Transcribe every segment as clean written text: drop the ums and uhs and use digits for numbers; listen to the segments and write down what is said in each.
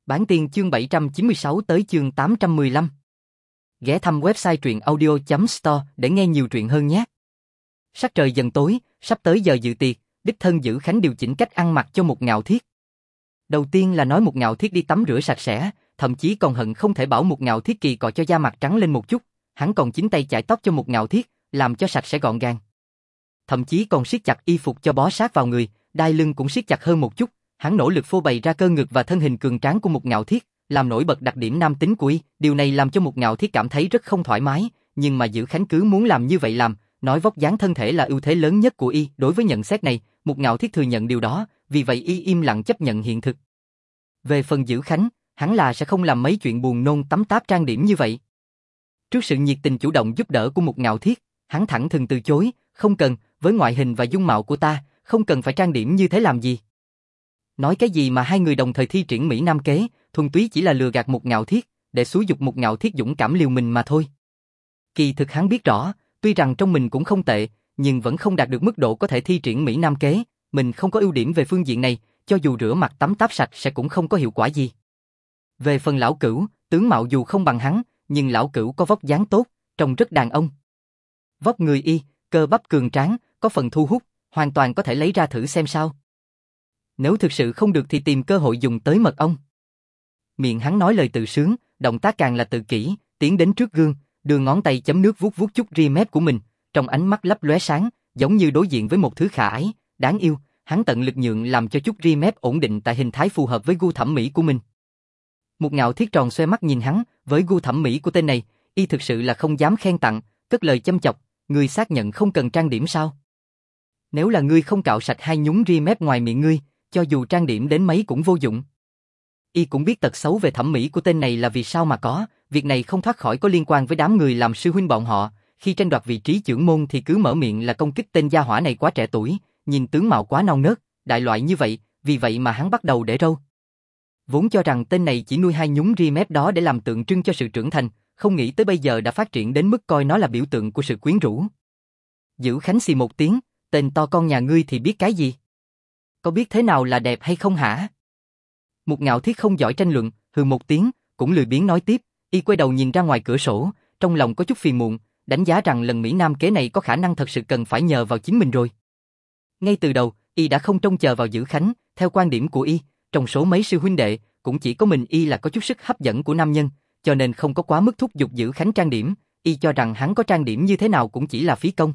Bản tiên chương 796 tới chương 815. Ghé thăm website truyện audio.store để nghe nhiều truyện hơn nhé. Sắc trời dần tối, sắp tới giờ dự tiệc, đích thân Dữ Khánh điều chỉnh cách ăn mặc cho Mục Ngạo Thiết. Đầu tiên là nói Mục Ngạo Thiết đi tắm rửa sạch sẽ, thậm chí còn hận không thể bảo Mục Ngạo Thiết kỳ cọ cho da mặt trắng lên một chút, hắn còn chính tay chải tóc cho Mục Ngạo Thiết, làm cho sạch sẽ gọn gàng. Thậm chí còn siết chặt y phục cho bó sát vào người, đai lưng cũng siết chặt hơn một chút. Hắn nỗ lực phô bày ra cơ ngực và thân hình cường tráng của Mục Ngạo Thiết, làm nổi bật đặc điểm nam tính của y. Điều này làm cho Mục Ngạo Thiết cảm thấy rất không thoải mái, nhưng mà Dữ Khánh cứ muốn làm như vậy làm, nói vóc dáng thân thể là ưu thế lớn nhất của y. Đối với nhận xét này, Mục Ngạo Thiết thừa nhận điều đó, vì vậy y im lặng chấp nhận hiện thực. Về phần Dữ Khánh, hắn là sẽ không làm mấy chuyện buồn nôn tắm táp trang điểm như vậy. Trước sự nhiệt tình chủ động giúp đỡ của Mục Ngạo Thiết, hắn thẳng thừng từ chối, không cần, với ngoại hình và dung mạo của ta, không cần phải trang điểm như thế làm gì. Nói cái gì mà hai người đồng thời thi triển Mỹ Nam kế, thuần túy chỉ là lừa gạt Mục Ngạo Thiết, để xúi giục Mục Ngạo Thiết dũng cảm liều mình mà thôi. Kỳ thực hắn biết rõ, tuy rằng trong mình cũng không tệ, nhưng vẫn không đạt được mức độ có thể thi triển Mỹ Nam kế, mình không có ưu điểm về phương diện này, cho dù rửa mặt tắm táp sạch sẽ cũng không có hiệu quả gì. Về phần lão Cửu, tướng mạo dù không bằng hắn, nhưng lão Cửu có vóc dáng tốt, trông rất đàn ông. Vóc người y, cơ bắp cường tráng, có phần thu hút, hoàn toàn có thể lấy ra thử xem sao. Nếu thực sự không được thì tìm cơ hội dùng tới mật ong. Miệng hắn nói lời tự sướng, động tác càng là tự kỷ, tiến đến trước gương, đưa ngón tay chấm nước vuốt vuốt chút ria mép của mình, trong ánh mắt lấp lóe sáng, giống như đối diện với một thứ khả ái, đáng yêu. Hắn tận lực nhượng làm cho chút ria mép ổn định tại hình thái phù hợp với gu thẩm mỹ của mình. Mục Ngạo Thiết tròn xoe mắt nhìn hắn, với gu thẩm mỹ của tên này, y thực sự là không dám khen tặng, cất lời châm chọc, ngươi xác nhận không cần trang điểm sao? Nếu là ngươi không cạo sạch hai nhúng ria mép ngoài miệng ngươi, cho dù trang điểm đến mấy cũng vô dụng. Y cũng biết tật xấu về thẩm mỹ của tên này là vì sao mà có, việc này không thoát khỏi có liên quan với đám người làm sư huynh bọn họ, khi tranh đoạt vị trí trưởng môn thì cứ mở miệng là công kích tên gia hỏa này quá trẻ tuổi, nhìn tướng mạo quá non nớt, đại loại như vậy, vì vậy mà hắn bắt đầu để râu. Vốn cho rằng tên này chỉ nuôi hai nhúng ria mép đó để làm tượng trưng cho sự trưởng thành, không nghĩ tới bây giờ đã phát triển đến mức coi nó là biểu tượng của sự quyến rũ. Dữ Khánh xì một tiếng, tên to con nhà ngươi thì biết cái gì? Có biết thế nào là đẹp hay không hả? Mục Ngạo Thiết không giỏi tranh luận, hừ một tiếng, cũng lười biếng nói tiếp, y quay đầu nhìn ra ngoài cửa sổ, trong lòng có chút phiền muộn, đánh giá rằng lần Mỹ Nam kế này có khả năng thật sự cần phải nhờ vào chính mình rồi. Ngay từ đầu, y đã không trông chờ vào Dữ Khánh, theo quan điểm của y, trong số mấy sư huynh đệ, cũng chỉ có mình y là có chút sức hấp dẫn của nam nhân, cho nên không có quá mức thúc giục Dữ Khánh trang điểm, y cho rằng hắn có trang điểm như thế nào cũng chỉ là phí công.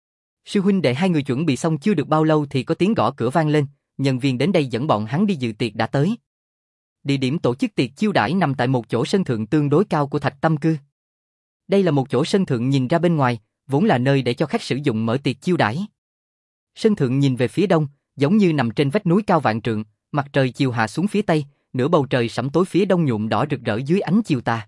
Sư huynh đệ hai người chuẩn bị xong chưa được bao lâu thì có tiếng gõ cửa vang lên, nhân viên đến đây dẫn bọn hắn đi dự tiệc đã tới. Địa điểm tổ chức tiệc chiêu đãi nằm tại một chỗ sân thượng tương đối cao của Thạch Tâm Cư. Đây là một chỗ sân thượng nhìn ra bên ngoài, vốn là nơi để cho khách sử dụng mở tiệc chiêu đãi. Sân thượng nhìn về phía đông, giống như nằm trên vách núi cao vạn trượng, mặt trời chiều hạ xuống phía tây, nửa bầu trời sẫm tối phía đông nhuộm đỏ rực rỡ dưới ánh chiều tà.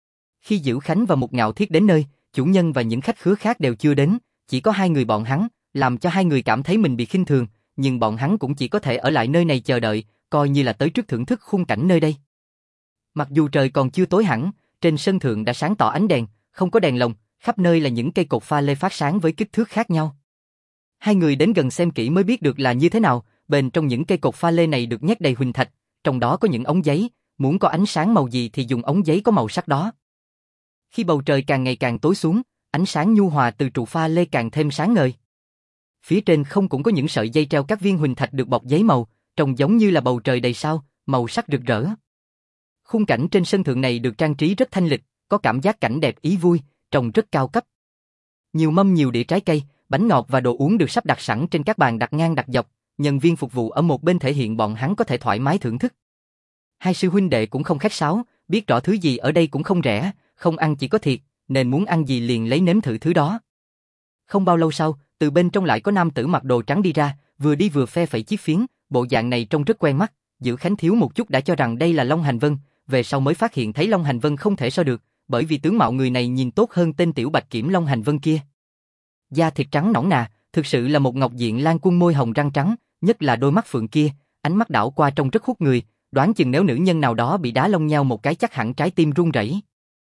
Khi Dữ Khánh và Mục Ngạo Thiết đến nơi, chủ nhân và những khách khứa khác đều chưa đến, chỉ có hai người bọn hắn, làm cho hai người cảm thấy mình bị khinh thường, nhưng bọn hắn cũng chỉ có thể ở lại nơi này chờ đợi, coi như là tới trước thưởng thức khung cảnh nơi đây. Mặc dù trời còn chưa tối hẳn, trên sân thượng đã sáng tỏ ánh đèn, không có đèn lồng, khắp nơi là những cây cột pha lê phát sáng với kích thước khác nhau. Hai người đến gần xem kỹ mới biết được là như thế nào, bên trong những cây cột pha lê này được nhét đầy huỳnh thạch, trong đó có những ống giấy, muốn có ánh sáng màu gì thì dùng ống giấy có màu sắc đó. Khi bầu trời càng ngày càng tối xuống, ánh sáng nhu hòa từ trụ pha lê càng thêm sáng ngời. Phía trên không cũng có những sợi dây treo các viên huỳnh thạch được bọc giấy màu, trông giống như là bầu trời đầy sao, màu sắc rực rỡ. Khung cảnh trên sân thượng này được trang trí rất thanh lịch, có cảm giác cảnh đẹp ý vui, trông rất cao cấp. Nhiều mâm nhiều đĩa trái cây, bánh ngọt và đồ uống được sắp đặt sẵn trên các bàn đặt ngang đặt dọc, nhân viên phục vụ ở một bên thể hiện bọn hắn có thể thoải mái thưởng thức. Hai sư huynh đệ cũng không khách sáo, biết rõ thứ gì ở đây cũng không rẻ, không ăn chỉ có thiệt, nên muốn ăn gì liền lấy nếm thử thứ đó. Không bao lâu sau, từ bên trong lại có nam tử mặc đồ trắng đi ra, vừa đi vừa phe phẩy chiếc phiến, bộ dạng này trông rất quen mắt. Dữ Khánh thiếu một chút đã cho rằng đây là Long Hành Vân, về sau mới phát hiện thấy Long Hành Vân không thể so được, bởi vì tướng mạo người này nhìn tốt hơn tên tiểu bạch kiểm Long Hành Vân kia. Da thịt trắng nõn nà, thực sự là một ngọc diện lan quân, môi hồng răng trắng, nhất là đôi mắt phượng kia, ánh mắt đảo qua trông rất hút người, đoán chừng nếu nữ nhân nào đó bị đá lông nhao một cái chắc hẳn trái tim run rẩy.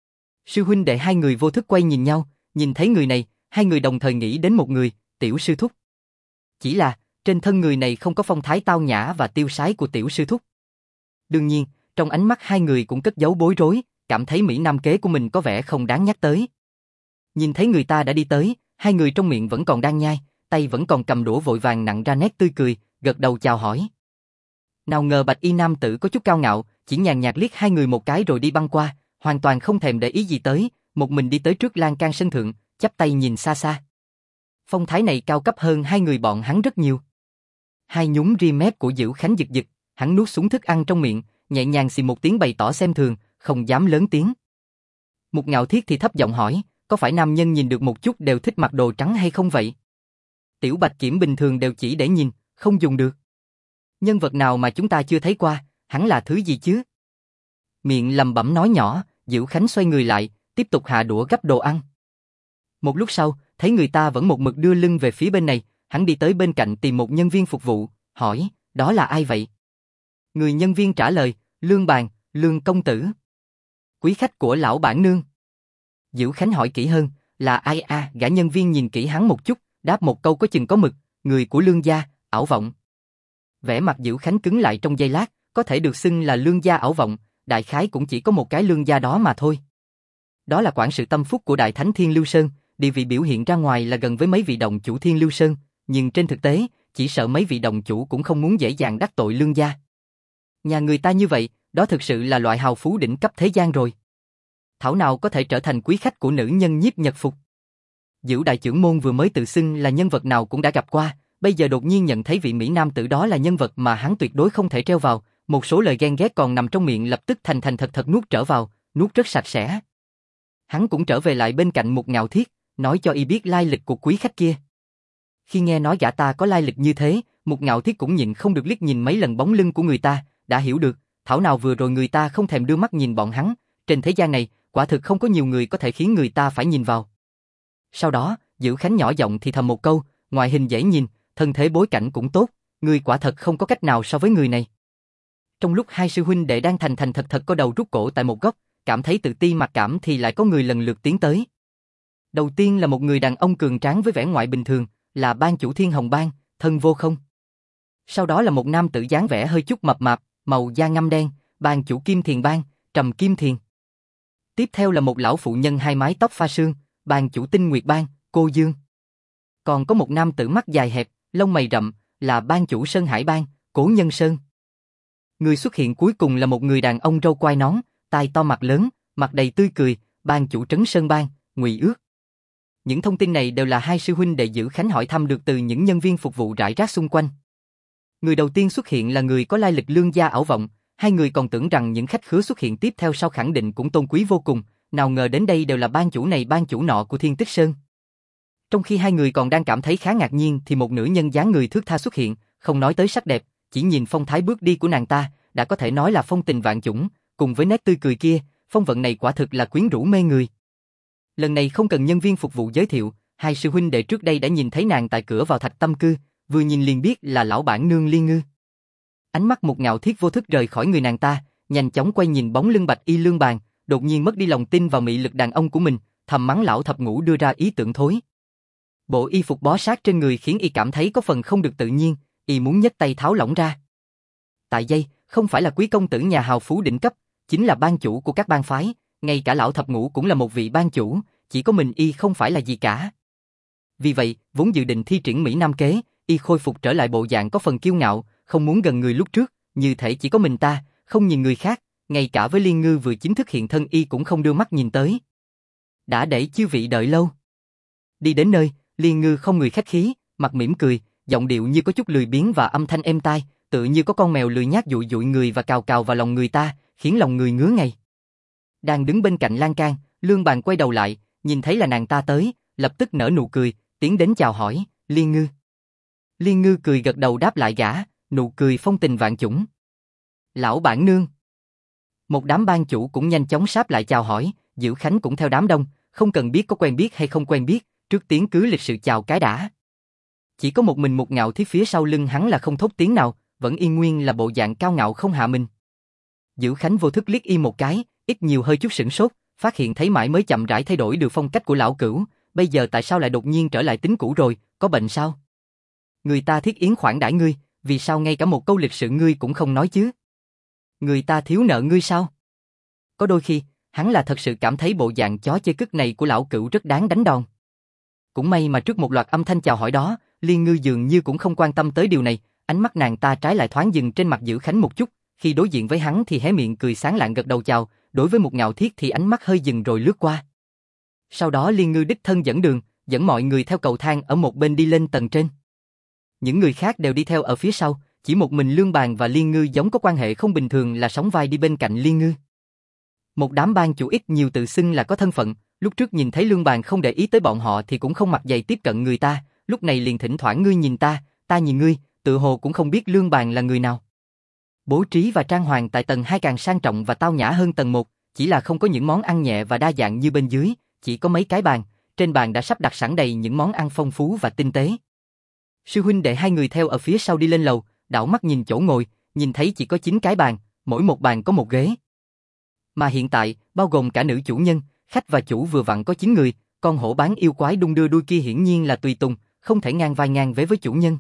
Sư huynh đệ hai người vô thức quay nhìn nhau, nhìn thấy người này, hai người đồng thời nghĩ đến một người, Tiểu sư thúc. Chỉ là, trên thân người này không có phong thái tao nhã và tiêu sái của Tiểu sư thúc. Đương nhiên, trong ánh mắt hai người cũng cất giấu bối rối, cảm thấy Mỹ Nam kế của mình có vẻ không đáng nhắc tới. Nhìn thấy người ta đã đi tới, hai người trong miệng vẫn còn đang nhai, tay vẫn còn cầm đũa vội vàng nặn ra nét tươi cười, gật đầu chào hỏi. Nào ngờ bạch y nam tử có chút cao ngạo, chỉ nhàn nhạt liếc hai người một cái rồi đi băng qua, hoàn toàn không thèm để ý gì tới, một mình đi tới trước lan can sân thượng, chắp tay nhìn xa xa. Phong thái này cao cấp hơn hai người bọn hắn rất nhiều. Hai nhún ria mép của Dữ Khánh giật giật, hắn nuốt xuống thức ăn trong miệng, nhẹ nhàng xì một tiếng bày tỏ xem thường, không dám lớn tiếng. Mục Ngạo Thiết thì thấp giọng hỏi, có phải nam nhân nhìn được một chút đều thích mặc đồ trắng hay không vậy? Tiểu Bạch Kiểm bình thường đều chỉ để nhìn, không dùng được. Nhân vật nào mà chúng ta chưa thấy qua, hắn là thứ gì chứ? Miệng lẩm bẩm nói nhỏ, Dữ Khánh xoay người lại, tiếp tục hạ đũa gắp đồ ăn. Một lúc sau, thấy người ta vẫn một mực đưa lưng về phía bên này, hắn đi tới bên cạnh tìm một nhân viên phục vụ, hỏi, đó là ai vậy? Người nhân viên trả lời, Lương Bàn, Lương công tử. Quý khách của lão bản nương. Dữ Khánh hỏi kỹ hơn, là ai a? Gã nhân viên nhìn kỹ hắn một chút, đáp một câu có chừng có mực, người của Lương gia, ảo vọng. Vẻ mặt Dữ Khánh cứng lại trong giây lát, có thể được xưng là Lương gia ảo vọng, đại khái cũng chỉ có một cái Lương gia đó mà thôi. Đó là quản sự tâm phúc của Đại Thánh Thiên Lưu Sơn, địa vị biểu hiện ra ngoài là gần với mấy vị đồng chủ Thiên Lưu Sơn, nhưng trên thực tế, chỉ sợ mấy vị đồng chủ cũng không muốn dễ dàng đắc tội Lương gia. Nhà người ta như vậy, đó thực sự là loại hào phú đỉnh cấp thế gian rồi. Thảo nào có thể trở thành quý khách của nữ nhân Nhiếp Nhật Phục. Dữ đại trưởng môn vừa mới tự xưng là nhân vật nào cũng đã gặp qua, bây giờ đột nhiên nhận thấy vị Mỹ Nam tử đó là nhân vật mà hắn tuyệt đối không thể treo vào, một số lời ghen ghét còn nằm trong miệng lập tức thành thật thật nuốt trở vào, nuốt rất sạch sẽ. Hắn cũng trở về lại bên cạnh Mục Ngạo Thiết, nói cho y biết lai lịch của quý khách kia. Khi nghe nói gã ta có lai lịch như thế, Mục Ngạo Thiết cũng nhịn không được liếc nhìn mấy lần bóng lưng của người ta, đã hiểu được, thảo nào vừa rồi người ta không thèm đưa mắt nhìn bọn hắn, trên thế gian này, quả thực không có nhiều người có thể khiến người ta phải nhìn vào. Sau đó, Dữ Khánh nhỏ giọng thì thầm một câu, ngoại hình dễ nhìn, thân thế bối cảnh cũng tốt, người quả thật không có cách nào so với người này. Trong lúc hai sư huynh đệ đang thành thật thật có đầu rút cổ tại một góc, cảm thấy tự ti mặc cảm thì lại có người lần lượt tiến tới. Đầu tiên là một người đàn ông cường tráng với vẻ ngoài bình thường, là ban chủ Thiên Hồng Bang, Thân Vô Không. Sau đó là một nam tử dáng vẻ hơi chút mập mạp, màu da ngăm đen, ban chủ Kim Thiền Bang, Trầm Kim Thiền. Tiếp theo là một lão phụ nhân hai mái tóc pha sương, ban chủ Tinh Nguyệt Bang, Cô Dương. Còn có một nam tử mắt dài hẹp, lông mày rậm, là ban chủ Sơn Hải Bang, Cố Nhân Sơn. Người xuất hiện cuối cùng là một người đàn ông râu quai nón, tai to mặt lớn, mặt đầy tươi cười, ban chủ Trấn Sơn Bang, Ngụy Ước. Những thông tin này đều là hai sư huynh đệ Dữ Khánh hỏi thăm được từ những nhân viên phục vụ rải rác xung quanh. Người đầu tiên xuất hiện là người có lai lịch Lương gia ảo vọng, hai người còn tưởng rằng những khách khứa xuất hiện tiếp theo sau khẳng định cũng tôn quý vô cùng, nào ngờ đến đây đều là ban chủ này ban chủ nọ của Thiên Tích Sơn. Trong khi hai người còn đang cảm thấy khá ngạc nhiên thì một nữ nhân dáng người thướt tha xuất hiện, không nói tới sắc đẹp, chỉ nhìn phong thái bước đi của nàng ta, đã có thể nói là phong tình vạn chủng, cùng với nét tươi cười kia, phong vận này quả thực là quyến rũ mê người. Lần này không cần nhân viên phục vụ giới thiệu, hai sư huynh đệ trước đây đã nhìn thấy nàng tại cửa vào Thạch Tâm Cư, vừa nhìn liền biết là lão bản nương Liên Ngư. Ánh mắt Mục Ngạo Thiết vô thức rời khỏi người nàng ta, nhanh chóng quay nhìn bóng lưng bạch y Lương Bàn, đột nhiên mất đi lòng tin vào mị lực đàn ông của mình, thầm mắng lão thập ngũ đưa ra ý tưởng thối. Bộ y phục bó sát trên người khiến y cảm thấy có phần không được tự nhiên, y muốn nhấc tay tháo lỏng ra. Tại đây, không phải là quý công tử nhà hào phú đỉnh cấp, chính là ban chủ của các bang phái, ngay cả lão thập ngũ cũng là một vị ban chủ, chỉ có mình y không phải là gì cả. Vì vậy, vốn dự định thi triển Mỹ Nam kế, y khôi phục trở lại bộ dạng có phần kiêu ngạo, không muốn gần người lúc trước, như thể chỉ có mình ta, không nhìn người khác, ngay cả với Liên Ngư vừa chính thức hiện thân y cũng không đưa mắt nhìn tới. Đã để chư vị đợi lâu. Đi đến nơi, Liên Ngư không người khách khí, mặt mỉm cười, giọng điệu như có chút lười biếng và âm thanh êm tai, tự như có con mèo lười nhác dụi dụi người và cào cào vào lòng người ta, khiến lòng người ngứa ngay. Đang đứng bên cạnh lan can, Lương Bàn quay đầu lại, nhìn thấy là nàng ta tới, lập tức nở nụ cười, tiến đến chào hỏi, Liên Ngư. Liên Ngư cười gật đầu đáp lại gã, nụ cười phong tình vạn chủng. Lão bản nương. Một đám ban chủ cũng nhanh chóng sáp lại chào hỏi, Dữ Khánh cũng theo đám đông, không cần biết có quen biết hay không quen biết, trước tiếng cứ lịch sự chào cái đã. Chỉ có một mình Mục Ngạo Thiết phía sau lưng hắn là không thốt tiếng nào, vẫn yên nguyên là bộ dạng cao ngạo không hạ mình. Dữ Khánh vô thức liếc y một cái, ít nhiều hơi chút sửng sốt, phát hiện thấy mãi mới chậm rãi thay đổi được phong cách của lão cửu, bây giờ tại sao lại đột nhiên trở lại tính cũ rồi, có bệnh sao? Người ta thiết yến khoản đãi ngươi, vì sao ngay cả một câu lịch sự ngươi cũng không nói chứ? người ta thiếu nợ ngươi sao? Có đôi khi, hắn là thật sự cảm thấy bộ dạng chó chơi cứt này của lão cửu rất đáng đánh đòn. Cũng may mà trước một loạt âm thanh chào hỏi đó, Liên Ngư dường như cũng không quan tâm tới điều này, ánh mắt nàng ta trái lại thoáng dừng trên mặt Dữ Khánh một chút, khi đối diện với hắn thì hé miệng cười sáng lạng gật đầu chào, đối với Mục Ngạo Thiết thì ánh mắt hơi dừng rồi lướt qua. Sau đó Liên Ngư đích thân dẫn đường, dẫn mọi người theo cầu thang ở một bên đi lên tầng trên. Những người khác đều đi theo ở phía sau, chỉ một mình Lương Bàn và Liên Ngư giống có quan hệ không bình thường là sóng vai đi bên cạnh Liên Ngư. Một đám ban chủ ít nhiều tự xưng là có thân phận, lúc trước nhìn thấy Lương Bàn không để ý tới bọn họ thì cũng không mặt dày tiếp cận người ta, lúc này liền thỉnh thoảng ngươi nhìn ta nhìn ngươi, tự hồ cũng không biết Lương Bàn là người nào. Bố trí và trang hoàng tại tầng 2 càng sang trọng và tao nhã hơn tầng 1, chỉ là không có những món ăn nhẹ và đa dạng như bên dưới, chỉ có mấy cái bàn, trên bàn đã sắp đặt sẵn đầy những món ăn phong phú và tinh tế. Sư huynh đệ hai người theo ở phía sau đi lên lầu, đảo mắt nhìn chỗ ngồi, nhìn thấy chỉ có 9 cái bàn, mỗi một bàn có một ghế. Mà hiện tại, bao gồm cả nữ chủ nhân, khách và chủ vừa vặn có 9 người, con hổ bán yêu quái đung đưa đuôi kia hiển nhiên là tùy tùng, không thể ngang vai ngang vế với chủ nhân.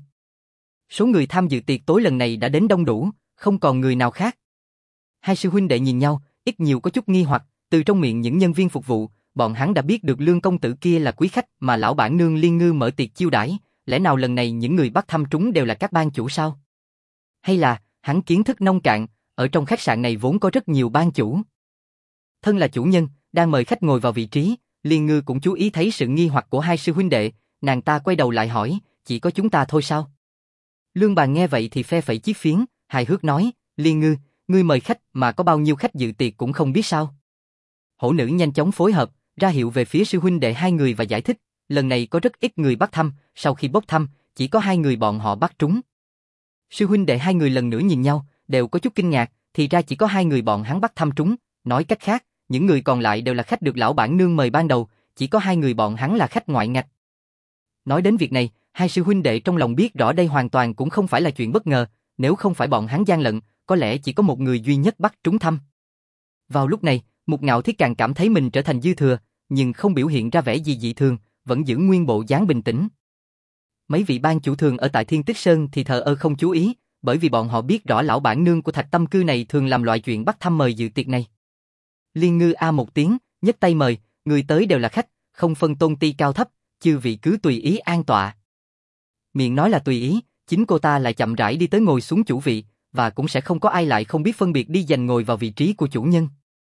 Số người tham dự tiệc tối lần này đã đến đông đủ, không còn người nào khác. Hai sư huynh đệ nhìn nhau, ít nhiều có chút nghi hoặc, từ trong miệng những nhân viên phục vụ, bọn hắn đã biết được Lương công tử kia là quý khách mà lão bản nương Liên Ngư mở tiệc chiêu đãi, lẽ nào lần này những người bắt thăm trúng đều là các ban chủ sao? Hay là, hắn kiến thức nông cạn, ở trong khách sạn này vốn có rất nhiều ban chủ. Thân là chủ nhân, đang mời khách ngồi vào vị trí, Liên Ngư cũng chú ý thấy sự nghi hoặc của hai sư huynh đệ, nàng ta quay đầu lại hỏi, chỉ có chúng ta thôi sao? Lương Bàn nghe vậy thì phe phẩy chiếc phiến, hài hước nói, Liên Ngư, ngươi mời khách mà có bao nhiêu khách dự tiệc cũng không biết sao? Hổ nữ nhanh chóng phối hợp, ra hiệu về phía sư huynh đệ hai người và giải thích, lần này có rất ít người bắt thăm, sau khi bốc thăm, chỉ có 2 người bọn họ bắt trúng. Sư huynh đệ hai người lần nữa nhìn nhau, đều có chút kinh ngạc, thì ra chỉ có 2 người bọn hắn bắt thăm trúng, nói cách khác, những người còn lại đều là khách được lão bản nương mời ban đầu, chỉ có 2 người bọn hắn là khách ngoại ngạch. Nói đến việc này, hai sư huynh đệ trong lòng biết rõ đây hoàn toàn cũng không phải là chuyện bất ngờ, nếu không phải bọn hắn gian lận, có lẽ chỉ có một người duy nhất bắt trúng thăm. Vào lúc này, Mục Ngạo Thiết càng cảm thấy mình trở thành dư thừa, nhưng không biểu hiện ra vẻ gì dị thường, vẫn giữ nguyên bộ dáng bình tĩnh. Mấy vị ban chủ thường ở tại Thiên Tích Sơn thì thờ ơ không chú ý, bởi vì bọn họ biết rõ lão bản nương của Thạch Tâm Cư này thường làm loại chuyện bắt thăm mời dự tiệc này. Liên Ngư a một tiếng, nhấc tay mời, người tới đều là khách, không phân tôn ti cao thấp, chư vị cứ tùy ý an tọa. Miệng nói là tùy ý, chính cô ta lại chậm rãi đi tới ngồi xuống chủ vị, và cũng sẽ không có ai lại không biết phân biệt đi giành ngồi vào vị trí của chủ nhân.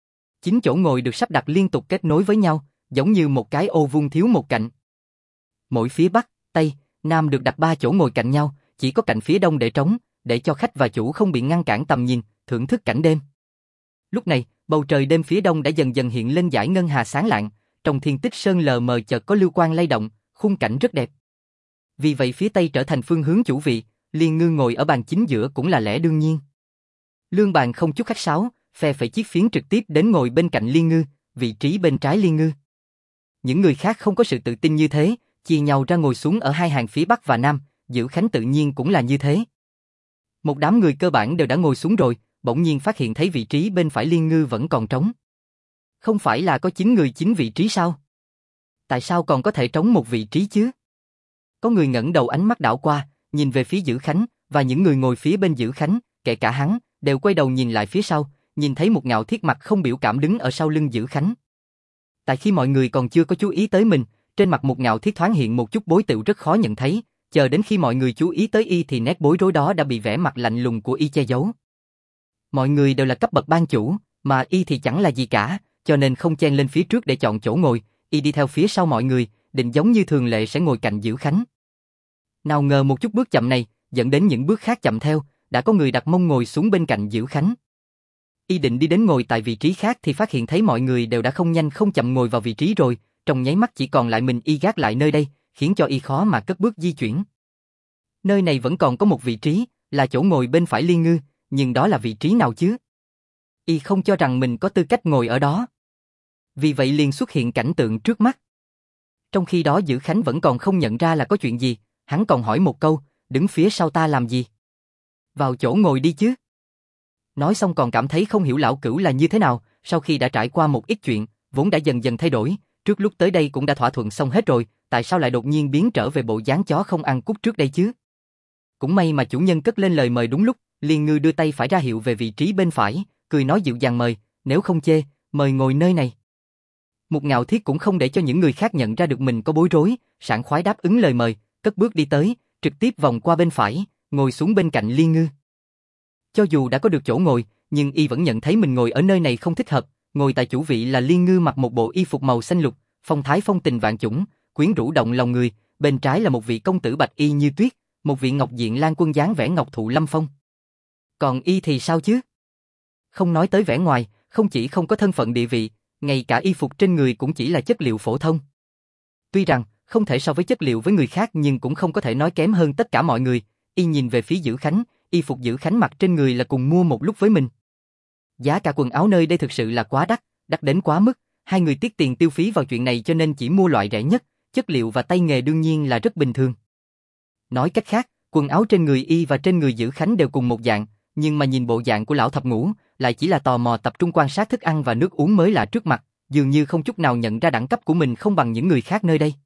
9 chỗ ngồi được sắp đặt liên tục kết nối với nhau, giống như một cái ô vuông thiếu một cạnh. Mỗi phía bắc, tây, nam được đặt 3 chỗ ngồi cạnh nhau, chỉ có cạnh phía đông để trống, để cho khách và chủ không bị ngăn cản tầm nhìn, thưởng thức cảnh đêm. Lúc này, bầu trời đêm phía đông đã dần dần hiện lên dải ngân hà sáng lạng, trong Thiên Tích Sơn lờ mờ chợt có lưu quang lay động, khung cảnh rất đẹp. Vì vậy phía tây trở thành phương hướng chủ vị, Liên Ngư ngồi ở bàn chính giữa cũng là lẽ đương nhiên. Lương Bàn không chút khách sáo, phe phẩy chiếc phiến trực tiếp đến ngồi bên cạnh Liên Ngư, vị trí bên trái Liên Ngư. Những người khác không có sự tự tin như thế, chia nhau ra ngồi xuống ở 2 hàng phía bắc và nam, Dữ Khánh tự nhiên cũng là như thế. Một đám người cơ bản đều đã ngồi xuống rồi, bỗng nhiên phát hiện thấy vị trí bên phải Liên Ngư vẫn còn trống. Không phải là có 9 người 9 vị trí sao? Tại sao còn có thể trống một vị trí chứ? Có người ngẩng đầu ánh mắt đảo qua, nhìn về phía Dữ Khánh, và những người ngồi phía bên Dữ Khánh, kể cả hắn, đều quay đầu nhìn lại phía sau, nhìn thấy một Ngạo Thiết mặt không biểu cảm đứng ở sau lưng Dữ Khánh. Tại khi mọi người còn chưa có chú ý tới mình, trên mặt một Ngạo Thiết thoáng hiện một chút bối tựu rất khó nhận thấy, chờ đến khi mọi người chú ý tới y thì nét bối rối đó đã bị vẻ mặt lạnh lùng của y che giấu. Mọi người đều là cấp bậc ban chủ, mà y thì chẳng là gì cả, cho nên không chen lên phía trước để chọn chỗ ngồi, y đi theo phía sau mọi người, định giống như thường lệ sẽ ngồi cạnh Dữ Khánh. Nào ngờ một chút bước chậm này, dẫn đến những bước khác chậm theo, đã có người đặt mông ngồi xuống bên cạnh Dữ Khánh. Y định đi đến ngồi tại vị trí khác thì phát hiện thấy mọi người đều đã không nhanh không chậm ngồi vào vị trí rồi, trong nháy mắt chỉ còn lại mình y gác lại nơi đây, khiến cho y khó mà cất bước di chuyển. Nơi này vẫn còn có một vị trí, là chỗ ngồi bên phải Liên Ngư, nhưng đó là vị trí nào chứ? Y không cho rằng mình có tư cách ngồi ở đó. Vì vậy liền xuất hiện cảnh tượng trước mắt. Trong khi đó Dữ Khánh vẫn còn không nhận ra là có chuyện gì, hắn còn hỏi một câu, đứng phía sau ta làm gì? Vào chỗ ngồi đi chứ. Nói xong còn cảm thấy không hiểu lão cửu là như thế nào, sau khi đã trải qua một ít chuyện, vốn đã dần dần thay đổi, trước lúc tới đây cũng đã thỏa thuận xong hết rồi, tại sao lại đột nhiên biến trở về bộ dáng chó không ăn cút trước đây chứ? Cũng may mà chủ nhân cất lên lời mời đúng lúc, Liên Ngư đưa tay phải ra hiệu về vị trí bên phải, cười nói dịu dàng mời, nếu không chê, mời ngồi nơi này. Mục Ngạo Thiết cũng không để cho những người khác nhận ra được mình có bối rối, sảng khoái đáp ứng lời mời, cất bước đi tới, trực tiếp vòng qua bên phải, ngồi xuống bên cạnh Liên Ngư. Cho dù đã có được chỗ ngồi, nhưng y vẫn nhận thấy mình ngồi ở nơi này không thích hợp, ngồi tại chủ vị là Liên Ngư mặc một bộ y phục màu xanh lục, phong thái phong tình vạn chủng, quyến rũ động lòng người, bên trái là một vị công tử bạch y như tuyết, một vị ngọc diện lan quân dáng vẻ ngọc thụ lâm phong. Còn y thì sao chứ? Không nói tới vẻ ngoài, không chỉ không có thân phận địa vị, ngay cả y phục trên người cũng chỉ là chất liệu phổ thông. Tuy rằng không thể so với chất liệu với người khác nhưng cũng không có thể nói kém hơn tất cả mọi người. Y nhìn về phía Dữ Khánh, y phục Dữ Khánh mặc trên người là cùng mua một lúc với mình. Giá cả quần áo nơi đây thực sự là quá đắt, đắt đến quá mức, hai người tiếc tiền tiêu phí vào chuyện này cho nên chỉ mua loại rẻ nhất, chất liệu và tay nghề đương nhiên là rất bình thường. Nói cách khác, quần áo trên người y và trên người Dữ Khánh đều cùng một dạng, nhưng mà nhìn bộ dạng của lão thập ngũ, lại chỉ là tò mò tập trung quan sát thức ăn và nước uống mới lạ trước mặt, dường như không chút nào nhận ra đẳng cấp của mình không bằng những người khác nơi đây.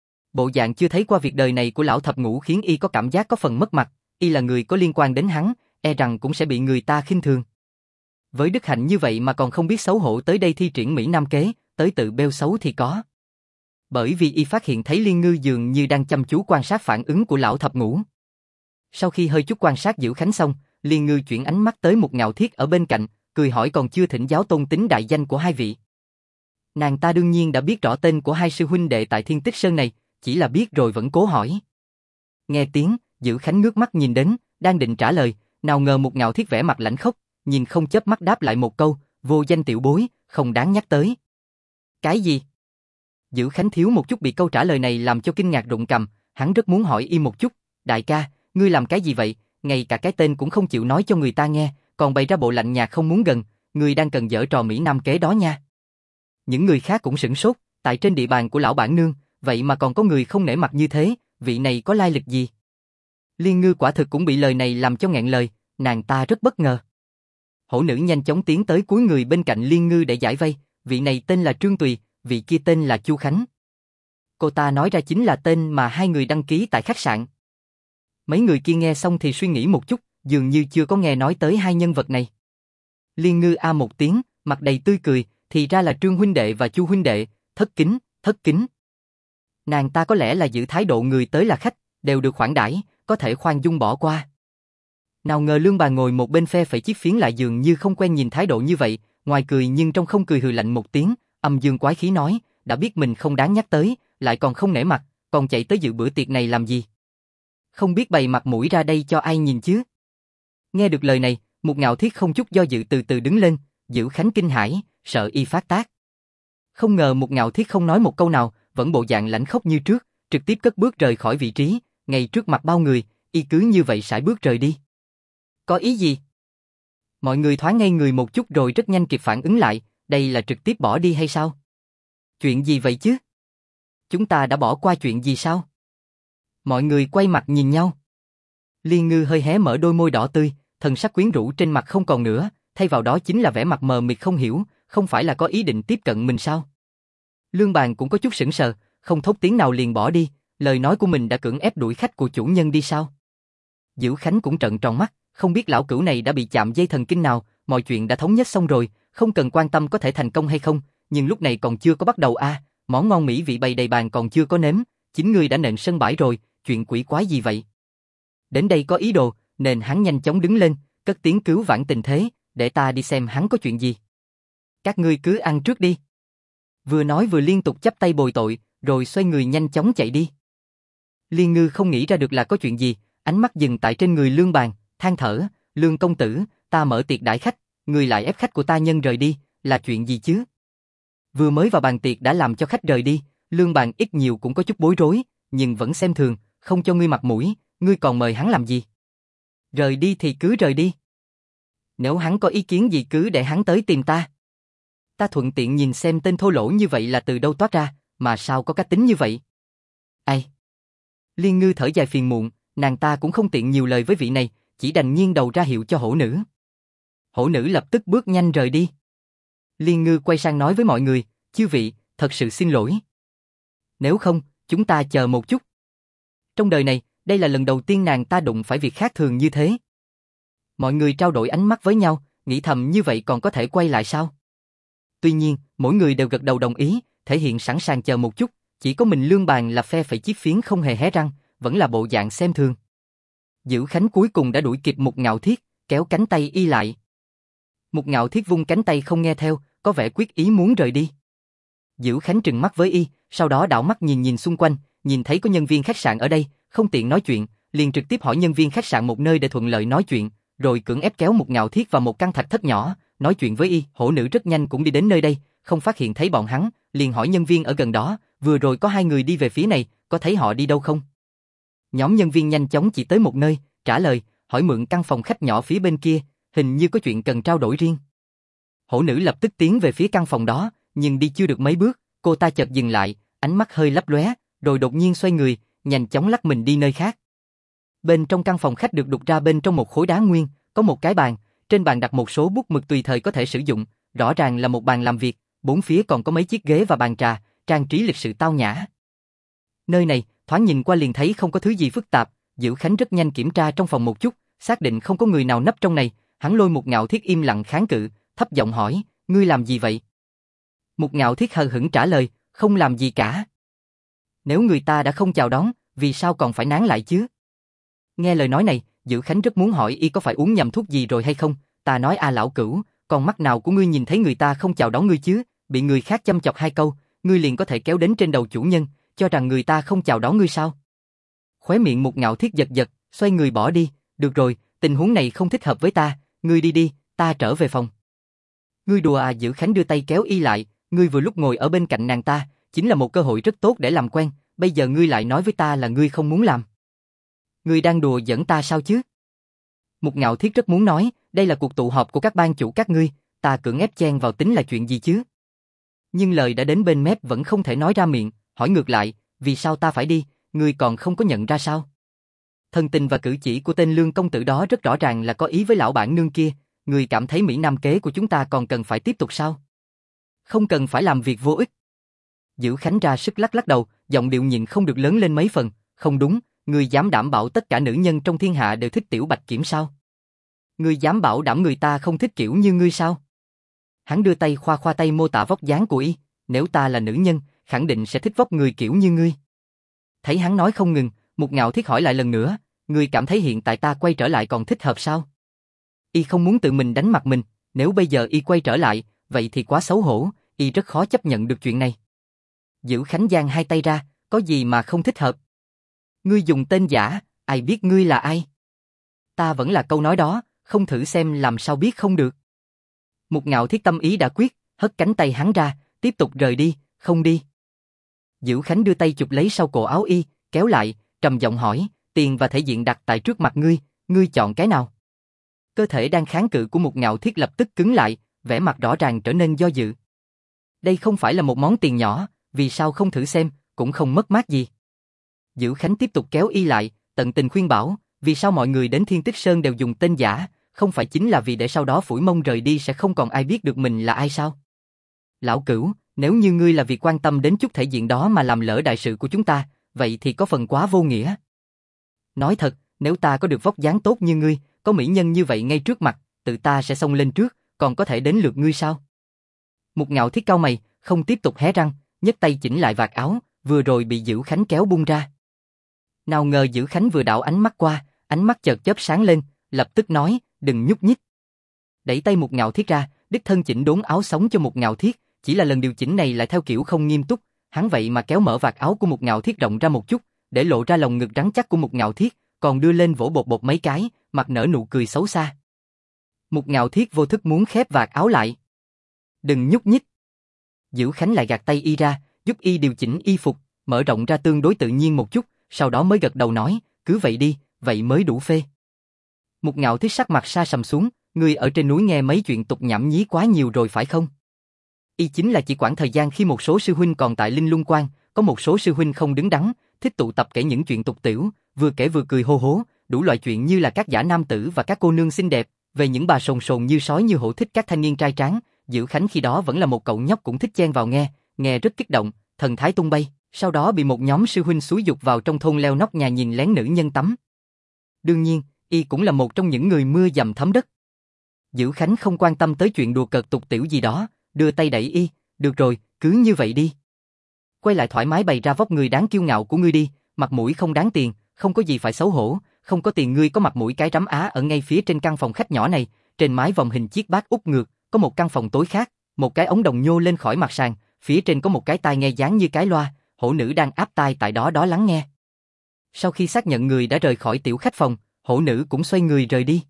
Bộ dạng chưa thấy qua việc đời này của lão thập ngũ khiến y có cảm giác có phần mất mặt, y là người có liên quan đến hắn, e rằng cũng sẽ bị người ta khinh thường. Với đức hạnh như vậy mà còn không biết xấu hổ tới đây thi triển Mỹ Nam kế, tới tự bêu xấu thì có. Bởi vì y phát hiện thấy Liên Ngư dường như đang chăm chú quan sát phản ứng của lão thập ngũ. Sau khi hơi chút quan sát Dữ Khánh xong, Liên Ngư chuyển ánh mắt tới Mục Ngạo Thiết ở bên cạnh, cười hỏi còn chưa thỉnh giáo tôn tính đại danh của hai vị. Nàng ta đương nhiên đã biết rõ tên của hai sư huynh đệ tại Thiên Tích Sơn này, chỉ là biết rồi vẫn cố hỏi. Nghe tiếng, Dữ Khánh ngước mắt nhìn đến, đang định trả lời, nào ngờ Mục Ngạo Thiết vẻ mặt lãnh khốc, nhìn không chớp mắt đáp lại một câu, vô danh tiểu bối, không đáng nhắc tới. Cái gì? Dữ Khánh thiếu một chút bị câu trả lời này làm cho kinh ngạc rụng cằm, hắn rất muốn hỏi y một chút, đại ca, ngươi làm cái gì vậy, ngay cả cái tên cũng không chịu nói cho người ta nghe, còn bày ra bộ lạnh nhạt không muốn gần, ngươi đang cần giở trò Mỹ Nam kế đó nha. Những người khác cũng sửng sốt, tại trên địa bàn của lão bản nương, vậy mà còn có người không nể mặt như thế, vị này có lai lịch gì? Liên Ngư quả thực cũng bị lời này làm cho nghẹn lời, nàng ta rất bất ngờ. Hổ nữ nhanh chóng tiến tới cúi người bên cạnh Liên Ngư để giải vây, vị này tên là Trương Tùy, vị kia tên là Chu Khánh. Cô ta nói ra chính là tên mà hai người đăng ký tại khách sạn. Mấy người kia nghe xong thì suy nghĩ một chút, dường như chưa có nghe nói tới hai nhân vật này. Liên Ngư a một tiếng, mặt đầy tươi cười, thì ra là Trương huynh đệ và Chu huynh đệ, thất kính, thất kính. Nàng ta có lẽ là giữ thái độ người tới là khách, đều được khoản đãi, có thể khoan dung bỏ qua. Nào ngờ Lương bà ngồi một bên phe phẩy chiếc phiến lại dường như không quen nhìn thái độ như vậy, ngoài cười nhưng trong không cười hừ lạnh một tiếng, âm dương quái khí nói, đã biết mình không đáng nhắc tới, lại còn không nể mặt, còn chạy tới dự bữa tiệc này làm gì? Không biết bày mặt mũi ra đây cho ai nhìn chứ? Nghe được lời này, Mục Ngạo Thiết không chút do dự từ từ đứng lên, Dữ Khánh kinh hãi, sợ y phát tác. Không ngờ Mục Ngạo Thiết không nói một câu nào, vẫn bộ dạng lãnh khốc như trước, trực tiếp cất bước rời khỏi vị trí, ngay trước mặt bao người, y cứ như vậy sải bước rời đi. Có ý gì? Mọi người thoáng ngây người một chút rồi rất nhanh kịp phản ứng lại, đây là trực tiếp bỏ đi hay sao? Chuyện gì vậy chứ? Chúng ta đã bỏ qua chuyện gì sao? Mọi người quay mặt nhìn nhau. Liên Ngư hơi hé mở đôi môi đỏ tươi, thần sắc quyến rũ trên mặt không còn nữa, thay vào đó chính là vẻ mặt mờ mịt không hiểu, không phải là có ý định tiếp cận mình sao? Lương Bàn cũng có chút sững sờ, không thốt tiếng nào liền bỏ đi, lời nói của mình đã cưỡng ép đuổi khách của chủ nhân đi sao? Dữ Khánh cũng trợn tròn mắt, không biết lão cửu này đã bị chạm dây thần kinh nào, mọi chuyện đã thống nhất xong rồi, không cần quan tâm có thể thành công hay không, nhưng lúc này còn chưa có bắt đầu món ngon mỹ vị bày đầy bàn còn chưa có nếm, chính ngươi đã nện sân bãi rồi, chuyện quỷ quái gì vậy? Đến đây có ý đồ, nên hắn nhanh chóng đứng lên, cất tiếng cứu vãn tình thế, để ta đi xem hắn có chuyện gì. Các ngươi cứ ăn trước đi. Vừa nói vừa liên tục chắp tay bồi tội, rồi xoay người nhanh chóng chạy đi. Liên Ngư không nghĩ ra được là có chuyện gì, ánh mắt dừng tại trên người Lương Bàn, than thở, Lương công tử, ta mở tiệc đãi khách, ngươi lại ép khách của ta nhân rời đi, là chuyện gì chứ? Vừa mới vào bàn tiệc đã làm cho khách rời đi, Lương Bàn ít nhiều cũng có chút bối rối, nhưng vẫn xem thường, không cho ngươi mặt mũi, ngươi còn mời hắn làm gì? Rời đi thì cứ rời đi. Nếu hắn có ý kiến gì cứ để hắn tới tìm ta. Ta thuận tiện nhìn xem tên thô lỗ như vậy là từ đâu toát ra, mà sao có cá tính như vậy? Ai? Liên Ngư thở dài phiền muộn, nàng ta cũng không tiện nhiều lời với vị này, chỉ đành nghiêng đầu ra hiệu cho hổ nữ. Hổ nữ lập tức bước nhanh rời đi. Liên Ngư quay sang nói với mọi người, chư vị, thật sự xin lỗi. Nếu không, chúng ta chờ một chút. Trong đời này, đây là lần đầu tiên nàng ta đụng phải việc khác thường như thế. Mọi người trao đổi ánh mắt với nhau, nghĩ thầm như vậy còn có thể quay lại sao? Tuy nhiên, mỗi người đều gật đầu đồng ý, thể hiện sẵn sàng chờ một chút, chỉ có mình Lương Bàn là phe phẩy chiếc phiến không hề hé răng, vẫn là bộ dạng xem thường. Dữ Khánh cuối cùng đã đuổi kịp Mục Ngạo Thiết, kéo cánh tay y lại. Mục Ngạo Thiết vung cánh tay không nghe theo, có vẻ quyết ý muốn rời đi. Dữ Khánh trừng mắt với y, sau đó đảo mắt nhìn xung quanh, nhìn thấy có nhân viên khách sạn ở đây, không tiện nói chuyện, liền trực tiếp hỏi nhân viên khách sạn một nơi để thuận lợi nói chuyện, rồi cưỡng ép kéo Mục Ngạo Thiết vào một căn thạch thất nhỏ, nói chuyện với y. Hổ nữ rất nhanh cũng đi đến nơi đây, không phát hiện thấy bọn hắn, liền hỏi nhân viên ở gần đó, vừa rồi có hai người đi về phía này, có thấy họ đi đâu không? Nhóm nhân viên nhanh chóng chỉ tới một nơi, trả lời, hỏi mượn căn phòng khách nhỏ phía bên kia, hình như có chuyện cần trao đổi riêng. Hổ nữ lập tức tiến về phía căn phòng đó, nhưng đi chưa được mấy bước, cô ta chợt dừng lại, ánh mắt hơi lấp lóe, rồi đột nhiên xoay người, nhanh chóng lắc mình đi nơi khác. Bên trong căn phòng khách được đục ra bên trong một khối đá nguyên, có một cái bàn, trên bàn đặt một số bút mực tùy thời có thể sử dụng, rõ ràng là một bàn làm việc, bốn phía còn có mấy chiếc ghế và bàn trà, trang trí lịch sự tao nhã. Nơi này, thoáng nhìn qua liền thấy không có thứ gì phức tạp, Dữ Khánh rất nhanh kiểm tra trong phòng một chút, xác định không có người nào nấp trong này, hắn lôi Mục Ngạo Thiết im lặng kháng cự, thấp giọng hỏi, ngươi làm gì vậy? Mục Ngạo Thiết hờ hững trả lời, không làm gì cả. Nếu người ta đã không chào đón, vì sao còn phải nán lại chứ? Nghe lời nói này, Dữ Khánh rất muốn hỏi y có phải uống nhầm thuốc gì rồi hay không, ta nói lão cửu, con mắt nào của ngươi nhìn thấy người ta không chào đón ngươi chứ, bị người khác châm chọc hai câu, ngươi liền có thể kéo đến trên đầu chủ nhân, cho rằng người ta không chào đón ngươi sao? Khóe miệng Mục Ngạo Thiết giật giật, xoay người bỏ đi, được rồi, tình huống này không thích hợp với ta, ngươi đi đi, ta trở về phòng. Ngươi đùa à? Dữ Khánh đưa tay kéo y lại, ngươi vừa lúc ngồi ở bên cạnh nàng ta, chính là một cơ hội rất tốt để làm quen, bây giờ ngươi lại nói với ta là ngươi không muốn làm. Ngươi đang đùa giỡn ta sao chứ? Mục Ngạo Thiết rất muốn nói, đây là cuộc tụ họp của các ban chủ các ngươi, ta cưỡng ép chen vào tính là chuyện gì chứ? Nhưng lời đã đến bên mép vẫn không thể nói ra miệng, hỏi ngược lại, vì sao ta phải đi, ngươi còn không có nhận ra sao? Thân tình và cử chỉ của tên Lương công tử đó rất rõ ràng là có ý với lão bản nương kia, ngươi cảm thấy Mỹ Nam kế của chúng ta còn cần phải tiếp tục sao? Không cần phải làm việc vô ích. Dữ Khánh ra sức lắc đầu, giọng điệu nhịn không được lớn lên mấy phần, không đúng, ngươi dám đảm bảo tất cả nữ nhân trong thiên hạ đều thích Tiểu Bạch Kiểm sao? Ngươi dám bảo đảm người ta không thích kiểu như ngươi sao? Hắn đưa tay khoa tay mô tả vóc dáng của y, nếu ta là nữ nhân, khẳng định sẽ thích vóc người kiểu như ngươi. Thấy hắn nói không ngừng, Mục Ngạo Thiết hỏi lại lần nữa, ngươi cảm thấy hiện tại ta quay trở lại còn thích hợp sao? Y không muốn tự mình đánh mặt mình, nếu bây giờ y quay trở lại, vậy thì quá xấu hổ, y rất khó chấp nhận được chuyện này. Dữ Khánh giang hai tay ra, có gì mà không thích hợp? Ngươi dùng tên giả, ai biết ngươi là ai? Ta vẫn là câu nói đó, không thử xem làm sao biết không được. Mục Ngạo Thiết tâm ý đã quyết, hất cánh tay hắn ra, tiếp tục rời đi, không đi. Dữ Khánh đưa tay chụp lấy sau cổ áo y, kéo lại, trầm giọng hỏi, tiền và thể diện đặt tại trước mặt ngươi, ngươi chọn cái nào? Cơ thể đang kháng cự của Mục Ngạo Thiết lập tức cứng lại, vẻ mặt rõ ràng trở nên do dự. Đây không phải là một món tiền nhỏ, vì sao không thử xem, cũng không mất mát gì. Dữ Khánh tiếp tục kéo y lại, tận tình khuyên bảo, vì sao mọi người đến Thiên Tích Sơn đều dùng tên giả, không phải chính là vì để sau đó phủi mông rời đi sẽ không còn ai biết được mình là ai sao? Lão Cửu, nếu như ngươi là vì quan tâm đến chút thể diện đó mà làm lỡ đại sự của chúng ta, vậy thì có phần quá vô nghĩa. Nói thật, nếu ta có được vóc dáng tốt như ngươi, có mỹ nhân như vậy ngay trước mặt, tự ta sẽ xông lên trước, còn có thể đến lượt ngươi sao? Mục Ngạo Thiết cau mày, không tiếp tục hé răng, nhấc tay chỉnh lại vạt áo, vừa rồi bị Dữ Khánh kéo bung ra. Nào ngờ Dữ Khánh vừa đảo ánh mắt qua, ánh mắt chợt chớp sáng lên, lập tức nói, đừng nhúc nhích. Đẩy tay Mục Ngạo Thiết ra, đích thân chỉnh đốn áo sống cho Mục Ngạo Thiết, chỉ là lần điều chỉnh này lại theo kiểu không nghiêm túc, hắn vậy mà kéo mở vạt áo của Mục Ngạo Thiết rộng ra một chút, để lộ ra lồng ngực rắn chắc của Mục Ngạo Thiết, còn đưa lên vỗ bột bột mấy cái, mặt nở nụ cười xấu xa. Mục Ngạo Thiết vô thức muốn khép vạt áo lại. Đừng nhúc nhích. Dữ Khánh lại gạt tay y ra, giúp y điều chỉnh y phục, mở rộng ra tương đối tự nhiên một chút, sau đó mới gật đầu nói, cứ vậy đi, vậy mới đủ phê. Mục Ngạo Thiết sắc mặt sa sầm xuống, ngươi ở trên núi nghe mấy chuyện tục nhảm nhí quá nhiều rồi phải không? Y chính là chỉ quản thời gian khi một số sư huynh còn tại Linh Lung Quan, có một số sư huynh không đứng đắn, thích tụ tập kể những chuyện tục tiểu, vừa kể vừa cười hô hố, đủ loại chuyện như là các giả nam tử và các cô nương xinh đẹp, về những bà sồn sồn như sói như hổ thích các thanh niên trai tráng. Dữ Khánh khi đó vẫn là một cậu nhóc cũng thích chen vào nghe rất kích động, thần thái tung bay, sau đó bị một nhóm sư huynh xúi dục vào trong thôn leo nóc nhà nhìn lén nữ nhân tắm. Đương nhiên, y cũng là một trong những người mưa dầm thấm đất. Dữ Khánh không quan tâm tới chuyện đùa cợt tục tiểu gì đó, đưa tay đẩy y, được rồi, cứ như vậy đi. Quay lại thoải mái bày ra vóc người đáng kiêu ngạo của ngươi đi, mặt mũi không đáng tiền, không có gì phải xấu hổ, không có tiền ngươi có mặt mũi cái rắm á ở ngay phía trên căn phòng khách nhỏ này, trên mái vòm hình chiếc bát úp ngược, có một căn phòng tối khác, một cái ống đồng nhô lên khỏi mặt sàn, phía trên có một cái tai nghe dáng như cái loa, hổ nữ đang áp tai tại đó đó lắng nghe. Sau khi xác nhận người đã rời khỏi tiểu khách phòng, hổ nữ cũng xoay người rời đi.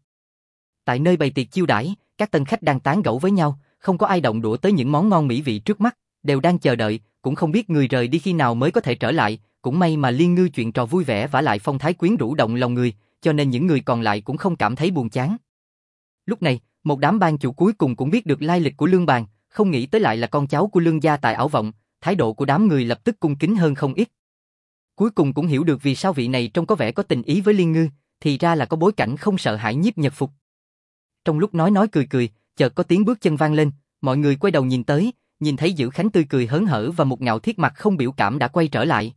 Tại nơi bày tiệc chiêu đãi, các tân khách đang tán gẫu với nhau, không có ai động đũa tới những món ngon mỹ vị trước mắt, đều đang chờ đợi, cũng không biết người rời đi khi nào mới có thể trở lại, cũng may mà Liên Ngư chuyện trò vui vẻ vả lại phong thái quyến rũ động lòng người, cho nên những người còn lại cũng không cảm thấy buồn chán. Lúc này, một đám ban chủ cuối cùng cũng biết được lai lịch của Lương Bàn, không nghĩ tới lại là con cháu của Lương gia tại Ảo Vọng, thái độ của đám người lập tức cung kính hơn không ít. Cuối cùng cũng hiểu được vì sao vị này trông có vẻ có tình ý với Liên Ngư, thì ra là có bối cảnh không sợ hãi nhiếp nhật phục. Trong lúc nói cười cười, chợt có tiếng bước chân vang lên, mọi người quay đầu nhìn tới, nhìn thấy Dữ Khánh tươi cười hớn hở và Mục Ngạo Thiết mặt không biểu cảm đã quay trở lại.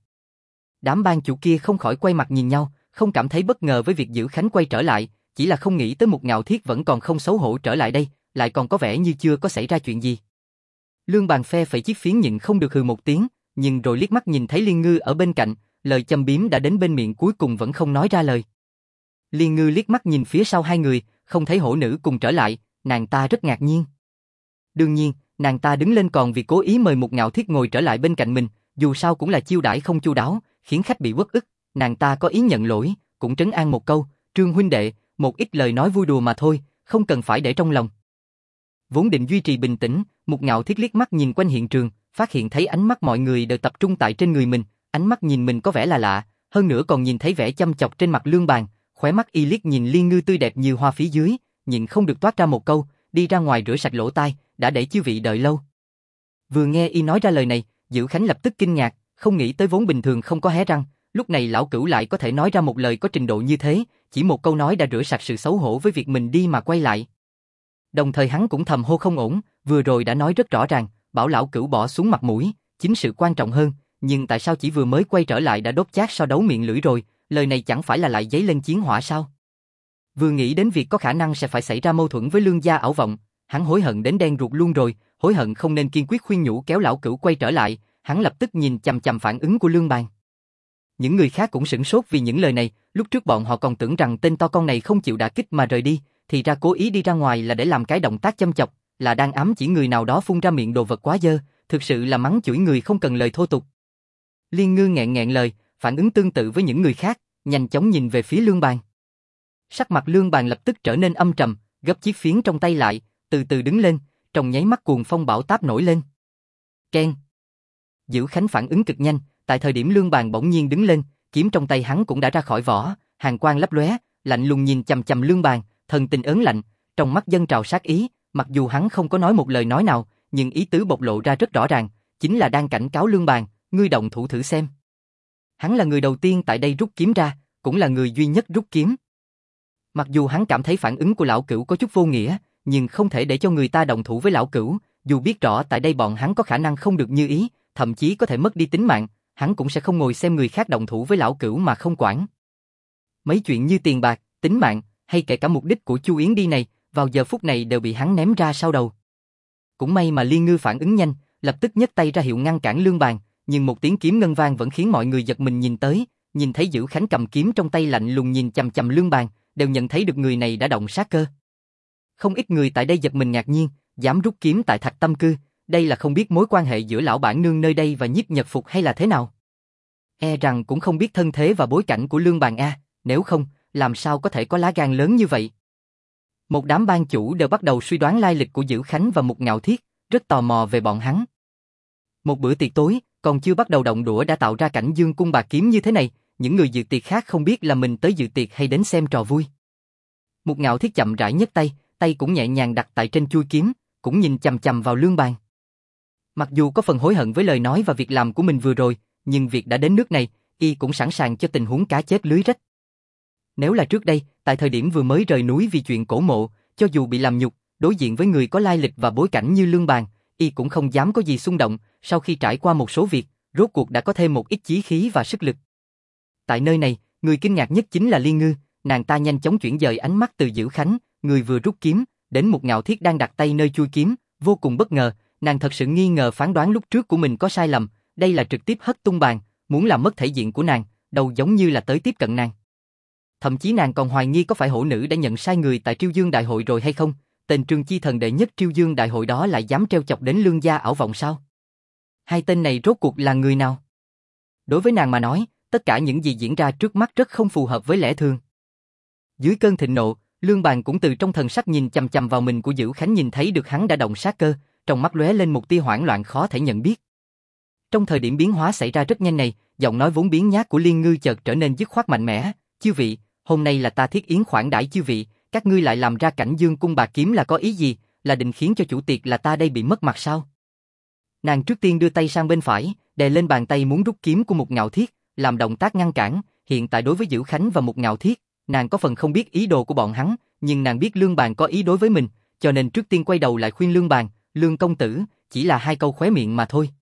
Đám ban chủ kia không khỏi quay mặt nhìn nhau, không cảm thấy bất ngờ với việc Dữ Khánh quay trở lại, chỉ là không nghĩ tới Mục Ngạo Thiết vẫn còn không xấu hổ trở lại đây, lại còn có vẻ như chưa có xảy ra chuyện gì. Lương Bàn phe phẩy chiếc phiến nhịn không được hừ một tiếng, nhưng rồi liếc mắt nhìn thấy Liên Ngư ở bên cạnh, lời châm biếm đã đến bên miệng cuối cùng vẫn không nói ra lời. Liên Ngư liếc mắt nhìn phía sau hai người, không thấy hổ nữ cùng trở lại, nàng ta rất ngạc nhiên. Đương nhiên, nàng ta đứng lên còn vì cố ý mời Mục Ngạo Thiết ngồi trở lại bên cạnh mình, dù sao cũng là chiêu đãi không chu đáo, khiến khách bị uất ức, nàng ta có ý nhận lỗi, cũng trấn an một câu, Trương huynh đệ, một ít lời nói vui đùa mà thôi, không cần phải để trong lòng. Vốn định duy trì bình tĩnh, Mục Ngạo Thiết liếc mắt nhìn quanh hiện trường, phát hiện thấy ánh mắt mọi người đều tập trung tại trên người mình, ánh mắt nhìn mình có vẻ là lạ, hơn nữa còn nhìn thấy vẻ chăm chọc trên mặt Lương Bàn, khóe mắt y liếc nhìn Liên Ngư tươi đẹp như hoa phía dưới, nhịn không được toát ra một câu, đi ra ngoài rửa sạch lỗ tai, đã để chư vị đợi lâu. Vừa nghe y nói ra lời này, Dữ Khánh lập tức kinh ngạc, không nghĩ tới vốn bình thường không có hé răng, lúc này lão cửu lại có thể nói ra một lời có trình độ như thế, chỉ một câu nói đã rửa sạch sự xấu hổ với việc mình đi mà quay lại. Đồng thời hắn cũng thầm hô không ổn, vừa rồi đã nói rất rõ ràng, bảo lão cửu bỏ xuống mặt mũi, chính sự quan trọng hơn, nhưng tại sao chỉ vừa mới quay trở lại đã đốt chát so đấu miệng lưỡi rồi, lời này chẳng phải là lại dấy lên chiến hỏa sao? Vừa nghĩ đến việc có khả năng sẽ phải xảy ra mâu thuẫn với Lương gia Ảo Vọng, hắn hối hận đến đen ruột luôn rồi, hối hận không nên kiên quyết khuyên nhủ kéo lão cửu quay trở lại, hắn lập tức nhìn chằm chằm phản ứng của Lương Bàn. Những người khác cũng sửng sốt vì những lời này, lúc trước bọn họ còn tưởng rằng tên to con này không chịu đả kích mà rời đi, thì ra cố ý đi ra ngoài là để làm cái động tác châm chọc, là đang ám chỉ người nào đó phun ra miệng đồ vật quá dơ, thực sự là mắng chửi người không cần lời thô tục. Liên Ngư nghẹn lời, phản ứng tương tự với những người khác, nhanh chóng nhìn về phía Lương Bàn. Sắc mặt Lương Bàn lập tức trở nên âm trầm, gấp chiếc phiến trong tay lại, từ từ đứng lên, trong nháy mắt cuồng phong bão táp nổi lên. Keng. Dữ Khánh phản ứng cực nhanh, tại thời điểm Lương Bàn bỗng nhiên đứng lên, kiếm trong tay hắn cũng đã ra khỏi vỏ, hàn quang lấp lóe, lạnh lùng nhìn chằm chằm Lương Bàn, thần tình ớn lạnh, trong mắt dâng trào sát ý, mặc dù hắn không có nói một lời nói nào, nhưng ý tứ bộc lộ ra rất rõ ràng, chính là đang cảnh cáo Lương Bàn, ngươi động thủ thử xem. Hắn là người đầu tiên tại đây rút kiếm ra, cũng là người duy nhất rút kiếm. Mặc dù hắn cảm thấy phản ứng của lão cửu có chút vô nghĩa, nhưng không thể để cho người ta động thủ với lão cửu, dù biết rõ tại đây bọn hắn có khả năng không được như ý, thậm chí có thể mất đi tính mạng, hắn cũng sẽ không ngồi xem người khác động thủ với lão cửu mà không quản. Mấy chuyện như tiền bạc, tính mạng, hay kể cả mục đích của Chu Yến đi này, vào giờ phút này đều bị hắn ném ra sau đầu. Cũng may mà Liên Ngư phản ứng nhanh, lập tức nhấc tay ra hiệu ngăn cản Lương Bàn, nhưng một tiếng kiếm ngân vang vẫn khiến mọi người giật mình nhìn tới, nhìn thấy Dữ Khánh cầm kiếm trong tay lạnh lùng nhìn chằm chằm Lương Bàn, đều nhận thấy được người này đã động sát cơ. Không ít người tại đây giật mình ngạc nhiên, dám rút kiếm tại Thạch Tâm Cư, đây là không biết mối quan hệ giữa lão bản nương nơi đây và Nhiếp Nhật Phục hay là thế nào. E rằng cũng không biết thân thế và bối cảnh của Lương Bàn a, nếu không, làm sao có thể có lá gan lớn như vậy. Một đám ban chủ đều bắt đầu suy đoán lai lịch của Dữ Khánh và Mục Ngạo Thiết, rất tò mò về bọn hắn. Một bữa tiệc tối, còn chưa bắt đầu động đũa đã tạo ra cảnh dương cung bạc kiếm như thế này, những người dự tiệc khác không biết là mình tới dự tiệc hay đến xem trò vui. Mục Ngạo Thiết chậm rãi nhấc tay, tay cũng nhẹ nhàng đặt tại trên chuôi kiếm, cũng nhìn chằm chằm vào Lương Bàn. Mặc dù có phần hối hận với lời nói và việc làm của mình vừa rồi, nhưng việc đã đến nước này, y cũng sẵn sàng cho tình huống cá chết lưới rách. Nếu là trước đây, tại thời điểm vừa mới rời núi vì chuyện cổ mộ, cho dù bị làm nhục, đối diện với người có lai lịch và bối cảnh như Lương Bàn, y cũng không dám có gì xung động, sau khi trải qua một số việc, rốt cuộc đã có thêm một ít chí khí và sức lực. Tại nơi này, người kinh ngạc nhất chính là Liên Ngư, nàng ta nhanh chóng chuyển dời ánh mắt từ Dữ Khánh, người vừa rút kiếm, đến một Ngạo Thiết đang đặt tay nơi chuôi kiếm, vô cùng bất ngờ, nàng thật sự nghi ngờ phán đoán lúc trước của mình có sai lầm, đây là trực tiếp hất tung bàn, muốn làm mất thể diện của nàng, đâu giống như là tới tiếp cận nàng. Thậm chí nàng còn hoài nghi có phải hổ nữ đã nhận sai người tại Triêu Dương Đại hội rồi hay không, tên Trương Chi Thần đệ nhất Triêu Dương Đại hội đó lại dám treo chọc đến Lương gia ảo vọng sao? Hai tên này rốt cuộc là người nào? Đối với nàng mà nói, tất cả những gì diễn ra trước mắt rất không phù hợp với lẽ thường. Dưới cơn thịnh nộ, Lương Bàn cũng từ trong thần sắc nhìn chằm chằm vào mình của Dữ Khánh nhìn thấy được hắn đã động sát cơ, trong mắt lóe lên một tia hoảng loạn khó thể nhận biết. Trong thời điểm biến hóa xảy ra rất nhanh này, giọng nói vốn biến nhát của Liên Ngư chợt trở nên dứt khoát mạnh mẽ, "Chư vị, hôm nay là ta thiết yến khoản đãi chư vị, các ngươi lại làm ra cảnh Dương cung bạc kiếm là có ý gì, là định khiến cho chủ tiệc là ta đây bị mất mặt sao?" Nàng trước tiên đưa tay sang bên phải, đè lên bàn tay muốn rút kiếm của một Ngạo Thiết, làm động tác ngăn cản, hiện tại đối với Dữ Khánh và một Ngạo Thiết, nàng có phần không biết ý đồ của bọn hắn, nhưng nàng biết Lương Bàn có ý đối với mình, cho nên trước tiên quay đầu lại khuyên Lương Bàn, "Lương công tử, chỉ là hai câu khóe miệng mà thôi.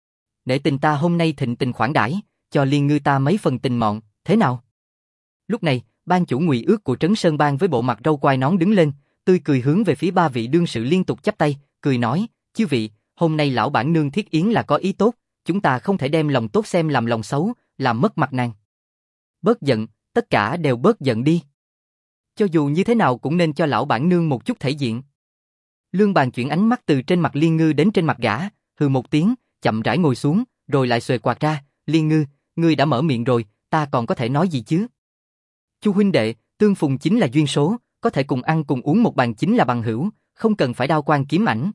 Nể tình ta hôm nay thịnh tình khoản đãi, cho Liên Ngư ta mấy phần tình mọn, thế nào?" Lúc này, ban chủ Ngụy Ước của Trấn Sơn Bang với bộ mặt râu quai nón đứng lên, tươi cười hướng về phía ba vị đương sự liên tục chắp tay, cười nói, "Chư vị, hôm nay lão bản nương thiết yến là có ý tốt, chúng ta không thể đem lòng tốt xem làm lòng xấu, làm mất mặt nàng. Bớt giận, tất cả đều bớt giận đi. Cho dù như thế nào cũng nên cho lão bản nương một chút thể diện." Lương Bàn chuyển ánh mắt từ trên mặt Liên Ngư đến trên mặt gã, hừ một tiếng, chậm rãi ngồi xuống, rồi lại xuề quạt ra, "Liên Ngư, ngươi đã mở miệng rồi, ta còn có thể nói gì chứ? Chu huynh đệ, tương phùng chính là duyên số, có thể cùng ăn cùng uống một bàn chính là bằng hữu, không cần phải đao quan kiếm ảnh."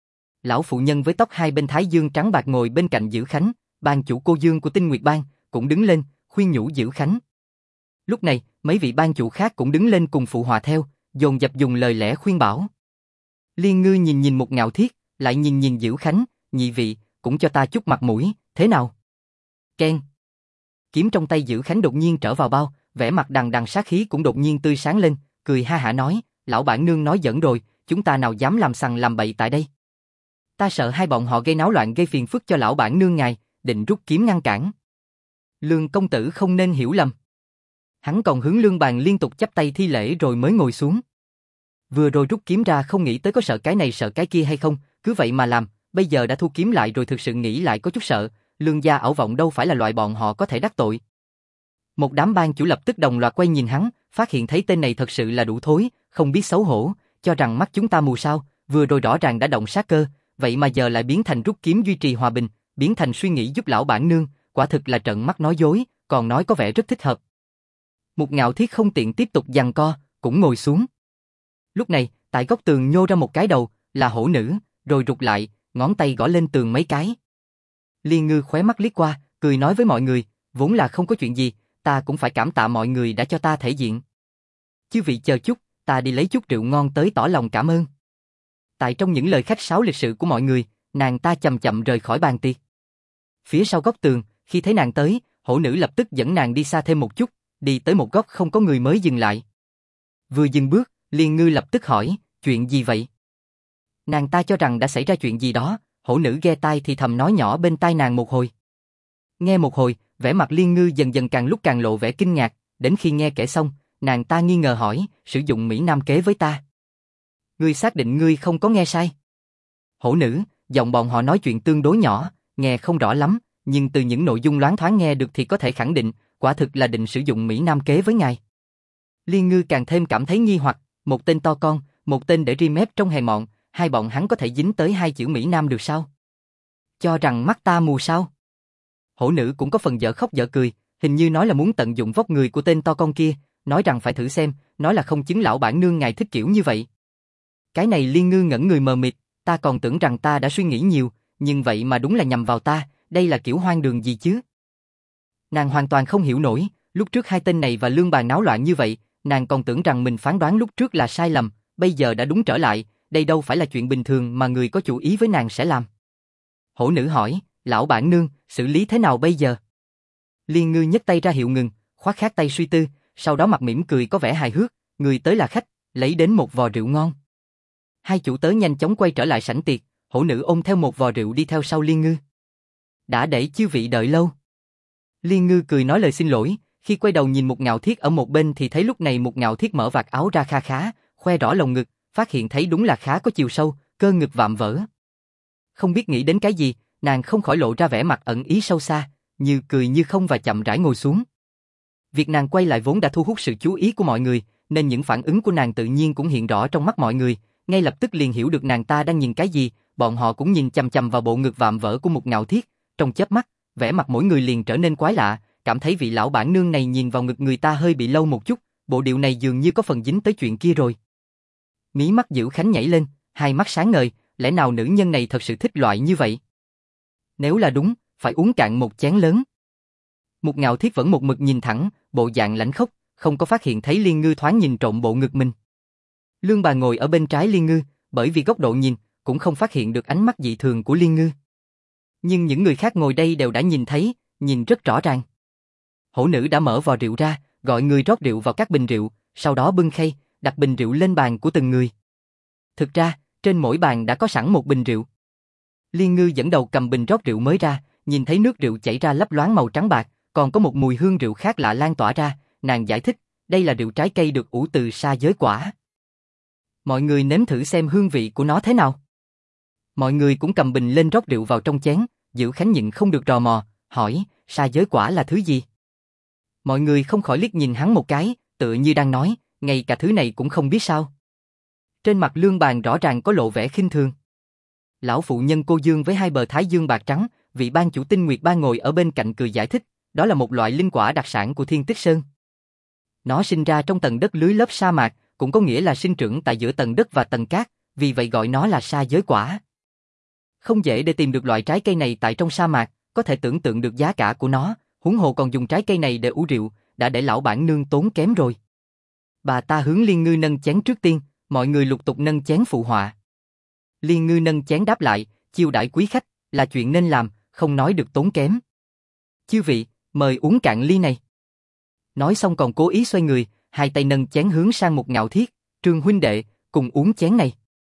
Lão phụ nhân với tóc hai bên thái dương trắng bạc ngồi bên cạnh Dữ Khánh, ban chủ Cô Dương của Tinh Nguyệt Bang, cũng đứng lên, khuyên nhủ Dữ Khánh. Lúc này, mấy vị ban chủ khác cũng đứng lên cùng phụ họa theo, dồn dập dùng lời lẽ khuyên bảo. Liên Ngư nhìn nhìn một Ngạo Thiết, lại nhìn nhìn Dữ Khánh, "Nhị vị, cũng cho ta chút mặt mũi, thế nào?" Keng. Kiếm trong tay Dữ Khánh đột nhiên trở vào bao, vẻ mặt đằng đằng sát khí cũng đột nhiên tươi sáng lên, cười ha hả nói, "Lão bản nương nói giỡn rồi, chúng ta nào dám làm sằng làm bậy tại đây. Ta sợ hai bọn họ gây náo loạn gây phiền phức cho lão bản nương ngài, định rút kiếm ngăn cản. Lương công tử không nên hiểu lầm." Hắn còn hướng Lương Bàn liên tục chắp tay thi lễ rồi mới ngồi xuống. Vừa rồi rút kiếm ra không nghĩ tới có sợ cái này sợ cái kia hay không, cứ vậy mà làm, bây giờ đã thu kiếm lại rồi thực sự nghĩ lại có chút sợ, Lương gia ảo vọng đâu phải là loại bọn họ có thể đắc tội. Một đám ban chủ lập tức đồng loạt quay nhìn hắn, phát hiện thấy tên này thật sự là đủ thối, không biết xấu hổ, cho rằng mắt chúng ta mù sao, vừa rồi rõ ràng đã động sát cơ, vậy mà giờ lại biến thành rút kiếm duy trì hòa bình, biến thành suy nghĩ giúp lão bản nương, quả thực là trợn mắt nói dối, còn nói có vẻ rất thích hợp. Một Ngạo Thiết không tiện tiếp tục giằng co, cũng ngồi xuống. Lúc này, tại góc tường nhô ra một cái đầu, là hổ nữ, rồi rụt lại, ngón tay gõ lên tường mấy cái. Liên Ngư khóe mắt liếc qua, cười nói với mọi người, "Vốn là không có chuyện gì, ta cũng phải cảm tạ mọi người đã cho ta thể diện. Chư vị chờ chút, ta đi lấy chút rượu ngon tới tỏ lòng cảm ơn." Tại trong những lời khách sáo lịch sự của mọi người, nàng ta chậm chậm rời khỏi bàn tiệc. Phía sau góc tường, khi thấy nàng tới, hổ nữ lập tức dẫn nàng đi xa thêm một chút, đi tới một góc không có người mới dừng lại. Vừa dừng bước, Liên Ngư lập tức hỏi, "Chuyện gì vậy?" Nàng ta cho rằng đã xảy ra chuyện gì đó, hổ nữ ghe tai thì thầm nói nhỏ bên tai nàng một hồi. Nghe một hồi, vẻ mặt Liên Ngư dần dần càng lúc càng lộ vẻ kinh ngạc, đến khi nghe kể xong, nàng ta nghi ngờ hỏi, "Sử dụng Mỹ Nam kế với ta? Ngươi xác định ngươi không có nghe sai?" Hổ nữ, giọng bọn họ nói chuyện tương đối nhỏ, nghe không rõ lắm, nhưng từ những nội dung loáng thoáng nghe được thì có thể khẳng định, quả thực là định sử dụng Mỹ Nam kế với ngài. Liên Ngư càng thêm cảm thấy nghi hoặc, một tên to con, một tên để ri mép trong hèn mọn, hai bọn hắn có thể dính tới hai chữ Mỹ Nam được sao? Cho rằng mắt ta mù sao? Hổ nữ cũng có phần dở khóc dở cười, hình như nói là muốn tận dụng vóc người của tên to con kia, nói rằng phải thử xem, nói là không chứng lão bản nương ngài thích kiểu như vậy. Cái này Liên Ngư ngẩn người mờ mịt, ta còn tưởng rằng ta đã suy nghĩ nhiều, nhưng vậy mà đúng là nhằm vào ta, đây là kiểu hoang đường gì chứ? Nàng hoàn toàn không hiểu nổi, lúc trước hai tên này và Lương Bàn náo loạn như vậy, nàng còn tưởng rằng mình phán đoán lúc trước là sai lầm, bây giờ đã đúng trở lại, đây đâu phải là chuyện bình thường mà người có chủ ý với nàng sẽ làm. Hổ nữ hỏi, "Lão bản nương, xử lý thế nào bây giờ?" Liên Ngư nhấc tay ra hiệu ngừng, khoát khác tay suy tư, sau đó mặt mỉm cười có vẻ hài hước, "Người tới là khách, lấy đến một vò rượu ngon." Hai chủ tớ nhanh chóng quay trở lại sảnh tiệc, hổ nữ ôm theo một vò rượu đi theo sau Liên Ngư. "Đã để chư vị đợi lâu." Liên Ngư cười nói lời xin lỗi, khi quay đầu nhìn Mục Ngạo Thiết ở một bên thì thấy lúc này Mục Ngạo Thiết mở vạt áo ra kha khá, khoe rõ lồng ngực, phát hiện thấy đúng là khá có chiều sâu, cơ ngực vạm vỡ. Không biết nghĩ đến cái gì, nàng không khỏi lộ ra vẻ mặt ẩn ý sâu xa, như cười như không và chậm rãi ngồi xuống. Việc nàng quay lại vốn đã thu hút sự chú ý của mọi người, nên những phản ứng của nàng tự nhiên cũng hiện rõ trong mắt mọi người, ngay lập tức liền hiểu được nàng ta đang nhìn cái gì, bọn họ cũng nhìn chằm chằm vào bộ ngực vạm vỡ của Mục Ngạo Thiết, trong chớp mắt, vẻ mặt mỗi người liền trở nên quái lạ, cảm thấy vị lão bản nương này nhìn vào ngực người ta hơi bị lâu một chút, bộ điệu này dường như có phần dính tới chuyện kia rồi. Mí mắt Dữ Khánh nhảy lên, hai mắt sáng ngời, lẽ nào nữ nhân này thật sự thích loại như vậy? Nếu là đúng, phải uống cạn một chén lớn. Mục Ngạo Thiết vẫn một mực nhìn thẳng, bộ dạng lãnh khốc, không có phát hiện thấy Liên Ngư thoáng nhìn trộm bộ ngực mình. Lương bà ngồi ở bên trái Liên Ngư, bởi vì góc độ nhìn, cũng không phát hiện được ánh mắt dị thường của Liên Ngư. Nhưng những người khác ngồi đây đều đã nhìn thấy, nhìn rất rõ ràng. Hổ nữ đã mở vò rượu ra, gọi người rót rượu vào các bình rượu, sau đó bưng khay, đặt bình rượu lên bàn của từng người. Thực ra, trên mỗi bàn đã có sẵn một bình rượu. Liên Ngư dẫn đầu cầm bình rót rượu mới ra, nhìn thấy nước rượu chảy ra lấp loáng màu trắng bạc, còn có một mùi hương rượu khác lạ lan tỏa ra, nàng giải thích, đây là rượu trái cây được ủ từ sa giới quả. Mọi người nếm thử xem hương vị của nó thế nào. Mọi người cũng cầm bình lên rót rượu vào trong chén, Dữ Khánh nhịn không được tò mò, hỏi, sa giới quả là thứ gì? Mọi người không khỏi liếc nhìn hắn một cái, tựa như đang nói, ngay cả thứ này cũng không biết sao. Trên mặt Lương Bàn rõ ràng có lộ vẻ khinh thường. Lão phụ nhân cô Dương với hai bờ thái dương bạc trắng, vị ban chủ Tinh Nguyệt Ban ngồi ở bên cạnh cười giải thích, đó là một loại linh quả đặc sản của Thiên Tích Sơn. Nó sinh ra trong tầng đất lưới lớp sa mạc, cũng có nghĩa là sinh trưởng tại giữa tầng đất và tầng cát, vì vậy gọi nó là sa giới quả. Không dễ để tìm được loại trái cây này tại trong sa mạc, có thể tưởng tượng được giá cả của nó, huống hồ còn dùng trái cây này để ủ rượu, đã để lão bản nương tốn kém rồi. Bà ta hướng Liên Ngư nâng chén trước tiên, mọi người lục tục nâng chén phụ họa. Liên Ngư nâng chén đáp lại, chiêu đãi quý khách, là chuyện nên làm, không nói được tốn kém. Chư vị, mời uống cạn ly này. Nói xong còn cố ý xoay người, hai tay nâng chén hướng sang Mục Ngạo Thiết, Trương huynh đệ, cùng uống chén này.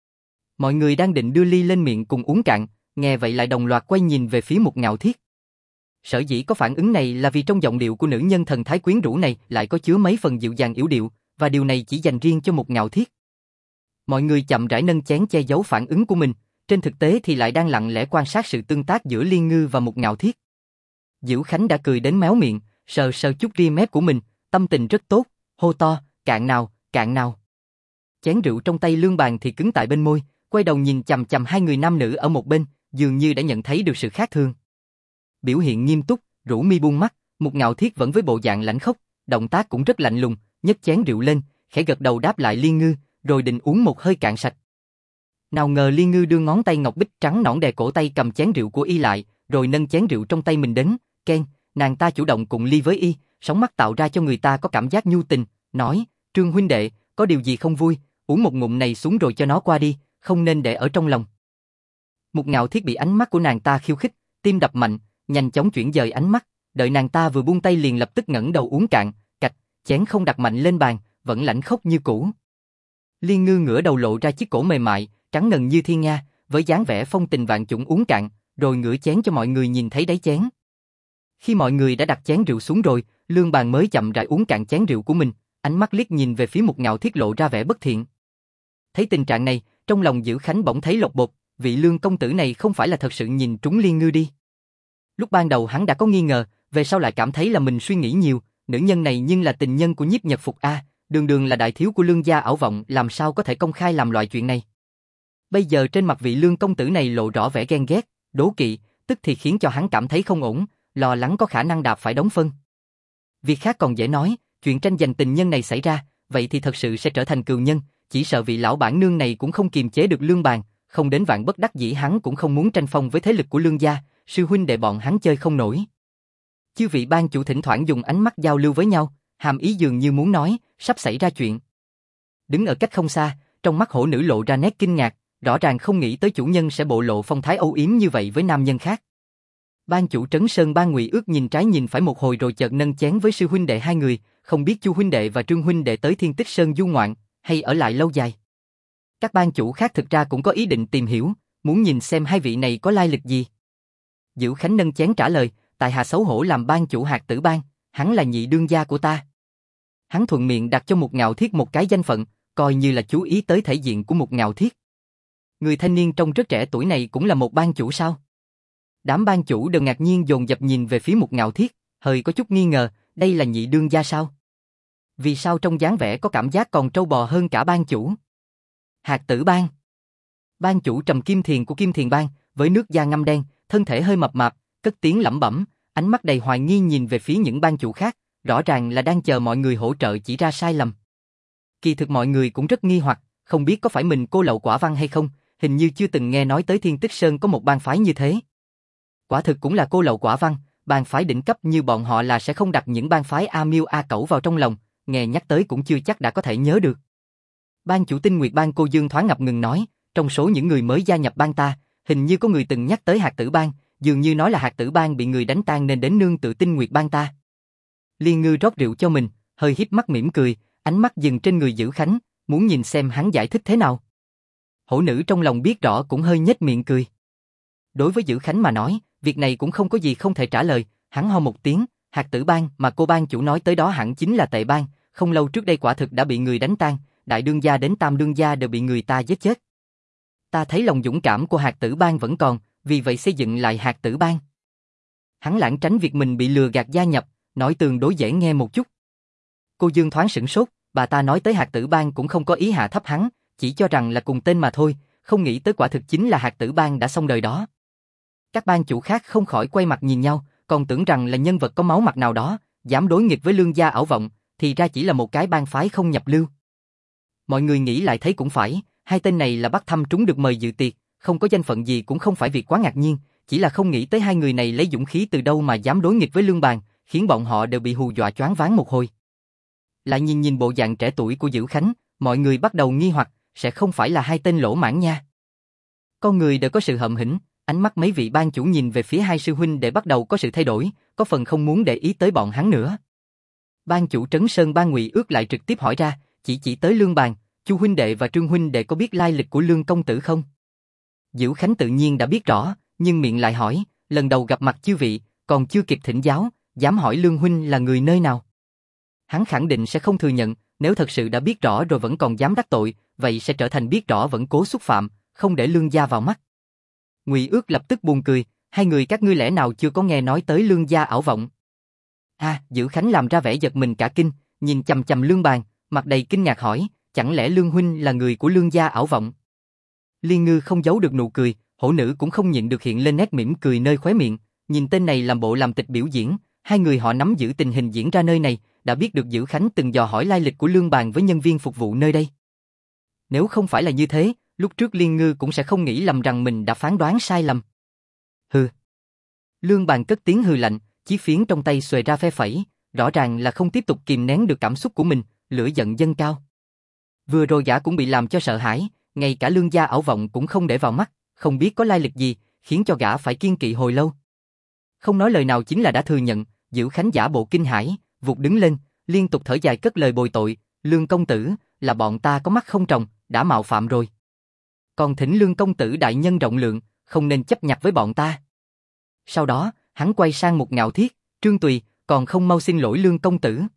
Mọi người đang định đưa ly lên miệng cùng uống cạn, nghe vậy lại đồng loạt quay nhìn về phía Mục Ngạo Thiết. Sở dĩ có phản ứng này là vì trong giọng điệu của nữ nhân thần thái quyến rũ này lại có chứa mấy phần dịu dàng yểu điệu, và điều này chỉ dành riêng cho Mục Ngạo Thiết. Mọi người chậm rãi nâng chén che giấu phản ứng của mình, trên thực tế thì lại đang lặng lẽ quan sát sự tương tác giữa Liên Ngư và Mục Ngạo Thiết. Dữ Khánh đã cười đến méo miệng, sờ sờ chút ria mép của mình, tâm tình rất tốt, hô to, cạn nào, cạn nào. Chén rượu trong tay Lương Bàn thì cứng tại bên môi, quay đầu nhìn chằm chằm hai người nam nữ ở một bên, dường như đã nhận thấy được sự khác thường. Biểu hiện nghiêm túc, rũ mi buông mắt, Mục Ngạo Thiết vẫn với bộ dạng lãnh khốc, động tác cũng rất lạnh lùng, nhấc chén rượu lên, khẽ gật đầu đáp lại Liên Ngư, rồi định uống một hơi cạn sạch. Nào ngờ Liên Ngư đưa ngón tay ngọc bích trắng nõn đè cổ tay cầm chén rượu của y lại, rồi nâng chén rượu trong tay mình đến, keng, nàng ta chủ động cùng ly với y, sóng mắt tạo ra cho người ta có cảm giác nhu tình, nói, Trương huynh đệ, có điều gì không vui, uống một ngụm này xuống rồi cho nó qua đi, không nên để ở trong lòng. Mục Ngạo Thiết bị ánh mắt của nàng ta khiêu khích, tim đập mạnh, nhanh chóng chuyển dời ánh mắt, đợi nàng ta vừa buông tay liền lập tức ngẩng đầu uống cạn, cạch, chén không đặt mạnh lên bàn, vẫn lãnh khốc như cũ. Liên Ngư ngửa đầu lộ ra chiếc cổ mềm mại, trắng ngần như thiên nga, với dáng vẻ phong tình vạn chủng uống cạn, rồi ngửa chén cho mọi người nhìn thấy đáy chén. Khi mọi người đã đặt chén rượu xuống rồi, Lương Bàn mới chậm rãi uống cạn chén rượu của mình, ánh mắt liếc nhìn về phía Mục Ngạo Thiết lộ ra vẻ bất thiện. Thấy tình trạng này, trong lòng Dữ Khánh bỗng thấy lột bột, vị Lương công tử này không phải là thật sự nhìn trúng Liên Ngư đi. Lúc ban đầu hắn đã có nghi ngờ, về sau lại cảm thấy là mình suy nghĩ nhiều, nữ nhân này nhưng là tình nhân của Nhiếp Nhật Phục a, đường đường là đại thiếu của Lương gia ảo vọng, làm sao có thể công khai làm loại chuyện này. Bây giờ trên mặt vị Lương công tử này lộ rõ vẻ ghen ghét, đố kỵ, tức thì khiến cho hắn cảm thấy không ổn, lo lắng có khả năng đạp phải đóng phân. Việc khác còn dễ nói, chuyện tranh giành tình nhân này xảy ra, vậy thì thật sự sẽ trở thành cừu nhân, chỉ sợ vị lão bản nương này cũng không kiềm chế được Lương Bàn, không đến vạn bất đắc dĩ hắn cũng không muốn tranh phong với thế lực của Lương gia, sư huynh đệ bọn hắn chơi không nổi. Chư vị ban chủ thỉnh thoảng dùng ánh mắt giao lưu với nhau, hàm ý dường như muốn nói, sắp xảy ra chuyện. Đứng ở cách không xa, trong mắt hổ nữ lộ ra nét kinh ngạc, rõ ràng không nghĩ tới chủ nhân sẽ bộ lộ phong thái âu yếm như vậy với nam nhân khác. Ban chủ Trấn Sơn Ban Ngụy Ước nhìn trái nhìn phải một hồi rồi chợt nâng chén với sư huynh đệ hai người, không biết Chu huynh đệ và Trương huynh đệ tới Thiên Tích Sơn du ngoạn, hay ở lại lâu dài. Các ban chủ khác thực ra cũng có ý định tìm hiểu, muốn nhìn xem hai vị này có lai lịch gì. Dữ Khánh nâng chén trả lời, tại hạ xấu hổ làm ban chủ Hạt Tử Bang, Hắn là nhị đương gia của ta. Hắn thuận miệng đặt cho Mục Ngạo Thiết một cái danh phận, coi như là chú ý tới thể diện của Mục Ngạo Thiết. Người thanh niên trông rất trẻ tuổi này cũng là một ban chủ sao? Đám ban chủ đều ngạc nhiên dồn dập nhìn về phía Mục Ngạo Thiết, hơi có chút nghi ngờ, đây là nhị đương gia sao? Vì sao trong dáng vẻ có cảm giác còn trâu bò hơn cả ban chủ? Hạt Tử Bang. Ban chủ Trầm Kim Thiền của Kim Thiền Bang, với nước da ngăm đen, thân thể hơi mập mạp, cất tiếng lẩm bẩm, ánh mắt đầy hoài nghi nhìn về phía những ban chủ khác, rõ ràng là đang chờ mọi người hỗ trợ chỉ ra sai lầm. Kỳ thực mọi người cũng rất nghi hoặc, không biết có phải mình cô lậu quả văn hay không, hình như chưa từng nghe nói tới Thiên Tích Sơn có một bang phái như thế. Quả thực cũng là cô lậu quả văn, bang phái đỉnh cấp như bọn họ là sẽ không đặt những bang phái A Miêu A Cẩu vào trong lòng, nghe nhắc tới cũng chưa chắc đã có thể nhớ được. Ban chủ Tinh Nguyệt Bang Cô Dương thoáng ngập ngừng nói, trong số những người mới gia nhập bang ta, hình như có người từng nhắc tới Hạt Tử Bang, dường như nói là Hạt Tử Bang bị người đánh tan nên đến nương tự Tinh Nguyệt Bang ta. Liên Ngư rót rượu cho mình, hơi híp mắt mỉm cười, ánh mắt dừng trên người Dữ Khánh, muốn nhìn xem hắn giải thích thế nào. Hổ nữ trong lòng biết rõ cũng hơi nhếch miệng cười. Đối với Dữ Khánh mà nói, việc này cũng không có gì không thể trả lời, hắn ho một tiếng, Hạt Tử Bang mà cô ban chủ nói tới đó hẳn chính là Tệ Bang, không lâu trước đây quả thực đã bị người đánh tan, đại đương gia đến tam đương gia đều bị người ta giết chết. Ta thấy lòng dũng cảm của Hạt Tử Bang vẫn còn, vì vậy xây dựng lại Hạt Tử Bang. Hắn lảng tránh việc mình bị lừa gạt gia nhập, nói tương đối dễ nghe một chút. Cô Dương thoáng sửng sốt, bà ta nói tới Hạt Tử Bang cũng không có ý hạ thấp hắn, chỉ cho rằng là cùng tên mà thôi, không nghĩ tới quả thực chính là Hạt Tử Bang đã xong đời đó. Các ban chủ khác không khỏi quay mặt nhìn nhau, còn tưởng rằng là nhân vật có máu mặt nào đó, dám đối nghịch với Lương gia Ảo Vọng, thì ra chỉ là một cái bang phái không nhập lưu. Mọi người nghĩ lại thấy cũng phải, hai tên này là bắt thăm trúng được mời dự tiệc, không có danh phận gì cũng không phải việc quá ngạc nhiên, chỉ là không nghĩ tới hai người này lấy dũng khí từ đâu mà dám đối nghịch với Lương Bàng, khiến bọn họ đều bị hù dọa choáng váng một hồi. Lại nhìn bộ dạng trẻ tuổi của Dữ Khánh, mọi người bắt đầu nghi hoặc, sẽ không phải là hai tên lỗ mãng nha. Con người đều có sự hậm hĩnh, ánh mắt mấy vị ban chủ nhìn về phía hai sư huynh để bắt đầu có sự thay đổi, có phần không muốn để ý tới bọn hắn nữa. Ban chủ Trấn Sơn Ban Ngụy Ước lại trực tiếp hỏi ra, chỉ tới Lương Bàng, Chu huynh đệ và Trương huynh đệ có biết lai lịch của Lương công tử không? Dữ Khánh tự nhiên đã biết rõ, nhưng miệng lại hỏi, lần đầu gặp mặt chư vị, còn chưa kịp thỉnh giáo, dám hỏi Lương huynh là người nơi nào? Hắn khẳng định sẽ không thừa nhận, nếu thật sự đã biết rõ rồi vẫn còn dám đắc tội, vậy sẽ trở thành biết rõ vẫn cố xúc phạm, không để Lương gia vào mắt. Ngụy Ước lập tức buồn cười, hai người các ngươi lẽ nào chưa có nghe nói tới Lương gia Ảo Vọng? Dữ Khánh làm ra vẻ giật mình cả kinh, nhìn chằm chằm Lương Bàng, mặt đầy kinh ngạc hỏi, chẳng lẽ Lương huynh là người của Lương gia Ảo Vọng? Liên Ngư không giấu được nụ cười, hổ nữ cũng không nhịn được hiện lên nét mỉm cười nơi khóe miệng, nhìn tên này làm bộ làm tịch biểu diễn, hai người họ nắm giữ tình hình diễn ra nơi này, đã biết được Dữ Khánh từng dò hỏi lai lịch của Lương Bàng với nhân viên phục vụ nơi đây. Nếu không phải là như thế, lúc trước Liên Ngư cũng sẽ không nghĩ lầm rằng mình đã phán đoán sai lầm. Hừ. Lương Bàng cất tiếng hừ lạnh, chiếc phiến trong tay xuề ra phe phẩy, rõ ràng là không tiếp tục kìm nén được cảm xúc của mình, lửa giận dâng cao. Vừa rồi gã cũng bị làm cho sợ hãi, ngay cả Lương gia Ảo Vọng cũng không để vào mắt, không biết có lai lịch gì, khiến cho gã phải kiên kỵ hồi lâu. Không nói lời nào chính là đã thừa nhận, Dữ Khánh giả bộ kinh hãi, vụt đứng lên, liên tục thở dài cất lời bồi tội, Lương công tử, là bọn ta có mắt không tròng, đã mạo phạm rồi. Còn thỉnh Lương công tử đại nhân rộng lượng, không nên chấp nhặt với bọn ta. Sau đó, hắn quay sang Mục Ngạo Thiết, Trương Tùy, còn không mau xin lỗi Lương công tử.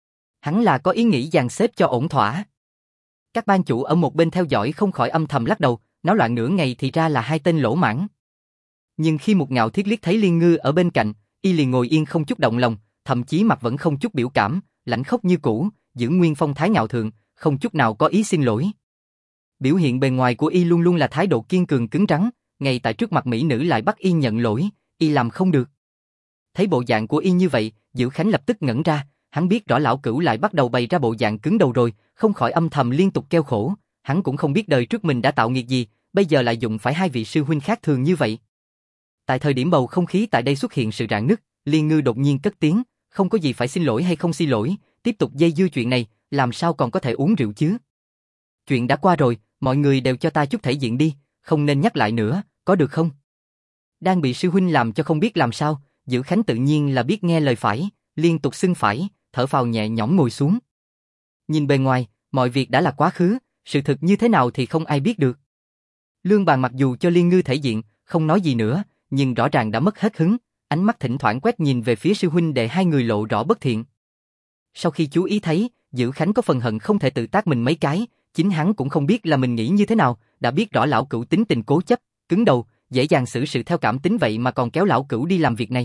Hắn là có ý nghĩ dàn xếp cho ổn thỏa. Các ban chủ ở một bên theo dõi không khỏi âm thầm lắc đầu, náo loạn nửa ngày thì ra là hai tên lỗ mãng. Nhưng khi Mục Ngạo Thiết liếc thấy Liên Ngư ở bên cạnh, y liền ngồi yên không chút động lòng, thậm chí mặt vẫn không chút biểu cảm, lãnh khốc như cũ, giữ nguyên phong thái ngạo thượng, không chút nào có ý xin lỗi. Biểu hiện bề ngoài của y luôn luôn là thái độ kiên cường cứng rắn, ngay tại trước mặt mỹ nữ lại bắt y nhận lỗi, y làm không được. Thấy bộ dạng của y như vậy, Dữ Khánh lập tức ngẩn ra, hắn biết rõ lão cửu lại bắt đầu bày ra bộ dạng cứng đầu rồi, không khỏi âm thầm liên tục kêu khổ, hắn cũng không biết đời trước mình đã tạo nghiệt gì, bây giờ lại dụng phải hai vị sư huynh khác thường như vậy. Tại thời điểm bầu không khí tại đây xuất hiện sự rạn nứt, Liên Ngư đột nhiên cất tiếng, không có gì phải xin lỗi hay không xin lỗi, tiếp tục dây dưa chuyện này, làm sao còn có thể uống rượu chứ? Chuyện đã qua rồi, mọi người đều cho ta chút thể diện đi, không nên nhắc lại nữa, có được không? Đang bị sư huynh làm cho không biết làm sao, Dữ Khánh tự nhiên là biết nghe lời phải, liên tục xưng phải, thở phào nhẹ nhõm ngồi xuống. Nhìn bề ngoài, mọi việc đã là quá khứ, sự thực như thế nào thì không ai biết được. Lương Bàng mặc dù cho Liên Ngư thể diện, không nói gì nữa, nhưng rõ ràng đã mất hết hứng, ánh mắt thỉnh thoảng quét nhìn về phía sư huynh đệ hai người lộ rõ bất thiện. Sau khi chú ý thấy, Dữ Khánh có phần hận không thể tự tát mình mấy cái, chính hắn cũng không biết là mình nghĩ như thế nào, đã biết rõ lão cửu tính tình cố chấp, cứng đầu, dễ dàng xử sự theo cảm tính vậy mà còn kéo lão cửu đi làm việc này.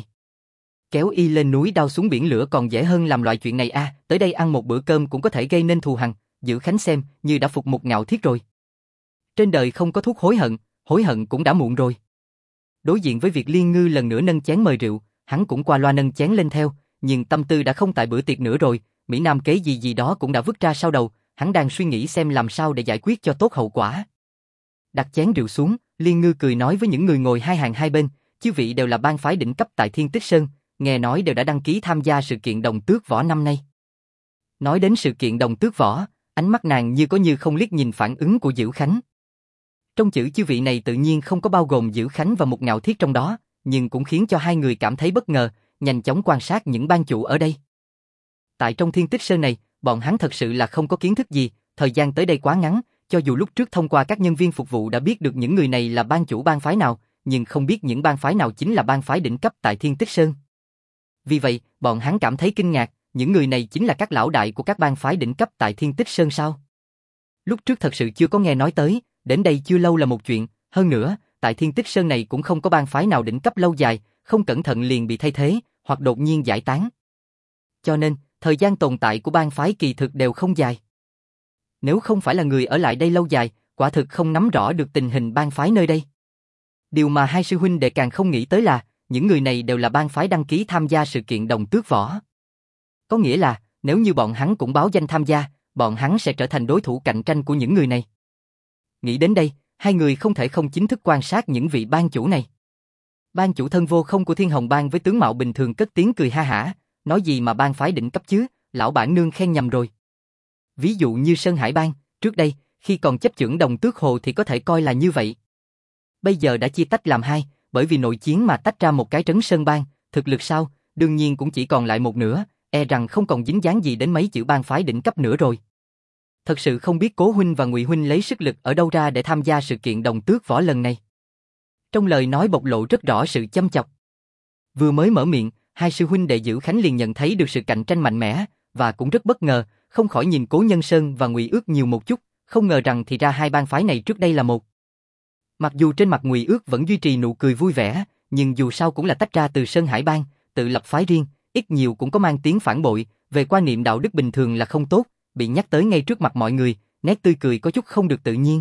Kéo y lên núi đao xuống biển lửa còn dễ hơn làm loại chuyện này tới đây ăn một bữa cơm cũng có thể gây nên thù hằn, Dữ Khánh xem như đã phục một Ngạo Thiết rồi. Trên đời không có thuốc hối hận cũng đã muộn rồi. Đối diện với việc Liên Ngư lần nữa nâng chén mời rượu, hắn cũng qua loa nâng chén lên theo, nhưng tâm tư đã không tại bữa tiệc nữa rồi, Mỹ Nam kế gì đó cũng đã vứt ra sau đầu, hắn đang suy nghĩ xem làm sao để giải quyết cho tốt hậu quả. Đặt chén rượu xuống, Liên Ngư cười nói với những người ngồi hai hàng hai bên, chư vị đều là bang phái đỉnh cấp tại Thiên Tích Sơn, nghe nói đều đã đăng ký tham gia sự kiện đồng tước võ năm nay. Nói đến sự kiện đồng tước võ, ánh mắt nàng như có như không liếc nhìn phản ứng của Dữ Khánh. Trong chữ chư vị này tự nhiên không có bao gồm Dữ Khánh và một Ngạo Thiết trong đó, nhưng cũng khiến cho hai người cảm thấy bất ngờ, nhanh chóng quan sát những bang chủ ở đây. Tại trong Thiên Tích Sơn này, bọn hắn thật sự là không có kiến thức gì, thời gian tới đây quá ngắn, cho dù lúc trước thông qua các nhân viên phục vụ đã biết được những người này là bang chủ bang phái nào, nhưng không biết những bang phái nào chính là bang phái đỉnh cấp tại Thiên Tích Sơn. Vì vậy, bọn hắn cảm thấy kinh ngạc, những người này chính là các lão đại của các bang phái đỉnh cấp tại Thiên Tích Sơn sao? Lúc trước thật sự chưa có nghe nói tới, đến đây chưa lâu là một chuyện, hơn nữa, tại Thiên Tích Sơn này cũng không có bang phái nào đỉnh cấp lâu dài, không cẩn thận liền bị thay thế, hoặc đột nhiên giải tán. Cho nên, thời gian tồn tại của bang phái kỳ thực đều không dài. Nếu không phải là người ở lại đây lâu dài, quả thực không nắm rõ được tình hình bang phái nơi đây. Điều mà hai sư huynh đệ càng không nghĩ tới là, những người này đều là bang phái đăng ký tham gia sự kiện đồng tước võ. Có nghĩa là, nếu như bọn hắn cũng báo danh tham gia, bọn hắn sẽ trở thành đối thủ cạnh tranh của những người này. Nghĩ đến đây, hai người không thể không chính thức quan sát những vị bang chủ này. Bang chủ thân vô không của Thiên Hồng Bang với tướng mạo bình thường cất tiếng cười ha hả, nói gì mà bang phái đỉnh cấp chứ, lão bản nương khen nhầm rồi. Ví dụ như Sơn Hải Bang, trước đây, khi còn chấp chưởng Đồng Tước Hồ thì có thể coi là như vậy. Bây giờ đã chia tách làm hai, bởi vì nội chiến mà tách ra một cái Trấn Sơn Bang, thực lực sao, đương nhiên cũng chỉ còn lại một nửa, e rằng không còn dính dáng gì đến mấy chữ bang phái đỉnh cấp nữa rồi. Thật sự không biết Cố huynh và Ngụy huynh lấy sức lực ở đâu ra để tham gia sự kiện đồng tước võ lần này. Trong lời nói bộc lộ rất rõ sự châm chọc. Vừa mới mở miệng, hai sư huynh đệ Dữ Khánh liền nhận thấy được sự cạnh tranh mạnh mẽ, và cũng rất bất ngờ, không khỏi nhìn Cố Nhân Sơn và Ngụy Ước nhiều một chút, không ngờ rằng thì ra hai bang phái này trước đây là một. Mặc dù trên mặt Ngụy Ước vẫn duy trì nụ cười vui vẻ, nhưng dù sao cũng là tách ra từ Sơn Hải Bang, tự lập phái riêng, ít nhiều cũng có mang tiếng phản bội, về quan niệm đạo đức bình thường là không tốt, bị nhắc tới ngay trước mặt mọi người, nét tươi cười có chút không được tự nhiên.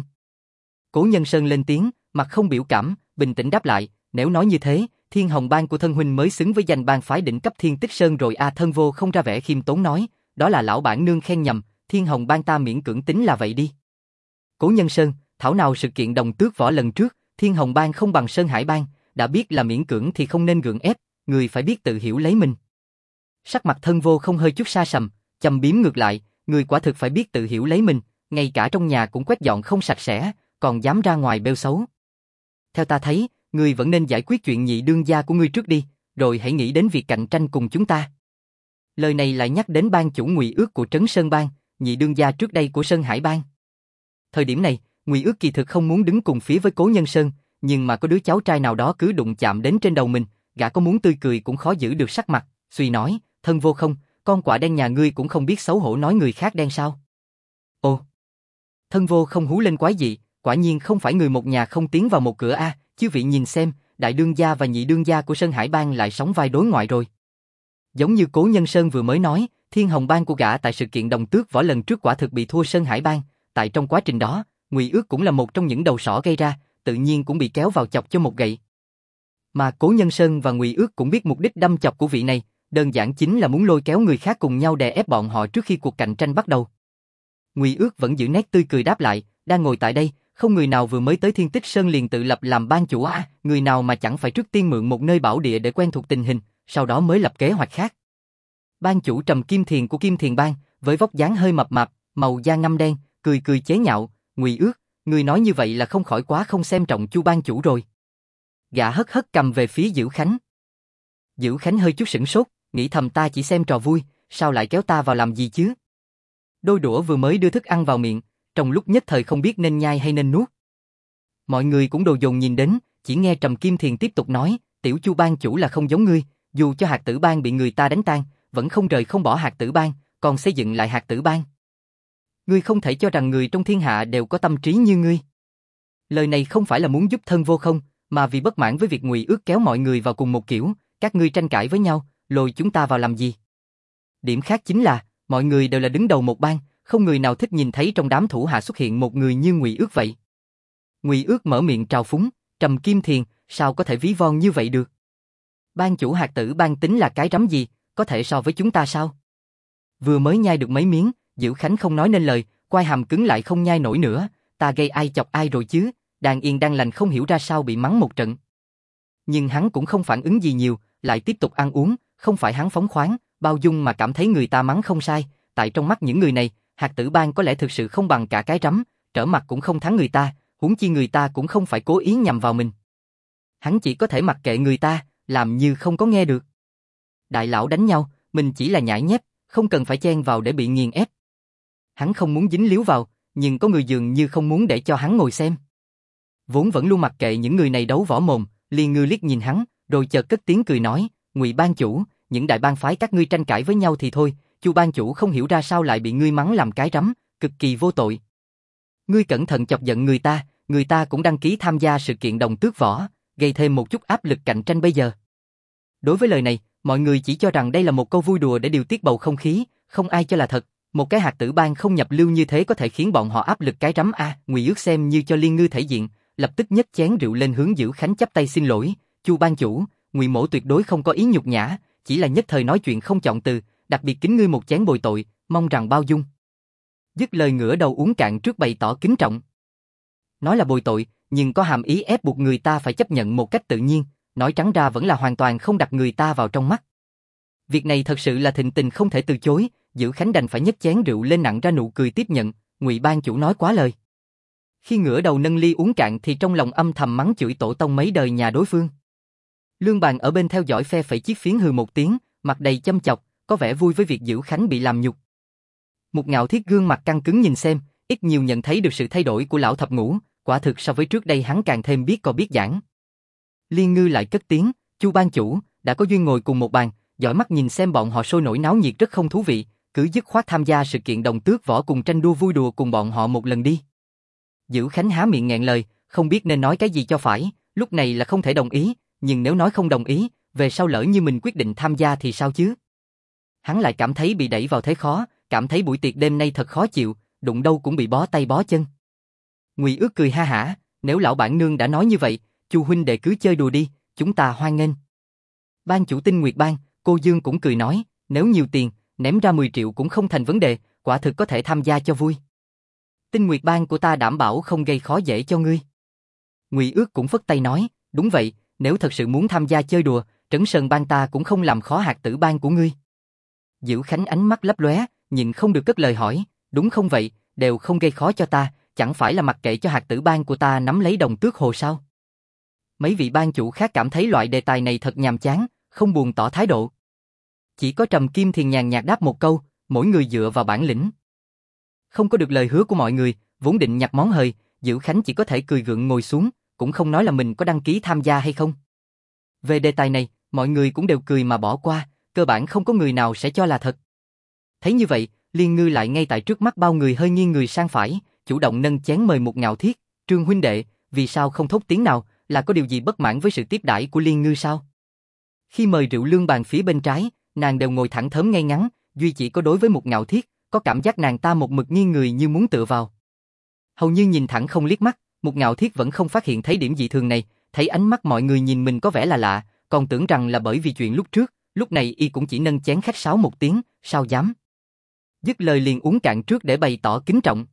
Cố Nhân Sơn lên tiếng, mặt không biểu cảm, bình tĩnh đáp lại, nếu nói như thế, Thiên Hồng Bang của thân huynh mới xứng với danh bang phái đỉnh cấp Thiên Tích Sơn rồi Thân Vô không ra vẻ khiêm tốn nói, đó là lão bản nương khen nhầm, Thiên Hồng Bang ta miễn cưỡng tính là vậy đi. Cố Nhân Sơn, thảo nào sự kiện đồng tước võ lần trước, Thiên Hồng Bang không bằng Sơn Hải Bang, đã biết là miễn cưỡng thì không nên gượng ép, người phải biết tự hiểu lấy mình. Sắc mặt Thân Vô không hơi chút sa sầm, châm biếm ngược lại, người quả thực phải biết tự hiểu lấy mình, ngay cả trong nhà cũng quét dọn không sạch sẽ, còn dám ra ngoài bêu xấu. Theo ta thấy, ngươi vẫn nên giải quyết chuyện nhị đương gia của ngươi trước đi, rồi hãy nghĩ đến việc cạnh tranh cùng chúng ta. Lời này lại nhắc đến bang chủ Ngụy Ước của Trấn Sơn Bang, nhị đương gia trước đây của Sơn Hải Bang. Thời điểm này, Ngụy Ước kỳ thực không muốn đứng cùng phía với Cố Nhân Sơn, nhưng mà có đứa cháu trai nào đó cứ đụng chạm đến trên đầu mình, gã có muốn tươi cười cũng khó giữ được sắc mặt, suy nói, Thân Vô không, con quạ đen nhà ngươi cũng không biết xấu hổ nói người khác đen sao? Ồ! Thân Vô không hú lên quái dị, quả nhiên không phải người một nhà không tiến vào một cửa chư vị nhìn xem, đại đương gia và nhị đương gia của Sơn Hải Bang lại sóng vai đối ngoại rồi. Giống như Cố Nhân Sơn vừa mới nói, Thiên Hồng Bang của gã tại sự kiện đồng tước võ lần trước quả thực bị thua Sơn Hải Bang, tại trong quá trình đó, Ngụy Ước cũng là một trong những đầu sỏ gây ra, tự nhiên cũng bị kéo vào chọc cho một gậy. Mà Cố Nhân Sơn và Ngụy Ước cũng biết mục đích đâm chọc của vị này, đơn giản chính là muốn lôi kéo người khác cùng nhau đè ép bọn họ trước khi cuộc cạnh tranh bắt đầu. Ngụy Ước vẫn giữ nét tươi cười đáp lại, đang ngồi tại đây, không người nào vừa mới tới Thiên Tích Sơn liền tự lập làm bang chủ người nào mà chẳng phải trước tiên mượn một nơi bảo địa để quen thuộc tình hình, sau đó mới lập kế hoạch khác. Bang chủ Trầm Kim Thiền của Kim Thiền Bang, với vóc dáng hơi mập mạp, màu da ngăm đen, cười cười chế nhạo, Ngụy Ước, người nói như vậy là không khỏi quá không xem trọng Chu bang chủ rồi. Gã hất hất cầm về phía Dữ Khánh. Dữ Khánh hơi chút sửng sốt, nghĩ thầm ta chỉ xem trò vui, sao lại kéo ta vào làm gì chứ? Đôi đũa vừa mới đưa thức ăn vào miệng, trong lúc nhất thời không biết nên nhai hay nên nuốt. Mọi người cũng đồ dồn nhìn đến, chỉ nghe Trầm Kim Thiền tiếp tục nói, tiểu Chu ban chủ là không giống ngươi, dù cho hạt tử bang bị người ta đánh tan, vẫn không rời không bỏ hạt tử bang, còn xây dựng lại hạt tử bang. Ngươi không thể cho rằng người trong thiên hạ đều có tâm trí như ngươi. Lời này không phải là muốn giúp thân vô không, mà vì bất mãn với việc Ngụy Ước kéo mọi người vào cùng một kiểu, các ngươi tranh cãi với nhau, lôi chúng ta vào làm gì? Điểm khác chính là, mọi người đều là đứng đầu một bang, không người nào thích nhìn thấy trong đám thủ hạ xuất hiện một người như Ngụy Ước vậy. Ngụy Ước mở miệng trào phúng, Trầm Kim Thiền, sao có thể ví von như vậy được? Ban chủ hạt tử bang tính là cái rắm gì, có thể so với chúng ta sao? Vừa mới nhai được mấy miếng, Dữ Khánh không nói nên lời, quai hàm cứng lại không nhai nổi nữa, ta gây ai chọc ai rồi chứ, đang yên đang lành không hiểu ra sao bị mắng một trận. Nhưng hắn cũng không phản ứng gì nhiều, lại tiếp tục ăn uống, không phải hắn phóng khoáng, bao dung mà cảm thấy người ta mắng không sai, tại trong mắt những người này, hạt tử bang có lẽ thực sự không bằng cả cái rắm, trở mặt cũng không thắng người ta, huống chi người ta cũng không phải cố ý nhằm vào mình. Hắn chỉ có thể mặc kệ người ta, làm như không có nghe được. Đại lão đánh nhau, mình chỉ là nhãi nhép, không cần phải chen vào để bị nghiền ép. Hắn không muốn dính líu vào, nhưng có người dường như không muốn để cho hắn ngồi xem. Vốn vẫn luôn mặc kệ những người này đấu võ mồm, Liên Ngư liếc nhìn hắn, rồi chợt cất tiếng cười nói, Ngụy ban chủ, những đại bang phái các ngươi tranh cãi với nhau thì thôi, Chu ban chủ không hiểu ra sao lại bị ngươi mắng làm cái rắm, cực kỳ vô tội. Ngươi cẩn thận chọc giận người ta cũng đăng ký tham gia sự kiện đồng tước võ, gây thêm một chút áp lực cạnh tranh bây giờ. Đối với lời này, mọi người chỉ cho rằng đây là một câu vui đùa để điều tiết bầu không khí, không ai cho là thật. Một cái hạt tử bang không nhập lưu như thế có thể khiến bọn họ áp lực cái rắm a. Ngụy Ước xem như cho Liên Ngư thể diện, lập tức nhấc chén rượu lên hướng Dữ Khánh chắp tay xin lỗi, Chu ban chủ, Ngụy mỗ tuyệt đối không có ý nhục nhã, chỉ là nhất thời nói chuyện không chọn từ, đặc biệt kính ngươi một chén bồi tội, mong rằng bao dung. Dứt lời ngửa đầu uống cạn trước bày tỏ kính trọng. Nói là bồi tội, nhưng có hàm ý ép buộc người ta phải chấp nhận một cách tự nhiên, nói trắng ra vẫn là hoàn toàn không đặt người ta vào trong mắt. Việc này thật sự là thịnh tình không thể từ chối, Dữ Khánh đành phải nhấc chén rượu lên nặng ra nụ cười tiếp nhận, Ngụy ban chủ nói quá lời. Khi ngửa đầu nâng ly uống cạn thì trong lòng âm thầm mắng chửi tổ tông mấy đời nhà đối phương. Lương Bàn ở bên theo dõi phe phẩy chiếc phiến hừ một tiếng, mặt đầy châm chọc, có vẻ vui với việc Dữ Khánh bị làm nhục. Một Ngạo Thiết gương mặt căng cứng nhìn xem, ít nhiều nhận thấy được sự thay đổi của lão thập ngũ, quả thực so với trước đây hắn càng thêm biết biết giảng. Liên Ngư lại cất tiếng, Chu ban chủ, đã có duyên ngồi cùng một bàn, dõi mắt nhìn xem bọn họ sôi nổi náo nhiệt rất không thú vị, cứ dứt khoát tham gia sự kiện đồng tước võ cùng tranh đua vui đùa cùng bọn họ một lần đi. Dữ Khánh há miệng nghẹn lời, không biết nên nói cái gì cho phải, lúc này là không thể đồng ý, nhưng nếu nói không đồng ý, về sau lỡ như mình quyết định tham gia thì sao chứ? Hắn lại cảm thấy bị đẩy vào thế khó, cảm thấy buổi tiệc đêm nay thật khó chịu, đụng đâu cũng bị bó tay bó chân. Ngụy Ước cười ha hả, nếu lão bản nương đã nói như vậy, Chu huynh đệ cứ chơi đùa đi, chúng ta hoan nghênh. Ban chủ Tinh Nguyệt Bang, cô Dương cũng cười nói, nếu nhiều tiền, ném ra 10 triệu cũng không thành vấn đề, quả thực có thể tham gia cho vui. Tinh Nguyệt Bang của ta đảm bảo không gây khó dễ cho ngươi. Ngụy Ước cũng phất tay nói, đúng vậy, nếu thật sự muốn tham gia chơi đùa, Trấn Sơn Bang ta cũng không làm khó hạt tử bang của ngươi. Dữ Khánh ánh mắt lấp lóe, nhìn không được cất lời hỏi, đúng không vậy, đều không gây khó cho ta, chẳng phải là mặc kệ cho hạt tử bang của ta nắm lấy đồng tước hồ sao? Mấy vị ban chủ khác cảm thấy loại đề tài này thật nhàm chán, không buồn tỏ thái độ. Chỉ có Trầm Kim Thiền nhàn nhạt đáp một câu, mỗi người dựa vào bản lĩnh. Không có được lời hứa của mọi người, vốn định nhặt món hời, Dữ Khánh chỉ có thể cười gượng ngồi xuống, cũng không nói là mình có đăng ký tham gia hay không. Về đề tài này, mọi người cũng đều cười mà bỏ qua, cơ bản không có người nào sẽ cho là thật. Thấy như vậy, Liên Ngư lại ngay tại trước mắt bao người hơi nghiêng người sang phải, chủ động nâng chén mời một Ngạo Thiết, Trương huynh đệ, vì sao không thốt tiếng nào, là có điều gì bất mãn với sự tiếp đãi của Liên Ngư sao? Khi mời rượu Lương Bàn phía bên trái, nàng đều ngồi thẳng thớm ngay ngắn, duy chỉ có đối với một Ngạo Thiết, có cảm giác nàng ta một mực nghiêng người như muốn tựa vào. Hầu như nhìn thẳng không liếc mắt, một Ngạo Thiết vẫn không phát hiện thấy điểm dị thường này, thấy ánh mắt mọi người nhìn mình có vẻ là lạ, còn tưởng rằng là bởi vì chuyện lúc trước, lúc này y cũng chỉ nâng chén khách sáo một tiếng, sao dám. Dứt lời liền uống cạn trước để bày tỏ kính trọng.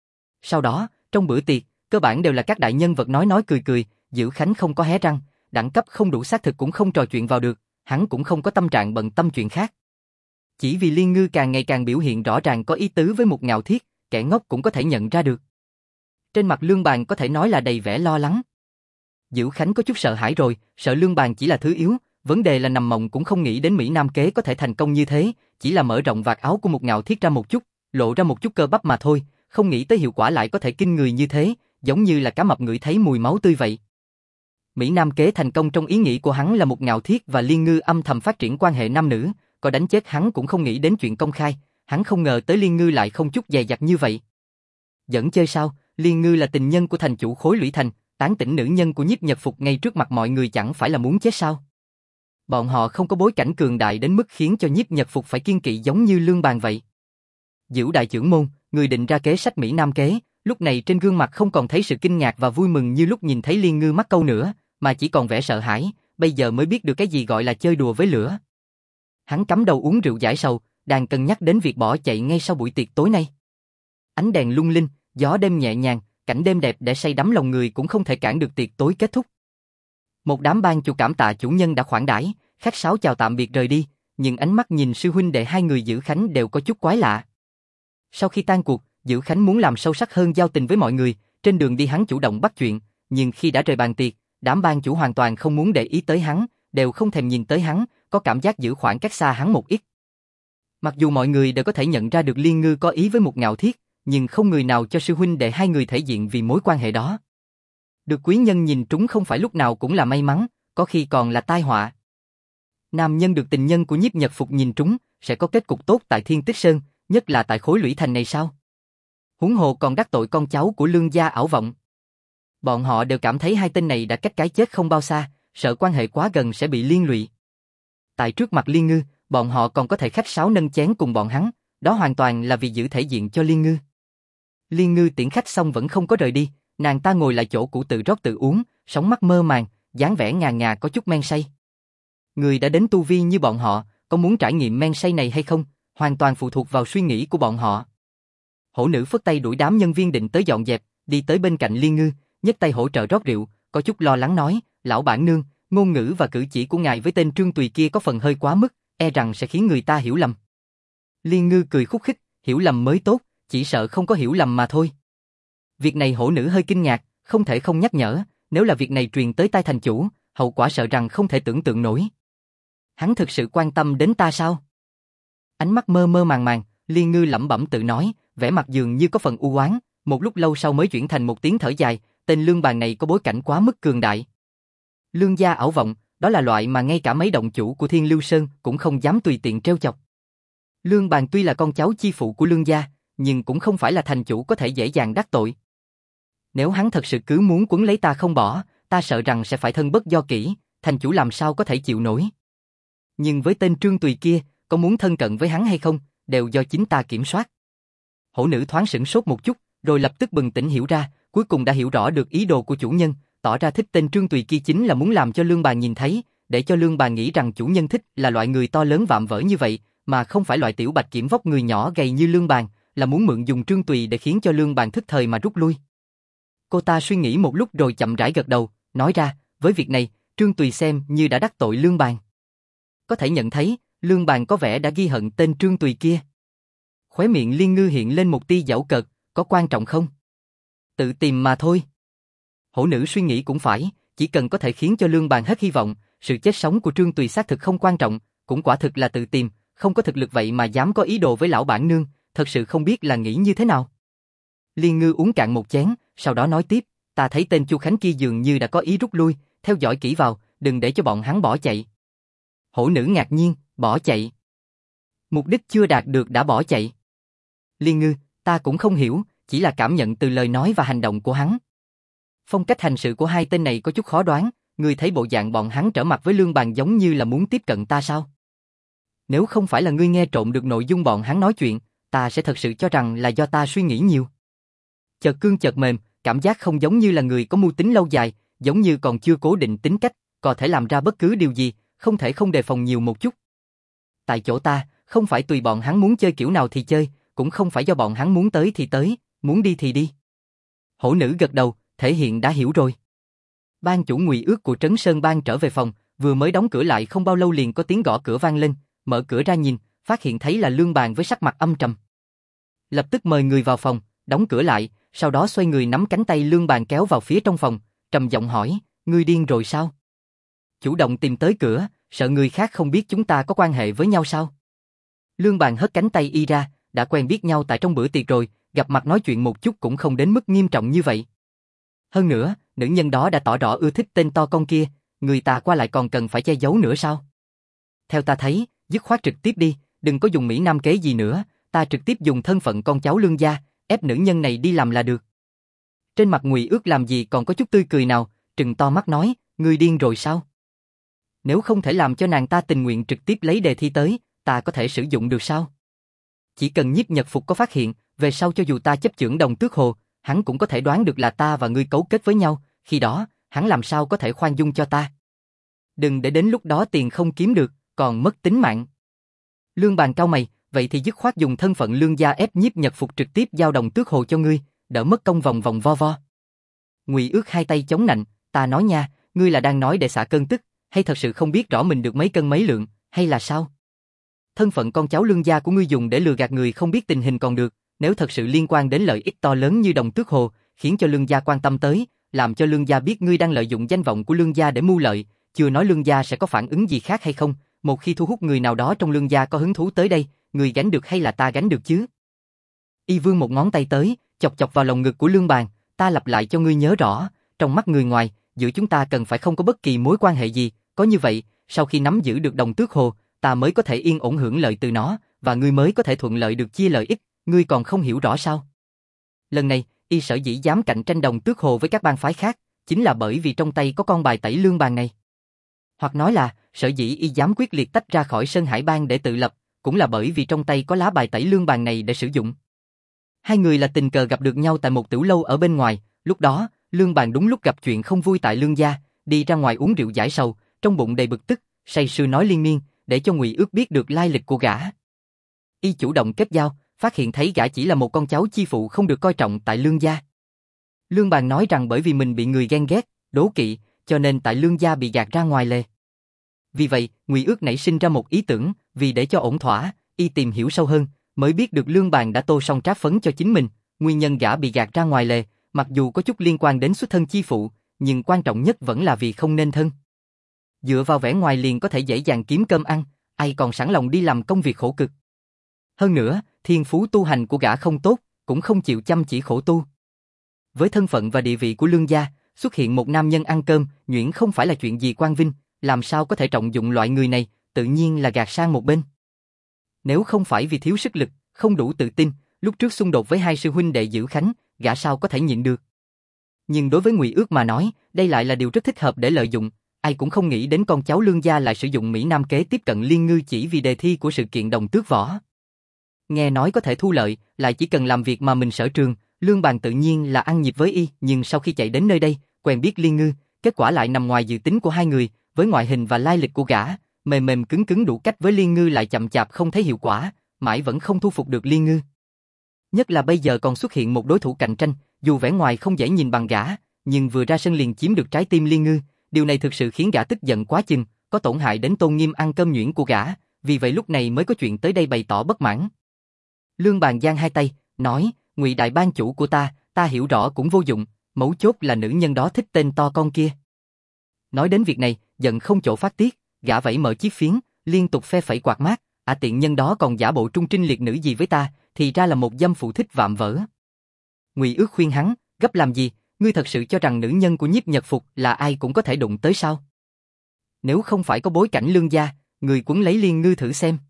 Sau đó, trong bữa tiệc, cơ bản đều là các đại nhân vật nói cười cười, Dữ Khánh không có hé răng, đẳng cấp không đủ xác thực cũng không trò chuyện vào được, hắn cũng không có tâm trạng bận tâm chuyện khác. Chỉ vì Liên Ngư càng ngày càng biểu hiện rõ ràng có ý tứ với một Ngạo Thiết, kẻ ngốc cũng có thể nhận ra được. Trên mặt Lương Bàn có thể nói là đầy vẻ lo lắng. Dữ Khánh có chút sợ hãi rồi, sợ Lương Bàn chỉ là thứ yếu, vấn đề là nằm mộng cũng không nghĩ đến Mỹ Nam kế có thể thành công như thế, chỉ là mở rộng vạt áo của một Ngạo Thiết ra một chút, lộ ra một chút cơ bắp mà thôi, không nghĩ tới hiệu quả lại có thể kinh người như thế, giống như là cá mập ngửi thấy mùi máu tươi vậy. Mỹ Nam kế thành công trong ý nghĩ của hắn là một Ngạo Thiết và Liên Ngư âm thầm phát triển quan hệ nam nữ, có đánh chết hắn cũng không nghĩ đến chuyện công khai, hắn không ngờ tới Liên Ngư lại không chút dè dặt như vậy. Giỡn chơi sao, Liên Ngư là tình nhân của thành chủ Khối Lũy Thành, tán tỉnh nữ nhân của Nhiếp Nhật Phục ngay trước mặt mọi người chẳng phải là muốn chết sao? Bọn họ không có bối cảnh cường đại đến mức khiến cho Nhiếp Nhật Phục phải kiêng kỵ giống như Lương Bàn vậy. Dữu đại trưởng môn, người định ra kế sách Mỹ Nam kế, lúc này trên gương mặt không còn thấy sự kinh ngạc và vui mừng như lúc nhìn thấy Liên Ngư mắc câu nữa, mà chỉ còn vẻ sợ hãi, bây giờ mới biết được cái gì gọi là chơi đùa với lửa. Hắn cắm đầu uống rượu giải sầu, đang cân nhắc đến việc bỏ chạy ngay sau buổi tiệc tối nay. Ánh đèn lung linh, gió đêm nhẹ nhàng, cảnh đêm đẹp để say đắm lòng người cũng không thể cản được tiệc tối kết thúc. Một đám ban chủ cảm tạ chủ nhân đã khoản đãi, khách sáo chào tạm biệt rời đi, nhưng ánh mắt nhìn sư huynh đệ hai người Dữ Khánh đều có chút quái lạ. Sau khi tan cuộc, Dữ Khánh muốn làm sâu sắc hơn giao tình với mọi người, trên đường đi hắn chủ động bắt chuyện, nhưng khi đã rời bàn tiệc, đám ban chủ hoàn toàn không muốn để ý tới hắn, đều không thèm nhìn tới hắn, có cảm giác giữ khoảng cách xa hắn một ít. Mặc dù mọi người đều có thể nhận ra được Liên Ngư có ý với một Ngạo Thiết, nhưng không người nào cho sư huynh đệ hai người thể diện vì mối quan hệ đó. Được quý nhân nhìn trúng không phải lúc nào cũng là may mắn, có khi còn là tai họa. Nam nhân được tình nhân của Nhiếp Nhật Phục nhìn trúng, sẽ có kết cục tốt tại Thiên Tích Sơn, nhất là tại Khối Lũy Thành này sao? Huống hồ còn đắc tội con cháu của Lương gia ảo vọng. Bọn họ đều cảm thấy hai tên này đã cách cái chết không bao xa, sợ quan hệ quá gần sẽ bị liên lụy. Tại trước mặt Liên Ngư, bọn họ còn có thể khách sáo nâng chén cùng bọn hắn, đó hoàn toàn là vì giữ thể diện cho Liên Ngư. Liên Ngư tiễn khách xong vẫn không có rời đi, nàng ta ngồi lại chỗ cũ tự rót tự uống, sóng mắt mơ màng, dáng vẻ ngà ngà có chút men say. Người đã đến tu vi như bọn họ, có muốn trải nghiệm men say này hay không, hoàn toàn phụ thuộc vào suy nghĩ của bọn họ. Hổ nữ phất tay đuổi đám nhân viên định tới dọn dẹp, đi tới bên cạnh Liên Ngư, nhấc tay hỗ trợ rót rượu, có chút lo lắng nói, lão bản nương, ngôn ngữ và cử chỉ của ngài với tên Trương Tùy kia có phần hơi quá mức, e rằng sẽ khiến người ta hiểu lầm. Liên Ngư cười khúc khích, hiểu lầm mới tốt, chỉ sợ không có hiểu lầm mà thôi. Việc này hổ nữ hơi kinh ngạc, không thể không nhắc nhở, nếu là việc này truyền tới tai thành chủ, hậu quả sợ rằng không thể tưởng tượng nổi. Hắn thực sự quan tâm đến ta sao? Ánh mắt mơ mơ màng màng, Liên Ngư lẩm bẩm tự nói, vẻ mặt dường như có phần u oán, một lúc lâu sau mới chuyển thành một tiếng thở dài, tên Lương Bàn này có bối cảnh quá mức cường đại. Lương gia ảo vọng, đó là loại mà ngay cả mấy động chủ của Thiên Lưu Sơn cũng không dám tùy tiện trêu chọc. Lương Bàn tuy là con cháu chi phụ của Lương gia, nhưng cũng không phải là thành chủ có thể dễ dàng đắc tội. Nếu hắn thật sự cứ muốn quấn lấy ta không bỏ, ta sợ rằng sẽ phải thân bất do kỷ, thành chủ làm sao có thể chịu nổi. Nhưng với tên Trương Tùy kia, có muốn thân cận với hắn hay không, đều do chính ta kiểm soát. Hổ nữ thoáng sửng sốt một chút, rồi lập tức bừng tỉnh hiểu ra, cuối cùng đã hiểu rõ được ý đồ của chủ nhân, tỏ ra thích tên Trương Tùy kia chính là muốn làm cho Lương Bàn nhìn thấy, để cho Lương Bàn nghĩ rằng chủ nhân thích là loại người to lớn vạm vỡ như vậy, mà không phải loại tiểu bạch kiểm vóc người nhỏ gầy như Lương Bàn, là muốn mượn dùng Trương Tùy để khiến cho Lương Bàn thức thời mà rút lui. Cô ta suy nghĩ một lúc rồi chậm rãi gật đầu, nói ra, với việc này, Trương Tùy xem như đã đắc tội Lương Bàn. Có thể nhận thấy, Lương Bàn có vẻ đã ghi hận tên Trương Tùy kia. Khóe miệng Liên Ngư hiện lên một tia giễu cợt, có quan trọng không? Tự tìm mà thôi. Hổ nữ suy nghĩ cũng phải, chỉ cần có thể khiến cho Lương Bàn hết hy vọng, sự chết sống của Trương Tùy xác thực không quan trọng, cũng quả thực là tự tìm, không có thực lực vậy mà dám có ý đồ với lão bản nương, thật sự không biết là nghĩ như thế nào. Liên Ngư uống cạn một chén, sau đó nói tiếp, ta thấy tên Chu Khánh kia dường như đã có ý rút lui, theo dõi kỹ vào, đừng để cho bọn hắn bỏ chạy. Hổ nữ ngạc nhiên, bỏ chạy. Mục đích chưa đạt được đã bỏ chạy. Liên Ngư, ta cũng không hiểu, chỉ là cảm nhận từ lời nói và hành động của hắn. Phong cách hành sự của hai tên này có chút khó đoán, ngươi thấy bộ dạng bọn hắn trở mặt với Lương Bàn giống như là muốn tiếp cận ta sao? Nếu không phải là ngươi nghe trộm được nội dung bọn hắn nói chuyện, ta sẽ thật sự cho rằng là do ta suy nghĩ nhiều. Chợt cương chợt mềm, cảm giác không giống như là người có mưu tính lâu dài, giống như còn chưa cố định tính cách, có thể làm ra bất cứ điều gì, không thể không đề phòng nhiều một chút. Tại chỗ ta, không phải tùy bọn hắn muốn chơi kiểu nào thì chơi, cũng không phải do bọn hắn muốn tới thì tới, muốn đi thì đi. Hổ nữ gật đầu, thể hiện đã hiểu rồi. Ban chủ ngụy ước của Trấn Sơn Bang trở về phòng, vừa mới đóng cửa lại không bao lâu liền có tiếng gõ cửa vang lên, mở cửa ra nhìn, phát hiện thấy là Lương Bàn với sắc mặt âm trầm. Lập tức mời người vào phòng, đóng cửa lại, sau đó xoay người nắm cánh tay Lương Bàn kéo vào phía trong phòng, trầm giọng hỏi, ngươi điên rồi sao? Chủ động tìm tới cửa, sợ người khác không biết chúng ta có quan hệ với nhau sao? Lương Bàn hất cánh tay y ra, đã quen biết nhau tại trong bữa tiệc rồi, gặp mặt nói chuyện một chút cũng không đến mức nghiêm trọng như vậy. Hơn nữa, nữ nhân đó đã tỏ rõ ưa thích tên to con kia, người ta qua lại còn cần phải che giấu nữa sao? Theo ta thấy, dứt khoát trực tiếp đi, đừng có dùng mỹ nam kế gì nữa, ta trực tiếp dùng thân phận con cháu Lương gia, ép nữ nhân này đi làm là được. Trên mặt Ngụy Ước làm gì còn có chút tươi cười nào, trừng to mắt nói, ngươi điên rồi sao? Nếu không thể làm cho nàng ta tình nguyện trực tiếp lấy đề thi tới, ta có thể sử dụng được sao? Chỉ cần Nhiếp Nhật Phục có phát hiện, về sau cho dù ta chấp chưởng Đồng Tước Hồ, hắn cũng có thể đoán được là ta và ngươi cấu kết với nhau, khi đó, hắn làm sao có thể khoan dung cho ta? Đừng để đến lúc đó tiền không kiếm được, còn mất tính mạng. Lương Bàn cau mày, vậy thì dứt khoát dùng thân phận Lương gia ép Nhiếp Nhật Phục trực tiếp giao Đồng Tước Hồ cho ngươi, đỡ mất công vòng vòng vo vo. Ngụy Ước hai tay chống nạnh, ta nói nha, ngươi là đang nói để xả cơn tức, hay thật sự không biết rõ mình được mấy cân mấy lượng, hay là sao? Thân phận con cháu Lương gia của ngươi dùng để lừa gạt người không biết tình hình còn được, nếu thật sự liên quan đến lợi ích to lớn như Đồng Tước Hồ, khiến cho Lương gia quan tâm tới, làm cho Lương gia biết ngươi đang lợi dụng danh vọng của Lương gia để mưu lợi, chưa nói Lương gia sẽ có phản ứng gì khác hay không, một khi thu hút người nào đó trong Lương gia có hứng thú tới đây, người gánh được hay là ta gánh được chứ? Y vươn một ngón tay tới, chọc chọc vào lồng ngực của Lương Bàn, ta lặp lại cho ngươi nhớ rõ, trong mắt người ngoài, giữa chúng ta cần phải không có bất kỳ mối quan hệ gì, có như vậy, sau khi nắm giữ được Đồng Tước Hồ, ta mới có thể yên ổn hưởng lợi từ nó, và ngươi mới có thể thuận lợi được chia lợi ích, ngươi còn không hiểu rõ sao? Lần này, y sở dĩ dám cạnh tranh Đồng Tước Hồ với các bang phái khác, chính là bởi vì trong tay có con bài tẩy Lương Bàn này. Hoặc nói là, sở dĩ y dám quyết liệt tách ra khỏi Sơn Hải Bang để tự lập, cũng là bởi vì trong tay có lá bài tẩy Lương Bàn này để sử dụng. Hai người là tình cờ gặp được nhau tại một tiểu lâu ở bên ngoài, lúc đó, Lương Bàn đúng lúc gặp chuyện không vui tại Lương gia, đi ra ngoài uống rượu giải sầu, trong bụng đầy bực tức, say sưa nói liên miên, để cho Ngụy Ước biết được lai lịch của gã. Y chủ động kết giao, phát hiện thấy gã chỉ là một con cháu chi phụ không được coi trọng tại Lương gia. Lương Bàn nói rằng bởi vì mình bị người ghen ghét, đố kỵ, cho nên tại Lương gia bị gạt ra ngoài lề. Vì vậy, Ngụy Ước nảy sinh ra một ý tưởng, vì để cho ổn thỏa, y tìm hiểu sâu hơn, mới biết được Lương Bàn đã tô son tráp phấn cho chính mình, nguyên nhân gã bị gạt ra ngoài lề, mặc dù có chút liên quan đến xuất thân chi phụ, nhưng quan trọng nhất vẫn là vì không nên thân. Dựa vào vẻ ngoài liền có thể dễ dàng kiếm cơm ăn, ai còn sẵn lòng đi làm công việc khổ cực. Hơn nữa, thiên phú tu hành của gã không tốt, cũng không chịu chăm chỉ khổ tu. Với thân phận và địa vị của Lương gia, xuất hiện một nam nhân ăn cơm, nhuyễn không phải là chuyện gì quan vinh, làm sao có thể trọng dụng loại người này, tự nhiên là gạt sang một bên. Nếu không phải vì thiếu sức lực, không đủ tự tin, lúc trước xung đột với hai sư huynh đệ Dữ Khánh, gã sao có thể nhịn được. Nhưng đối với Ngụy Ước mà nói, đây lại là điều rất thích hợp để lợi dụng, ai cũng không nghĩ đến con cháu Lương gia lại sử dụng mỹ nam kế tiếp cận Liên Ngư chỉ vì đề thi của sự kiện Đồng Tước Võ. Nghe nói có thể thu lợi, lại chỉ cần làm việc mà mình sở trường, Lương Bàn tự nhiên là ăn nhịp với y, nhưng sau khi chạy đến nơi đây, quen biết Liên Ngư, kết quả lại nằm ngoài dự tính của hai người, với ngoại hình và lai lịch của gã, mềm mềm cứng cứng đủ cách với Liên Ngư lại chậm chạp không thấy hiệu quả, mãi vẫn không thu phục được Liên Ngư. Nhất là bây giờ còn xuất hiện một đối thủ cạnh tranh, dù vẻ ngoài không dễ nhìn bằng gã, nhưng vừa ra sân liền chiếm được trái tim Liên Ngư, điều này thực sự khiến gã tức giận quá chừng, có tổn hại đến tôn nghiêm ăn cơm nhuyễn của gã, vì vậy lúc này mới có chuyện tới đây bày tỏ bất mãn. Lương Bàn giang hai tay, nói, Ngụy đại ban chủ của ta hiểu rõ cũng vô dụng, mấu chốt là nữ nhân đó thích tên to con kia. Nói đến việc này, giận không chỗ phát tiết, gã vẫy mở chiếc phiến, liên tục phe phẩy quạt mát, tiện nhân đó còn giả bộ trung trinh liệt nữ gì với ta, thì ra là một dâm phụ thích vạm vỡ. Ngụy Ước khuyên hắn, gấp làm gì, ngươi thật sự cho rằng nữ nhân của Nhiếp Nhật Phục là ai cũng có thể đụng tới sao? Nếu không phải có bối cảnh Lương gia, người quấn lấy Liên Ngư thử xem.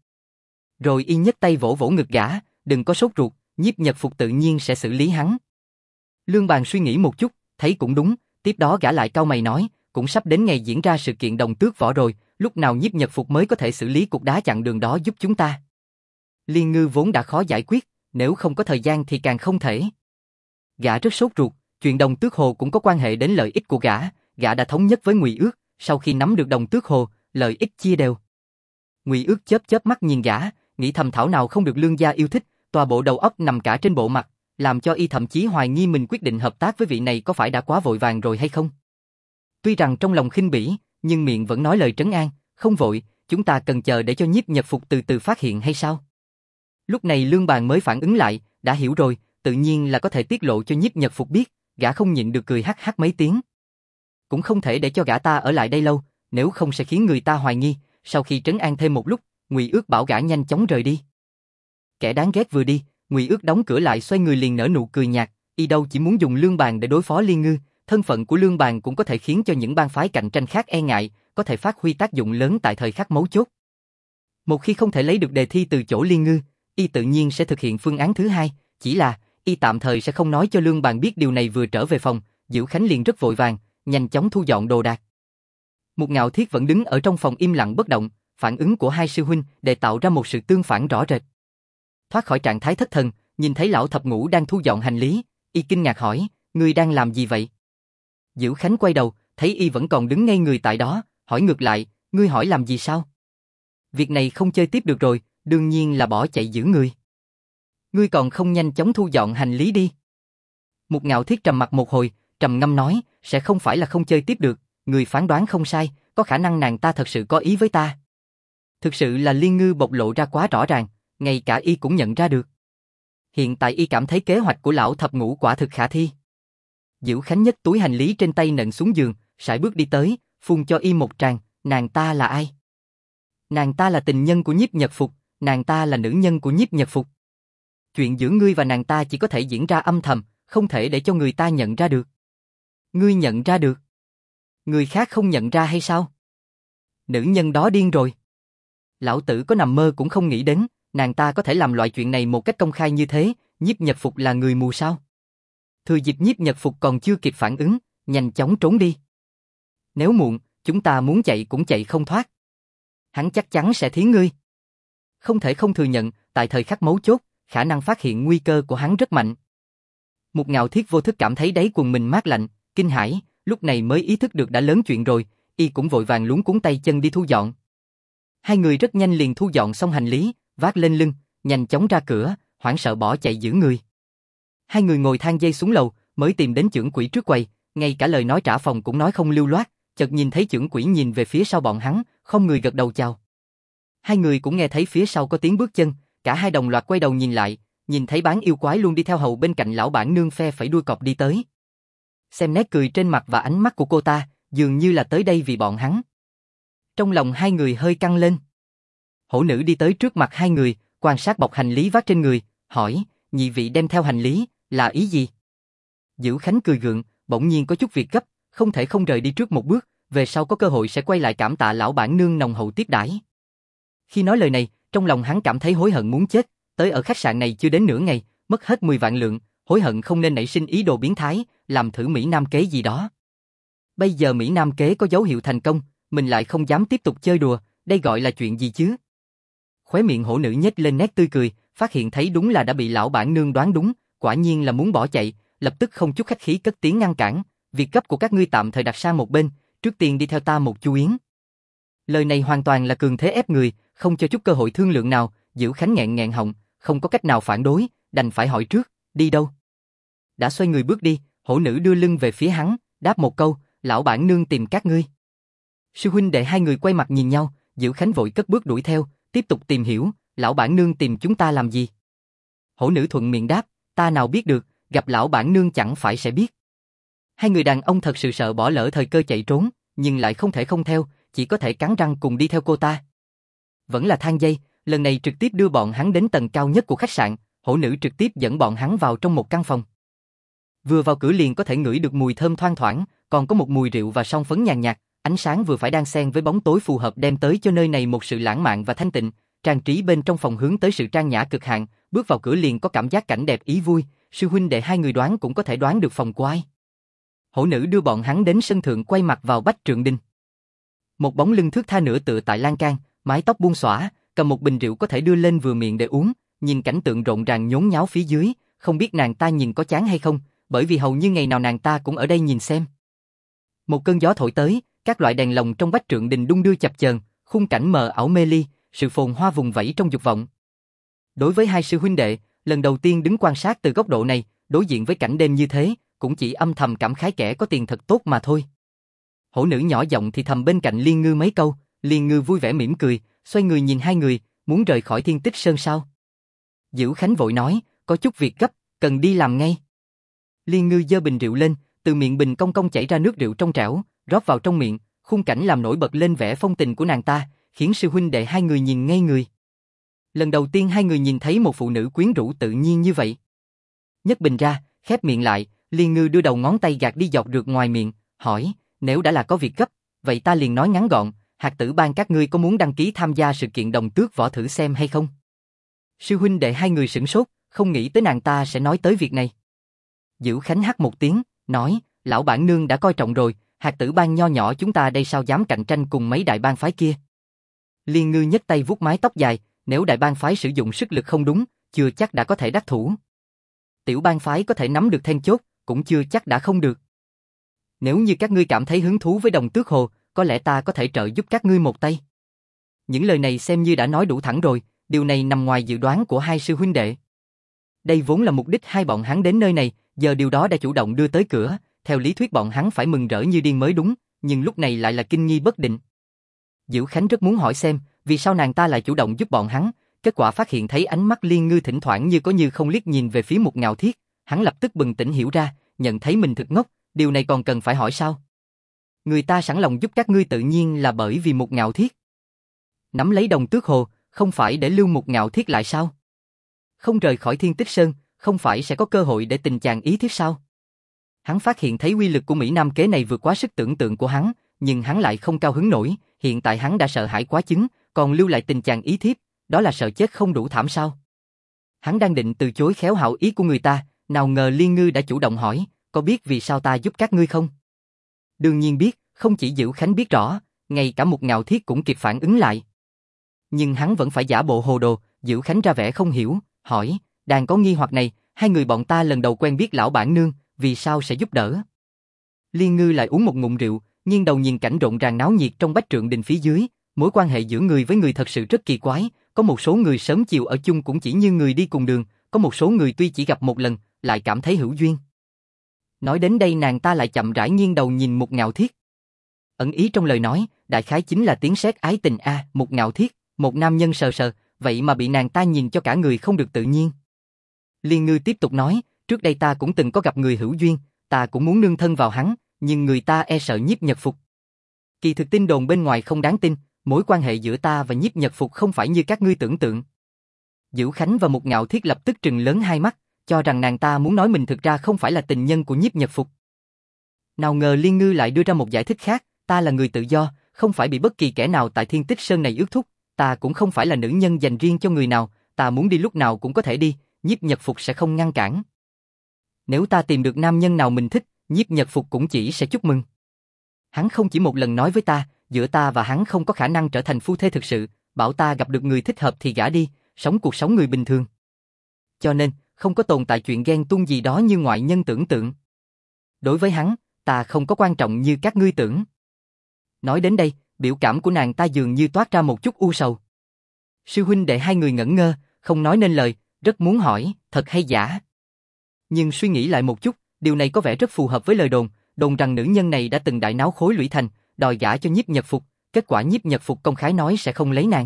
Rồi y nhấc tay vỗ vỗ ngực gã, đừng có sốt ruột, Nhiếp Nhật Phục tự nhiên sẽ xử lý hắn. Lương Bàn suy nghĩ một chút, thấy cũng đúng, tiếp đó gã lại cau mày nói, cũng sắp đến ngày diễn ra sự kiện Đồng Tước Võ rồi, lúc nào Nhiếp Nhật Phục mới có thể xử lý cục đá chặn đường đó giúp chúng ta. Liên Ngư vốn đã khó giải quyết, nếu không có thời gian thì càng không thể. Gã rất sốt ruột, chuyện Đồng Tước Hồ cũng có quan hệ đến lợi ích của gã đã thống nhất với Ngụy Ước, sau khi nắm được Đồng Tước Hồ, lợi ích chia đều. Ngụy Ước chớp chớp mắt nhìn gã, nghĩ thầm thảo nào không được Lương gia yêu thích, tòa bộ đầu óc nằm cả trên bộ mặt, làm cho y thậm chí hoài nghi mình quyết định hợp tác với vị này có phải đã quá vội vàng rồi hay không. Tuy rằng trong lòng khinh bỉ, nhưng miệng vẫn nói lời trấn an, không vội, chúng ta cần chờ để cho Nhiếp Nhật Phục từ từ phát hiện hay sao? Lúc này Lương Bàn mới phản ứng lại, đã hiểu rồi, tự nhiên là có thể tiết lộ cho Nhiếp Nhật Phục biết, gã không nhịn được cười hắc hắc mấy tiếng. Cũng không thể để cho gã ta ở lại đây lâu, nếu không sẽ khiến người ta hoài nghi. Sau khi trấn an thêm một lúc, Ngụy Ước bảo gã nhanh chóng rời đi. Kẻ đáng ghét vừa đi, Ngụy Ước đóng cửa lại xoay người liền nở nụ cười nhạt, y đâu chỉ muốn dùng Lương Bàn để đối phó Liên Ngư, Thân phận của Lương Bàn cũng có thể khiến cho những bang phái cạnh tranh khác e ngại, có thể phát huy tác dụng lớn tại thời khắc mấu chốt. Một khi không thể lấy được đề thi từ chỗ Liên Ngư, y tự nhiên sẽ thực hiện phương án thứ hai, chỉ là y tạm thời sẽ không nói cho Lương Bàn biết điều này. Vừa trở về phòng, Diệu Khánh liền rất vội vàng, nhanh chóng thu dọn đồ đạc. Một Ngạo Thiết vẫn đứng ở trong phòng im lặng bất động, phản ứng của hai sư huynh để tạo ra một sự tương phản rõ rệt. Thoát khỏi trạng thái thất thần, nhìn thấy lão thập ngũ đang thu dọn hành lý, y kinh ngạc hỏi, ngươi đang làm gì vậy? Diệu Khánh quay đầu, thấy y vẫn còn đứng ngây người tại đó, hỏi ngược lại, ngươi hỏi làm gì sao? Việc này không chơi tiếp được rồi, đương nhiên là bỏ chạy giữ người. Ngươi còn không nhanh chóng thu dọn hành lý đi. Một Ngạo Thiết trầm mặt một hồi, trầm ngâm nói, sẽ không phải là không chơi tiếp được, người phán đoán không sai, có khả năng nàng ta thật sự có ý với ta. Thực sự là Liên Ngư bộc lộ ra quá rõ ràng, ngay cả y cũng nhận ra được. Hiện tại y cảm thấy kế hoạch của lão thập ngũ quả thực khả thi. Diệu Khánh nhấc túi hành lý trên tay nện xuống giường, sải bước đi tới, phun cho y một tràng, nàng ta là ai? Nàng ta là tình nhân của Nhiếp Nhật Phục, nàng ta là nữ nhân của Nhiếp Nhật Phục. Chuyện giữa ngươi và nàng ta chỉ có thể diễn ra âm thầm, không thể để cho người ta nhận ra được. Ngươi nhận ra được? Người khác không nhận ra hay sao? Nữ nhân đó điên rồi. Lão tử có nằm mơ cũng không nghĩ đến, nàng ta có thể làm loại chuyện này một cách công khai như thế. Nhiếp Nhật Phục là người mù sao? Thừa dịp Nhiếp Nhật Phục còn chưa kịp phản ứng, nhanh chóng trốn đi. Nếu muộn, chúng ta muốn chạy cũng chạy không thoát. Hắn chắc chắn sẽ thiến ngươi. Không thể không thừa nhận, tại thời khắc mấu chốt, khả năng phát hiện nguy cơ của hắn rất mạnh. Một Ngạo Thiết vô thức cảm thấy đáy quần mình mát lạnh, kinh hãi, lúc này mới ý thức được đã lớn chuyện rồi, y cũng vội vàng luống cuống tay chân đi thu dọn. Hai người rất nhanh liền thu dọn xong hành lý, vác lên lưng, nhanh chóng ra cửa, hoảng sợ bỏ chạy giữ người. Hai người ngồi thang dây xuống lầu, mới tìm đến chưởng quỷ trước quầy, ngay cả lời nói trả phòng cũng nói không lưu loát, chợt nhìn thấy chưởng quỷ nhìn về phía sau bọn hắn, không người gật đầu chào. Hai người cũng nghe thấy phía sau có tiếng bước chân, cả hai đồng loạt quay đầu nhìn lại, nhìn thấy Bán Yêu Quái luôn đi theo hầu bên cạnh lão bản nương phe phẩy đuôi cọp đi tới. Xem nét cười trên mặt và ánh mắt của cô ta, dường như là tới đây vì bọn hắn. Trong lòng hai người hơi căng lên. Hổ nữ đi tới trước mặt hai người, quan sát bọc hành lý vác trên người, hỏi, nhị vị đem theo hành lý, là ý gì? Diệu Khánh cười gượng, bỗng nhiên có chút việc gấp, không thể không rời đi trước một bước, về sau có cơ hội sẽ quay lại cảm tạ lão bản nương nồng hậu tiếp đãi. Khi nói lời này, trong lòng hắn cảm thấy hối hận muốn chết, tới ở khách sạn này chưa đến nửa ngày, mất hết 10 vạn lượng, hối hận không nên nảy sinh ý đồ biến thái, làm thử Mỹ Nam kế gì đó. Bây giờ Mỹ Nam kế có dấu hiệu thành công, mình lại không dám tiếp tục chơi đùa, đây gọi là chuyện gì chứ? Khóe miệng hổ nữ nhếch lên nét tươi cười, phát hiện thấy đúng là đã bị lão bản nương đoán đúng, quả nhiên là muốn bỏ chạy, lập tức không chút khách khí cất tiếng ngăn cản, việc cấp của các ngươi tạm thời đặt sang một bên, trước tiên đi theo ta một chú yến. Lời này hoàn toàn là cường thế ép người, không cho chút cơ hội thương lượng nào. Diệu Khánh nghẹn nghẹn họng, không có cách nào phản đối, đành phải hỏi trước, đi đâu? Đã xoay người bước đi, hổ nữ đưa lưng về phía hắn, đáp một câu, lão bản nương tìm các ngươi. Sư huynh đệ hai người quay mặt nhìn nhau, Diệu Khánh vội cất bước đuổi theo, tiếp tục tìm hiểu, lão bản nương tìm chúng ta làm gì? Hổ nữ thuận miệng đáp, ta nào biết được, gặp lão bản nương chẳng phải sẽ biết. Hai người đàn ông thật sự sợ bỏ lỡ thời cơ chạy trốn, nhưng lại không thể không theo, chỉ có thể cắn răng cùng đi theo cô ta. Vẫn là thang dây, lần này trực tiếp đưa bọn hắn đến tầng cao nhất của khách sạn, hổ nữ trực tiếp dẫn bọn hắn vào trong một căn phòng. Vừa vào cửa liền có thể ngửi được mùi thơm thoang thoảng, còn có một mùi rượu và son phấn nhàn nhạt, ánh sáng vừa phải đan xen với bóng tối phù hợp đem tới cho nơi này một sự lãng mạn và thanh tịnh, trang trí bên trong phòng hướng tới sự trang nhã cực hạn, bước vào cửa liền có cảm giác cảnh đẹp ý vui, sư huynh đệ hai người đoán cũng có thể đoán được phòng của ai. Hổ nữ đưa bọn hắn đến sân thượng quay mặt vào Bách Trượng Đình. Một bóng lưng thướt tha nửa tựa tại lan can, mái tóc buông xõa, cầm một bình rượu có thể đưa lên vừa miệng để uống, nhìn cảnh tượng rộn ràng nhốn nháo phía dưới, không biết nàng ta nhìn có chán hay không, bởi vì hầu như ngày nào nàng ta cũng ở đây nhìn xem. Một cơn gió thổi tới, các loại đèn lồng trong Bách Trượng Đình đung đưa chập chờn, khung cảnh mờ ảo mê ly, sự phồn hoa vùng vẫy trong dục vọng. Đối với hai sư huynh đệ, lần đầu tiên đứng quan sát từ góc độ này, đối diện với cảnh đêm như thế, cũng chỉ âm thầm cảm khái kẻ có tiền thật tốt mà thôi. Hổ nữ nhỏ giọng thì thầm bên cạnh Liên Ngư mấy câu, Liên Ngư vui vẻ mỉm cười, xoay người nhìn hai người, muốn rời khỏi Thiên Tích Sơn sao? Diệu Khánh vội nói, có chút việc gấp, cần đi làm ngay. Liên Ngư giơ bình rượu lên, từ miệng bình cong cong chảy ra nước rượu trong trẻo, rót vào trong miệng, khung cảnh làm nổi bật lên vẻ phong tình của nàng ta, khiến sư huynh đệ hai người nhìn ngây người. Lần đầu tiên hai người nhìn thấy một phụ nữ quyến rũ tự nhiên như vậy. Nhấc bình ra, khép miệng lại, Liên Ngư đưa đầu ngón tay gạt đi giọt rượt ngoài miệng, hỏi, nếu đã là có việc gấp, vậy ta liền nói ngắn gọn, hạt tử bang các ngươi có muốn đăng ký tham gia sự kiện đồng tước võ thử xem hay không? Sư huynh đệ hai người sửng sốt, không nghĩ tới nàng ta sẽ nói tới việc này. Dữ Khánh hắt một tiếng, nói, lão bản nương đã coi trọng rồi, hạt tử bang nho nhỏ chúng ta đây sao dám cạnh tranh cùng mấy đại bang phái kia. Liên Ngư nhấc tay vuốt mái tóc dài, nếu đại bang phái sử dụng sức lực không đúng, chưa chắc đã có thể đắc thủ. Tiểu bang phái có thể nắm được then chốt, cũng chưa chắc đã không được. Nếu như các ngươi cảm thấy hứng thú với đồng tước hồ, có lẽ ta có thể trợ giúp các ngươi một tay. Những lời này xem như đã nói đủ thẳng rồi, điều này nằm ngoài dự đoán của hai sư huynh đệ. Đây vốn là mục đích hai bọn hắn đến nơi này, giờ điều đó đã chủ động đưa tới cửa, theo lý thuyết bọn hắn phải mừng rỡ như điên mới đúng, nhưng lúc này lại là kinh nghi bất định. Dữ Khánh rất muốn hỏi xem, vì sao nàng ta lại chủ động giúp bọn hắn, kết quả phát hiện thấy ánh mắt Liên Ngư thỉnh thoảng như có như không liếc nhìn về phía Mục Ngạo Thiết, hắn lập tức bừng tỉnh hiểu ra, nhận thấy mình thực ngốc, điều này còn cần phải hỏi sao? Người ta sẵn lòng giúp các ngươi tự nhiên là bởi vì Mục Ngạo Thiết. Nắm lấy đồng tước hồ, không phải để lưu Mục Ngạo Thiết lại sao? Không rời khỏi Thiên Tích Sơn, không phải sẽ có cơ hội để tình chàng ý thiết sao? Hắn phát hiện thấy uy lực của Mỹ Nam kế này vượt quá sức tưởng tượng của hắn, nhưng hắn lại không cao hứng nổi, hiện tại hắn đã sợ hãi quá chứng, còn lưu lại tình chàng ý thiếp, đó là sợ chết không đủ thảm sao? Hắn đang định từ chối khéo hảo ý của người ta, nào ngờ Liên Ngư đã chủ động hỏi, có biết vì sao ta giúp các ngươi không? Đương nhiên biết, không chỉ Dữ Khánh biết rõ, ngay cả Mục Ngạo Thiết cũng kịp phản ứng lại. Nhưng hắn vẫn phải giả bộ hồ đồ, Dữ Khánh ra vẻ không hiểu, hỏi, đang có nghi hoặc này, hai người bọn ta lần đầu quen biết lão bản nương, vì sao sẽ giúp đỡ? Liên Ngư lại uống một ngụm rượu, nghiêng đầu nhìn cảnh rộn ràng náo nhiệt trong Bách Trượng Đình phía dưới, mối quan hệ giữa người với người thật sự rất kỳ quái, có một số người sớm chiều ở chung cũng chỉ như người đi cùng đường, có một số người tuy chỉ gặp một lần, lại cảm thấy hữu duyên. Nói đến đây nàng ta lại chậm rãi nghiêng đầu nhìn Mục Ngạo Thiết. Ẩn ý trong lời nói, đại khái chính là tiếng sét ái tình a, Mục Ngạo Thiết, một nam nhân sờ sờ, vậy mà bị nàng ta nhìn cho cả người không được tự nhiên. Liên Ngư tiếp tục nói, trước đây ta cũng từng có gặp người hữu duyên, ta cũng muốn nương thân vào hắn, nhưng người ta e sợ Nhiếp Nhật Phục. Kỳ thực tin đồn bên ngoài không đáng tin, mối quan hệ giữa ta và Nhiếp Nhật Phục không phải như các ngươi tưởng tượng. Dữ Khánh và Mục Ngạo Thiết lập tức trừng lớn hai mắt, cho rằng nàng ta muốn nói mình thực ra không phải là tình nhân của Nhiếp Nhật Phục. Nào ngờ Liên Ngư lại đưa ra một giải thích khác, ta là người tự do, không phải bị bất kỳ kẻ nào tại Thiên Tích Sơn này ước thúc, ta cũng không phải là nữ nhân dành riêng cho người nào, ta muốn đi lúc nào cũng có thể đi, Nhiếp Nhật Phục sẽ không ngăn cản. Nếu ta tìm được nam nhân nào mình thích, Nhiếp Nhật Phục cũng chỉ sẽ chúc mừng. Hắn không chỉ một lần nói với ta, giữa ta và hắn không có khả năng trở thành phu thê thực sự, bảo ta gặp được người thích hợp thì gả đi, sống cuộc sống người bình thường. Cho nên, không có tồn tại chuyện ghen tuông gì đó như ngoại nhân tưởng tượng. Đối với hắn, ta không có quan trọng như các ngươi tưởng. Nói đến đây, biểu cảm của nàng ta dường như toát ra một chút u sầu. Sư huynh đệ hai người ngẩn ngơ, không nói nên lời, rất muốn hỏi, thật hay giả. Nhưng suy nghĩ lại một chút, điều này có vẻ rất phù hợp với lời đồn, đồn rằng nữ nhân này đã từng đại náo Khối Lũy Thành, đòi gả cho Nhiếp Nhật Phục, kết quả Nhiếp Nhật Phục công khai nói sẽ không lấy nàng.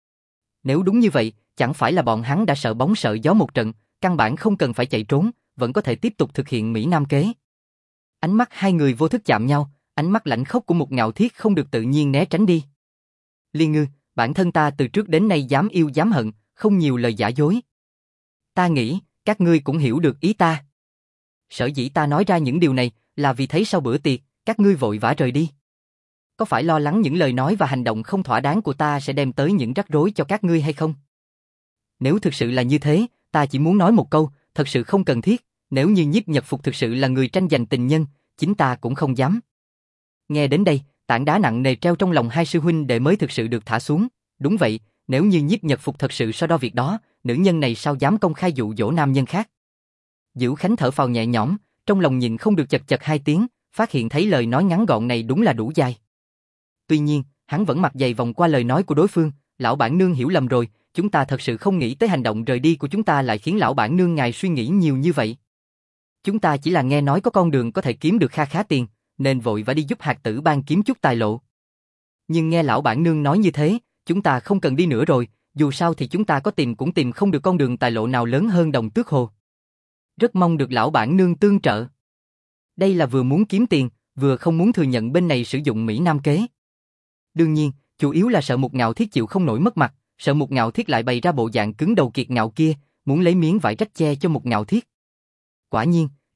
Nếu đúng như vậy, chẳng phải là bọn hắn đã sợ bóng sợ gió một trận, căn bản không cần phải chạy trốn, vẫn có thể tiếp tục thực hiện Mỹ Nam kế. Ánh mắt hai người vô thức chạm nhau, ánh mắt lạnh khốc của Mục Ngạo Thiết không được tự nhiên né tránh đi. Liên Ngư, bản thân ta từ trước đến nay dám yêu dám hận, không nhiều lời giả dối. Ta nghĩ, các ngươi cũng hiểu được ý ta. Sở dĩ ta nói ra những điều này, là vì thấy sau bữa tiệc, các ngươi vội vã rời đi. Có phải lo lắng những lời nói và hành động không thỏa đáng của ta sẽ đem tới những rắc rối cho các ngươi hay không? Nếu thực sự là như thế, ta chỉ muốn nói một câu, thật sự không cần thiết, nếu như Nhiếp Nhật Phục thực sự là người tranh giành tình nhân, chính ta cũng không dám. Nghe đến đây, tảng đá nặng nề treo trong lòng hai sư huynh đệ mới thực sự được thả xuống, đúng vậy, nếu như Nhiếp Nhật Phục thật sự so đo việc đó, nữ nhân này sao dám công khai dụ dỗ nam nhân khác. Dữ Khánh thở phào nhẹ nhõm, trong lòng nhìn không được chật chật hai tiếng, phát hiện thấy lời nói ngắn gọn này đúng là đủ dài. Tuy nhiên, hắn vẫn mặt dày vòng qua lời nói của đối phương, lão bản nương hiểu lầm rồi, chúng ta thật sự không nghĩ tới hành động rời đi của chúng ta lại khiến lão bản nương ngài suy nghĩ nhiều như vậy. Chúng ta chỉ là nghe nói có con đường có thể kiếm được kha khá tiền, nên vội vã đi giúp hạt tử bang kiếm chút tài lộ. Nhưng nghe lão bản nương nói như thế, chúng ta không cần đi nữa rồi, dù sao thì chúng ta có tìm cũng tìm không được con đường tài lộ nào lớn hơn Đồng Tước Hồ. Rất mong được lão bản nương tương trợ. Đây là vừa muốn kiếm tiền, vừa không muốn thừa nhận bên này sử dụng Mỹ Nam kế. Đương nhiên, chủ yếu là sợ Mục Ngạo Thiết chịu không nổi mất mặt, sợ Mục Ngạo Thiết lại bày ra bộ dạng cứng đầu kiệt ngạo kia, muốn lấy miếng vải rách che cho Mục Ngạo Thiết. Quả nhiên,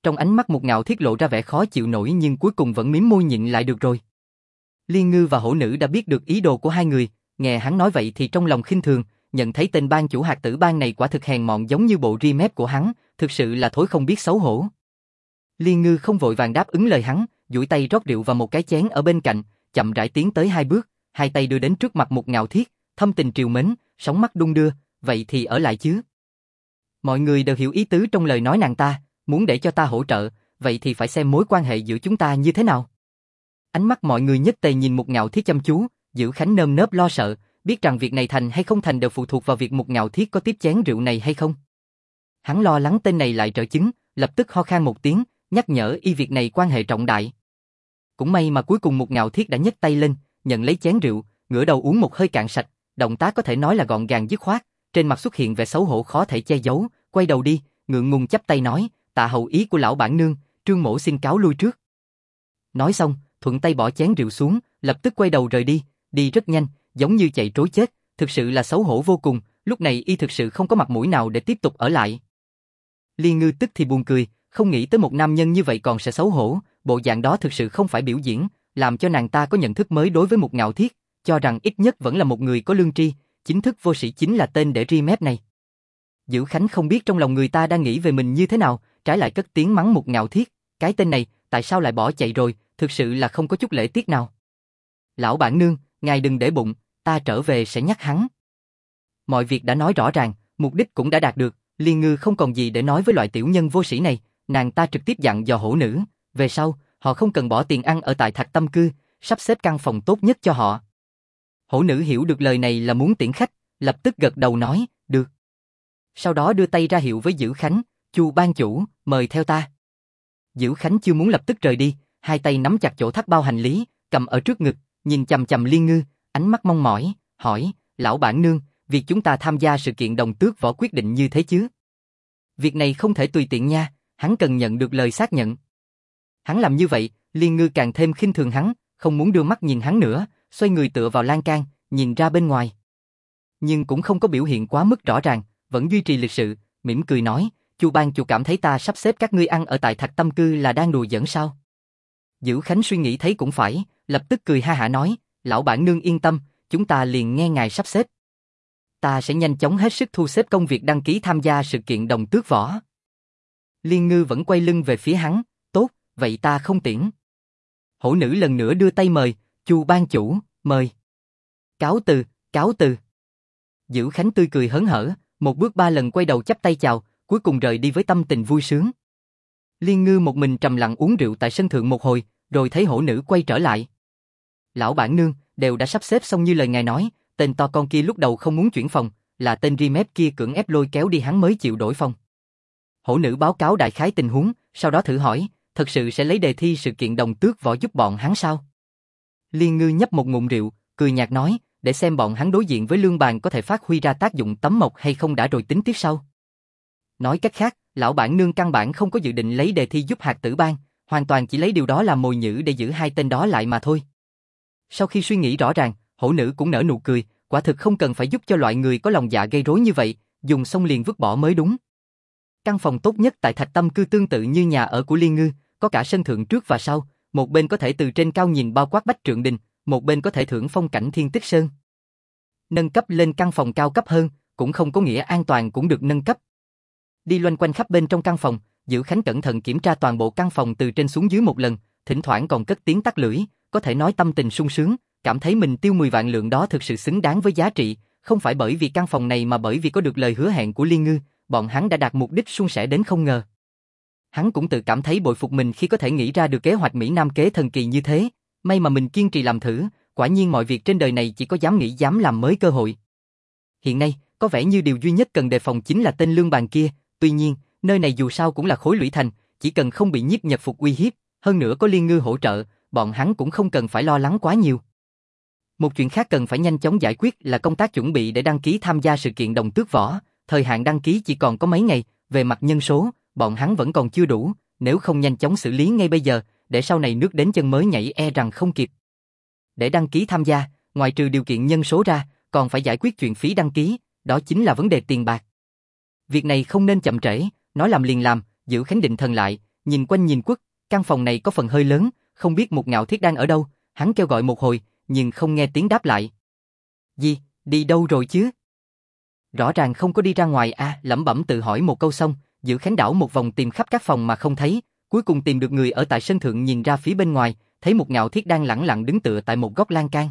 Trong ánh mắt Mục Ngạo Thiết lộ ra vẻ khó chịu nổi nhưng cuối cùng vẫn mím môi nhịn lại được rồi. Liên Ngư và hổ nữ đã biết được ý đồ của hai người, nghe hắn nói vậy thì trong lòng khinh thường, nhận thấy tên ban chủ hạt tử bang này quả thực hèn mọn giống như bộ ri mép của hắn, thực sự là thối không biết xấu hổ. Liên Ngư không vội vàng đáp ứng lời hắn, duỗi tay rót rượu vào một cái chén ở bên cạnh, chậm rãi tiến tới hai bước, hai tay đưa đến trước mặt Mục Ngạo Thiết, thâm tình trìu mến, sóng mắt đung đưa, vậy thì ở lại chứ. Mọi người đều hiểu ý tứ trong lời nói nàng ta, muốn để cho ta hỗ trợ, vậy thì phải xem mối quan hệ giữa chúng ta như thế nào. Ánh mắt mọi người nhất tề nhìn Mục Ngạo Thiết chăm chú, Dữ Khánh nơm nớp lo sợ, biết rằng việc này thành hay không thành đều phụ thuộc vào việc Mục Ngạo Thiết có tiếp chén rượu này hay không. Hắn lo lắng tên này lại trợ chứng, lập tức ho khan một tiếng, nhắc nhở y việc này quan hệ trọng đại. Cũng may mà cuối cùng Mục Ngạo Thiết đã nhấc tay lên, nhận lấy chén rượu, ngửa đầu uống một hơi cạn sạch, động tác có thể nói là gọn gàng dứt khoát, trên mặt xuất hiện vẻ xấu hổ khó thể che giấu, quay đầu đi, ngượng ngùng chắp tay nói, tạ hậu ý của lão bản nương, Trương mỗ xin cáo lui trước. Nói xong, thuận tay bỏ chén rượu xuống, lập tức quay đầu rời đi, đi rất nhanh, giống như chạy trối chết, thực sự là xấu hổ vô cùng, lúc này y thực sự không có mặt mũi nào để tiếp tục ở lại. Liên Ngư tức thì buồn cười, không nghĩ tới một nam nhân như vậy còn sẽ xấu hổ, bộ dạng đó thực sự không phải biểu diễn, làm cho nàng ta có nhận thức mới đối với Mục Ngạo Thiết, cho rằng ít nhất vẫn là một người có lương tri, chính thức vô sĩ chính là tên để ri mép này. Dữ Khánh không biết trong lòng người ta đang nghĩ về mình như thế nào, trái lại cất tiếng mắng Mục Ngạo Thiết, cái tên này, tại sao lại bỏ chạy rồi, thực sự là không có chút lễ tiết nào. Lão bản nương, ngài đừng để bụng, ta trở về sẽ nhắc hắn. Mọi việc đã nói rõ ràng, mục đích cũng đã đạt được, Liên Ngư không còn gì để nói với loại tiểu nhân vô sĩ này, nàng ta trực tiếp dặn dò hổ nữ, về sau, họ không cần bỏ tiền ăn ở tại Thạch Tâm Cư, sắp xếp căn phòng tốt nhất cho họ. Hổ nữ hiểu được lời này là muốn tiễn khách, lập tức gật đầu nói, được. Sau đó đưa tay ra hiệu với Dữ Khánh, Chu ban chủ, mời theo ta. Dữ Khánh chưa muốn lập tức rời đi, hai tay nắm chặt chỗ thắt bao hành lý, cầm ở trước ngực, nhìn chằm chằm Liên Ngư, ánh mắt mong mỏi, hỏi, lão bản nương, việc chúng ta tham gia sự kiện đồng tước võ quyết định như thế chứ? Việc này không thể tùy tiện nha, hắn cần nhận được lời xác nhận. Hắn làm như vậy, Liên Ngư càng thêm khinh thường hắn, không muốn đưa mắt nhìn hắn nữa, xoay người tựa vào lan can, nhìn ra bên ngoài. Nhưng cũng không có biểu hiện quá mức rõ ràng, vẫn duy trì lịch sự, mỉm cười nói, Chu ban chủ cảm thấy ta sắp xếp các ngươi ăn ở tại Thạch Tâm Cư là đang đùa giỡn sao? Dữ Khánh suy nghĩ thấy cũng phải, lập tức cười ha hả nói, lão bản nương yên tâm, chúng ta liền nghe ngài sắp xếp. Ta sẽ nhanh chóng hết sức thu xếp công việc đăng ký tham gia sự kiện đồng tước võ. Liên Ngư vẫn quay lưng về phía hắn, tốt, vậy ta không tiễn. Hổ nữ lần nữa đưa tay mời, Chu ban chủ, mời. Cáo từ, cáo từ. Dữ Khánh tươi cười hớn hở, một bước ba lần quay đầu chắp tay chào, cuối cùng rời đi với tâm tình vui sướng. Liên Ngư một mình trầm lặng uống rượu tại sân thượng một hồi, rồi thấy hổ nữ quay trở lại. Lão bản nương, đều đã sắp xếp xong như lời ngài nói, tên to con kia lúc đầu không muốn chuyển phòng, là tên ri mép kia cưỡng ép lôi kéo đi hắn mới chịu đổi phòng. Hổ nữ báo cáo đại khái tình huống, sau đó thử hỏi, thật sự sẽ lấy đề thi sự kiện đồng tước võ giúp bọn hắn sao? Liên Ngư nhấp một ngụm rượu, cười nhạt nói, để xem bọn hắn đối diện với lương bàn có thể phát huy ra tác dụng tấm mộc hay không đã rồi tính tiếp sau. Nói cách khác, lão bản nương căn bản không có dự định lấy đề thi giúp hạt tử bang, hoàn toàn chỉ lấy điều đó làm mồi nhử để giữ hai tên đó lại mà thôi. Sau khi suy nghĩ rõ ràng, hổ nữ cũng nở nụ cười, quả thực không cần phải giúp cho loại người có lòng dạ gây rối như vậy, dùng xong liền vứt bỏ mới đúng. Căn phòng tốt nhất tại Thạch Tâm Cư tương tự như nhà ở của Liên Ngư, có cả sân thượng trước và sau, một bên có thể từ trên cao nhìn bao quát Bách Trượng Đình, một bên có thể thưởng phong cảnh Thiên Tích Sơn. Nâng cấp lên căn phòng cao cấp hơn, cũng không có nghĩa an toàn cũng được nâng cấp. Đi loanh quanh khắp bên trong căn phòng, Dữ Khánh cẩn thận kiểm tra toàn bộ căn phòng từ trên xuống dưới một lần, thỉnh thoảng còn cất tiếng tắt lưỡi, có thể nói tâm tình sung sướng, cảm thấy mình tiêu 10 vạn lượng đó thực sự xứng đáng với giá trị, không phải bởi vì căn phòng này mà bởi vì có được lời hứa hẹn của Liên Ngư, bọn hắn đã đạt mục đích suôn sẻ đến không ngờ. Hắn cũng tự cảm thấy bội phục mình khi có thể nghĩ ra được kế hoạch Mỹ Nam kế thần kỳ như thế, may mà mình kiên trì làm thử, quả nhiên mọi việc trên đời này chỉ có dám nghĩ dám làm mới cơ hội. Hiện nay, có vẻ như điều duy nhất cần đề phòng chính là tên lương bàn kia, tuy nhiên, nơi này dù sao cũng là khối lũy thành, chỉ cần không bị nhiếp nhật phục uy hiếp, hơn nữa có Liên Ngư hỗ trợ, bọn hắn cũng không cần phải lo lắng quá nhiều. Một chuyện khác cần phải nhanh chóng giải quyết là công tác chuẩn bị để đăng ký tham gia sự kiện đồng tước võ, thời hạn đăng ký chỉ còn có mấy ngày, về mặt nhân số, bọn hắn vẫn còn chưa đủ, nếu không nhanh chóng xử lý ngay bây giờ, để sau này nước đến chân mới nhảy e rằng không kịp. Để đăng ký tham gia, ngoài trừ điều kiện nhân số ra, còn phải giải quyết chuyện phí đăng ký, đó chính là vấn đề tiền bạc. Việc này không nên chậm trễ, nói làm liền làm, Dữ Khánh định thần lại, nhìn quanh nhìn quất, căn phòng này có phần hơi lớn, không biết Mục Ngạo Thiết đang ở đâu, hắn kêu gọi một hồi, nhưng không nghe tiếng đáp lại. Gì, đi đâu rồi chứ? Rõ ràng không có đi ra ngoài à, lẩm bẩm tự hỏi một câu xong, Dữ Khánh đảo một vòng tìm khắp các phòng mà không thấy, cuối cùng tìm được người ở tại sân thượng nhìn ra phía bên ngoài, thấy Mục Ngạo Thiết đang lẳng lặng đứng tựa tại một góc lan can.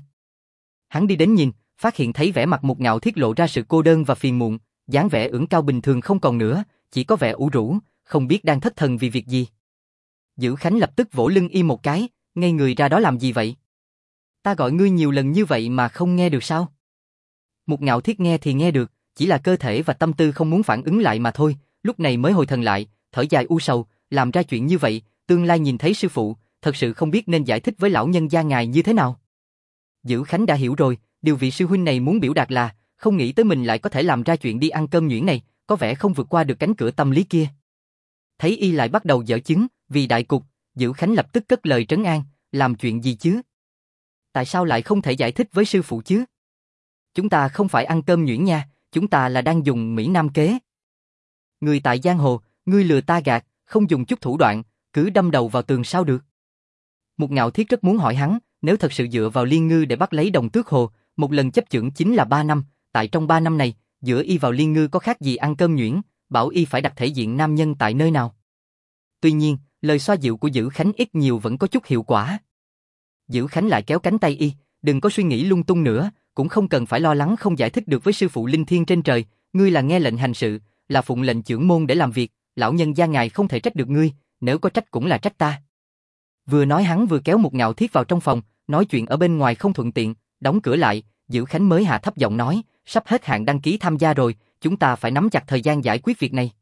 Hắn đi đến nhìn, phát hiện thấy vẻ mặt Mục Ngạo Thiết lộ ra sự cô đơn và phiền muộn, dáng vẻ ưỡn cao bình thường không còn nữa, chỉ có vẻ ủ rũ, không biết đang thất thần vì việc gì. Dữ Khánh lập tức vỗ lưng y một cái, ngây người ra đó làm gì vậy? Ta gọi ngươi nhiều lần như vậy mà không nghe được sao? Mục Ngạo Thiết nghe thì nghe được, chỉ là cơ thể và tâm tư không muốn phản ứng lại mà thôi, lúc này mới hồi thần lại, thở dài u sầu, làm ra chuyện như vậy, tương lai nhìn thấy sư phụ, thật sự không biết nên giải thích với lão nhân gia ngài như thế nào. Dữ Khánh đã hiểu rồi, điều vị sư huynh này muốn biểu đạt là, không nghĩ tới mình lại có thể làm ra chuyện đi ăn cơm nhuyễn này, có vẻ không vượt qua được cánh cửa tâm lý kia. Thấy y lại bắt đầu giở chứng, vì đại cục, Dữ Khánh lập tức cất lời trấn an, làm chuyện gì chứ? Tại sao lại không thể giải thích với sư phụ chứ? Chúng ta không phải ăn cơm nhuyễn nha, chúng ta là đang dùng Mỹ Nam kế. Người tại giang hồ, ngươi lừa ta gạt, không dùng chút thủ đoạn, cứ đâm đầu vào tường sao được? Mục Ngạo Thiết rất muốn hỏi hắn, nếu thật sự dựa vào Liên Ngư để bắt lấy Đồng Tước Hồ, một lần chấp chưởng chính là 3 năm, tại trong 3 năm này, giữa y vào Liên Ngư có khác gì ăn cơm nhuyễn, bảo y phải đặt thể diện nam nhân tại nơi nào. Tuy nhiên, lời xoa dịu của Dữ Khánh ít nhiều vẫn có chút hiệu quả. Dữ Khánh lại kéo cánh tay y, đừng có suy nghĩ lung tung nữa, cũng không cần phải lo lắng không giải thích được với sư phụ linh thiêng trên trời, ngươi là nghe lệnh hành sự, là phụng lệnh chưởng môn để làm việc, lão nhân gia ngài không thể trách được ngươi, nếu có trách cũng là trách ta. Vừa nói hắn vừa kéo Mục Ngạo Thiết vào trong phòng, nói chuyện ở bên ngoài không thuận tiện, đóng cửa lại, Dữ Khánh mới hạ thấp giọng nói, sắp hết hạn đăng ký tham gia rồi, chúng ta phải nắm chặt thời gian giải quyết việc này.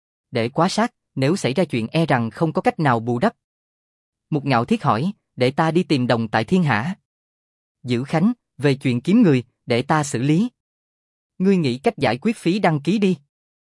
Để quá sát, nếu xảy ra chuyện e rằng không có cách nào bù đắp. Mục Ngạo Thiết hỏi, để ta đi tìm đồng tại thiên hạ. Dữ Khánh, về chuyện kiếm người, để ta xử lý. Ngươi nghĩ cách giải quyết phí đăng ký đi.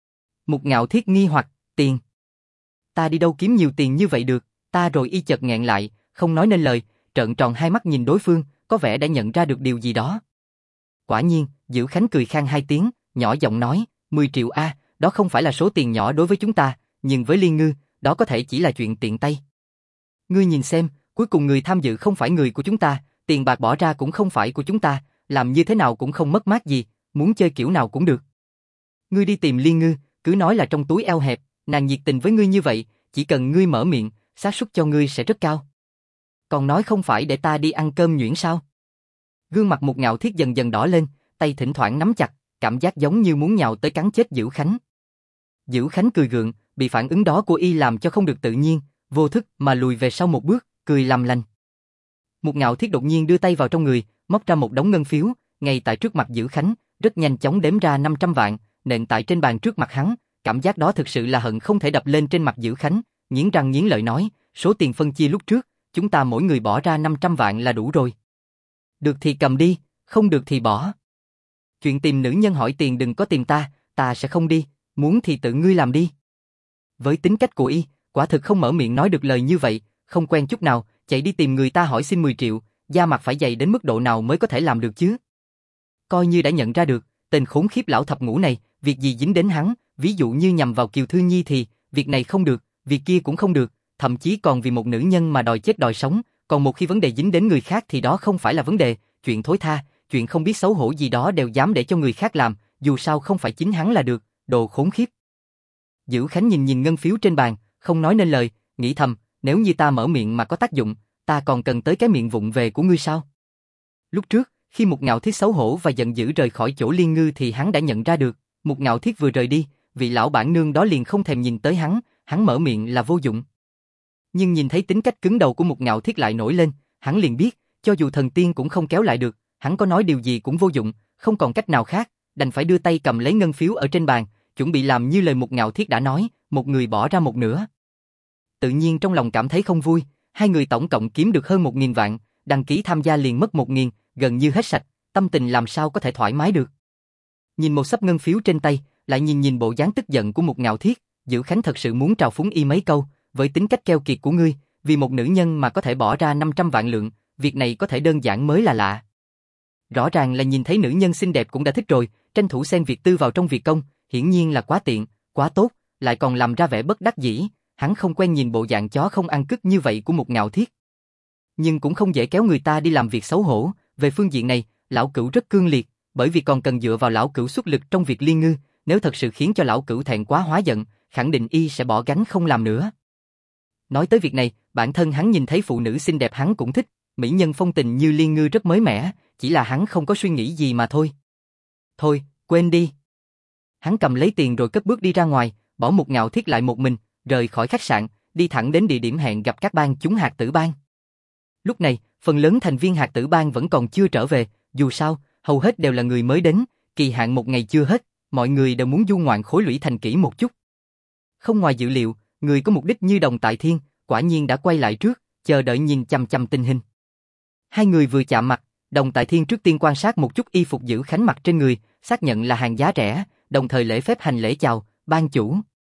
Mục Ngạo Thiết nghi hoặc, tiền. Ta đi đâu kiếm nhiều tiền như vậy được, ta rồi y chợt nghẹn lại, không nói nên lời, trợn tròn hai mắt nhìn đối phương, có vẻ đã nhận ra được điều gì đó. Quả nhiên, Dữ Khánh cười khan hai tiếng, nhỏ giọng nói, 10 triệu A, đó không phải là số tiền nhỏ đối với chúng ta, nhưng với Liên Ngư, đó có thể chỉ là chuyện tiện tay. Ngươi nhìn xem, cuối cùng người tham dự không phải người của chúng ta, tiền bạc bỏ ra cũng không phải của chúng ta, làm như thế nào cũng không mất mát gì, muốn chơi kiểu nào cũng được. Ngươi đi tìm Liên Ngư, cứ nói là trong túi eo hẹp, nàng nhiệt tình với ngươi như vậy, chỉ cần ngươi mở miệng, xác suất cho ngươi sẽ rất cao. Còn nói không phải để ta đi ăn cơm nhuyễn sao? Gương mặt Mục Ngạo Thiết dần dần đỏ lên, tay thỉnh thoảng nắm chặt, cảm giác giống như muốn nhào tới cắn chết Dữ Khánh. Dữ Khánh cười gượng, bị phản ứng đó của y làm cho không được tự nhiên, vô thức mà lùi về sau một bước, cười làm lành. Mục Ngạo Thiết đột nhiên đưa tay vào trong người, móc ra một đống ngân phiếu, ngay tại trước mặt Dữ Khánh, rất nhanh chóng đếm ra 500 vạn, nện tại trên bàn trước mặt hắn, cảm giác đó thực sự là hận không thể đập lên trên mặt Dữ Khánh, nghiến răng nghiến lợi nói, số tiền phân chia lúc trước, chúng ta mỗi người bỏ ra 500 vạn là đủ rồi. Được thì cầm đi, không được thì bỏ. Chuyện tìm nữ nhân hỏi tiền đừng có tìm ta, ta sẽ không đi, muốn thì tự ngươi làm đi. Với tính cách của y, quả thực không mở miệng nói được lời như vậy, không quen chút nào, chạy đi tìm người ta hỏi xin 10 triệu, da mặt phải dày đến mức độ nào mới có thể làm được chứ. Coi như đã nhận ra được, tên khốn khiếp lão thập ngũ này, việc gì dính đến hắn, ví dụ như nhằm vào Kiều Thư Nhi thì, việc này không được, việc kia cũng không được, thậm chí còn vì một nữ nhân mà đòi chết đòi sống, còn một khi vấn đề dính đến người khác thì đó không phải là vấn đề, chuyện thối tha, chuyện không biết xấu hổ gì đó đều dám để cho người khác làm, dù sao không phải chính hắn là được, đồ khốn khiếp. Dữ Khánh nhìn nhìn ngân phiếu trên bàn, không nói nên lời, nghĩ thầm, nếu như ta mở miệng mà có tác dụng, ta còn cần tới cái miệng vụng về của ngươi sao? Lúc trước, khi Mục Ngạo Thiết xấu hổ và giận dữ rời khỏi chỗ Liên Ngư thì hắn đã nhận ra được, Mục Ngạo Thiết vừa rời đi, vị lão bản nương đó liền không thèm nhìn tới hắn mở miệng là vô dụng. Nhưng nhìn thấy tính cách cứng đầu của Mục Ngạo Thiết lại nổi lên, hắn liền biết, cho dù thần tiên cũng không kéo lại được, hắn có nói điều gì cũng vô dụng, không còn cách nào khác, đành phải đưa tay cầm lấy ngân phiếu ở trên bàn, chuẩn bị làm như lời Mục Ngạo Thiết đã nói, một người bỏ ra một nửa. Tự nhiên trong lòng cảm thấy không vui, hai người tổng cộng kiếm được hơn 1.000 vạn, đăng ký tham gia liền mất 1.000, gần như hết sạch, tâm tình làm sao có thể thoải mái được. Nhìn một xấp ngân phiếu trên tay, lại nhìn nhìn bộ dáng tức giận của Mục Ngạo Thiết, Dữ Khánh thật sự muốn trào phúng y mấy câu, với tính cách keo kiệt của ngươi, vì một nữ nhân mà có thể bỏ ra 500 vạn lượng, việc này có thể đơn giản mới là lạ. Rõ ràng là nhìn thấy nữ nhân xinh đẹp cũng đã thích rồi, tranh thủ xen việc tư vào trong việc công, hiển nhiên là quá tiện, quá tốt, lại còn làm ra vẻ bất đắc dĩ, hắn không quen nhìn bộ dạng chó không ăn cứt như vậy của một Ngạo Thiết. Nhưng cũng không dễ kéo người ta đi làm việc xấu hổ, về phương diện này, lão Cửu rất cương liệt, bởi vì còn cần dựa vào lão Cửu xuất lực trong việc liên ngư, nếu thật sự khiến cho lão Cửu thẹn quá hóa giận, khẳng định y sẽ bỏ gánh không làm nữa. Nói tới việc này, bản thân hắn nhìn thấy phụ nữ xinh đẹp hắn cũng thích, mỹ nhân phong tình như Liên Ngư rất mới mẻ, chỉ là hắn không có suy nghĩ gì mà thôi. Thôi, quên đi. Hắn cầm lấy tiền rồi cất bước đi ra ngoài, bỏ một Ngạo Thiết lại một mình, rời khỏi khách sạn, đi thẳng đến địa điểm hẹn gặp các bang chúng hạt tử bang. Lúc này, phần lớn thành viên hạt tử bang vẫn còn chưa trở về, dù sao, hầu hết đều là người mới đến, kỳ hạn một ngày chưa hết, mọi người đều muốn du ngoạn Khối Lũy Thành kỹ một chút. Không ngoài dự liệu, người có mục đích như Đồng Tại Thiên, quả nhiên đã quay lại trước, chờ đợi nhìn chằm chằm tình hình. Hai người vừa chạm mặt, Đồng Tại Thiên trước tiên quan sát một chút y phục Dữ Khánh mặc trên người, xác nhận là hàng giá rẻ, đồng thời lễ phép hành lễ chào, ban chủ.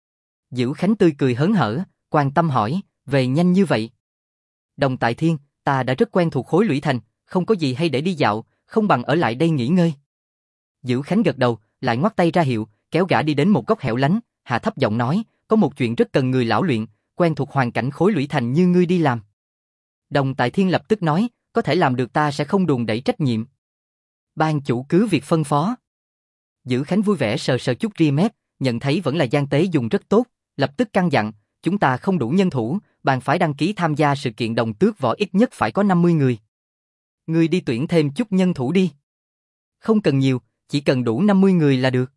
Dữ Khánh tươi cười hớn hở, quan tâm hỏi, về nhanh như vậy. Đồng Tại Thiên, ta đã rất quen thuộc Khối Lũy Thành, không có gì hay để đi dạo, không bằng ở lại đây nghỉ ngơi. Dữ Khánh gật đầu, lại ngoắc tay ra hiệu, kéo gã đi đến một góc hẻo lánh, hạ thấp giọng nói, có một chuyện rất cần người lão luyện, quen thuộc hoàn cảnh Khối Lũy Thành như ngươi đi làm. Đồng Tại Thiên lập tức nói, có thể làm được ta sẽ không đùn đẩy trách nhiệm. Ban chủ cứ việc phân phó. Dữ Khánh vui vẻ sờ sờ chút ria mép, nhận thấy vẫn là Giang Tế dùng rất tốt, lập tức căn dặn, chúng ta không đủ nhân thủ, bàn phải đăng ký tham gia sự kiện đồng tước võ ít nhất phải có 50 người. Ngươi đi tuyển thêm chút nhân thủ đi. Không cần nhiều, chỉ cần đủ 50 người là được.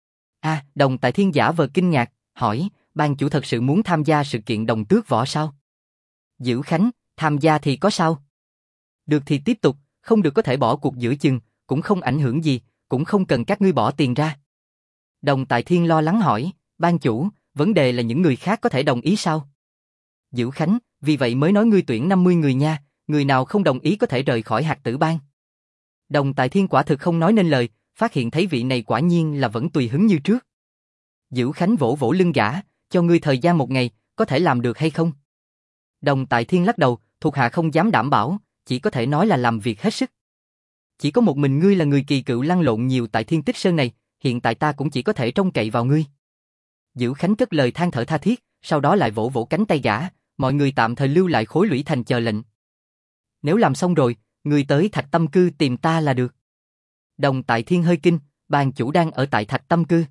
Đồng Tại Thiên giả vờ kinh ngạc, hỏi, ban chủ thật sự muốn tham gia sự kiện đồng tước võ sao? Dữ Khánh, tham gia thì có sao? Được thì tiếp tục, không được có thể bỏ cuộc giữa chừng, cũng không ảnh hưởng gì, cũng không cần các ngươi bỏ tiền ra. Đồng Tại Thiên lo lắng hỏi, ban chủ, vấn đề là những người khác có thể đồng ý sao? Dữ Khánh, vì vậy mới nói ngươi tuyển 50 người nha, người nào không đồng ý có thể rời khỏi hạt tử bang. Đồng Tại Thiên quả thực không nói nên lời, phát hiện thấy vị này quả nhiên là vẫn tùy hứng như trước. Dữ Khánh vỗ vỗ lưng gã, cho ngươi thời gian một ngày, có thể làm được hay không? Đồng Tại Thiên lắc đầu, thuộc hạ không dám đảm bảo, chỉ có thể nói là làm việc hết sức. Chỉ có một mình ngươi là người kỳ cựu lăn lộn nhiều tại Thiên Tích Sơn này, hiện tại ta cũng chỉ có thể trông cậy vào ngươi. Dữ Khánh cất lời than thở tha thiết, sau đó lại vỗ vỗ cánh tay gã, mọi người tạm thời lưu lại Khối Lũy Thành chờ lệnh. Nếu làm xong rồi, ngươi tới Thạch Tâm Cư tìm ta là được. Đồng Tại Thiên hơi kinh, ban chủ đang ở tại Thạch Tâm Cư.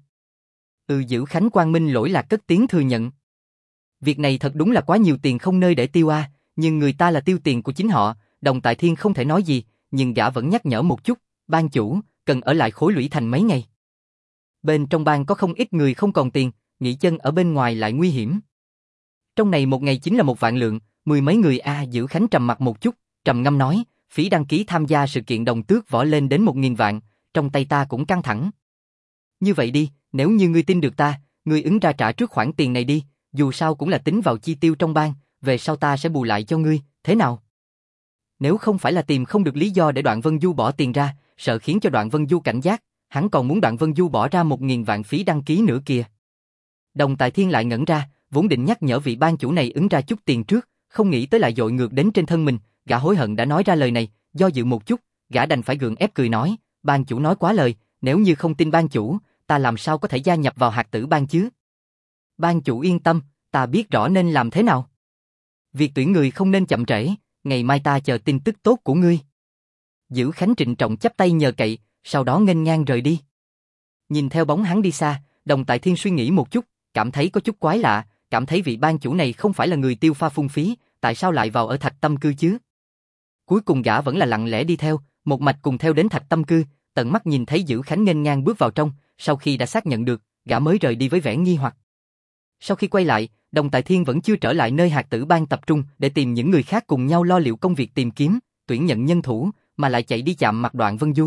Dữ Khánh quang minh lỗi lạc cất tiếng thừa nhận. Việc này thật đúng là quá nhiều tiền không nơi để tiêu nhưng người ta là tiêu tiền của chính họ, Đồng Tại Thiên không thể nói gì, nhưng gã vẫn nhắc nhở một chút, ban chủ, cần ở lại Khối Lũy Thành mấy ngày. Bên trong bang có không ít người không còn tiền, nghỉ chân ở bên ngoài lại nguy hiểm. Trong này một ngày chính là 1 vạn lượng, 10 mấy người Dữ Khánh trầm mặt một chút, trầm ngâm nói, phí đăng ký tham gia sự kiện đồng tước võ lên đến 1.000 vạn, trong tay ta cũng căng thẳng. Như vậy đi, nếu như ngươi tin được ta, ngươi ứng ra trả trước khoản tiền này đi, dù sao cũng là tính vào chi tiêu trong bang, về sau ta sẽ bù lại cho ngươi, thế nào? Nếu không phải là tìm không được lý do để Đoạn Vân Du bỏ tiền ra, sợ khiến cho Đoạn Vân Du cảnh giác, hắn còn muốn Đoạn Vân Du bỏ ra 1.000 vạn phí đăng ký nữa kìa. Đồng Tại Thiên lại ngẩn ra, vốn định nhắc nhở vị ban chủ này ứng ra chút tiền trước, không nghĩ tới lại dội ngược đến trên thân mình, gã hối hận đã nói ra lời này, do dự một chút, gã đành phải gượng ép cười nói, ban chủ nói quá lời, nếu như không tin ban chủ, ta làm sao có thể gia nhập vào hạt tử bang chứ? Ban chủ yên tâm, ta biết rõ nên làm thế nào. Việc tuyển người không nên chậm trễ, ngày mai ta chờ tin tức tốt của ngươi. Dữ Khánh trịnh trọng chắp tay nhờ cậy, sau đó nghênh ngang rời đi. Nhìn theo bóng hắn đi xa, Đồng Tại Thiên suy nghĩ một chút, cảm thấy có chút quái lạ, cảm thấy vị ban chủ này không phải là người tiêu pha phung phí, tại sao lại vào ở Thạch Tâm Cư chứ? Cuối cùng gã vẫn là lặng lẽ đi theo, một mạch cùng theo đến Thạch Tâm Cư, tận mắt nhìn thấy Dữ Khánh nghênh ngang bước vào trong, sau khi đã xác nhận được, gã mới rời đi với vẻ nghi hoặc. Sau khi quay lại, Đồng Tại Thiên vẫn chưa trở lại nơi hạt tử bang tập trung để tìm những người khác cùng nhau lo liệu công việc tìm kiếm, tuyển nhận nhân thủ, mà lại chạy đi chạm mặt Đoạn Vân Du.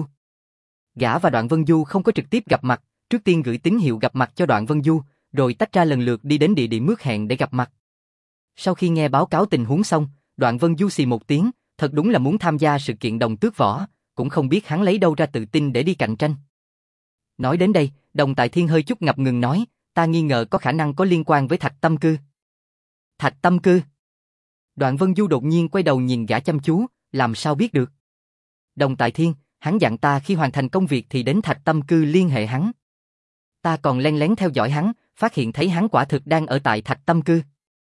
Gã và Đoạn Vân Du không có trực tiếp gặp mặt, trước tiên gửi tín hiệu gặp mặt cho Đoạn Vân Du, rồi tách ra lần lượt đi đến địa điểm ước hẹn để gặp mặt. Sau khi nghe báo cáo tình huống xong, Đoạn Vân Du xì một tiếng, thật đúng là muốn tham gia sự kiện đồng tước võ, cũng không biết hắn lấy đâu ra tự tin để đi cạnh tranh. Nói đến đây, Đồng Tại Thiên hơi chút ngập ngừng nói, ta nghi ngờ có khả năng có liên quan với Thạch Tâm Cư. Thạch Tâm Cư? Đoạn Vân Du đột nhiên quay đầu nhìn gã chăm chú, làm sao biết được? Đồng Tại Thiên, hắn dặn ta khi hoàn thành công việc thì đến Thạch Tâm Cư liên hệ hắn. Ta còn len lén theo dõi hắn, phát hiện thấy hắn quả thực đang ở tại Thạch Tâm Cư.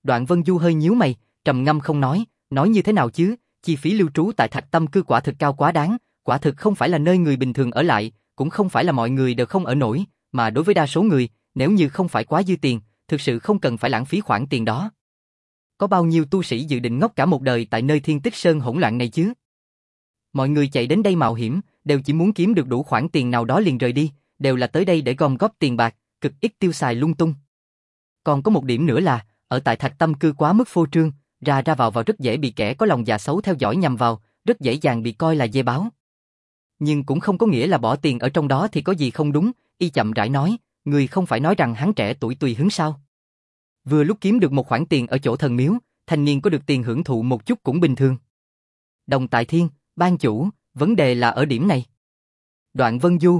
Đoạn Vân Du hơi nhíu mày, trầm ngâm không nói như thế nào chứ, chi phí lưu trú tại Thạch Tâm Cư quả thực cao quá đáng, quả thực không phải là nơi người bình thường ở lại, cũng không phải là mọi người đều không ở nổi, mà đối với đa số người, nếu như không phải quá dư tiền, thực sự không cần phải lãng phí khoản tiền đó. Có bao nhiêu tu sĩ dự định ngốc cả một đời tại nơi Thiên Tích Sơn hỗn loạn này chứ? Mọi người chạy đến đây mạo hiểm, đều chỉ muốn kiếm được đủ khoản tiền nào đó liền rời đi, đều là tới đây để gom góp tiền bạc, cực ít tiêu xài lung tung. Còn có một điểm nữa là, ở tại Thạch Tâm Cư quá mức phô trương, ra vào rất dễ bị kẻ có lòng dạ xấu theo dõi nhằm vào, rất dễ dàng bị coi là dê báo. Nhưng cũng không có nghĩa là bỏ tiền ở trong đó thì có gì không đúng, y chậm rãi nói, người không phải nói rằng hắn trẻ tuổi tùy hứng sao? Vừa lúc kiếm được một khoản tiền ở chỗ thần miếu, thanh niên có được tiền hưởng thụ một chút cũng bình thường. Đồng Tại Thiên, ban chủ, vấn đề là ở điểm này. Đoạn Vân Du,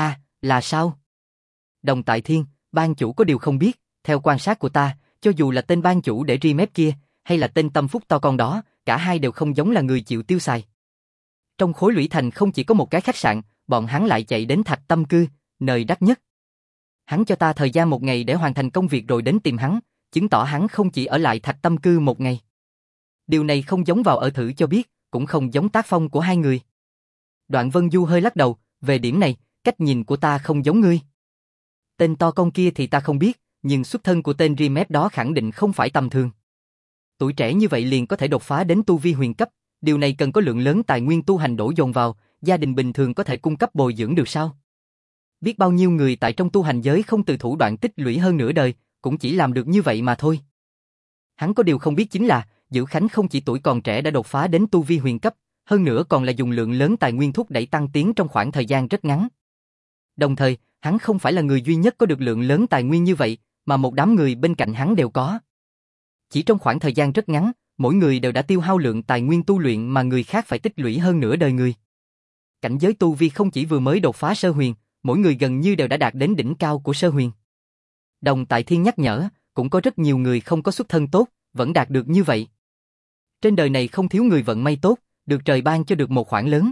là sao? Đồng Tại Thiên, ban chủ có điều không biết, theo quan sát của ta, cho dù là tên ban chủ để ri mép kia, hay là tên tâm phúc to con đó, cả hai đều không giống là người chịu tiêu xài. Trong khối Lũy Thành không chỉ có một cái khách sạn, bọn hắn lại chạy đến Thạch Tâm Cư, nơi đắt nhất. Hắn cho ta thời gian 1 ngày để hoàn thành công việc rồi đến tìm hắn, chứng tỏ hắn không chỉ ở lại Thạch Tâm Cư 1 ngày. Điều này không giống vào ở thử cho biết, cũng không giống tác phong của hai người. Đoạn Vân Du hơi lắc đầu, về điểm này, cách nhìn của ta không giống ngươi. Tên to con kia thì ta không biết, nhưng xuất thân của tên Rimep đó khẳng định không phải tầm thường. Tuổi trẻ như vậy liền có thể đột phá đến tu vi huyền cấp, điều này cần có lượng lớn tài nguyên tu hành đổ dồn vào, gia đình bình thường có thể cung cấp bồi dưỡng được sao? Biết bao nhiêu người tại trong tu hành giới không từ thủ đoạn tích lũy hơn nửa đời, cũng chỉ làm được như vậy mà thôi. Hắn có điều không biết chính là, Dữ Khánh không chỉ tuổi còn trẻ đã đột phá đến tu vi huyền cấp, hơn nữa còn là dùng lượng lớn tài nguyên thúc đẩy tăng tiến trong khoảng thời gian rất ngắn. Đồng thời, hắn không phải là người duy nhất có được lượng lớn tài nguyên như vậy, mà một đám người bên cạnh hắn đều có. Chỉ trong khoảng thời gian rất ngắn, mỗi người đều đã tiêu hao lượng tài nguyên tu luyện mà người khác phải tích lũy hơn nửa đời người. Cảnh giới tu vi không chỉ vừa mới đột phá sơ huyền, mỗi người gần như đều đã đạt đến đỉnh cao của sơ huyền. Đồng Tại Thiên nhắc nhở, cũng có rất nhiều người không có xuất thân tốt, vẫn đạt được như vậy. Trên đời này không thiếu người vận may tốt, được trời ban cho được một khoản lớn.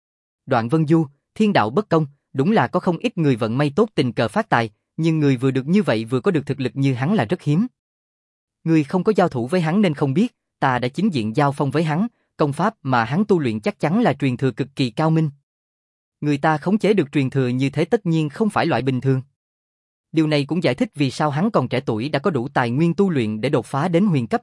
Đoạn Vân Du, thiên đạo bất công, đúng là có không ít người vận may tốt tình cờ phát tài, nhưng người vừa được như vậy vừa có được thực lực như hắn là rất hiếm. Người không có giao thủ với hắn nên không biết, ta đã chính diện giao phong với hắn, công pháp mà hắn tu luyện chắc chắn là truyền thừa cực kỳ cao minh. Người ta khống chế được truyền thừa như thế tất nhiên không phải loại bình thường. Điều này cũng giải thích vì sao hắn còn trẻ tuổi đã có đủ tài nguyên tu luyện để đột phá đến huyền cấp.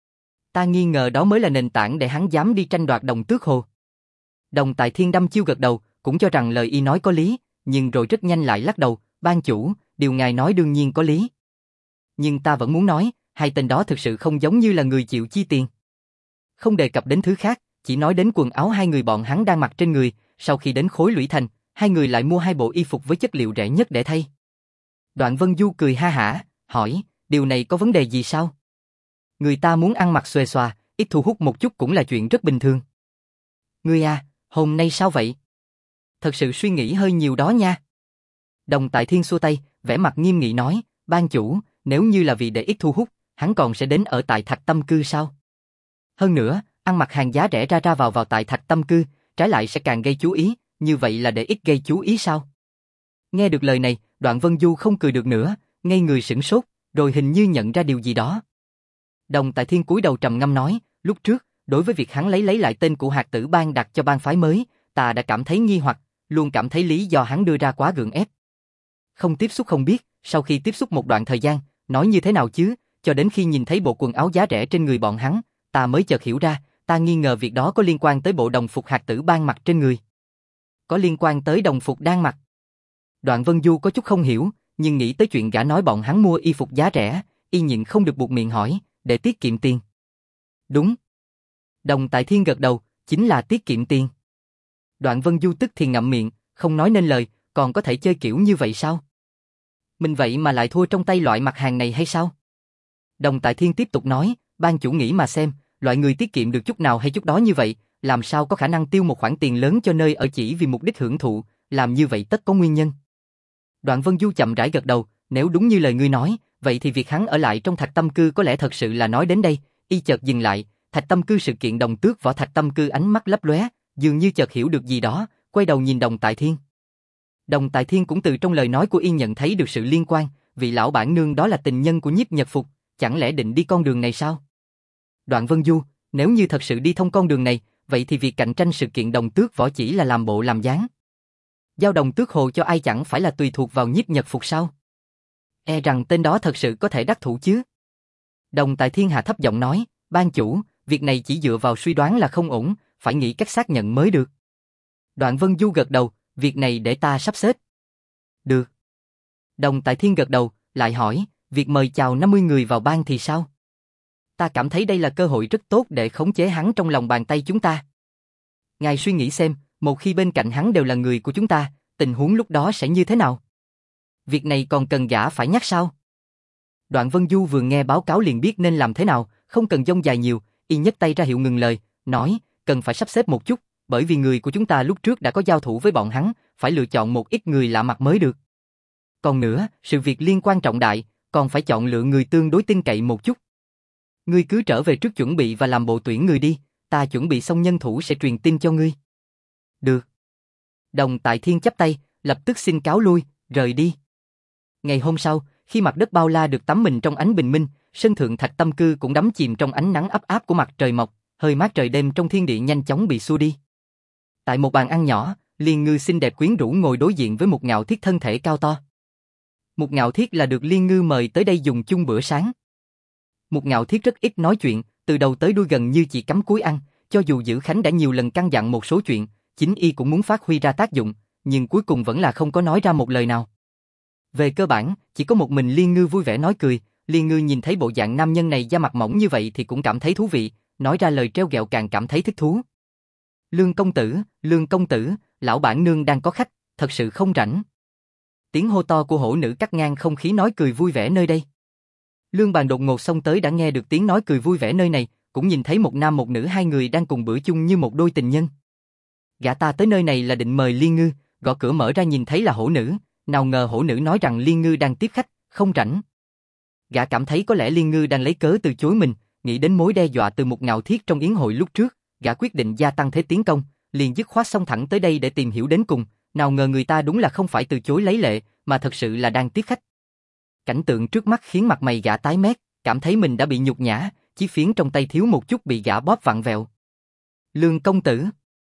Ta nghi ngờ đó mới là nền tảng để hắn dám đi tranh đoạt Đồng Tước Hồ. Đồng Tại Thiên đăm chiêu gật đầu, cũng cho rằng lời y nói có lý, nhưng rồi rất nhanh lại lắc đầu, ban chủ, điều ngài nói đương nhiên có lý. Nhưng ta vẫn muốn nói, hai tên đó thực sự không giống như là người chịu chi tiền. Không đề cập đến thứ khác, chỉ nói đến quần áo hai người bọn hắn đang mặc trên người, sau khi đến khối Lũy Thành, hai người lại mua 2 bộ y phục với chất liệu rẻ nhất để thay. Đoạn Vân Du cười ha hả, hỏi, điều này có vấn đề gì sao? Người ta muốn ăn mặc xuề xòa, ít thu hút một chút cũng là chuyện rất bình thường. Ngươi à, hôm nay sao vậy? Thật sự suy nghĩ hơi nhiều đó nha. Đồng Tại Thiên xua tay, vẻ mặt nghiêm nghị nói, ban chủ, nếu như là vì để ít thu hút, hắn còn sẽ đến ở tại Thạch Tâm Cư sao? Hơn nữa, ăn mặc hàng giá rẻ ra vào tại Thạch Tâm Cư, trái lại sẽ càng gây chú ý, như vậy là để ít gây chú ý sao? Nghe được lời này, Đoạn Vân Du không cười được nữa, ngây người sửng sốt, rồi hình như nhận ra điều gì đó. Đồng Tại Thiên cúi đầu trầm ngâm nói, lúc trước, đối với việc hắn lấy lại tên của hạt tử bang đặt cho bang phái mới, ta đã cảm thấy nghi hoặc, luôn cảm thấy lý do hắn đưa ra quá gượng ép. Không tiếp xúc không biết, sau khi tiếp xúc một đoạn thời gian, nói như thế nào chứ, cho đến khi nhìn thấy bộ quần áo giá rẻ trên người bọn hắn, ta mới chợt hiểu ra, ta nghi ngờ việc đó có liên quan tới bộ đồng phục hạt tử bang mặc trên người. Có liên quan tới đồng phục đang mặc. Đoạn Vân Du có chút không hiểu, nhưng nghĩ tới chuyện gã nói bọn hắn mua y phục giá rẻ, y nhịn không được buột miệng hỏi, để tiết kiệm tiền. Đúng. Đồng Tại Thiên gật đầu, chính là tiết kiệm tiền. Đoạn Vân Du tức thì ngậm miệng, không nói nên lời, còn có thể chơi kiểu như vậy sao? Mình vậy mà lại thua trong tay loại mặt hàng này hay sao? Đồng Tại Thiên tiếp tục nói, ban chủ nghĩ mà xem, loại người tiết kiệm được chút nào hay chút đó như vậy, làm sao có khả năng tiêu một khoản tiền lớn cho nơi ở chỉ vì mục đích hưởng thụ, làm như vậy tất có nguyên nhân. Đoạn Vân Du chậm rãi gật đầu, nếu đúng như lời ngươi nói, vậy thì việc hắn ở lại trong Thạch Tâm Cư có lẽ thật sự là nói đến đây, y chợt dừng lại, Thạch Tâm Cư sự kiện Đồng Tước Võ Thạch Tâm Cư ánh mắt lấp lóe, dường như chợt hiểu được gì đó, quay đầu nhìn Đồng Tại Thiên. Đồng Tại Thiên cũng từ trong lời nói của y nhận thấy được sự liên quan, vị lão bản nương đó là tình nhân của Nhiếp Nhật Phục, chẳng lẽ định đi con đường này sao? Đoạn Vân Du, nếu như thật sự đi thông con đường này, vậy thì việc cạnh tranh sự kiện đồng tước võ chỉ là làm bộ làm dáng. Giao đồng tước hồ cho ai chẳng phải là tùy thuộc vào Nhiếp Nhật Phục sao? E rằng tên đó thật sự có thể đắc thủ chứ? Đồng Tại Thiên hạ thấp giọng nói, ban chủ, việc này chỉ dựa vào suy đoán là không ổn, phải nghĩ cách xác nhận mới được. Đoạn Vân Du gật đầu, việc này để ta sắp xếp. Được. Đồng Tại Thiên gật đầu, lại hỏi, việc mời chào 50 người vào ban thì sao? Ta cảm thấy đây là cơ hội rất tốt để khống chế hắn trong lòng bàn tay chúng ta. Ngài suy nghĩ xem, một khi bên cạnh hắn đều là người của chúng ta, tình huống lúc đó sẽ như thế nào? Việc này còn cần gã phải nhắc sao? Đoạn Vân Du vừa nghe báo cáo liền biết nên làm thế nào, không cần dông dài nhiều, y nhấc tay ra hiệu ngừng lời, nói, cần phải sắp xếp một chút, bởi vì người của chúng ta lúc trước đã có giao thủ với bọn hắn, phải lựa chọn một ít người lạ mặt mới được. Còn nữa, sự việc liên quan trọng đại, còn phải chọn lựa người tương đối tin cậy một chút. Ngươi cứ trở về trước chuẩn bị và làm bộ tuyển người đi, ta chuẩn bị xong nhân thủ sẽ truyền tin cho ngươi. Được. Đồng Tại Thiên chắp tay, lập tức xin cáo lui, rời đi. Ngày hôm sau, khi mặt đất bao la được tắm mình trong ánh bình minh, sân thượng Thạch Tâm Cư cũng đắm chìm trong ánh nắng ấp áp của mặt trời mọc, hơi mát trời đêm trong thiên địa nhanh chóng bị xua đi. Tại một bàn ăn nhỏ, Liên Ngư xinh đẹp quyến rũ ngồi đối diện với Mục Ngạo Thiết thân thể cao to. Mục Ngạo Thiết là được Liên Ngư mời tới đây dùng chung bữa sáng. Mục Ngạo Thiết rất ít nói chuyện, từ đầu tới đuôi gần như chỉ cắm cúi ăn, cho dù Dữ Khánh đã nhiều lần căn dặn một số chuyện, chính y cũng muốn phát huy ra tác dụng, nhưng cuối cùng vẫn là không có nói ra một lời nào. Về cơ bản, chỉ có một mình Liên Ngư vui vẻ nói cười, Liên Ngư nhìn thấy bộ dạng nam nhân này da mặt mỏng như vậy thì cũng cảm thấy thú vị, nói ra lời trêu ghẹo càng cảm thấy thích thú. Lương công tử, lão bản nương đang có khách, thật sự không rảnh. Tiếng hô to của hổ nữ cắt ngang không khí nói cười vui vẻ nơi đây. Lương Bàn đột ngột xông tới đã nghe được tiếng nói cười vui vẻ nơi này, cũng nhìn thấy một nam một nữ hai người đang cùng bữa chung như một đôi tình nhân. Gã ta tới nơi này là định mời Liên Ngư, gõ cửa mở ra nhìn thấy là hổ nữ, nào ngờ hổ nữ nói rằng Liên Ngư đang tiếp khách, không rảnh. Gã cảm thấy có lẽ Liên Ngư đang lấy cớ từ chối mình, nghĩ đến mối đe dọa từ Mục Ngạo Thiết trong yến hội lúc trước, gã quyết định gia tăng thế tiến công, liền dứt khoát xông thẳng tới đây để tìm hiểu đến cùng, nào ngờ người ta đúng là không phải từ chối lấy lệ, mà thật sự là đang tiếp khách. Cảnh tượng trước mắt khiến mặt mày gã tái mét, cảm thấy mình đã bị nhục nhã, chí phiến trong tay thiếu một chút bị gã bóp vặn vẹo. Lương công tử.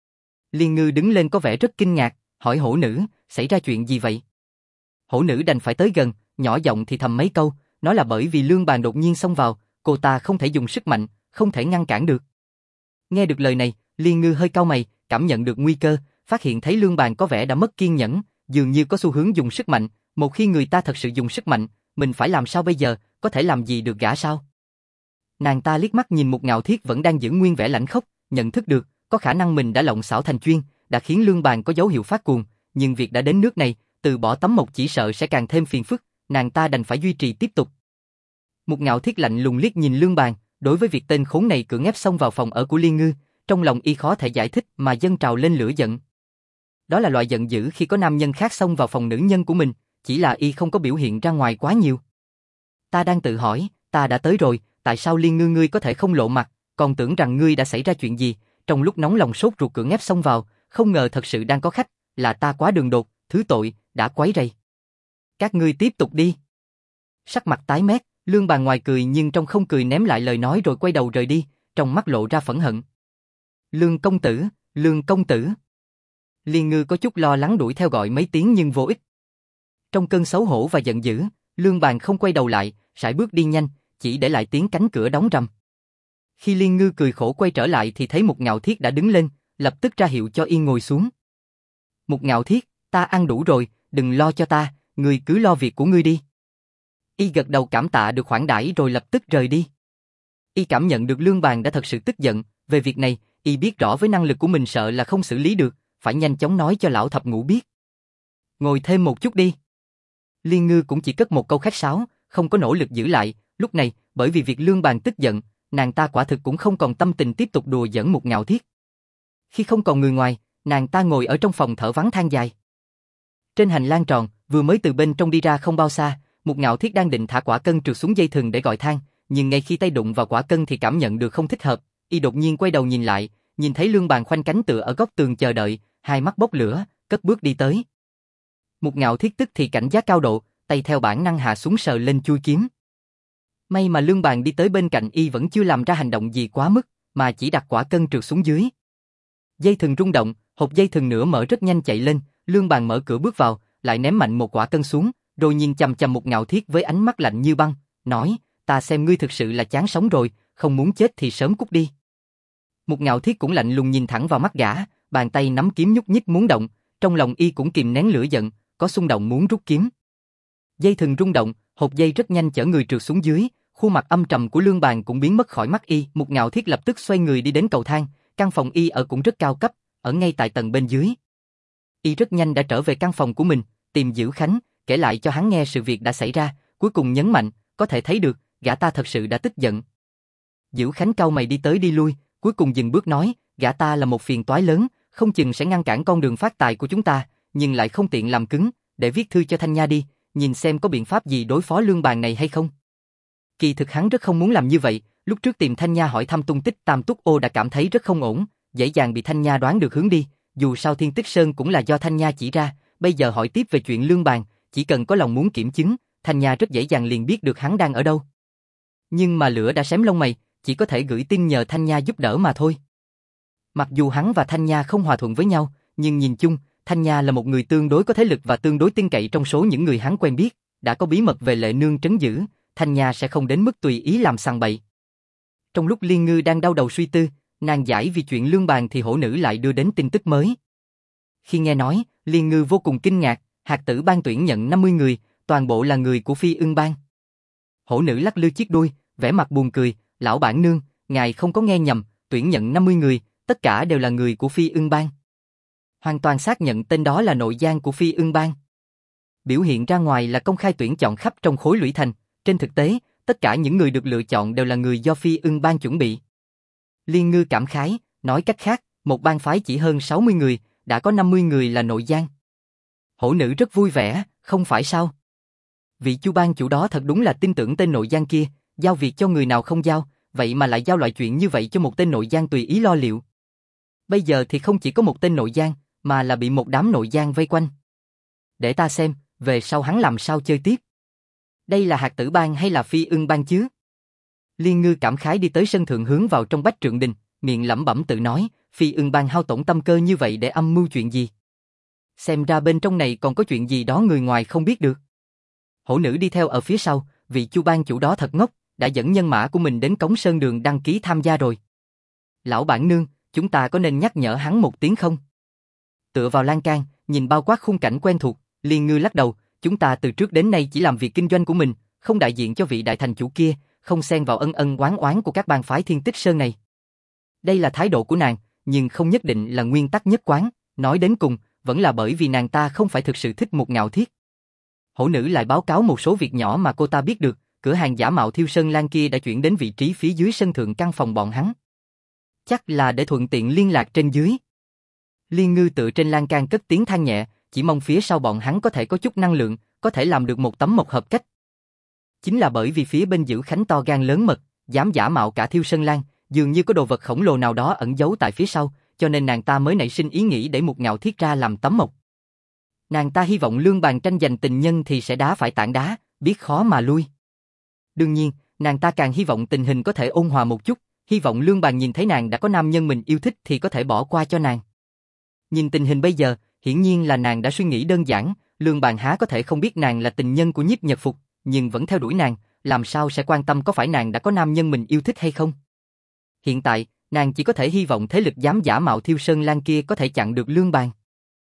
Liên Ngư đứng lên có vẻ rất kinh ngạc, hỏi hổ nữ, xảy ra chuyện gì vậy? Hổ nữ đành phải tới gần, nhỏ giọng thì thầm mấy câu, nói là bởi vì Lương Bàn đột nhiên xông vào, cô ta không thể dùng sức mạnh, không thể ngăn cản được. Nghe được lời này, Liên Ngư hơi cau mày, cảm nhận được nguy cơ, phát hiện thấy Lương Bàn có vẻ đã mất kiên nhẫn, dường như có xu hướng dùng sức mạnh, một khi người ta thật sự dùng sức mạnh, mình phải làm sao bây giờ, có thể làm gì được gã sao? Nàng ta liếc mắt nhìn Mục Ngạo Thiết vẫn đang giữ nguyên vẻ lãnh khốc, nhận thức được, có khả năng mình đã lộng xảo thành chuyên, đã khiến Lương Bàn có dấu hiệu phát cuồng, nhưng việc đã đến nước này, từ bỏ tấm mộc chỉ sợ sẽ càng thêm phiền phức, nàng ta đành phải duy trì tiếp tục. Mục Ngạo Thiết lạnh lùng liếc nhìn Lương Bàn, đối với việc tên khốn này cưỡng ép xông vào phòng ở của Liên Ngư, trong lòng y khó thể giải thích mà dâng trào lên lửa giận. Đó là loại giận dữ khi có nam nhân khác xông vào phòng nữ nhân của mình, chỉ là y không có biểu hiện ra ngoài quá nhiều. Ta đang tự hỏi, ta đã tới rồi, tại sao Liên Ngư ngươi có thể không lộ mặt, còn tưởng rằng ngươi đã xảy ra chuyện gì, trong lúc nóng lòng sốt ruột cưỡng ép xông vào, không ngờ thật sự đang có khách, là ta quá đường đột, thứ tội, đã quấy rầy. Các ngươi tiếp tục đi. Sắc mặt tái mét, Lương Bàn ngoài cười nhưng trong không cười ném lại lời nói rồi quay đầu rời đi, trong mắt lộ ra phẫn hận. Lương công tử, Lương công tử. Liên Ngư có chút lo lắng đuổi theo gọi mấy tiếng nhưng vô ích. Trong cơn xấu hổ và giận dữ, Lương Bàn không quay đầu lại, sải bước đi nhanh, chỉ để lại tiếng cánh cửa đóng rầm. Khi Liên Ngư cười khổ quay trở lại thì thấy Mục Ngạo Thiết đã đứng lên, lập tức ra hiệu cho y ngồi xuống. Mục Ngạo Thiết, ta ăn đủ rồi, đừng lo cho ta, ngươi cứ lo việc của ngươi đi. Y gật đầu cảm tạ được khoản đãi rồi lập tức rời đi. Y cảm nhận được Lương Bàn đã thật sự tức giận, về việc này, y biết rõ với năng lực của mình sợ là không xử lý được, phải nhanh chóng nói cho lão thập ngũ biết. Ngồi thêm một chút đi. Liên Ngư cũng chỉ cất một câu khách sáo, không có nỗ lực giữ lại, lúc này, bởi vì việc Lương Bàn tức giận, nàng ta quả thực cũng không còn tâm tình tiếp tục đùa giỡn Mục Ngạo Thiết. Khi không còn người ngoài, nàng ta ngồi ở trong phòng thở vắng than dài. Trên hành lang tròn, vừa mới từ bên trong đi ra không bao xa, Mục Ngạo Thiết đang định thả quả cân trượt xuống dây thừng để gọi thang, nhưng ngay khi tay đụng vào quả cân thì cảm nhận được không thích hợp, y đột nhiên quay đầu nhìn lại, nhìn thấy Lương Bàn khoanh cánh tựa ở góc tường chờ đợi, hai mắt bốc lửa, cất bước đi tới. Mục Ngạo Thiết tức thì cảnh giác cao độ, tay theo bản năng hạ xuống sờ lên chuôi kiếm. May mà Lương Bàn đi tới bên cạnh y vẫn chưa làm ra hành động gì quá mức, mà chỉ đặt quả cân trượt xuống dưới. Dây thừng rung động, hộp dây thừng nửa mở rất nhanh chạy lên, Lương Bàn mở cửa bước vào, lại ném mạnh một quả cân xuống, rồi nhìn chằm chằm Mục Ngạo Thiết với ánh mắt lạnh như băng, nói, ta xem ngươi thực sự là chán sống rồi, không muốn chết thì sớm cút đi. Mục Ngạo Thiết cũng lạnh lùng nhìn thẳng vào mắt gã, bàn tay nắm kiếm nhúc nhích muốn động, trong lòng y cũng kìm nén lửa giận, có xung động muốn rút kiếm. Dây thừng rung động, hộp dây rất nhanh chở người trượt xuống dưới, khuôn mặt âm trầm của Lương Bàn cũng biến mất khỏi mắt y. Mục Ngạo Thiết lập tức xoay người đi đến cầu thang, căn phòng y ở cũng rất cao cấp, ở ngay tại tầng bên dưới. Y rất nhanh đã trở về căn phòng của mình, tìm Dữ Khánh, kể lại cho hắn nghe sự việc đã xảy ra, cuối cùng nhấn mạnh, có thể thấy được, gã ta thật sự đã tức giận. Dữ Khánh cau mày đi tới đi lui, cuối cùng dừng bước nói, gã ta là một phiền toái lớn, không chừng sẽ ngăn cản con đường phát tài của chúng ta, nhưng lại không tiện làm cứng, để viết thư cho Thanh Nha đi, nhìn xem có biện pháp gì đối phó Lương Bàn này hay không. Kỳ thực hắn rất không muốn làm như vậy, lúc trước tìm Thanh Nha hỏi thăm tung tích Tam Túc Ô đã cảm thấy rất không ổn, dễ dàng bị Thanh Nha đoán được hướng đi, dù sao Thiên Tích Sơn cũng là do Thanh Nha chỉ ra, bây giờ hỏi tiếp về chuyện Lương Bàn, chỉ cần có lòng muốn kiểm chứng, Thanh Nha rất dễ dàng liền biết được hắn đang ở đâu. Nhưng mà lửa đã xém lông mày, chỉ có thể gửi tin nhờ Thanh Nha giúp đỡ mà thôi. Mặc dù hắn và Thanh Nha không hòa thuận với nhau, nhưng nhìn chung, Thanh Nha là một người tương đối có thế lực và tương đối tin cậy trong số những người hắn quen biết, đã có bí mật về Lệ Nương trấn giữ, Thanh Nha sẽ không đến mức tùy ý làm sằng bậy. Trong lúc Liên Ngư đang đau đầu suy tư, nan giải vì chuyện Lương Bàn thì hổ nữ lại đưa đến tin tức mới. Khi nghe nói, Liên Ngư vô cùng kinh ngạc, hạt tử ban tuyển nhận 50 người, toàn bộ là người của Phi Ưng Bang. Hổ nữ lắc lư chiếc đuôi, vẻ mặt buồn cười, lão bản nương, ngài không có nghe nhầm, tuyển nhận 50 người, tất cả đều là người của Phi Ưng Bang. Hoàn toàn xác nhận tên đó là nội gián của Phi Ưng Bang. Biểu hiện ra ngoài là công khai tuyển chọn khắp trong khối lũy thành, trên thực tế, tất cả những người được lựa chọn đều là người do Phi Ưng Bang chuẩn bị. Liên Ngư cảm khái, nói cách khác, một bang phái chỉ hơn 60 người, đã có 50 người là nội gián. Hổ nữ rất vui vẻ, không phải sao? Vị Chu bang chủ đó thật đúng là tin tưởng tên nội gián kia, giao việc cho người nào không giao, vậy mà lại giao loại chuyện như vậy cho một tên nội gián tùy ý lo liệu. Bây giờ thì không chỉ có một tên nội gián, mà là bị một đám nội gián vây quanh. Để ta xem, về sau hắn làm sao chơi tiếp. Đây là hạt tử bang hay là Phi Ưng Bang chứ? Liên Ngư cảm khái đi tới sân thượng hướng vào trong Bách Trượng Đình, miệng lẩm bẩm tự nói, Phi Ưng Bang hao tổn tâm cơ như vậy để âm mưu chuyện gì? Xem ra bên trong này còn có chuyện gì đó người ngoài không biết được. Hổ nữ đi theo ở phía sau, vị Chu bang chủ đó thật ngốc, đã dẫn nhân mã của mình đến Cống Sơn Đường đăng ký tham gia rồi. Lão bản nương, chúng ta có nên nhắc nhở hắn một tiếng không? Tựa vào lan can, nhìn bao quát khung cảnh quen thuộc, Liên Ngư lắc đầu, chúng ta từ trước đến nay chỉ làm việc kinh doanh của mình, không đại diện cho vị đại thành chủ kia, không xen vào ân ân oán oán của các bang phái Thiên Tích Sơn này. Đây là thái độ của nàng, nhưng không nhất định là nguyên tắc nhất quán, nói đến cùng, vẫn là bởi vì nàng ta không phải thực sự thích Mục Ngạo Thiết. Hổ nữ lại báo cáo một số việc nhỏ mà cô ta biết được, cửa hàng giả mạo Thiêu Sơn Lan kia đã chuyển đến vị trí phía dưới sân thượng căn phòng bọn hắn. Chắc là để thuận tiện liên lạc trên dưới. Liên Ngư tựa trên lan can cất tiếng than nhẹ, chỉ mong phía sau bọn hắn có thể có chút năng lượng, có thể làm được một tấm mộc hợp cách. Chính là bởi vì phía bên Dữ Khánh to gan lớn mật, dám giả mạo cả Thiêu Sơn Lan, dường như có đồ vật khổng lồ nào đó ẩn giấu tại phía sau, cho nên nàng ta mới nảy sinh ý nghĩ để Mục Ngạo Thiết ra làm tấm mộc. Nàng ta hy vọng Lương Bàn tranh giành tình nhân thì sẽ đá phải tảng đá, biết khó mà lui. Đương nhiên, nàng ta càng hy vọng tình hình có thể ôn hòa một chút, hy vọng Lương Bàn nhìn thấy nàng đã có nam nhân mình yêu thích thì có thể bỏ qua cho nàng. Nhìn tình hình bây giờ, hiển nhiên là nàng đã suy nghĩ đơn giản, Lương Bàn há có thể không biết nàng là tình nhân của Nhiếp Nhật Phục, nhưng vẫn theo đuổi nàng, làm sao sẽ quan tâm có phải nàng đã có nam nhân mình yêu thích hay không. Hiện tại, nàng chỉ có thể hy vọng thế lực dám giả mạo Thiêu Sơn Lan kia có thể chặn được Lương Bàn.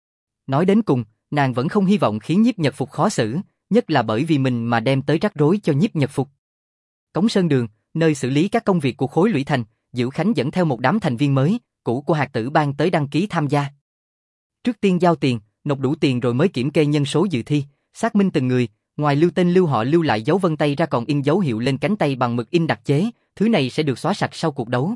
Nói đến cùng, nàng vẫn không hy vọng khiến Nhiếp Nhật Phục khó xử, nhất là bởi vì mình mà đem tới rắc rối cho Nhiếp Nhật Phục. Cống Sơn Đường, nơi xử lý các công việc của khối lũy thành, Dữ Khánh dẫn theo một đám thành viên mới, cũ của hạt tử bang tới đăng ký tham gia. Trước tiên giao tiền, nộp đủ tiền rồi mới kiểm kê nhân số dự thi, xác minh từng người, ngoài lưu tên lưu họ lưu lại dấu vân tay ra còn in dấu hiệu lên cánh tay bằng mực in đặc chế, thứ này sẽ được xóa sạch sau cuộc đấu.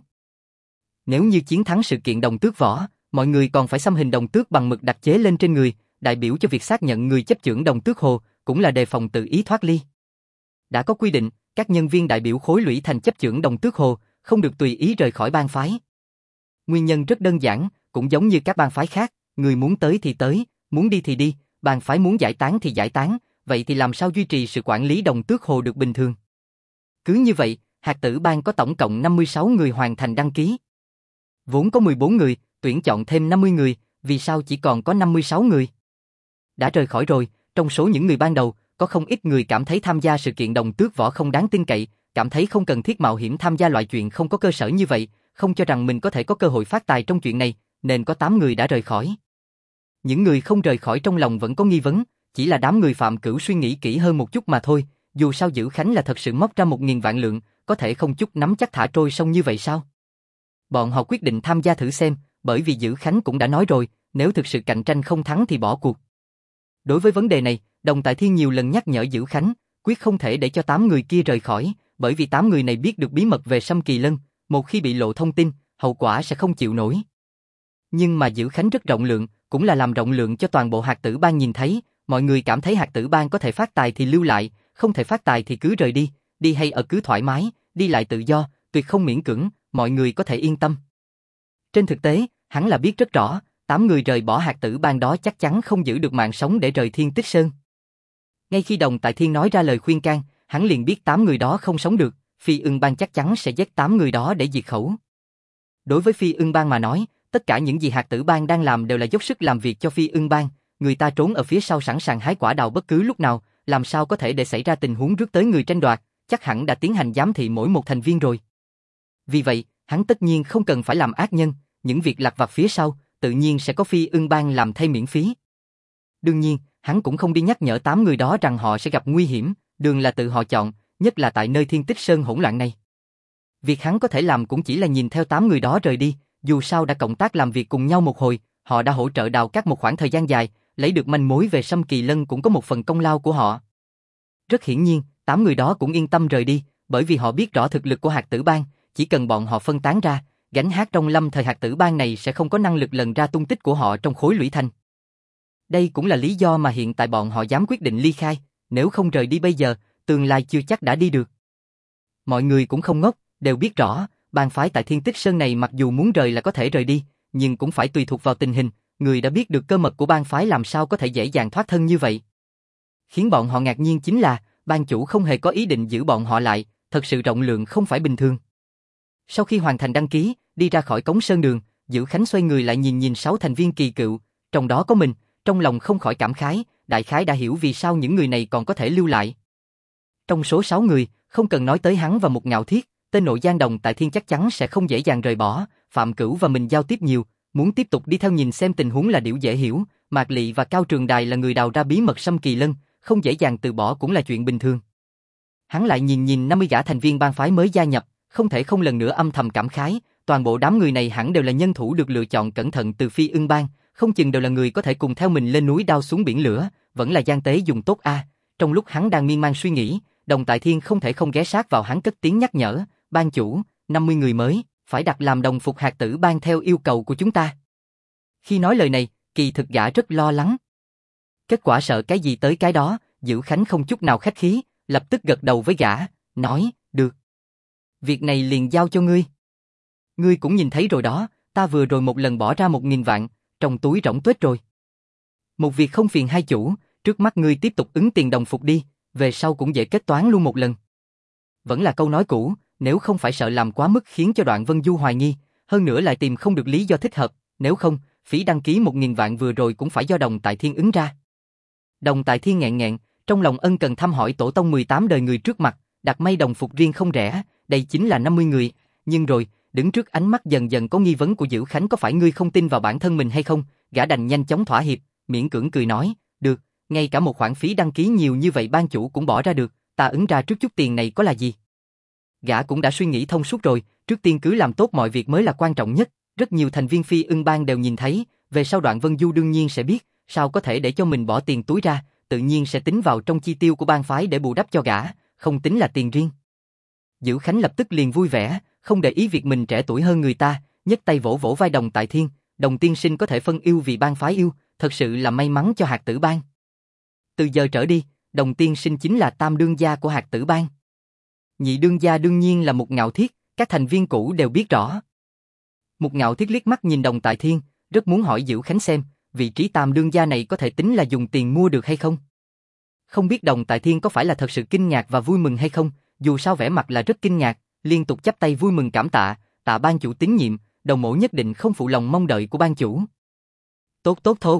Nếu như chiến thắng sự kiện đồng tước võ, mọi người còn phải xăm hình đồng tước bằng mực đặc chế lên trên người, đại biểu cho việc xác nhận người chấp chưởng đồng tước hồ, cũng là đề phòng tự ý thoát ly. Đã có quy định, các nhân viên đại biểu khối lũy thành chấp chưởng đồng tước hồ, không được tùy ý rời khỏi bang phái. Nguyên nhân rất đơn giản, cũng giống như các bang phái khác, người muốn tới thì tới, muốn đi thì đi, bang phái muốn giải tán thì giải tán, vậy thì làm sao duy trì sự quản lý đồng tước hồ được bình thường. Cứ như vậy, hạt tử bang có tổng cộng 56 người hoàn thành đăng ký. Vốn có 14 người, tuyển chọn thêm 50 người, vì sao chỉ còn có 56 người? Đã rời khỏi rồi, trong số những người ban đầu, có không ít người cảm thấy tham gia sự kiện đồng tước võ không đáng tin cậy, cảm thấy không cần thiết mạo hiểm tham gia loại chuyện không có cơ sở như vậy, không cho rằng mình có thể có cơ hội phát tài trong chuyện này, nên có 8 người đã rời khỏi. Những người không rời khỏi trong lòng vẫn có nghi vấn, chỉ là đám người Phạm Cửu suy nghĩ kỹ hơn một chút mà thôi, dù sao Dữ Khánh là thật sự móc ra 1.000 vạn lượng, có thể không chút nắm chắc thả trôi sông như vậy sao? Bọn họ quyết định tham gia thử xem, bởi vì Dữ Khánh cũng đã nói rồi, nếu thực sự cạnh tranh không thắng thì bỏ cuộc. Đối với vấn đề này, Đồng Tại Thiên nhiều lần nhắc nhở Dữ Khánh, quyết không thể để cho 8 người kia rời khỏi, bởi vì 8 người này biết được bí mật về Sâm Kỳ Lân, một khi bị lộ thông tin, hậu quả sẽ không chịu nổi. Nhưng mà Dữ Khánh rất rộng lượng, cũng là làm rộng lượng cho toàn bộ hạt tử bang nhìn thấy, mọi người cảm thấy hạt tử bang có thể phát tài thì lưu lại, không thể phát tài thì cứ rời đi, đi hay ở cứ thoải mái, đi lại tự do, tuyệt không miễn cưỡng, mọi người có thể yên tâm. Trên thực tế, hắn là biết rất rõ, 8 người rời bỏ hạt tử bang đó chắc chắn không giữ được mạng sống để rời Thiên Tích Sơn. Ngay khi Đồng Tại Thiên nói ra lời khuyên can, hắn liền biết 8 người đó không sống được, Phi Ưng Bang chắc chắn sẽ giết 8 người đó để diệt khẩu. Đối với Phi Ưng Bang mà nói, tất cả những gì hạt tử bang đang làm đều là dốc sức làm việc cho Phi Ưng Bang, người ta trốn ở phía sau sẵn sàng hái quả đào bất cứ lúc nào, làm sao có thể để xảy ra tình huống rước tới người tranh đoạt, chắc hẳn đã tiến hành giám thị mỗi một thành viên rồi. Vì vậy, hắn tất nhiên không cần phải làm ác nhân, những việc lặt vặt phía sau, tự nhiên sẽ có Phi Ưng Bang làm thay miễn phí. Đương nhiên, hắn cũng không đi nhắc nhở 8 người đó rằng họ sẽ gặp nguy hiểm, đường là tự họ chọn, nhất là tại nơi Thiên Tích Sơn hỗn loạn này. Việc hắn có thể làm cũng chỉ là nhìn theo 8 người đó rời đi, dù sao đã cộng tác làm việc cùng nhau một hồi, họ đã hỗ trợ đào cát một khoảng thời gian dài, lấy được manh mối về Sâm Kỳ Lân cũng có một phần công lao của họ. Rất hiển nhiên, 8 người đó cũng yên tâm rời đi, bởi vì họ biết rõ thực lực của hạt tử bang, chỉ cần bọn họ phân tán ra, gánh hát trong lâm thời hạt tử bang này sẽ không có năng lực lần ra tung tích của họ trong khối lũy thành. Đây cũng là lý do mà hiện tại bọn họ dám quyết định ly khai, nếu không rời đi bây giờ, tương lai chưa chắc đã đi được. Mọi người cũng không ngốc, đều biết rõ, bang phái tại Thiên Tích Sơn này mặc dù muốn rời là có thể rời đi, nhưng cũng phải tùy thuộc vào tình hình, người đã biết được cơ mật của bang phái làm sao có thể dễ dàng thoát thân như vậy. Khiến bọn họ ngạc nhiên chính là, ban chủ không hề có ý định giữ bọn họ lại, thật sự rộng lượng không phải bình thường. Sau khi hoàn thành đăng ký, đi ra khỏi cống sơn đường, Dữ Khánh xoay người lại nhìn 6 thành viên kỳ cựu, trong đó có mình, trong lòng không khỏi cảm khái, đại khái đã hiểu vì sao những người này còn có thể lưu lại. Trong số 6 người, không cần nói tới hắn và một Ngạo Thiết, tên nội Giang Đồng Tại Thiên chắc chắn sẽ không dễ dàng rời bỏ, Phạm Cửu và mình giao tiếp nhiều, muốn tiếp tục đi theo nhìn xem tình huống là điều dễ hiểu, Mạc Lị và Cao Trường Đài là người đào ra bí mật Sâm Kỳ Lân, không dễ dàng từ bỏ cũng là chuyện bình thường. Hắn lại nhìn 50 gã thành viên bang phái mới gia nhập, không thể không lần nữa âm thầm cảm khái, toàn bộ đám người này hẳn đều là nhân thủ được lựa chọn cẩn thận từ Phi Ưng Bang, không chừng đều là người có thể cùng theo mình lên núi đao xuống biển lửa, vẫn là gian tế dùng tốt a. Trong lúc hắn đang miên man suy nghĩ, Đồng Tại Thiên không thể không ghé sát vào hắn cất tiếng nhắc nhở, ban chủ, 50 người mới, phải đặt làm đồng phục hạt tử bang theo yêu cầu của chúng ta. Khi nói lời này, kỳ thực gã rất lo lắng. Kết quả sợ cái gì tới cái đó, Dữ Khánh không chút nào khách khí, lập tức gật đầu với gã, nói, được. Việc này liền giao cho ngươi. Ngươi cũng nhìn thấy rồi đó, ta vừa rồi một lần bỏ ra 1.000 vạn, trong túi rỗng tuếch rồi. Một việc không phiền hai chủ, trước mắt ngươi tiếp tục ứng tiền đồng phục đi, về sau cũng dễ kết toán luôn một lần. Vẫn là câu nói cũ, nếu không phải sợ làm quá mức khiến cho Đoạn Vân Du hoài nghi, hơn nữa lại tìm không được lý do thích hợp, nếu không, phí đăng ký 1.000 vạn vừa rồi cũng phải do Đồng Tại Thiên ứng ra. Đồng Tại Thiên nghẹn, trong lòng ân cần thăm hỏi tổ tông 18 đời người trước mặt, đặt may đồng phục riêng không rẻ, đây chính là 50 người, nhưng rồi, đứng trước ánh mắt dần dần có nghi vấn của Dữ Khánh có phải ngươi không tin vào bản thân mình hay không, gã đành nhanh chóng thỏa hiệp, miễn cưỡng cười nói, được, ngay cả một khoản phí đăng ký nhiều như vậy ban chủ cũng bỏ ra được, ta ứng ra trước chút tiền này có là gì. Gã cũng đã suy nghĩ thông suốt rồi, trước tiên cứ làm tốt mọi việc mới là quan trọng nhất, rất nhiều thành viên Phi Ưng Bang đều nhìn thấy, về sau Đoạn Vân Du đương nhiên sẽ biết, sao có thể để cho mình bỏ tiền túi ra, tự nhiên sẽ tính vào trong chi tiêu của bang phái để bù đắp cho gã, không tính là tiền riêng. Dữ Khánh lập tức liền vui vẻ, không để ý việc mình trẻ tuổi hơn người ta, nhấc tay vỗ vỗ vai Đồng Tại Thiên, Đồng tiên sinh có thể phân ưu vì bang phái yêu, thật sự là may mắn cho hạt tử bang. Từ giờ trở đi, Đồng tiên sinh chính là tam đương gia của hạt tử bang. Nhị đương gia đương nhiên là một Ngạo Thiết, các thành viên cũ đều biết rõ. Một Ngạo Thiết liếc mắt nhìn Đồng Tại Thiên, rất muốn hỏi Dữ Khánh xem, vị trí tam đương gia này có thể tính là dùng tiền mua được hay không? Không biết Đồng Tại Thiên có phải là thật sự kinh ngạc và vui mừng hay không, Dù sao vẻ mặt là rất kinh ngạc, liên tục chắp tay vui mừng cảm tạ, tạ ban chủ tín nhiệm, Đồng Mỗ nhất định không phụ lòng mong đợi của ban chủ. Tốt tốt thôi.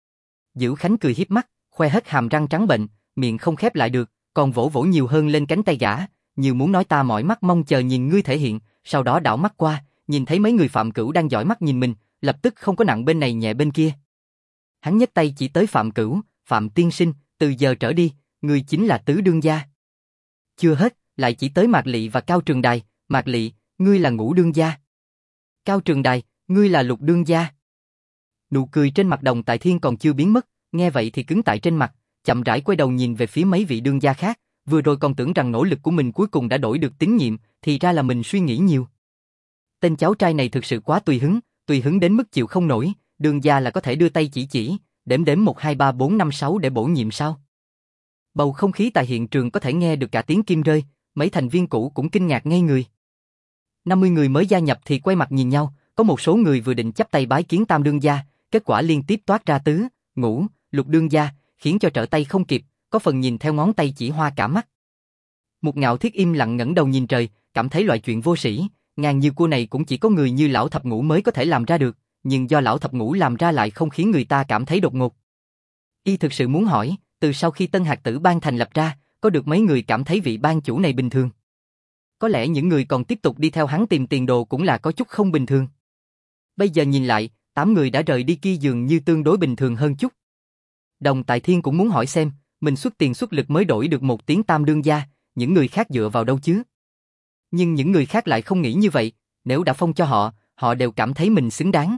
Dữ Khánh cười hiếp mắt, khoe hết hàm răng trắng bệnh, miệng không khép lại được, còn vỗ vỗ nhiều hơn lên cánh tay gã, như muốn nói ta mỏi mắt mong chờ nhìn ngươi thể hiện, sau đó đảo mắt qua, nhìn thấy mấy người Phạm Cửu đang dõi mắt nhìn mình, lập tức không có nặng bên này nhẹ bên kia. Hắn nhấc tay chỉ tới Phạm Cửu, Phạm tiên sinh, từ giờ trở đi, ngươi chính là tứ đương gia. Chưa hết, lại chỉ tới Mạc Lị và Cao Trường Đài, Mạc Lị, ngươi là ngũ đương gia. Cao Trường Đài, ngươi là lục đương gia. Nụ cười trên mặt Đồng Tại Thiên còn chưa biến mất, nghe vậy thì cứng tại trên mặt, chậm rãi quay đầu nhìn về phía mấy vị đương gia khác, vừa rồi còn tưởng rằng nỗ lực của mình cuối cùng đã đổi được tín nhiệm, thì ra là mình suy nghĩ nhiều. Tên cháu trai này thực sự quá tùy hứng đến mức chịu không nổi, đương gia là có thể đưa tay chỉ, đếm đếm 1 2 3 4 5 6 để bổ nhiệm sao? Bầu không khí tại hiện trường có thể nghe được cả tiếng kim rơi, mấy thành viên cũ cũng kinh ngạc ngây người. 50 người mới gia nhập thì quay mặt nhìn nhau, có một số người vừa định chắp tay bái kiến tam đương gia, kết quả liên tiếp toát ra tứ, ngũ, lục đương gia, khiến cho trở tay không kịp, có phần nhìn theo ngón tay chỉ hoa cả mắt. Một Ngạo Thiết im lặng ngẩng đầu nhìn trời, cảm thấy loại chuyện vô sĩ, ngàn như cua này cũng chỉ có người như lão thập ngũ mới có thể làm ra được, nhưng do lão thập ngũ làm ra lại không khiến người ta cảm thấy đột ngột. Y thực sự muốn hỏi, từ sau khi Tân Hạt Tử Bang thành lập ra, có được mấy người cảm thấy vị ban chủ này bình thường? Có lẽ những người còn tiếp tục đi theo hắn tìm tiền đồ cũng là có chút không bình thường. Bây giờ nhìn lại, 8 người đã rời đi kia dường như tương đối bình thường hơn chút. Đồng Tại Thiên cũng muốn hỏi xem, mình xuất tiền xuất lực mới đổi được một tiếng tam đương gia, những người khác dựa vào đâu chứ? Nhưng những người khác lại không nghĩ như vậy, nếu đã phong cho họ, họ đều cảm thấy mình xứng đáng.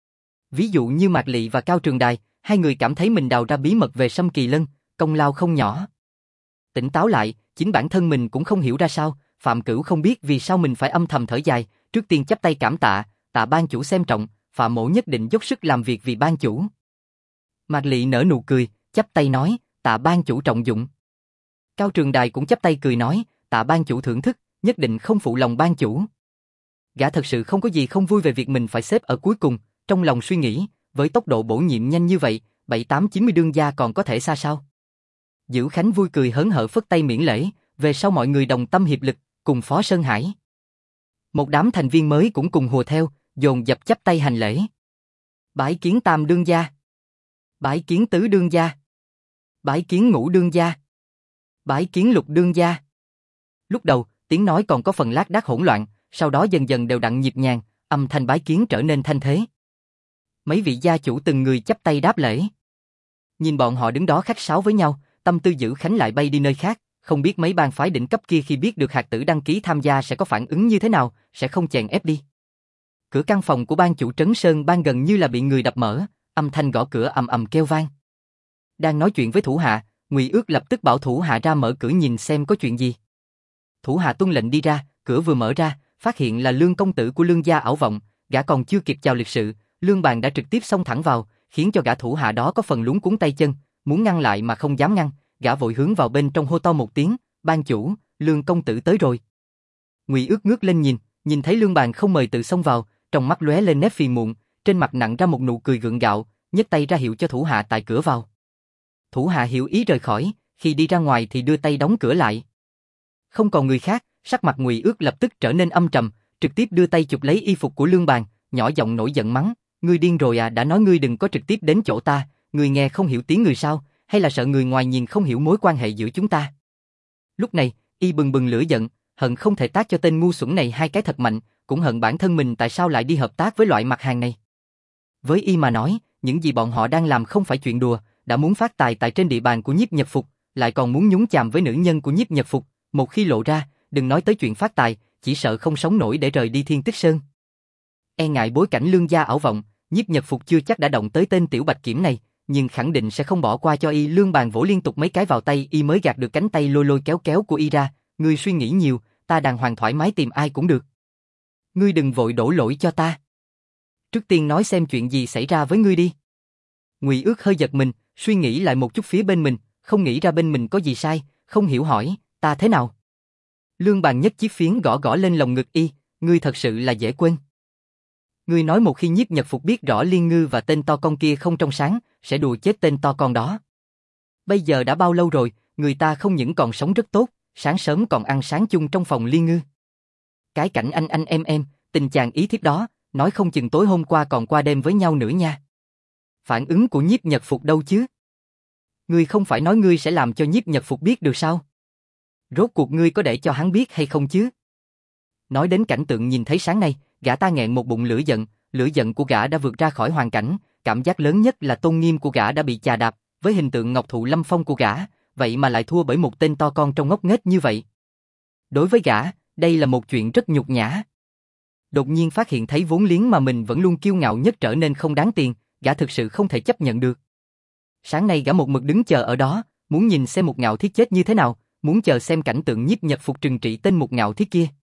Ví dụ như Mạc Lị và Cao Trường Đài, hai người cảm thấy mình đào ra bí mật về Sâm Kỳ Lân, công lao không nhỏ. Tỉnh táo lại, chính bản thân mình cũng không hiểu ra sao, Phạm Cửu không biết vì sao mình phải âm thầm thở dài, trước tiên chắp tay cảm tạ, tạ ban chủ xem trọng, Phạm mỗ nhất định dốc sức làm việc vì ban chủ. Mạc Lị nở nụ cười, chắp tay nói, tạ ban chủ trọng dụng. Cao Trường Đài cũng chắp tay cười nói, tạ ban chủ thưởng thức, nhất định không phụ lòng ban chủ. Gã thật sự không có gì không vui về việc mình phải xếp ở cuối cùng, trong lòng suy nghĩ, với tốc độ bổ nhiệm nhanh như vậy, 7-8-90 đương gia còn có thể xa sao? Dữ Khánh vui cười hớn hở phất tay miễn lễ, về sau mọi người đồng tâm hiệp lực, cùng Phó Sơn Hải. Một đám thành viên mới cũng cùng hùa theo, dồn dập chắp tay hành lễ. Bái kiến tam đương gia. Bái kiến tứ đương gia. Bái kiến ngũ đương gia. Bái kiến lục đương gia. Lúc đầu, tiếng nói còn có phần lác đác hỗn loạn, sau đó dần dần đều đặn nhịp nhàng, âm thanh bái kiến trở nên thanh thế. Mấy vị gia chủ từng người chắp tay đáp lễ. Nhìn bọn họ đứng đó khách sáo với nhau, tâm tư Dữ Khánh lại bay đi nơi khác, không biết mấy bang phái đỉnh cấp kia khi biết được Hạt Tử đăng ký tham gia sẽ có phản ứng như thế nào, sẽ không chèn ép đi. Cửa căn phòng của ban chủ Trấn Sơn Bang gần như là bị người đập mở, âm thanh gõ cửa ầm ầm kêu vang. Đang nói chuyện với thủ hạ, Ngụy Ước lập tức bảo thủ hạ ra mở cửa nhìn xem có chuyện gì. Thủ hạ tuân lệnh đi ra, cửa vừa mở ra, phát hiện là Lương công tử của Lương gia Ảo Vọng, gã còn chưa kịp chào liệt sự, Lương Bàn đã trực tiếp xông thẳng vào, khiến cho gã thủ hạ đó có phần luống cuống tay chân, muốn ngăn lại mà không dám ngăn, gã vội hướng vào bên trong hô to một tiếng, ban chủ, Lương công tử tới rồi. Ngụy Ước ngước lên nhìn thấy Lương Bàn không mời tự xông vào, trong mắt lóe lên nét phiền muộn, trên mặt nặn ra một nụ cười gượng gạo, nhấc tay ra hiệu cho thủ hạ tại cửa vào. Thủ hạ hiểu ý rời khỏi, khi đi ra ngoài thì đưa tay đóng cửa lại. Không còn người khác, sắc mặt Ngụy Ước lập tức trở nên âm trầm, trực tiếp đưa tay chụp lấy y phục của Lương Bàn, nhỏ giọng nổi giận mắng, ngươi điên rồi à, đã nói ngươi đừng có trực tiếp đến chỗ ta, ngươi nghe không hiểu tiếng người sao, hay là sợ người ngoài nhìn không hiểu mối quan hệ giữa chúng ta. Lúc này, y bừng bừng lửa giận, hận không thể tát cho tên ngu xuẩn này hai cái thật mạnh, cũng hận bản thân mình tại sao lại đi hợp tác với loại mặt hàng này. Với y mà nói, những gì bọn họ đang làm không phải chuyện đùa, đã muốn phát tài tại trên địa bàn của Nhiếp Nhật Phục, lại còn muốn nhúng chàm với nữ nhân của Nhiếp Nhật Phục, một khi lộ ra, đừng nói tới chuyện phát tài, chỉ sợ không sống nổi để rời đi Thiên Tích Sơn. E ngại bối cảnh Lương gia Ảo Vọng, Nhiếp Nhật Phục chưa chắc đã động tới tên tiểu bạch kiểm này, nhưng khẳng định sẽ không bỏ qua cho y. Lương Bàn vỗ liên tục mấy cái vào tay y mới gạt được cánh tay lôi lôi kéo kéo của y ra, ngươi suy nghĩ nhiều, ta đàng hoàng thoải mái tìm ai cũng được. Ngươi đừng vội đổ lỗi cho ta. Trước tiên nói xem chuyện gì xảy ra với ngươi đi. Ngụy Ước hơi giật mình, suy nghĩ lại một chút phía bên mình, không nghĩ ra bên mình có gì sai, không hiểu hỏi, ta thế nào? Lương Bàn nhấc chiếc phiến gõ gõ lên lồng ngực y, ngươi thật sự là dễ quên. Ngươi nói một khi Nhiếp Nhật Phục biết rõ Liên Ngư và tên to con kia không trong sáng, sẽ đùa chết tên to con đó. Bây giờ đã bao lâu rồi, người ta không những còn sống rất tốt, Sáng sớm còn ăn sáng chung trong phòng Liên Ngư. Cái cảnh anh em, tình chàng ý thiếp đó, nói không chừng tối hôm qua còn qua đêm với nhau nữa nha. Phản ứng của Nhiếp Nhật Phục đâu chứ? Ngươi không phải nói ngươi sẽ làm cho Nhiếp Nhật Phục biết được sao? Rốt cuộc ngươi có để cho hắn biết hay không chứ? Nói đến cảnh tượng nhìn thấy sáng nay, gã ta nghẹn một bụng lửa giận của gã đã vượt ra khỏi hoàn cảnh, cảm giác lớn nhất là tôn nghiêm của gã đã bị chà đạp, với hình tượng ngọc thụ lâm phong của gã, vậy mà lại thua bởi một tên to con trong ngốc nghếch như vậy. Đối với gã, đây là một chuyện rất nhục nhã. Đột nhiên phát hiện thấy vốn liếng mà mình vẫn luôn kiêu ngạo nhất trở nên không đáng tiền, gã thực sự không thể chấp nhận được. Sáng nay gã một mực đứng chờ ở đó, muốn nhìn xem Một Ngạo Thiết chết như thế nào, muốn chờ xem cảnh tượng Nhiếp Nhật Phục trừng trị tên Một Ngạo Thiết kia.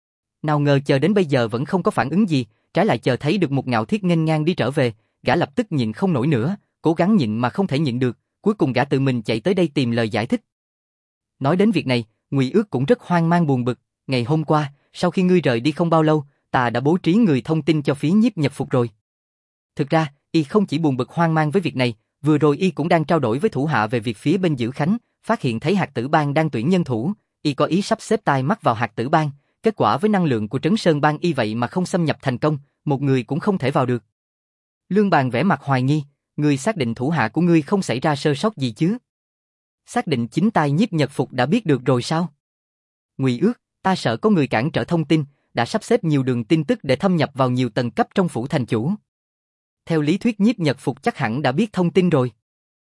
Nào ngờ chờ đến bây giờ vẫn không có phản ứng gì, trái lại chờ thấy được Một Ngạo Thiết nghênh ngang đi trở về, gã lập tức nhịn không nổi nữa, cố gắng nhịn mà không thể nhịn được, cuối cùng gã tự mình chạy tới đây tìm lời giải thích. Nói đến việc này, Ngụy Ước cũng rất hoang mang buồn bực, ngày hôm qua, sau khi ngươi rời đi không bao lâu, ta đã bố trí người thông tin cho phía Nhiếp Nhật Phục rồi. Thực ra, y không chỉ buồn bực hoang mang với việc này, vừa rồi y cũng đang trao đổi với thủ hạ về việc phía bên Giữ Khánh, phát hiện thấy Hạt Tử Bang đang tuyển nhân thủ, y có ý sắp xếp tai mắt vào Hạt Tử Bang, kết quả với năng lượng của Trấn Sơn Bang y vậy mà không xâm nhập thành công, một người cũng không thể vào được. Lương Bàn vẻ mặt hoài nghi, ngươi xác định thủ hạ của ngươi không xảy ra sơ sót gì chứ? Xác định chính tai Nhiếp Nhật Phục đã biết được rồi sao? Ngụy Ước, ta sợ có người cản trở thông tin, đã sắp xếp nhiều đường tin tức để thâm nhập vào nhiều tầng cấp trong phủ thành chủ. Theo lý thuyết Nhiếp Nhật Phục chắc hẳn đã biết thông tin rồi.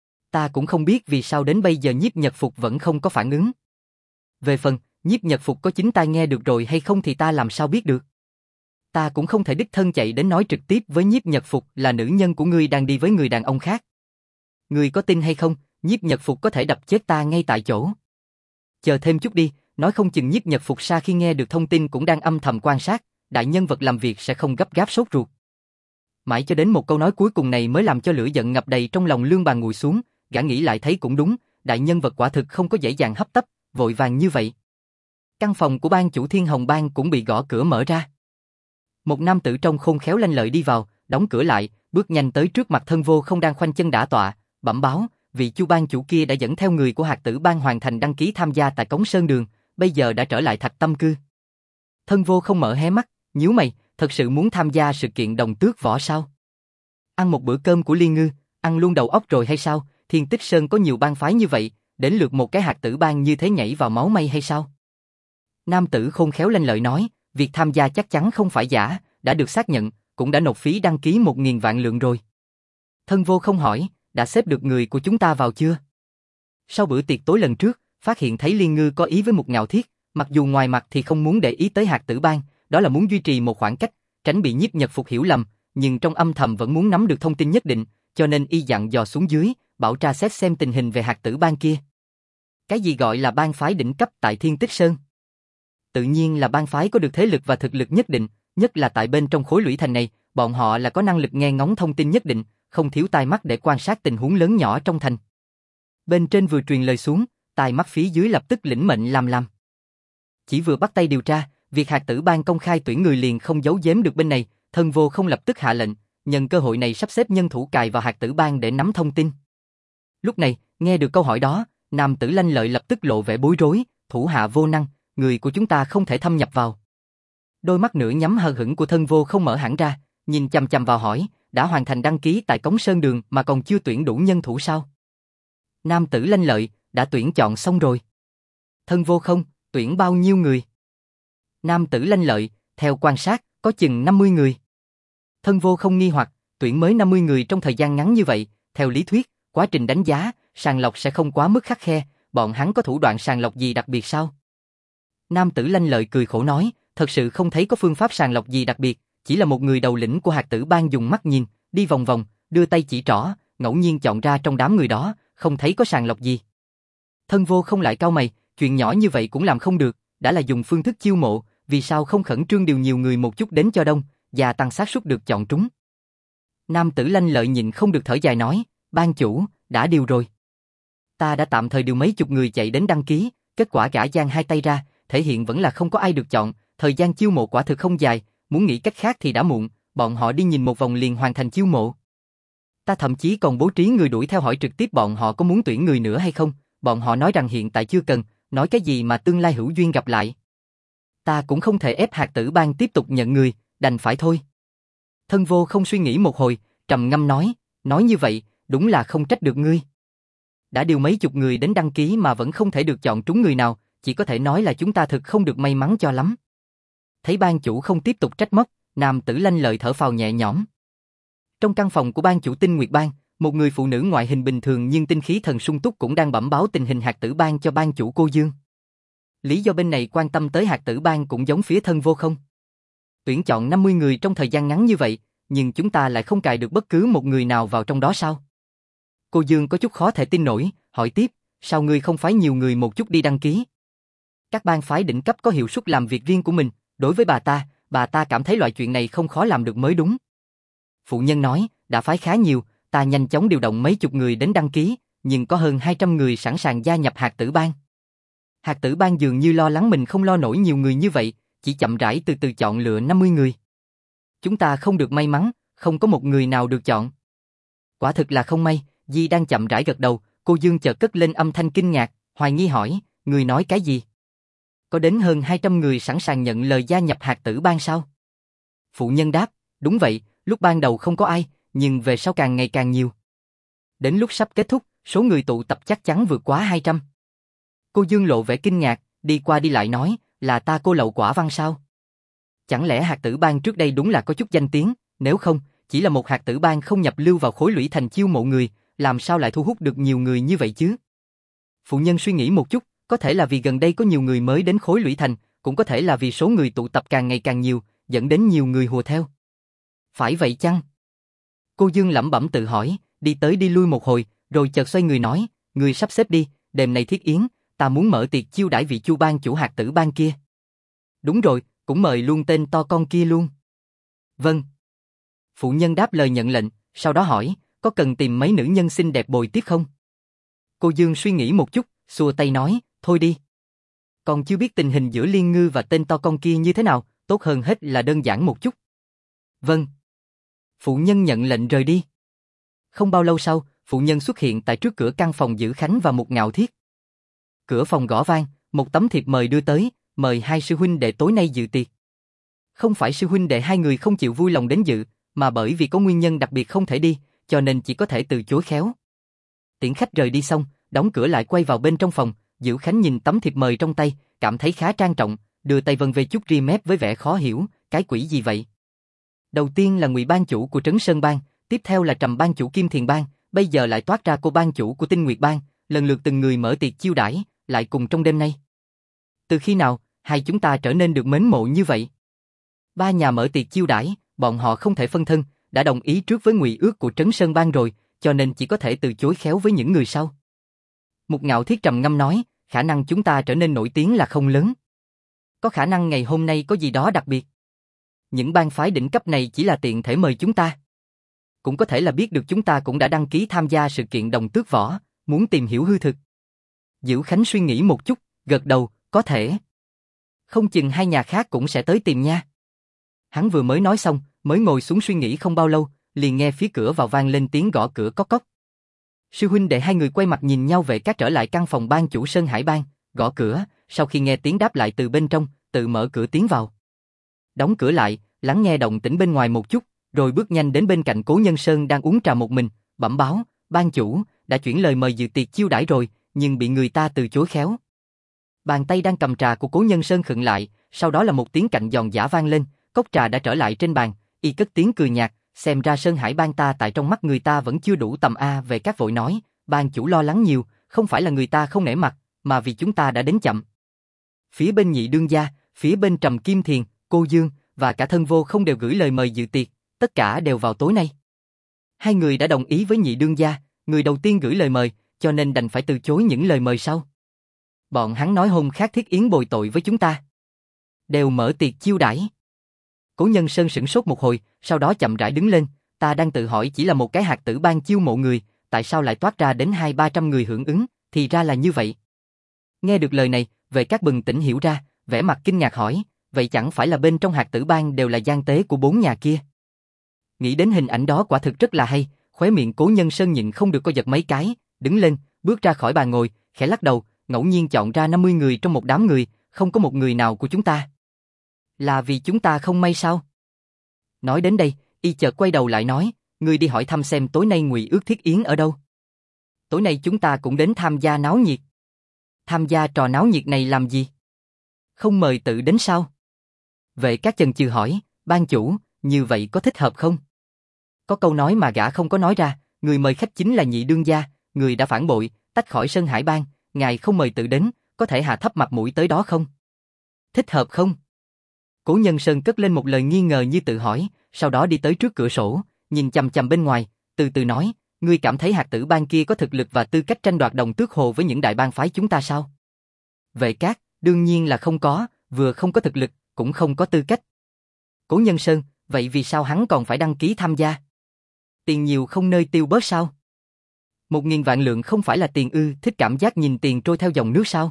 Ta cũng không biết vì sao đến bây giờ Nhiếp Nhật Phục vẫn không có phản ứng. Về phần, Nhiếp Nhật Phục có chính tai nghe được rồi hay không thì ta làm sao biết được. Ta cũng không thể đích thân chạy đến nói trực tiếp với Nhiếp Nhật Phục là nữ nhân của ngươi đang đi với người đàn ông khác. Ngươi có tin hay không, Nhiếp Nhật Phục có thể đập chết ta ngay tại chỗ. Chờ thêm chút đi, nói không chừng Nhiếp Nhật Phục sau khi nghe được thông tin cũng đang âm thầm quan sát, đại nhân vật làm việc sẽ không gấp gáp sốt ruột. Mãi cho đến một câu nói cuối cùng này mới làm cho lửa giận ngập đầy trong lòng Lương Bàn nguội xuống, gã nghĩ lại thấy cũng đúng, đại nhân vật quả thực không có dễ dàng hấp tấp, vội vàng như vậy. Căn phòng của ban chủ Thiên Hồng Bang cũng bị gõ cửa mở ra. Một nam tử trông khôn khéo lanh lợi đi vào, đóng cửa lại, bước nhanh tới trước mặt Thân Vô Không đang khoanh chân đả tọa, bẩm báo, vị Chu ban chủ kia đã dẫn theo người của Hạt Tử Bang hoàn thành đăng ký tham gia tại Cống Sơn Đường, bây giờ đã trở lại Thạch Tâm Cư. Thân Vô Không mở hé mắt, nhíu mày, thật sự muốn tham gia sự kiện đồng tước võ sao? Ăn một bữa cơm của Liên Ngư, ăn luôn đầu óc rồi hay sao? Thiên Tích Sơn có nhiều bang phái như vậy, đến lượt một cái Hạt Tử Bang như thế nhảy vào máu mây hay sao? Nam tử khôn khéo lanh lợi nói, việc tham gia chắc chắn không phải giả, đã được xác nhận, cũng đã nộp phí đăng ký 1.000 vạn lượng rồi. Thân Vô Không hỏi, đã xếp được người của chúng ta vào chưa? Sau bữa tiệc tối lần trước, phát hiện thấy Liên Ngư có ý với Một Ngạo Thiết, mặc dù ngoài mặt thì không muốn để ý tới Hạt Tử Bang, đó là muốn duy trì một khoảng cách, tránh bị Nhiếp Nhật Phục hiểu lầm, nhưng trong âm thầm vẫn muốn nắm được thông tin nhất định, cho nên y dặn dò xuống dưới, bảo tra xét xem tình hình về Hạt Tử Bang kia. Cái gì gọi là bang phái đỉnh cấp tại Thiên Tích Sơn? Tự nhiên là bang phái có được thế lực và thực lực nhất định, nhất là tại bên trong khối lũy thành này, bọn họ là có năng lực nghe ngóng thông tin nhất định, không thiếu tai mắt để quan sát tình huống lớn nhỏ trong thành. Bên trên vừa truyền lời xuống, tai mắt phía dưới lập tức lĩnh mệnh làm. Chỉ vừa bắt tay điều tra, việc Hạt Tử Bang công khai tuyển người liền không giấu giếm được bên này, Thân Vô Không lập tức hạ lệnh, nhân cơ hội này sắp xếp nhân thủ cài vào Hạt Tử Bang để nắm thông tin. Lúc này, nghe được câu hỏi đó, nam tử lanh lợi lập tức lộ vẻ bối rối, thủ hạ vô năng, người của chúng ta không thể thâm nhập vào. Đôi mắt nửa nhắm hờ hững của Thân Vô Không mở hẳn ra, nhìn chằm chằm vào hỏi, đã hoàn thành đăng ký tại Cống Sơn Đường mà còn chưa tuyển đủ nhân thủ sao? Nam tử lanh lợi, đã tuyển chọn xong rồi. Thân Vô Không, tuyển bao nhiêu người? Nam tử lanh lợi, theo quan sát, có chừng 50 người. Thân Vô Không nghi hoặc, tuyển mới 50 người trong thời gian ngắn như vậy, theo lý thuyết, quá trình đánh giá, sàng lọc sẽ không quá mức khắt khe, bọn hắn có thủ đoạn sàng lọc gì đặc biệt sao? Nam tử lanh lợi cười khổ nói, thật sự không thấy có phương pháp sàng lọc gì đặc biệt, chỉ là một người đầu lĩnh của Hạt Tử Bang dùng mắt nhìn, đi vòng vòng, đưa tay chỉ trỏ, ngẫu nhiên chọn ra trong đám người đó, không thấy có sàng lọc gì. Thân Vô Không lại cau mày, chuyện nhỏ như vậy cũng làm không được, đã là dùng phương thức chiêu mộ, vì sao không khẩn trương điều nhiều người một chút đến cho đông, và tăng xác suất được chọn trúng. Nam tử lanh lợi nhịn không được thở dài nói, ban chủ, đã điều rồi. Ta đã tạm thời điều mấy chục người chạy đến đăng ký, kết quả gã giang hai tay ra, thể hiện vẫn là không có ai được chọn, thời gian chiêu mộ quả thực không dài, muốn nghĩ cách khác thì đã muộn, bọn họ đi nhìn một vòng liền hoàn thành chiêu mộ. Ta thậm chí còn bố trí người đuổi theo hỏi trực tiếp bọn họ có muốn tuyển người nữa hay không, bọn họ nói rằng hiện tại chưa cần, nói cái gì mà tương lai hữu duyên gặp lại. Ta cũng không thể ép Hạt Tử Bang tiếp tục nhận người, đành phải thôi. Thân Vô không suy nghĩ một hồi, trầm ngâm nói như vậy, đúng là không trách được ngươi. Đã điều mấy chục người đến đăng ký mà vẫn không thể được chọn trúng người nào, chỉ có thể nói là chúng ta thực không được may mắn cho lắm. Thấy ban chủ không tiếp tục trách móc, nam tử lanh lợi thở phào nhẹ nhõm. Trong căn phòng của ban chủ Tinh Nguyệt Bang, một người phụ nữ ngoại hình bình thường nhưng tinh khí thần sung túc cũng đang bẩm báo tình hình Hạt Tử Bang cho ban chủ Cô Dương. Lý do bên này quan tâm tới Hạt Tử Bang cũng giống phía Thân Vô không. Tuyển chọn 50 người trong thời gian ngắn như vậy, nhưng chúng ta lại không cài được bất cứ một người nào vào trong đó sao? Cô Dương có chút khó thể tin nổi, hỏi tiếp, sao ngươi không phái nhiều người một chút đi đăng ký? Các bang phái đỉnh cấp có hiệu suất làm việc riêng của mình, đối với bà ta cảm thấy loại chuyện này không khó làm được mới đúng. Phụ nhân nói, đã phái khá nhiều, ta nhanh chóng điều động mấy chục người đến đăng ký, nhưng có hơn 200 người sẵn sàng gia nhập Hạt Tử Bang. Hạt Tử Bang dường như lo lắng mình không lo nổi nhiều người như vậy, chỉ chậm rãi từ từ chọn lựa 50 người. Chúng ta không được may mắn, không có một người nào được chọn. Quả thực là không may, Di đang chậm rãi gật đầu, cô Dương chợt cất lên âm thanh kinh ngạc, hoài nghi hỏi, người nói cái gì? Có đến hơn 200 người sẵn sàng nhận lời gia nhập Hạt Tử Bang sao? Phụ nhân đáp, đúng vậy, lúc ban đầu không có ai, nhưng về sau càng ngày càng nhiều. Đến lúc sắp kết thúc, số người tụ tập chắc chắn vượt quá 200. Cô Dương lộ vẻ kinh ngạc, đi qua đi lại nói, là ta cô lậu quả văn sao? Chẳng lẽ Hạt Tử Bang trước đây đúng là có chút danh tiếng, nếu không, chỉ là một Hạt Tử Bang không nhập lưu vào khối lũy thành chiêu mộ người, làm sao lại thu hút được nhiều người như vậy chứ? Phụ nhân suy nghĩ một chút, có thể là vì gần đây có nhiều người mới đến khối lũy thành, cũng có thể là vì số người tụ tập càng ngày càng nhiều, dẫn đến nhiều người hùa theo. Phải vậy chăng? Cô Dương lẩm bẩm tự hỏi, đi tới đi lui một hồi, rồi chợt xoay người nói, người sắp xếp đi, đêm nay thiết yến, ta muốn mở tiệc chiêu đãi vị Chu Bang chủ Hạt Tử Bang kia. Đúng rồi, cũng mời luôn tên to con kia luôn. Vâng. Phụ nhân đáp lời nhận lệnh, sau đó hỏi, có cần tìm mấy nữ nhân xinh đẹp bồi tiếp không? Cô Dương suy nghĩ một chút, xua tay nói, thôi đi. Còn chưa biết tình hình giữa Liên Ngư và tên to con kia như thế nào, tốt hơn hết là đơn giản một chút. Vâng. Phụ nhân nhận lệnh rời đi. Không bao lâu sau, phụ nhân xuất hiện tại trước cửa căn phòng giữ Khánh và Mục Ngạo Thiết. Cửa phòng gõ vang, một tấm thiệp mời đưa tới, mời hai sư huynh đệ tối nay dự tiệc. Không phải sư huynh đệ hai người không chịu vui lòng đến dự, mà bởi vì có nguyên nhân đặc biệt không thể đi, cho nên chỉ có thể từ chối khéo. Tiễn khách rời đi xong, đóng cửa lại quay vào bên trong phòng, Dữ Khánh nhìn tấm thiệp mời trong tay, cảm thấy khá trang trọng, đưa tay vân về chút ri mép với vẻ khó hiểu, cái quỷ gì vậy? Đầu tiên là Ngụy Bang chủ của Trấn Sơn Bang, tiếp theo là Trầm Bang chủ Kim Thiền Bang, bây giờ lại toát ra cô bang chủ của Tinh Nguyệt Bang, lần lượt từng người mở tiệc chiêu đãi, lại cùng trong đêm nay. Từ khi nào, hai chúng ta trở nên được mến mộ như vậy? Ba nhà mở tiệc chiêu đãi, bọn họ không thể phân thân, đã đồng ý trước với ngụy ước của Trấn Sơn Bang rồi, cho nên chỉ có thể từ chối khéo với những người sau. Mục Ngạo Thiết trầm ngâm nói, khả năng chúng ta trở nên nổi tiếng là không lớn. Có khả năng ngày hôm nay có gì đó đặc biệt. Những bang phái đỉnh cấp này chỉ là tiện thể mời chúng ta. Cũng có thể là biết được chúng ta cũng đã đăng ký tham gia sự kiện Đồng Tước Võ, muốn tìm hiểu hư thực. Dữ Khánh suy nghĩ một chút, gật đầu, có thể. Không chừng hai nhà khác cũng sẽ tới tìm nha. Hắn vừa mới nói xong, mới ngồi xuống suy nghĩ không bao lâu, liền nghe phía cửa vào vang lên tiếng gõ cửa cốc cốc. Sư huynh đệ hai người quay mặt nhìn nhau về các trở lại căn phòng ban chủ Sơn Hải Bang, gõ cửa, sau khi nghe tiếng đáp lại từ bên trong, tự mở cửa tiến vào. Đóng cửa lại, lắng nghe động tĩnh bên ngoài một chút, rồi bước nhanh đến bên cạnh Cố Nhân Sơn đang uống trà một mình, bẩm báo, ban chủ, đã chuyển lời mời dự tiệc chiêu đãi rồi, nhưng bị người ta từ chối khéo. Bàn tay đang cầm trà của Cố Nhân Sơn khựng lại, sau đó là một tiếng cạnh giòn giã vang lên, cốc trà đã trở lại trên bàn, y cất tiếng cười nhạt, xem ra Sơn Hải Bang ta tại trong mắt người ta vẫn chưa đủ tầm A về các vội nói, ban chủ lo lắng nhiều, không phải là người ta không nể mặt, mà vì chúng ta đã đến chậm. Phía bên Nhị đương gia, phía bên Trầm Kim Thiền, Cô Dương và cả Thân Vô không đều gửi lời mời dự tiệc, tất cả đều vào tối nay. Hai người đã đồng ý với Nhị đương gia, người đầu tiên gửi lời mời, cho nên đành phải từ chối những lời mời sau. Bọn hắn nói hôm khác thiết yến bồi tội với chúng ta. Đều mở tiệc chiêu đãi. Cố Nhân Sơn sửng sốt một hồi, sau đó chậm rãi đứng lên, ta đang tự hỏi chỉ là một cái Hạt Tử Bang chiêu mộ người, tại sao lại toát ra đến 200-300 người hưởng ứng, thì ra là như vậy. Nghe được lời này, Vệ Các bừng tỉnh hiểu ra, vẻ mặt kinh ngạc hỏi, vậy chẳng phải là bên trong Hạt Tử Bang đều là gian tế của bốn nhà kia? Nghĩ đến hình ảnh đó quả thực rất là hay, khóe miệng Cố Nhân Sơn nhịn không được co giật mấy cái, đứng lên, bước ra khỏi bàn ngồi, khẽ lắc đầu, ngẫu nhiên chọn ra 50 người trong một đám người, không có một người nào của chúng ta. Là vì chúng ta không may sao? Nói đến đây, y chợt quay đầu lại nói, ngươi đi hỏi thăm xem tối nay Ngụy Ước Thiết Yến ở đâu. Tối nay chúng ta cũng đến tham gia náo nhiệt. Tham gia trò náo nhiệt này làm gì? Không mời tự đến sao? Vệ Cát chần chừ hỏi, ban chủ, như vậy có thích hợp không? Có câu nói mà gã không có nói ra, người mời khách chính là nhị đương gia, người đã phản bội, tách khỏi Sơn Hải Bang, ngài không mời tự đến, có thể hạ thấp mặt mũi tới đó không? Thích hợp không? Cố Nhân Sơn cất lên một lời nghi ngờ như tự hỏi, sau đó đi tới trước cửa sổ, nhìn chằm chằm bên ngoài, từ từ nói, ngươi cảm thấy Hạt Tử Bang kia có thực lực và tư cách tranh đoạt Đồng Tước Hồ với những đại bang phái chúng ta sao? Vệ Cát, đương nhiên là không có, vừa không có thực lực, cũng không có tư cách. Cố Nhân Sơn, vậy vì sao hắn còn phải đăng ký tham gia? Tiền nhiều không nơi tiêu bớt sao? 1.000 vạn lượng không phải là tiền ư, thích cảm giác nhìn tiền trôi theo dòng nước sao?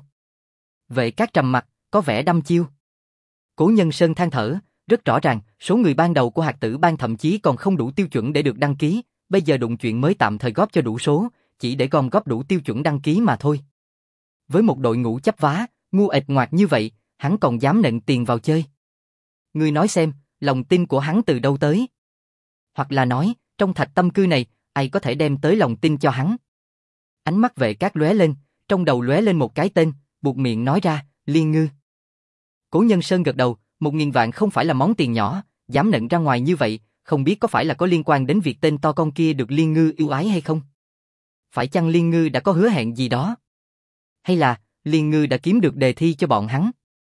Vệ Cát trầm mặt, có vẻ đăm chiêu. Cố Nhân Sơn than thở, rất rõ ràng, số người ban đầu của Hạt Tử Bang thậm chí còn không đủ tiêu chuẩn để được đăng ký, bây giờ đụng chuyện mới tạm thời góp cho đủ số, chỉ để gom góp đủ tiêu chuẩn đăng ký mà thôi. Với một đội ngũ chấp vá, ngu ệch ngoạc như vậy, hắn còn dám nện tiền vào chơi. Ngươi nói xem, lòng tin của hắn từ đâu tới? Hoặc là nói, trong Thạch Tâm Cư này, ai có thể đem tới lòng tin cho hắn? Ánh mắt Vệ Cát lóe lên, trong đầu lóe lên một cái tên, buột miệng nói ra, Liên Ngư. Cố Nhân Sơn gật đầu, 1.000 vạn không phải là món tiền nhỏ, dám nện ra ngoài như vậy, không biết có phải là có liên quan đến việc tên to con kia được Liên Ngư yêu ái hay không? Phải chăng Liên Ngư đã có hứa hẹn gì đó? Hay là, Liên Ngư đã kiếm được đề thi cho bọn hắn?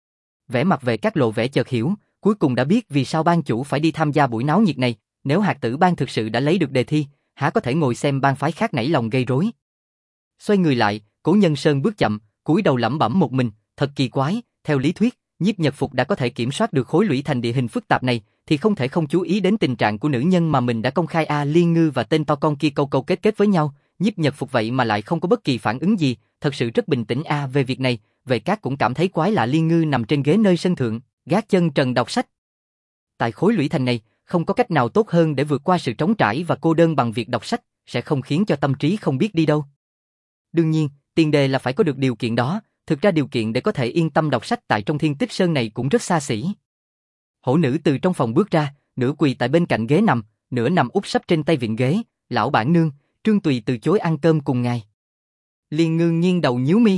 Vẻ mặt Vệ Cát lộ vẻ chợt hiểu, cuối cùng đã biết vì sao ban chủ phải đi tham gia buổi náo nhiệt này, nếu Hạt Tử Bang thực sự đã lấy được đề thi, há có thể ngồi xem bang phái khác nảy lòng gây rối. Xoay người lại, Cố Nhân Sơn bước chậm, cúi đầu lẩm bẩm một mình, thật kỳ quái, theo lý thuyết, Nhiếp Nhật Phục đã có thể kiểm soát được khối lũy thành địa hình phức tạp này, thì không thể không chú ý đến tình trạng của nữ nhân mà mình đã công khai Liên Ngư và tên to con kia câu câu kết kết với nhau, Nhiếp Nhật Phục vậy mà lại không có bất kỳ phản ứng gì, thật sự rất bình tĩnh về việc này, Vệ Cát cũng cảm thấy quái lạ. Liên Ngư nằm trên ghế nơi sân thượng, gác chân trần đọc sách. Tại khối lũy thành này, không có cách nào tốt hơn để vượt qua sự trống trải và cô đơn bằng việc đọc sách, sẽ không khiến cho tâm trí không biết đi đâu. Đương nhiên, tiền đề là phải có được điều kiện đó, thực ra điều kiện để có thể yên tâm đọc sách tại trong Thiên Tích Sơn này cũng rất xa xỉ. Hổ nữ từ trong phòng bước ra, nửa quỳ tại bên cạnh ghế nằm, nửa nằm úp sấp trên tay vịn ghế, lão bản nương, Trương Tùy từ chối ăn cơm cùng ngài. Liên Ngư nghiêng đầu nhíu mi.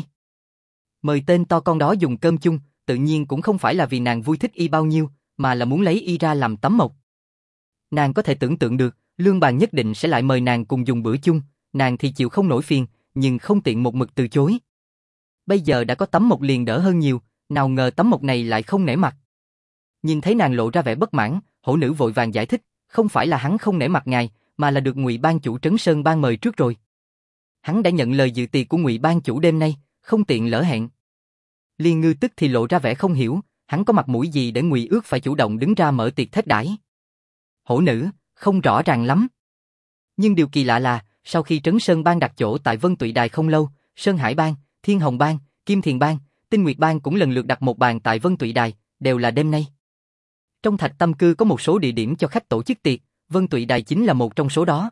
Mời tên to con đó dùng cơm chung, tự nhiên cũng không phải là vì nàng vui thích y bao nhiêu, mà là muốn lấy y ra làm tấm mộc. Nàng có thể tưởng tượng được, Lương Bàn nhất định sẽ lại mời nàng cùng dùng bữa chung, nàng thì chịu không nổi phiền, nhưng không tiện một mực từ chối. Bây giờ đã có tấm mộc liền đỡ hơn nhiều, nào ngờ tấm mộc này lại không nể mặt. Nhìn thấy nàng lộ ra vẻ bất mãn, hổ nữ vội vàng giải thích, không phải là hắn không nể mặt ngài, mà là được Ngụy Ban chủ Trấn Sơn Bang mời trước rồi. Hắn đã nhận lời dự tiệc của Ngụy Ban chủ đêm nay, không tiện lỡ hẹn. Liên Ngư tức thì lộ ra vẻ không hiểu, hắn có mặt mũi gì để Ngụy Ước phải chủ động đứng ra mở tiệc thết đãi. Hổ nữ, không rõ ràng lắm. Nhưng điều kỳ lạ là, sau khi Trấn Sơn Bang đặt chỗ tại Vân Tụy Đài không lâu, Sơn Hải Bang, Thiên Hồng Bang, Kim Thiền Bang, Tinh Nguyệt Bang cũng lần lượt đặt một bàn tại Vân Tụy Đài, đều là đêm nay. Trong Thạch Tâm Cư có một số địa điểm cho khách tổ chức tiệc, Vân Tụy Đài chính là một trong số đó.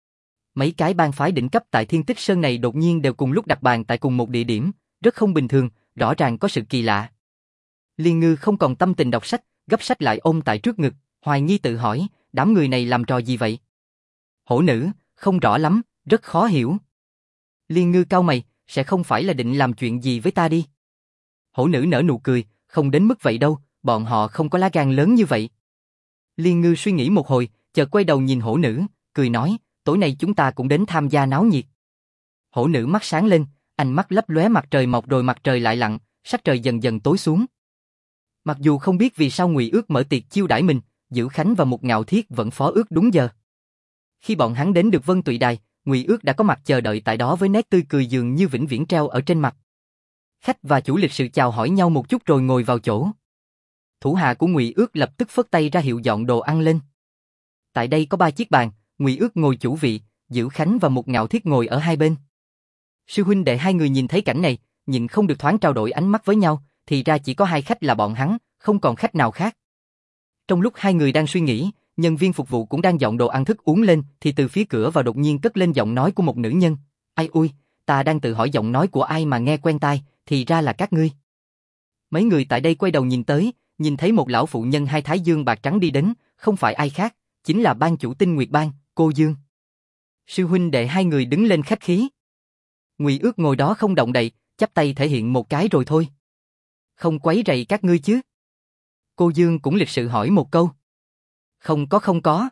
Mấy cái bang phái đỉnh cấp tại Thiên Tích Sơn này đột nhiên đều cùng lúc đặt bàn tại cùng một địa điểm, rất không bình thường, rõ ràng có sự kỳ lạ. Liên Ngư không còn tâm tình đọc sách, gấp sách lại ôm tại trước ngực, hoài nghi tự hỏi, đám người này làm trò gì vậy? Hổ nữ, không rõ lắm, rất khó hiểu. Liên Ngư cau mày, sẽ không phải là định làm chuyện gì với ta đi. Hổ nữ nở nụ cười, không đến mức vậy đâu, bọn họ không có lá gan lớn như vậy. Liên Ngư suy nghĩ một hồi, chợt quay đầu nhìn hổ nữ, cười nói, tối nay chúng ta cũng đến tham gia náo nhiệt. Hổ nữ mắt sáng lên, ánh mắt lấp lóe. Mặt trời mọc rồi mặt trời lại lặn, sắc trời dần dần tối xuống. Mặc dù không biết vì sao Ngụy Ước mở tiệc chiêu đãi mình, Dữ Khánh và Mục Ngạo Thiết vẫn phó ước đúng giờ. Khi bọn hắn đến được Vân Tụy Đài, Ngụy Ước đã có mặt chờ đợi tại đó với nét tươi cười dường như vĩnh viễn treo ở trên mặt. Khách và chủ lịch sự chào hỏi nhau một chút rồi ngồi vào chỗ. Thủ hạ của Ngụy Ước lập tức phất tay ra hiệu dọn đồ ăn lên. Tại đây có 3 chiếc bàn, Ngụy Ước ngồi chủ vị, Dữ Khánh và Mục Ngạo Thiết ngồi ở hai bên. Sư huynh đệ hai người nhìn thấy cảnh này, nhịn không được thoáng trao đổi ánh mắt với nhau, thì ra chỉ có 2 khách là bọn hắn, không còn khách nào khác. Trong lúc hai người đang suy nghĩ, nhân viên phục vụ cũng đang dọn đồ ăn thức uống lên, thì từ phía cửa vào đột nhiên cất lên giọng nói của một nữ nhân. Ai ui, ta đang tự hỏi giọng nói của ai mà nghe quen tai, thì ra là các ngươi. Mấy người tại đây quay đầu nhìn tới, nhìn thấy một lão phụ nhân hai thái dương bạc trắng đi đến, không phải ai khác, chính là ban chủ Tinh Nguyệt Bang, cô Dương. Sư huynh đệ hai người đứng lên khách khí. Ngụy Ước ngồi đó không động đậy, chắp tay thể hiện một cái rồi thôi. Không quấy rầy các ngươi chứ? Cô Dương cũng lịch sự hỏi một câu. Không có.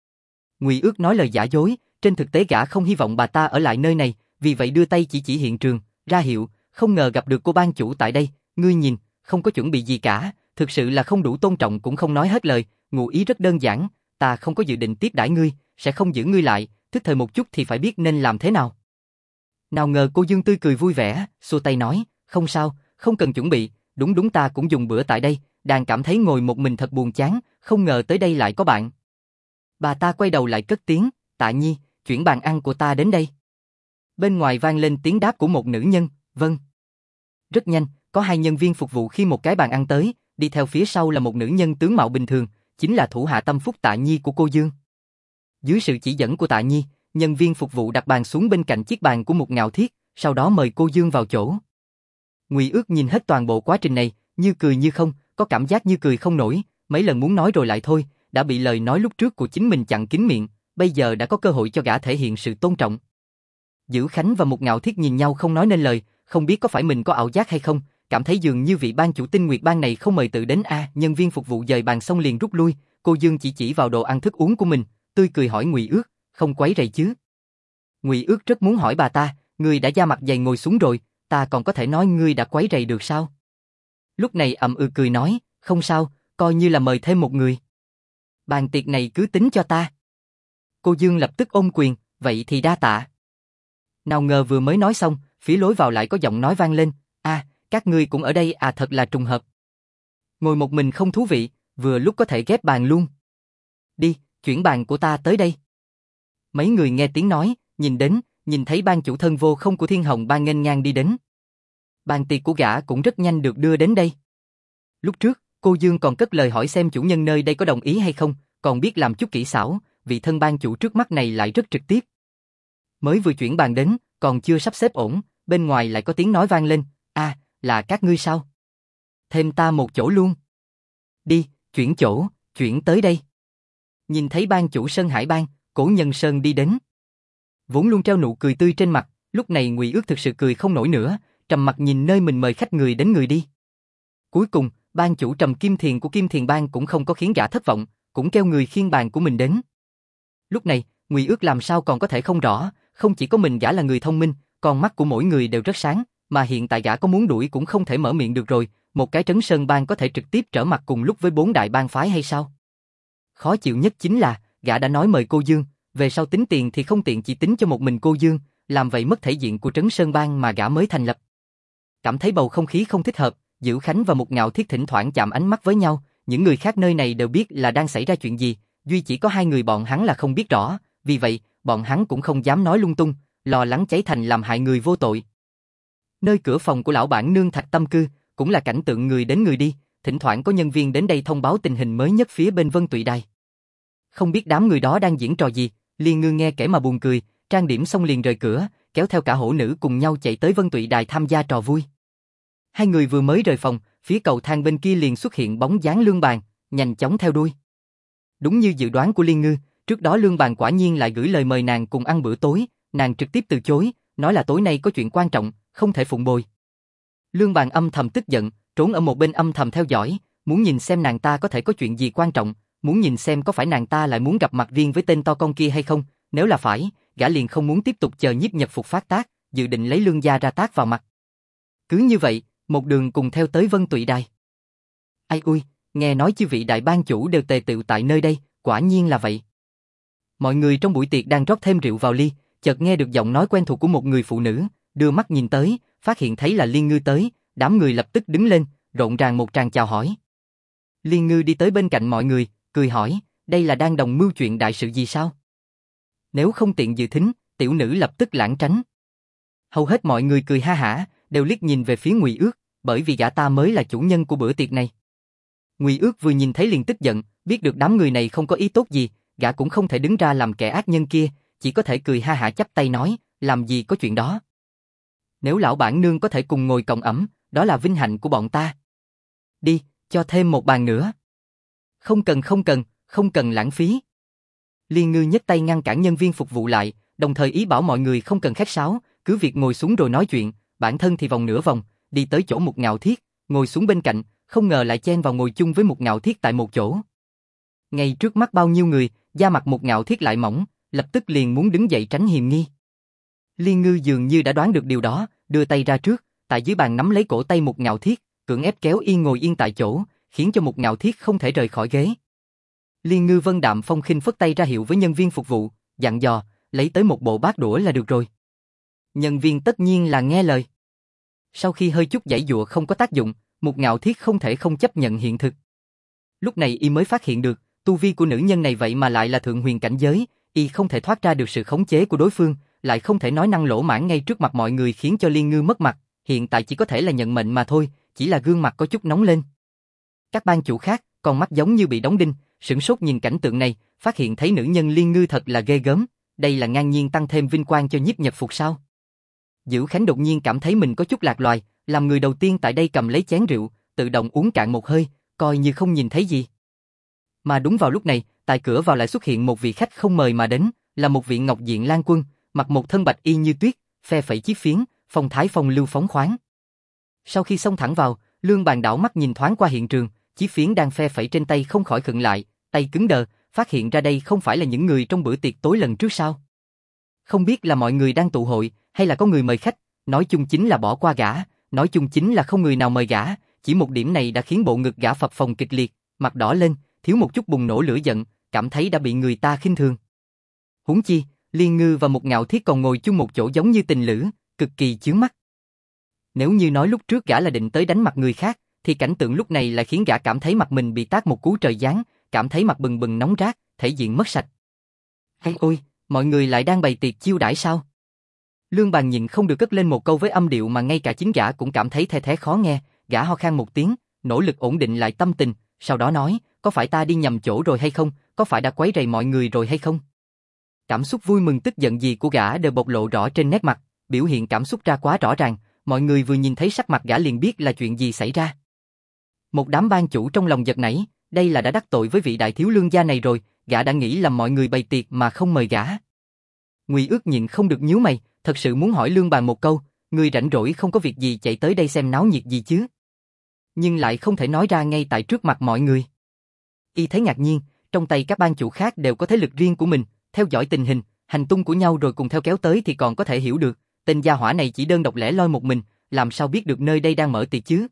Ngụy Ước nói lời giả dối, trên thực tế gã không hy vọng bà ta ở lại nơi này, vì vậy đưa tay chỉ hiện trường, ra hiệu, không ngờ gặp được cô ban chủ tại đây, ngươi nhìn, không có chuẩn bị gì cả, thực sự là không đủ tôn trọng cũng không nói hết lời, ngụ ý rất đơn giản, ta không có dự định tiếp đãi ngươi, sẽ không giữ ngươi lại, thức thời một chút thì phải biết nên làm thế nào. Nào ngờ cô Dương tươi cười vui vẻ, xua tay nói, không sao, không cần chuẩn bị, đúng ta cũng dùng bữa tại đây, đang cảm thấy ngồi một mình thật buồn chán, không ngờ tới đây lại có bạn. Bà ta quay đầu lại cất tiếng, Tạ Nhi, chuyển bàn ăn của ta đến đây. Bên ngoài vang lên tiếng đáp của một nữ nhân, vâng. Rất nhanh, có hai nhân viên phục vụ khi một cái bàn ăn tới, đi theo phía sau là một nữ nhân tướng mạo bình thường, chính là thủ hạ tâm phúc Tạ Nhi của cô Dương. Dưới sự chỉ dẫn của Tạ Nhi, nhân viên phục vụ đặt bàn xuống bên cạnh chiếc bàn của một Ngạo Thiết, sau đó mời cô Dương vào chỗ. Ngụy Ước nhìn hết toàn bộ quá trình này, như cười như không, có cảm giác như cười không nổi, mấy lần muốn nói rồi lại thôi, đã bị lời nói lúc trước của chính mình chặn kín miệng, bây giờ đã có cơ hội cho gã thể hiện sự tôn trọng. Dữ Khánh và một Ngạo Thiết nhìn nhau không nói nên lời, không biết có phải mình có ảo giác hay không, cảm thấy dường như vị ban chủ Tinh Nguyệt Bang này không mời tự đến nhân viên phục vụ dời bàn xong liền rút lui, cô Dương chỉ vào đồ ăn thức uống của mình, tươi cười hỏi Ngụy Ước, không quấy rầy chứ? Ngụy Ước rất muốn hỏi bà ta, ngươi đã da mặt dày ngồi xuống rồi, ta còn có thể nói ngươi đã quấy rầy được sao? Lúc này cười nói, không sao, coi như là mời thêm một người. Bàn tiệc này cứ tính cho ta. Cô Dương lập tức ôm quyền, vậy thì đa tạ. Nào ngờ vừa mới nói xong, phía lối vào lại có giọng nói vang lên, các ngươi cũng ở đây thật là trùng hợp. Ngồi một mình không thú vị, vừa lúc có thể ghép bàn luôn. Đi, chuyển bàn của ta tới đây. Mấy người nghe tiếng nói, nhìn thấy ban chủ thân vô không của Thiên Hồng Bang nghênh ngang đi đến. Bàn tiệc của gã cũng rất nhanh được đưa đến đây. Lúc trước, cô Dương còn cất lời hỏi xem chủ nhân nơi đây có đồng ý hay không, còn biết làm chút kỹ xảo, vị thân ban chủ trước mắt này lại rất trực tiếp. Mới vừa chuyển bàn đến, còn chưa sắp xếp ổn, bên ngoài lại có tiếng nói vang lên, là các ngươi sao? Thêm ta một chỗ luôn. Đi, chuyển chỗ, chuyển tới đây. Nhìn thấy ban chủ Sơn Hải Bang, Cổ Nhân Sơn đi đến. Vốn luôn treo nụ cười tươi trên mặt, lúc này Ngụy Ước thực sự cười không nổi nữa, trầm mặt nhìn nơi mình mời khách người đến người đi. Cuối cùng, ban chủ Trầm Kim Thiền của Kim Thiền Bang cũng không có khiến gã thất vọng, cũng kêu người khiêng bàn của mình đến. Lúc này, Ngụy Ước làm sao còn có thể không rõ, không chỉ có mình gã là người thông minh, con mắt của mỗi người đều rất sáng, mà hiện tại gã có muốn đuổi cũng không thể mở miệng được rồi, một cái Trấn Sơn Bang có thể trực tiếp trở mặt cùng lúc với 4 đại bang phái hay sao? Khó chịu nhất chính là, gã đã nói mời cô Dương, về sau tính tiền thì không tiện chỉ tính cho một mình cô Dương, làm vậy mất thể diện của Trấn Sơn Bang mà gã mới thành lập. Cảm thấy bầu không khí không thích hợp, Dữ Khánh và một Ngạo Thiết thỉnh thoảng chạm ánh mắt với nhau, những người khác nơi này đều biết là đang xảy ra chuyện gì, duy chỉ có hai người bọn hắn là không biết rõ, vì vậy, bọn hắn cũng không dám nói lung tung, lo lắng cháy thành làm hại người vô tội. Nơi cửa phòng của lão bản nương Thạch Tâm Cư, cũng là cảnh tượng người đến người đi, thỉnh thoảng có nhân viên đến đây thông báo tình hình mới nhất phía bên Vân Tụy Đài. Không biết đám người đó đang diễn trò gì, Liên Ngư nghe kể mà buồn cười, trang điểm xong liền rời cửa, kéo theo cả hổ nữ cùng nhau chạy tới Vân Tụy Đài tham gia trò vui. Hai người vừa mới rời phòng, phía cầu thang bên kia liền xuất hiện bóng dáng Lương Bàn, nhanh chóng theo đuôi. Đúng như dự đoán của Liên Ngư, trước đó Lương Bàn quả nhiên lại gửi lời mời nàng cùng ăn bữa tối, nàng trực tiếp từ chối, nói là tối nay có chuyện quan trọng, không thể phụng bồi. Lương Bàn âm thầm tức giận, trốn ở một bên âm thầm theo dõi, muốn nhìn xem nàng ta có thể có chuyện gì quan trọng, muốn nhìn xem có phải nàng ta lại muốn gặp mặt riêng với tên to con kia hay không, nếu là phải, gã liền không muốn tiếp tục chờ Nhiếp Nhật Phục phát tác, dự định lấy Lương gia ra tác vào mặt. Cứ như vậy, một đường cùng theo tới Vân Tụy Đài. Ai ui, nghe nói chư vị đại bang chủ đều tề tựu tại nơi đây, quả nhiên là vậy. Mọi người trong buổi tiệc đang rót thêm rượu vào ly, chợt nghe được giọng nói quen thuộc của một người phụ nữ, đưa mắt nhìn tới, phát hiện thấy là Liên Ngư tới, đám người lập tức đứng lên, rộn ràng một tràng chào hỏi. Liên Ngư đi tới bên cạnh mọi người, cười hỏi, đây là đang đồng mưu chuyện đại sự gì sao? Nếu không tiện dự thính, tiểu nữ lập tức lảng tránh. Hầu hết mọi người cười ha hả, đều liếc nhìn về phía Ngụy Ước, bởi vì gã ta mới là chủ nhân của bữa tiệc này. Ngụy Ước vừa nhìn thấy liền tức giận, biết được đám người này không có ý tốt gì, gã cũng không thể đứng ra làm kẻ ác nhân kia, chỉ có thể cười ha hả chắp tay nói, làm gì có chuyện đó. Nếu lão bản nương có thể cùng ngồi còng ẩm, đó là vinh hạnh của bọn ta. Đi, cho thêm một bàn nữa. Không cần không cần lãng phí. Liên Ngư nhấc tay ngăn cản nhân viên phục vụ lại, đồng thời ý bảo mọi người không cần khách sáo, cứ việc ngồi xuống rồi nói chuyện, bản thân thì vòng nửa vòng, đi tới chỗ Mục Ngạo Thiết, ngồi xuống bên cạnh, không ngờ lại chen vào ngồi chung với Mục Ngạo Thiết tại một chỗ. Ngay trước mắt bao nhiêu người, da mặt Mục Ngạo Thiết lại mỏng, lập tức liền muốn đứng dậy tránh hiềm nghi. Liên Ngư dường như đã đoán được điều đó, đưa tay ra trước, tại dưới bàn nắm lấy cổ tay Mục Ngạo Thiết, cưỡng ép kéo ngồi yên tại chỗ, khiến cho Mục Ngạo Thiết không thể rời khỏi ghế. Liên Ngư vân đạm phong khinh phất tay ra hiệu với nhân viên phục vụ, dặn dò, lấy tới một bộ bát đũa là được rồi. Nhân viên tất nhiên là nghe lời. Sau khi hơi chút giãy giụa không có tác dụng, Mục Ngạo Thiết không thể không chấp nhận hiện thực. Lúc này y mới phát hiện được, tu vi của nữ nhân này vậy mà lại là thượng huyền cảnh giới, y không thể thoát ra được sự khống chế của đối phương, lại không thể nói năng lỗ mãng ngay trước mặt mọi người khiến cho Liên Ngư mất mặt, hiện tại chỉ có thể là nhận mệnh mà thôi, chỉ là gương mặt có chút nóng lên. Các ban chủ khác, con mắt giống như bị đóng đinh, sửng sốt nhìn cảnh tượng này, phát hiện thấy nữ nhân Liên Ngư thật là ghê gớm, đây là ngang nhiên tăng thêm vinh quang cho Nhiếp Nhật Phục sao? Dữ Khánh đột nhiên cảm thấy mình có chút lạc loài, làm người đầu tiên tại đây cầm lấy chén rượu, tự động uống cạn một hơi, coi như không nhìn thấy gì. Mà đúng vào lúc này, tại cửa vào lại xuất hiện một vị khách không mời mà đến, là một vị Ngọc Diện Lang Quân, mặc một thân bạch y như tuyết, phe phẩy chiếc phiến, phong thái phong lưu phóng khoáng. Sau khi xông thẳng vào, Lương Bàn đảo mắt nhìn thoáng qua hiện trường, chiếc phiến đang phe phẩy trên tay không khỏi khựng lại, tay cứng đờ, phát hiện ra đây không phải là những người trong bữa tiệc tối lần trước sao? Không biết là mọi người đang tụ hội, hay là có người mời khách, nói chung chính là bỏ qua gã, nói chung chính là không người nào mời gã, chỉ một điểm này đã khiến bộ ngực gã phập phồng kịch liệt, mặt đỏ lên, thiếu một chút bùng nổ lửa giận, cảm thấy đã bị người ta khinh thường. Huống chi, Liên Ngư và Mục Ngạo Thiết còn ngồi chung một chỗ giống như tình lữ, cực kỳ chướng mắt. Nếu như nói lúc trước gã là định tới đánh mặt người khác, thì cảnh tượng lúc này lại khiến gã cảm thấy mặt mình bị tát một cú trời giáng, cảm thấy mặt bừng bừng nóng rát, thể diện mất sạch. Hay ôi, mọi người lại đang bày tiệc chiêu đãi sao? Lương Bàn nhịn không được cất lên một câu với âm điệu mà ngay cả chính gã cũng cảm thấy the thé khó nghe, gã ho khan một tiếng, nỗ lực ổn định lại tâm tình, sau đó nói, có phải ta đi nhầm chỗ rồi hay không, có phải đã quấy rầy mọi người rồi hay không? Cảm xúc vui mừng tức giận gì của gã đều bộc lộ rõ trên nét mặt, biểu hiện cảm xúc ra quá rõ ràng, mọi người vừa nhìn thấy sắc mặt gã liền biết là chuyện gì xảy ra. Một đám ban chủ trong lòng giật nảy, đây là đã đắc tội với vị đại thiếu lương gia này rồi, gã đã nghĩ là mọi người bày tiệc mà không mời gã. Ngụy Ước nhịn không được nhíu mày, thật sự muốn hỏi Lương Bàn một câu, người rảnh rỗi không có việc gì chạy tới đây xem náo nhiệt gì chứ? Nhưng lại không thể nói ra ngay tại trước mặt mọi người. Y thấy ngạc nhiên, trong tay các ban chủ khác đều có thế lực riêng của mình, theo dõi tình hình, hành tung của nhau rồi cùng theo kéo tới thì còn có thể hiểu được, tên gia hỏa này chỉ đơn độc lẻ loi một mình, làm sao biết được nơi đây đang mở tiệc chứ?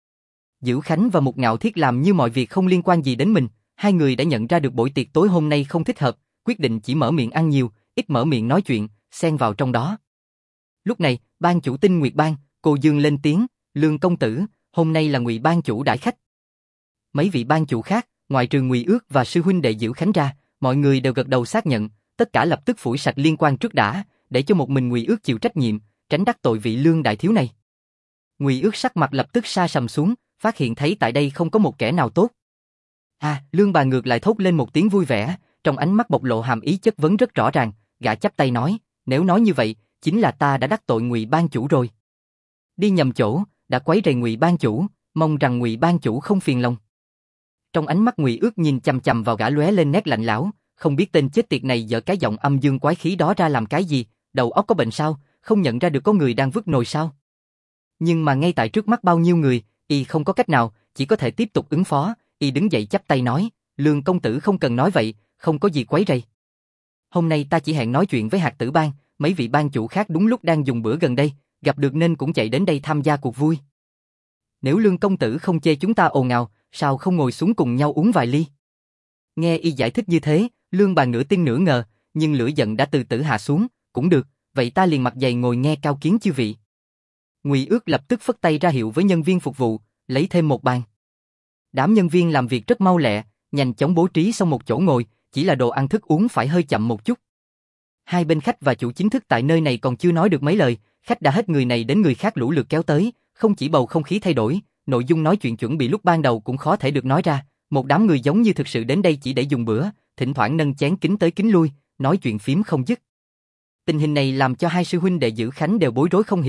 Dữ Khánh và Mục Ngạo Thiết làm như mọi việc không liên quan gì đến mình, hai người đã nhận ra được buổi tiệc tối hôm nay không thích hợp, quyết định chỉ mở miệng ăn nhiều, ít mở miệng nói chuyện, xen vào trong đó. Lúc này, ban chủ Tinh Nguyệt Bang, cô Dương lên tiếng, Lương công tử, hôm nay là Ngụy ban chủ đãi khách. Mấy vị ban chủ khác, ngoại trừ Ngụy Ước và sư huynh đệ Dữ Khánh ra, mọi người đều gật đầu xác nhận, tất cả lập tức phủi sạch liên quan trước đã, để cho một mình Ngụy Ước chịu trách nhiệm, tránh đắc tội vị Lương đại thiếu này. Ngụy Ước sắc mặt lập tức sa sầm xuống, phát hiện thấy tại đây không có một kẻ nào tốt. Lương Bàn ngược lại thốt lên một tiếng vui vẻ, trong ánh mắt bộc lộ hàm ý chất vấn rất rõ ràng, gã chắp tay nói, nếu nói như vậy, chính là ta đã đắc tội Ngụy ban chủ rồi. Đi nhầm chỗ, đã quấy rầy Ngụy ban chủ, mong rằng Ngụy ban chủ không phiền lòng. Trong ánh mắt Ngụy Ước nhìn chằm chằm vào gã lóe lên nét lạnh lẽo, không biết tên chết tiệt này dở cái giọng âm dương quái khí đó ra làm cái gì, đầu óc có bệnh sao, không nhận ra được có người đang vứt nồi sao? Nhưng mà ngay tại trước mắt bao nhiêu người, y không có cách nào, chỉ có thể tiếp tục ứng phó, y đứng dậy chắp tay nói, Lương công tử không cần nói vậy, không có gì quấy rầy. Hôm nay ta chỉ hẹn nói chuyện với Hạt Tử Bang, mấy vị ban chủ khác đúng lúc đang dùng bữa gần đây, gặp được nên cũng chạy đến đây tham gia cuộc vui. Nếu Lương công tử không chê chúng ta ồn ào, sao không ngồi xuống cùng nhau uống vài ly? Nghe y giải thích như thế, Lương Bàn nửa tin nửa ngờ, nhưng lửa giận đã từ từ hạ xuống, cũng được, vậy ta liền mặt dày ngồi nghe cao kiến chư vị. Ngụy Ước lập tức phất tay ra hiệu với nhân viên phục vụ, lấy thêm một bàn. Đám nhân viên làm việc rất mau lẹ, nhanh chóng bố trí xong một chỗ ngồi, chỉ là đồ ăn thức uống phải hơi chậm một chút. Hai bên khách và chủ chính thức tại nơi này còn chưa nói được mấy lời, khách đã hết người này đến người khác lũ lượt kéo tới, không chỉ bầu không khí thay đổi, nội dung nói chuyện chuẩn bị lúc ban đầu cũng khó thể được nói ra, một đám người giống như thực sự đến đây chỉ để dùng bữa, thỉnh thoảng nâng chén kính tới kính lui, nói chuyện phím không dứt. Tình hình này làm cho hai sư huynh đệ Dữ Khánh đều bối rối không hiểu,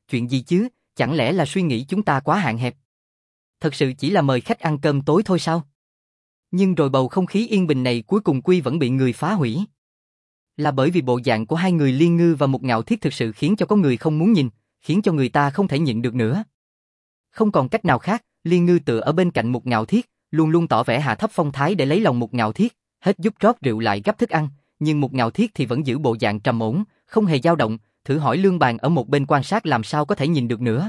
chuyện gì chứ, chẳng lẽ là suy nghĩ chúng ta quá hạn hẹp? Thật sự chỉ là mời khách ăn cơm tối thôi sao? Nhưng rồi bầu không khí yên bình này cuối cùng quy vẫn bị người phá hủy. Là bởi vì bộ dạng của hai người Liên Ngư và Mục Ngạo Thiết thực sự khiến cho có người không muốn nhìn, khiến cho người ta không thể nhịn được nữa. Không còn cách nào khác, Liên Ngư tựa ở bên cạnh Mục Ngạo Thiết, luôn luôn tỏ vẻ hạ thấp phong thái để lấy lòng Mục Ngạo Thiết, hết giúp rót rượu lại gắp thức ăn, nhưng Mục Ngạo Thiết thì vẫn giữ bộ dạng trầm ổn, không hề dao động, thử hỏi Lương Bàn ở một bên quan sát làm sao có thể nhìn được nữa.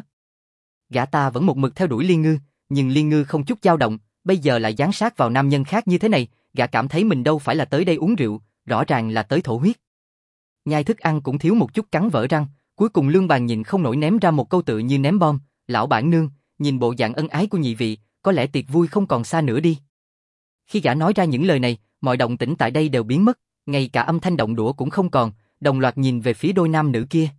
Gã ta vẫn một mực theo đuổi Liên Ngư, nhưng Liên Ngư không chút dao động, bây giờ lại dán sát vào nam nhân khác như thế này, gã cảm thấy mình đâu phải là tới đây uống rượu, rõ ràng là tới thổ huyết. Nhai thức ăn cũng thiếu một chút cắn vỡ răng, cuối cùng Lương Bàn nhịn không nổi ném ra một câu tự như ném bom, lão bản nương, nhìn bộ dạng ân ái của nhị vị, có lẽ tiệc vui không còn xa nữa đi. Khi gã nói ra những lời này, mọi động tĩnh tại đây đều biến mất, ngay cả âm thanh động đũa cũng không còn, đồng loạt nhìn về phía đôi nam nữ kia.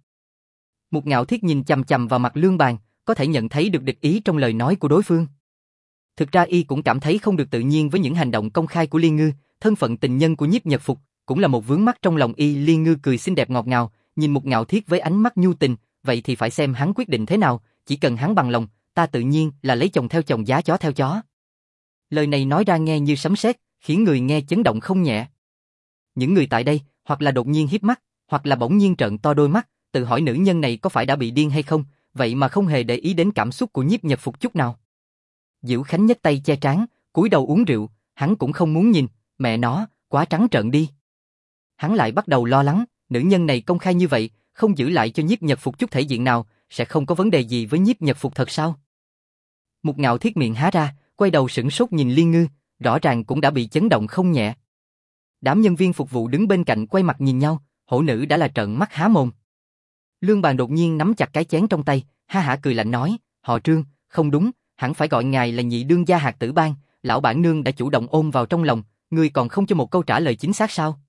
Mục Ngạo Thiết nhìn chằm chằm vào mặt Lương Bàn, có thể nhận thấy được địch ý trong lời nói của đối phương. Thực ra y cũng cảm thấy không được tự nhiên với những hành động công khai của Liên Ngư, thân phận tình nhân của Nhiếp Nhật Phục cũng là một vướng mắc trong lòng y. Liên Ngư cười xinh đẹp ngọt ngào, nhìn Mục Ngạo Thiết với ánh mắt nhu tình, vậy thì phải xem hắn quyết định thế nào, chỉ cần hắn bằng lòng, ta tự nhiên là lấy chồng theo chồng giá chó theo chó. Lời này nói ra nghe như sấm sét, khiến người nghe chấn động không nhẹ. Những người tại đây, hoặc là đột nhiên híp mắt, hoặc là bỗng nhiên trợn to đôi mắt, tự hỏi nữ nhân này có phải đã bị điên hay không, vậy mà không hề để ý đến cảm xúc của Nhiếp Nhật Phục chút nào. Diệu Khánh nhấc tay che trán, cúi đầu uống rượu, hắn cũng không muốn nhìn, mẹ nó, quá trắng trợn đi. Hắn lại bắt đầu lo lắng, nữ nhân này công khai như vậy, không giữ lại cho Nhiếp Nhật Phục chút thể diện nào, sẽ không có vấn đề gì với Nhiếp Nhật Phục thật sao? Mục Ngạo Thiết miệng há ra, quay đầu sửng sốt nhìn Liên Ngư, rõ ràng cũng đã bị chấn động không nhẹ. Đám nhân viên phục vụ đứng bên cạnh quay mặt nhìn nhau, hổ nữ đã là trợn mắt há mồm. Lương Bàn đột nhiên nắm chặt cái chén trong tay, ha hả cười lạnh nói, họ Trương, không đúng, hẳn phải gọi ngài là nhị đương gia Hạc Tử Bang, lão bản nương đã chủ động ôm vào trong lòng, ngươi còn không cho một câu trả lời chính xác sao?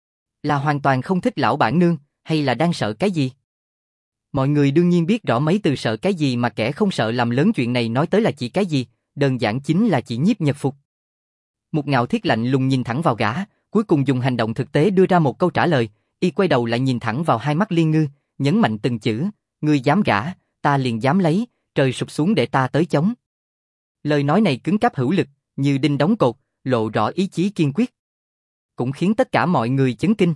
Là hoàn toàn không thích lão bản nương, hay là đang sợ cái gì? Mọi người đương nhiên biết rõ mấy từ sợ cái gì mà kẻ không sợ làm lớn chuyện này nói tới là chỉ cái gì, đơn giản chính là chỉ Nhiếp Nhật Phục. Mục Ngạo Thiết lạnh lùng nhìn thẳng vào gã, cuối cùng dùng hành động thực tế đưa ra một câu trả lời, y quay đầu lại nhìn thẳng vào hai mắt Liên Ngư, nhấn mạnh từng chữ, ngươi dám gả, ta liền dám lấy, trời sụp xuống để ta tới chống. Lời nói này cứng cáp hữu lực, như đinh đóng cột, lộ rõ ý chí kiên quyết. Cũng khiến tất cả mọi người chấn kinh.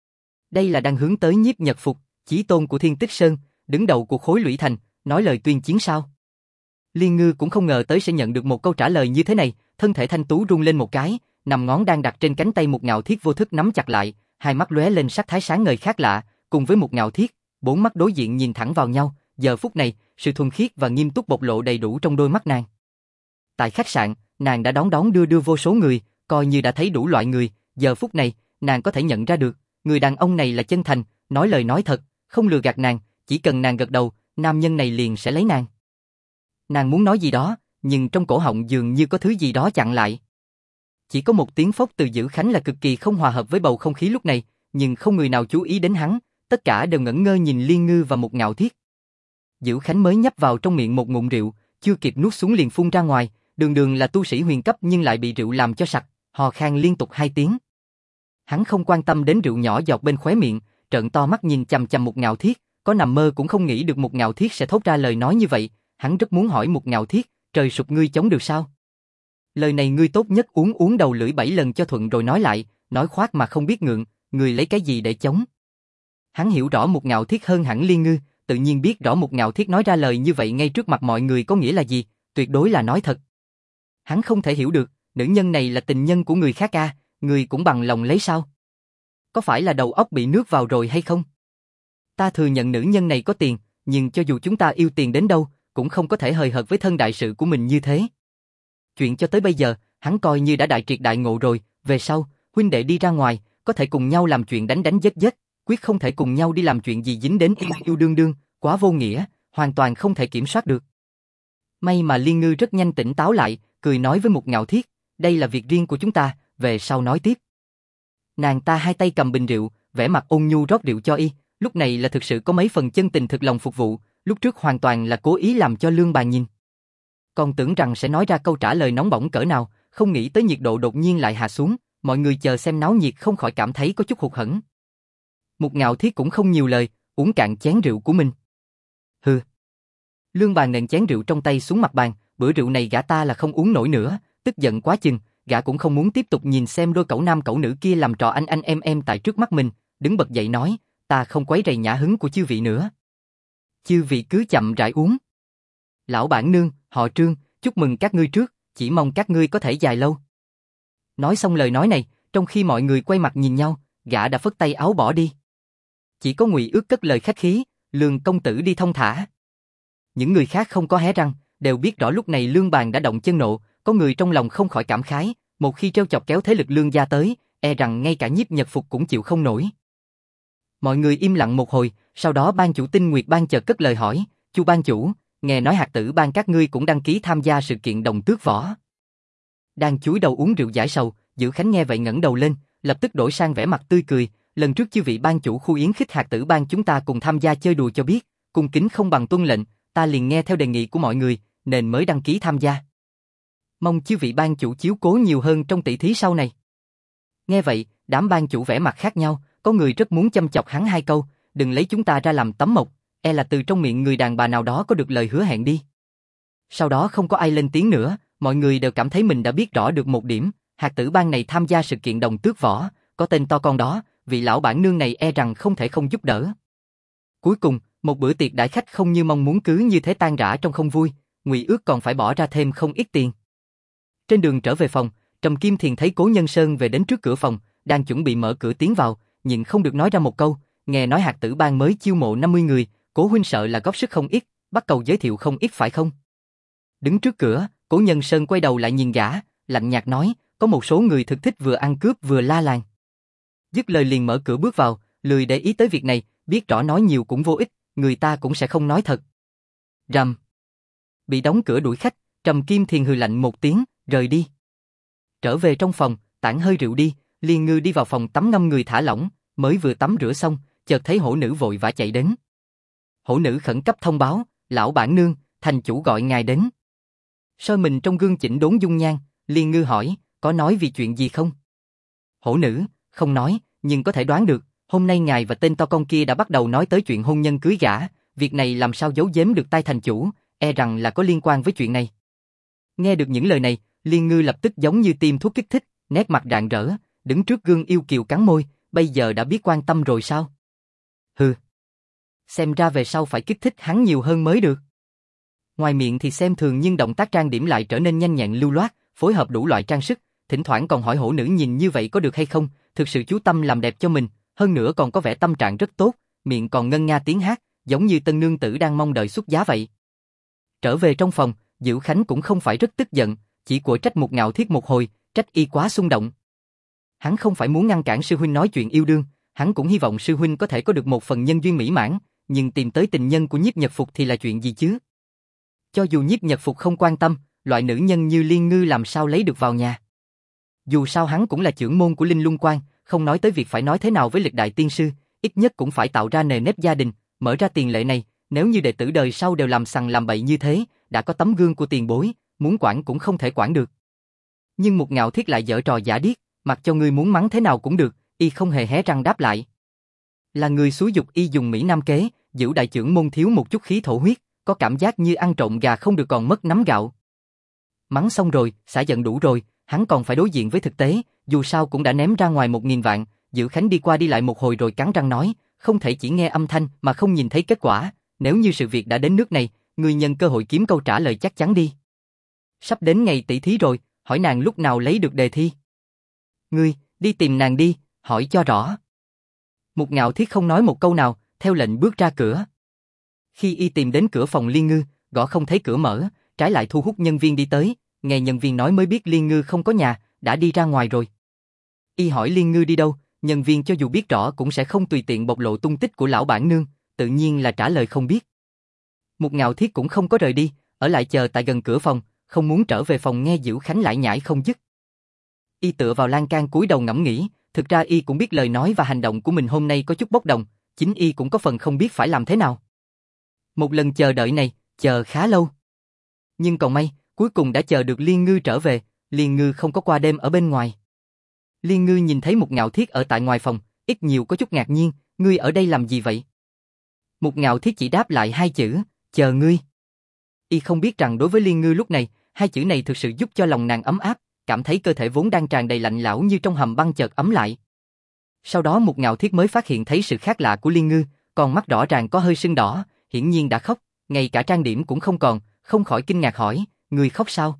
Đây là đang hướng tới Nhiếp Nhật Phục, chí tôn của Thiên Tích Sơn, đứng đầu của khối Lũy Thành, nói lời tuyên chiến sao? Liên Ngư cũng không ngờ tới sẽ nhận được một câu trả lời như thế này, thân thể thanh tú rung lên một cái, nằm ngón đang đặt trên cánh tay Mục Ngạo Thiết vô thức nắm chặt lại, hai mắt lóe lên sắc thái sáng ngời khác lạ, cùng với Mục Ngạo Thiết, bốn mắt đối diện nhìn thẳng vào nhau, giờ phút này, sự thuần khiết và nghiêm túc bộc lộ đầy đủ trong đôi mắt nàng. Tại khách sạn, nàng đã đón đưa vô số người, coi như đã thấy đủ loại người, giờ phút này, nàng có thể nhận ra được, người đàn ông này là chân thành, nói lời nói thật, không lừa gạt nàng, chỉ cần nàng gật đầu, nam nhân này liền sẽ lấy nàng. Nàng muốn nói gì đó, nhưng trong cổ họng dường như có thứ gì đó chặn lại. Chỉ có một tiếng phốc từ Dữ Khánh là cực kỳ không hòa hợp với bầu không khí lúc này, nhưng không người nào chú ý đến hắn, tất cả đều ngẩn ngơ nhìn Liên Ngư và Mục Ngạo Thiết. Dữ Khánh mới nhấp vào trong miệng một ngụm rượu, chưa kịp nuốt xuống liền phun ra ngoài, đường là tu sĩ huyền cấp nhưng lại bị rượu làm cho sặc, hò khan liên tục 2 tiếng. Hắn không quan tâm đến rượu nhỏ giọt bên khóe miệng, trợn to mắt nhìn chằm chằm Mục Ngạo Thiết, có nằm mơ cũng không nghĩ được Mục Ngạo Thiết sẽ thốt ra lời nói như vậy, hắn rất muốn hỏi Mục Ngạo Thiết, trời sụp ngươi chống được sao? Lời này ngươi tốt nhất uống đầu lưỡi 7 lần cho thuận rồi nói lại, nói khoác mà không biết ngượng, ngươi lấy cái gì để chống? Hắn hiểu rõ Mục Ngạo Thiết hơn hẳn Liên Ngư, tự nhiên biết rõ Mục Ngạo Thiết nói ra lời như vậy ngay trước mặt mọi người có nghĩa là gì, tuyệt đối là nói thật. Hắn không thể hiểu được, nữ nhân này là tình nhân của người khác à, người cũng bằng lòng lấy sao? Có phải là đầu óc bị nước vào rồi hay không? Ta thừa nhận nữ nhân này có tiền, nhưng cho dù chúng ta yêu tiền đến đâu, cũng không có thể hời hợt với thân đại sự của mình như thế. Chuyện cho tới bây giờ, hắn coi như đã đại triệt đại ngộ rồi, về sau, huynh đệ đi ra ngoài, có thể cùng nhau làm chuyện đánh giết, quyết không thể cùng nhau đi làm chuyện gì dính đến yêu đương, quá vô nghĩa, hoàn toàn không thể kiểm soát được. May mà Liên Ngư rất nhanh tỉnh táo lại, cười nói với Mục Ngạo Thiết, đây là việc riêng của chúng ta, về sau nói tiếp. Nàng ta hai tay cầm bình rượu, vẻ mặt ôn nhu rót rượu cho y, lúc này là thực sự có mấy phần chân tình thực lòng phục vụ, lúc trước hoàn toàn là cố ý làm cho Lương Bàn nhìn. Còn tưởng rằng sẽ nói ra câu trả lời nóng bỏng cỡ nào, không nghĩ tới nhiệt độ đột nhiên lại hạ xuống, mọi người chờ xem náo nhiệt không khỏi cảm thấy có chút hụt hẫng. Mục Ngạo Thiết cũng không nhiều lời, uống cạn chén rượu của mình. Hừ. Lương Bàn nện chén rượu trong tay xuống mặt bàn, bữa rượu này gã ta là không uống nổi nữa, tức giận quá chừng, gã cũng không muốn tiếp tục nhìn xem đôi cẩu nam cẩu nữ kia làm trò anh em tại trước mắt mình, đứng bật dậy nói, ta không quấy rầy nhã hứng của chư vị nữa. Chư vị cứ chậm rãi uống. Lão bản nương, họ Trương, chúc mừng các ngươi trước, chỉ mong các ngươi có thể dài lâu. Nói xong lời nói này, trong khi mọi người quay mặt nhìn nhau, gã đã phất tay áo bỏ đi. Chỉ có Ngụy Ước cất lời khách khí, Lương công tử đi thông thả. Những người khác không có hé răng, đều biết rõ lúc này Lương Bàn đã động chân nộ, có người trong lòng không khỏi cảm khái, một khi trêu chọc kéo thế lực Lương gia tới, e rằng ngay cả Nhiếp Nhật Phục cũng chịu không nổi. Mọi người im lặng một hồi, sau đó ban chủ Tinh Nguyệt Bang chợt cất lời hỏi, Chu ban chủ, nghe nói hạt tử bang các ngươi cũng đăng ký tham gia sự kiện đồng tước võ. Đang chúi đầu uống rượu giải sầu, Dữ Khánh nghe vậy ngẩng đầu lên, lập tức đổi sang vẻ mặt tươi cười, lần trước chư vị ban chủ khu yến khích hạt tử bang chúng ta cùng tham gia chơi đùa cho biết, cung kính không bằng tuân lệnh, ta liền nghe theo đề nghị của mọi người, nên mới đăng ký tham gia. Mong chư vị ban chủ chiếu cố nhiều hơn trong tỷ thí sau này. Nghe vậy, đám ban chủ vẻ mặt khác nhau, có người rất muốn châm chọc hắn hai câu, đừng lấy chúng ta ra làm tấm mộc, e là từ trong miệng người đàn bà nào đó có được lời hứa hẹn đi. Sau đó không có ai lên tiếng nữa, mọi người đều cảm thấy mình đã biết rõ được một điểm, hạt tử bang này tham gia sự kiện đồng tước võ, có tên to con đó, vị lão bản nương này e rằng không thể không giúp đỡ. Cuối cùng, một bữa tiệc đãi khách không như mong muốn cứ như thế tan rã trong không vui, Ngụy Ước còn phải bỏ ra thêm không ít tiền. Trên đường trở về phòng, Trầm Kim Thiền thấy Cố Nhân Sơn về đến trước cửa phòng, đang chuẩn bị mở cửa tiến vào, nhưng không được nói ra một câu, nghe nói hạt tử bang mới chiêu mộ 50 người, Cố huynh sợ là góp sức không ít, bắt cầu giới thiệu không ít phải không? Đứng trước cửa, Cố Nhân Sơn quay đầu lại nhìn gã, lạnh nhạt nói, có một số người thực thích vừa ăn cướp vừa la làng. Dứt lời liền mở cửa bước vào, lười để ý tới việc này, biết rõ nói nhiều cũng vô ích, người ta cũng sẽ không nói thật. Rầm. Bị đóng cửa đuổi khách, Trầm Kim Thiền hừ lạnh một tiếng, rời đi. Trở về trong phòng, tản hơi rượu đi, Liên Ngư đi vào phòng tắm ngâm người thả lỏng, mới vừa tắm rửa xong, chợt thấy hổ nữ vội vã chạy đến. Hổ nữ khẩn cấp thông báo, lão bản nương, thành chủ gọi ngài đến. Soi mình trong gương chỉnh đốn dung nhan, Liên Ngư hỏi, có nói vì chuyện gì không? Hổ nữ, không nói, nhưng có thể đoán được, hôm nay ngài và tên to con kia đã bắt đầu nói tới chuyện hôn nhân cưới gả, việc này làm sao giấu giếm được tai thành chủ, e rằng là có liên quan với chuyện này. Nghe được những lời này, Liên Ngư lập tức giống như tiêm thuốc kích thích, nét mặt rạng rỡ, đứng trước gương yêu kiều cắn môi, bây giờ đã biết quan tâm rồi sao? Hừ. Xem ra về sau phải kích thích hắn nhiều hơn mới được. Ngoài miệng thì xem thường nhưng động tác trang điểm lại trở nên nhanh nhẹn lưu loát, phối hợp đủ loại trang sức, thỉnh thoảng còn hỏi hổ nữ nhìn như vậy có được hay không, thực sự chú tâm làm đẹp cho mình, hơn nữa còn có vẻ tâm trạng rất tốt, miệng còn ngân nga tiếng hát, giống như tân nương tử đang mong đợi xuất giá vậy. Trở về trong phòng, Dữ Khánh cũng không phải rất tức giận, chỉ của trách Mục Ngạo Thiết một hồi, trách y quá xung động. Hắn không phải muốn ngăn cản sư huynh nói chuyện yêu đương, hắn cũng hy vọng sư huynh có thể có được một phần nhân duyên mỹ mãn, nhưng tìm tới tình nhân của Nhiếp Nhật Phục thì là chuyện gì chứ? Cho dù Nhiếp Nhật Phục không quan tâm, loại nữ nhân như Liên Ngư làm sao lấy được vào nhà? Dù sao hắn cũng là trưởng môn của Linh Lung Quan, không nói tới việc phải nói thế nào với lịch đại tiên sư, ít nhất cũng phải tạo ra nề nếp gia đình, mở ra tiền lệ này, nếu như đệ tử đời sau đều làm sằng làm bậy như thế, đã có tấm gương của tiền bối, muốn quản cũng không thể quản được. Nhưng Mục Ngạo Thiết lại giở trò giả điếc, mặc cho ngươi muốn mắng thế nào cũng được, y không hề hé răng đáp lại. Là người xúi dục y dùng Mỹ Nam kế, giữ đại trưởng môn thiếu một chút khí thổ huyết, có cảm giác như ăn trộm gà không được còn mất nắm gạo. Mắng xong rồi, xả giận đủ rồi, hắn còn phải đối diện với thực tế, dù sao cũng đã ném ra ngoài 1000 vạn, Dữ Khánh đi qua đi lại một hồi rồi cắn răng nói, không thể chỉ nghe âm thanh mà không nhìn thấy kết quả, nếu như sự việc đã đến nước này, ngươi nhân cơ hội kiếm câu trả lời chắc chắn đi. Sắp đến ngày tỷ thí rồi, hỏi nàng lúc nào lấy được đề thi. Ngươi, đi tìm nàng đi, hỏi cho rõ. Mục Ngạo Thiết không nói một câu nào, theo lệnh bước ra cửa. Khi y tìm đến cửa phòng Liên Ngư, gõ không thấy cửa mở, trái lại thu hút nhân viên đi tới, nghe nhân viên nói mới biết Liên Ngư không có nhà, đã đi ra ngoài rồi. Y hỏi Liên Ngư đi đâu, nhân viên cho dù biết rõ cũng sẽ không tùy tiện bộc lộ tung tích của lão bản nương, tự nhiên là trả lời không biết. Mục Ngạo Thiết cũng không có rời đi, ở lại chờ tại gần cửa phòng, không muốn trở về phòng nghe Dữ Khánh lại nhải không dứt. Y tựa vào lan can cúi đầu ngẫm nghĩ, thực ra y cũng biết lời nói và hành động của mình hôm nay có chút bốc đồng, chính y cũng có phần không biết phải làm thế nào. Một lần chờ đợi này, chờ khá lâu. Nhưng còn may, cuối cùng đã chờ được Liên Ngư trở về, Liên Ngư không có qua đêm ở bên ngoài. Liên Ngư nhìn thấy Mục Ngạo Thiết ở tại ngoài phòng, ít nhiều có chút ngạc nhiên, ngươi ở đây làm gì vậy? Mục Ngạo Thiết chỉ đáp lại hai chữ, Chờ ngươi. Y không biết rằng đối với Liên Ngư lúc này, hai chữ này thực sự giúp cho lòng nàng ấm áp, cảm thấy cơ thể vốn đang tràn đầy lạnh lẽo như trong hầm băng chợt ấm lại. Sau đó Mục Ngạo Thiết mới phát hiện thấy sự khác lạ của Liên Ngư, con mắt rõ ràng có hơi sưng đỏ, hiển nhiên đã khóc, ngay cả trang điểm cũng không còn, không khỏi kinh ngạc hỏi, người khóc sao?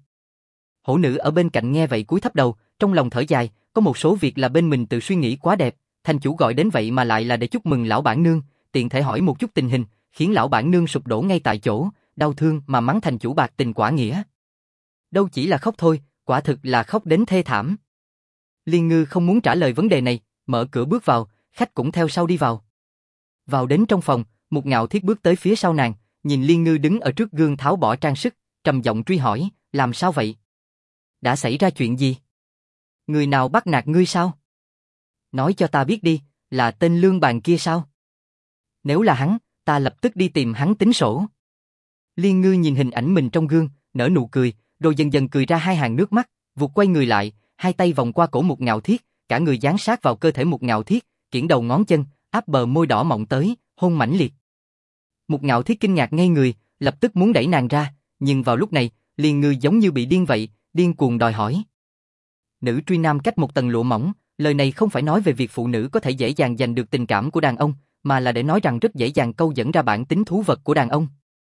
Hổ nữ ở bên cạnh nghe vậy cúi thấp đầu, trong lòng thở dài, có một số việc là bên mình tự suy nghĩ quá đẹp, thành chủ gọi đến vậy mà lại là để chúc mừng lão bản nương, tiện thể hỏi một chút tình hình, khiến lão bản nương sụp đổ ngay tại chỗ, đau thương mà mắng thành chủ bạc tình quả nghĩa. Đâu chỉ là khóc thôi, quả thực là khóc đến thê thảm. Liên Ngư không muốn trả lời vấn đề này, mở cửa bước vào, khách cũng theo sau đi vào. Vào đến trong phòng, Mục Ngạo Thiết bước tới phía sau nàng, nhìn Liên Ngư đứng ở trước gương tháo bỏ trang sức, trầm giọng truy hỏi, làm sao vậy? Đã xảy ra chuyện gì? Người nào bắt nạt ngươi sao? Nói cho ta biết đi, là tên Lương Bàn kia sao? Nếu là hắn, ta lập tức đi tìm hắn tính sổ. Liên Ngư nhìn hình ảnh mình trong gương, nở nụ cười, rồi dần dần cười ra hai hàng nước mắt, vụt quay người lại, hai tay vòng qua cổ Mục Ngạo Thiết, cả người dán sát vào cơ thể Mục Ngạo Thiết, kiễng đầu ngón chân, áp bờ môi đỏ mọng tới, hôn mãnh liệt. Mục Ngạo Thiết kinh ngạc ngây người, lập tức muốn đẩy nàng ra, nhưng vào lúc này, Liên Ngư giống như bị điên vậy, điên cuồng đòi hỏi. Nữ truy nam cách một tầng lụa mỏng, lời này không phải nói về việc phụ nữ có thể dễ dàng giành được tình cảm của đàn ông, mà là để nói rằng rất dễ dàng câu dẫn ra bản tính thú vật của đàn ông.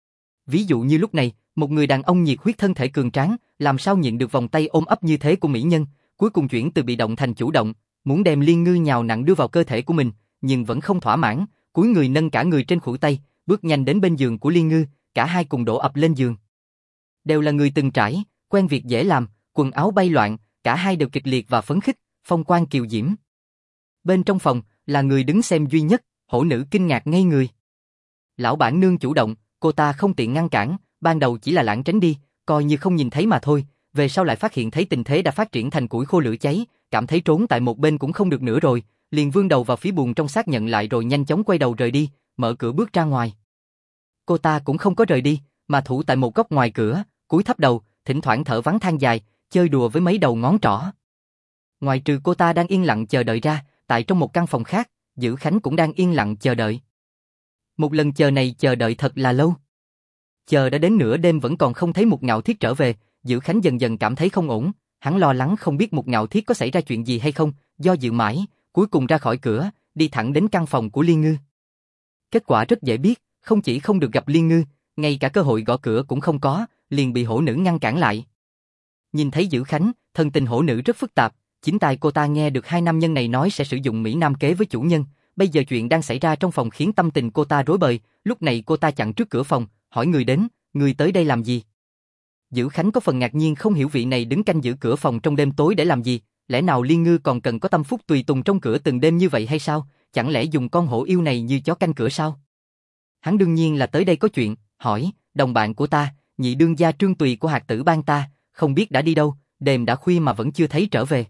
Ví dụ như lúc này, một người đàn ông nhiệt huyết thân thể cường tráng, làm sao nhịn được vòng tay ôm ấp như thế của mỹ nhân, cuối cùng chuyển từ bị động thành chủ động, muốn đem Liên Ngư nhào nặng đưa vào cơ thể của mình, nhưng vẫn không thỏa mãn, cúi người nâng cả người trên khuỷu tay, bước nhanh đến bên giường của Liên Ngư, cả hai cùng đổ ập lên giường. Đều là người từng trải, quen việc dễ làm, quần áo bay loạn, cả hai đều kịch liệt và phấn khích, phong quang kiều diễm. Bên trong phòng, là người đứng xem duy nhất, hổ nữ kinh ngạc ngây người. Lão bản nương chủ động, cô ta không tiện ngăn cản, ban đầu chỉ là lảng tránh đi, coi như không nhìn thấy mà thôi, về sau lại phát hiện thấy tình thế đã phát triển thành củi khô lửa cháy, cảm thấy trốn tại một bên cũng không được nữa rồi, liền vươn đầu vào phía buồng trong xác nhận lại rồi nhanh chóng quay đầu rời đi, mở cửa bước ra ngoài. Cô ta cũng không có rời đi, mà thủ tại một góc ngoài cửa, cúi thấp đầu, thỉnh thoảng thở vắng than dài, chơi đùa với mấy đầu ngón trỏ. Ngoài trừ cô ta đang yên lặng chờ đợi ra, tại trong một căn phòng khác, Dữ Khánh cũng đang yên lặng chờ đợi. Một lần chờ này chờ đợi thật là lâu. Chờ đã đến nửa đêm vẫn còn không thấy Mục Ngạo Thiết trở về, Dữ Khánh dần dần cảm thấy không ổn, hắn lo lắng không biết Mục Ngạo Thiết có xảy ra chuyện gì hay không, do dự mãi, cuối cùng ra khỏi cửa, đi thẳng đến căn phòng của Liên Ngư. Kết quả rất dễ biết, không chỉ không được gặp Liên Ngư, ngay cả cơ hội gõ cửa cũng không có, liền bị hổ nữ ngăn cản lại. Nhìn thấy Dữ Khánh, thân tình hổ nữ rất phức tạp, chính tai cô ta nghe được hai nam nhân này nói sẽ sử dụng mỹ nam kế với chủ nhân, bây giờ chuyện đang xảy ra trong phòng khiến tâm tình cô ta rối bời, lúc này cô ta chặn trước cửa phòng, hỏi người đến, người tới đây làm gì? Dữ Khánh có phần ngạc nhiên không hiểu vị này đứng canh giữ cửa phòng trong đêm tối để làm gì, lẽ nào Liên Ngư còn cần có tâm phúc tùy tùng trong cửa từng đêm như vậy hay sao, chẳng lẽ dùng con hổ yêu này như chó canh cửa sao? Hắn đương nhiên là tới đây có chuyện, hỏi, đồng bạn của ta, nhị đương gia Trương Tùy của hạt tử bang ta, không biết đã đi đâu, đêm đã khuya mà vẫn chưa thấy trở về.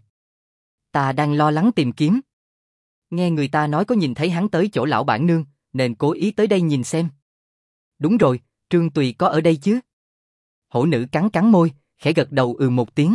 Ta đang lo lắng tìm kiếm. Nghe người ta nói có nhìn thấy hắn tới chỗ lão bản nương, nên cố ý tới đây nhìn xem. Đúng rồi, Trương Tùy có ở đây chứ? Hổ nữ cắn cắn môi, khẽ gật đầu một tiếng.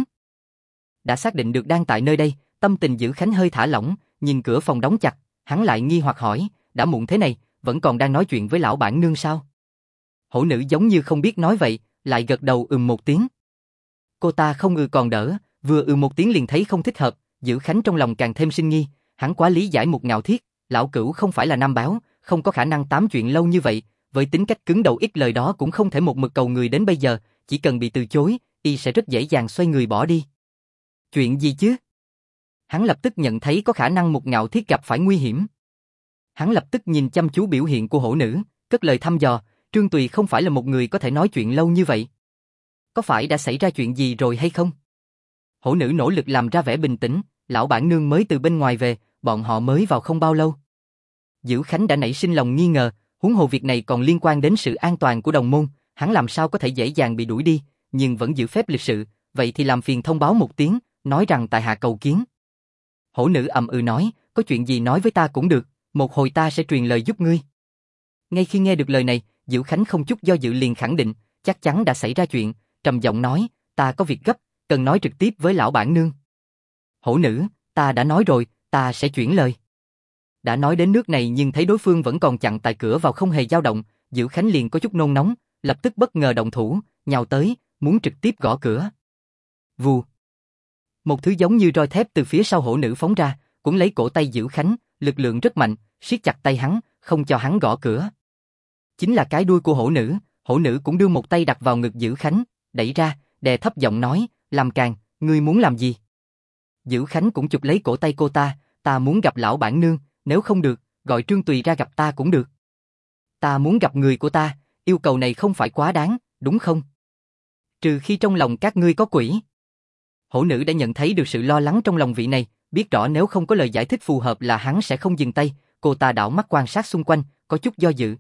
Đã xác định được đang tại nơi đây, tâm tình Dữ Khánh hơi thả lỏng, nhìn cửa phòng đóng chặt, hắn lại nghi hoặc hỏi, đã muộn thế này, vẫn còn đang nói chuyện với lão bản nương sao? Hổ nữ giống như không biết nói vậy, lại gật đầu một tiếng. Cô ta không còn đỡ, vừa một tiếng liền thấy không thích hợp, Dữ Khánh trong lòng càng thêm sinh nghi, hắn quá lý giải Mục Ngạo Thiết, lão cửu không phải là nam báo, không có khả năng tám chuyện lâu như vậy, với tính cách cứng đầu ít lời đó cũng không thể một mực cầu người đến bây giờ, chỉ cần bị từ chối, y sẽ rất dễ dàng xoay người bỏ đi. Chuyện gì chứ? Hắn lập tức nhận thấy có khả năng Mục Ngạo Thiết gặp phải nguy hiểm. Hắn lập tức nhìn chăm chú biểu hiện của hổ nữ, cất lời thăm dò, Trương Tùy không phải là một người có thể nói chuyện lâu như vậy. Có phải đã xảy ra chuyện gì rồi hay không? Hổ nữ nỗ lực làm ra vẻ bình tĩnh, lão bản nương mới từ bên ngoài về, bọn họ mới vào không bao lâu. Dữ Khánh đã nảy sinh lòng nghi ngờ, huống hồ việc này còn liên quan đến sự an toàn của đồng môn, hắn làm sao có thể dễ dàng bị đuổi đi, nhưng vẫn giữ phép lịch sự, vậy thì làm phiền thông báo một tiếng, nói rằng tại hạ cầu kiến. Hổ nữ nói, có chuyện gì nói với ta cũng được, một hồi ta sẽ truyền lời giúp ngươi. Ngay khi nghe được lời này, Dữ Khánh không chút do dự liền khẳng định, chắc chắn đã xảy ra chuyện, trầm giọng nói, ta có việc gấp, cần nói trực tiếp với lão bản nương. Hổ nữ, ta đã nói rồi, ta sẽ chuyển lời. Đã nói đến nước này nhưng thấy đối phương vẫn còn chặn tại cửa vào không hề dao động, Dữ Khánh liền có chút nôn nóng, lập tức bất ngờ động thủ, nhào tới, muốn trực tiếp gõ cửa. Vù. Một thứ giống như roi thép từ phía sau hổ nữ phóng ra, cuốn lấy cổ tay Diễu Khánh, lực lượng rất mạnh, siết chặt tay hắn, không cho hắn gõ cửa. Chính là cái đuôi của hổ nữ cũng đưa một tay đặt vào ngực Diễu Khánh, đẩy ra, đè thấp giọng nói, làm càn, ngươi muốn làm gì? Diễu Khánh cũng chụp lấy cổ tay cô ta muốn gặp lão bản nương, nếu không được, gọi Trương Tùy ra gặp ta cũng được. Ta muốn gặp người của ta, yêu cầu này không phải quá đáng, đúng không? Trừ khi trong lòng các ngươi có quỷ. Hổ nữ đã nhận thấy được sự lo lắng trong lòng vị này, biết rõ nếu không có lời giải thích phù hợp là hắn sẽ không dừng tay, cô ta đảo mắt quan sát xung quanh, có chút do dự.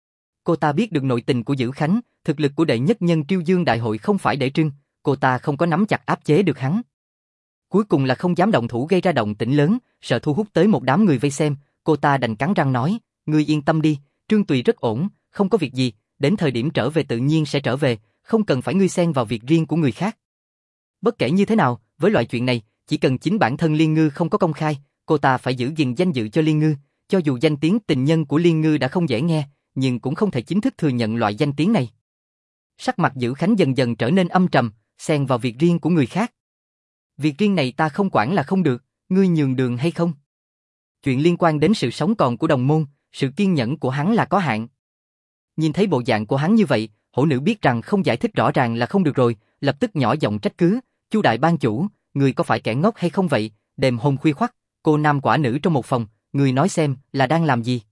Cô ta biết được nội tình của Diễu Khánh, thực lực của đệ nhất nhân Triêu Dương đại hội không phải để trưng, cô ta không có nắm chặt áp chế được hắn. Cuối cùng là không dám động thủ gây ra động tĩnh lớn, sợ thu hút tới một đám người vây xem, cô ta đành cắn răng nói, ngươi yên tâm đi, Trương Tùy rất ổn, không có việc gì, đến thời điểm trở về tự nhiên sẽ trở về, không cần phải ngươi xen vào việc riêng của người khác. Bất kể như thế nào, với loại chuyện này, chỉ cần chính bản thân Liên Ngư không có công khai, cô ta phải giữ gìn danh dự cho Liên Ngư, cho dù danh tiếng tình nhân của Liên Ngư đã không dễ nghe, nhưng cũng không thể chính thức thừa nhận loại danh tiếng này. Sắc mặt Diễu Khánh dần dần trở nên âm trầm, xen vào việc riêng của người khác. Việc riêng này ta không quản là không được, ngươi nhường đường hay không? Chuyện liên quan đến sự sống còn của đồng môn, sự kiên nhẫn của hắn là có hạn. Nhìn thấy bộ dạng của hắn như vậy, hổ nữ biết rằng không giải thích rõ ràng là không được rồi, lập tức nhỏ giọng trách cứ, Chu đại ban chủ, người có phải kẻ ngốc hay không vậy? Đêm hôm khuya khoắt, cô nam quả nữ trong một phòng, người nói xem là đang làm gì?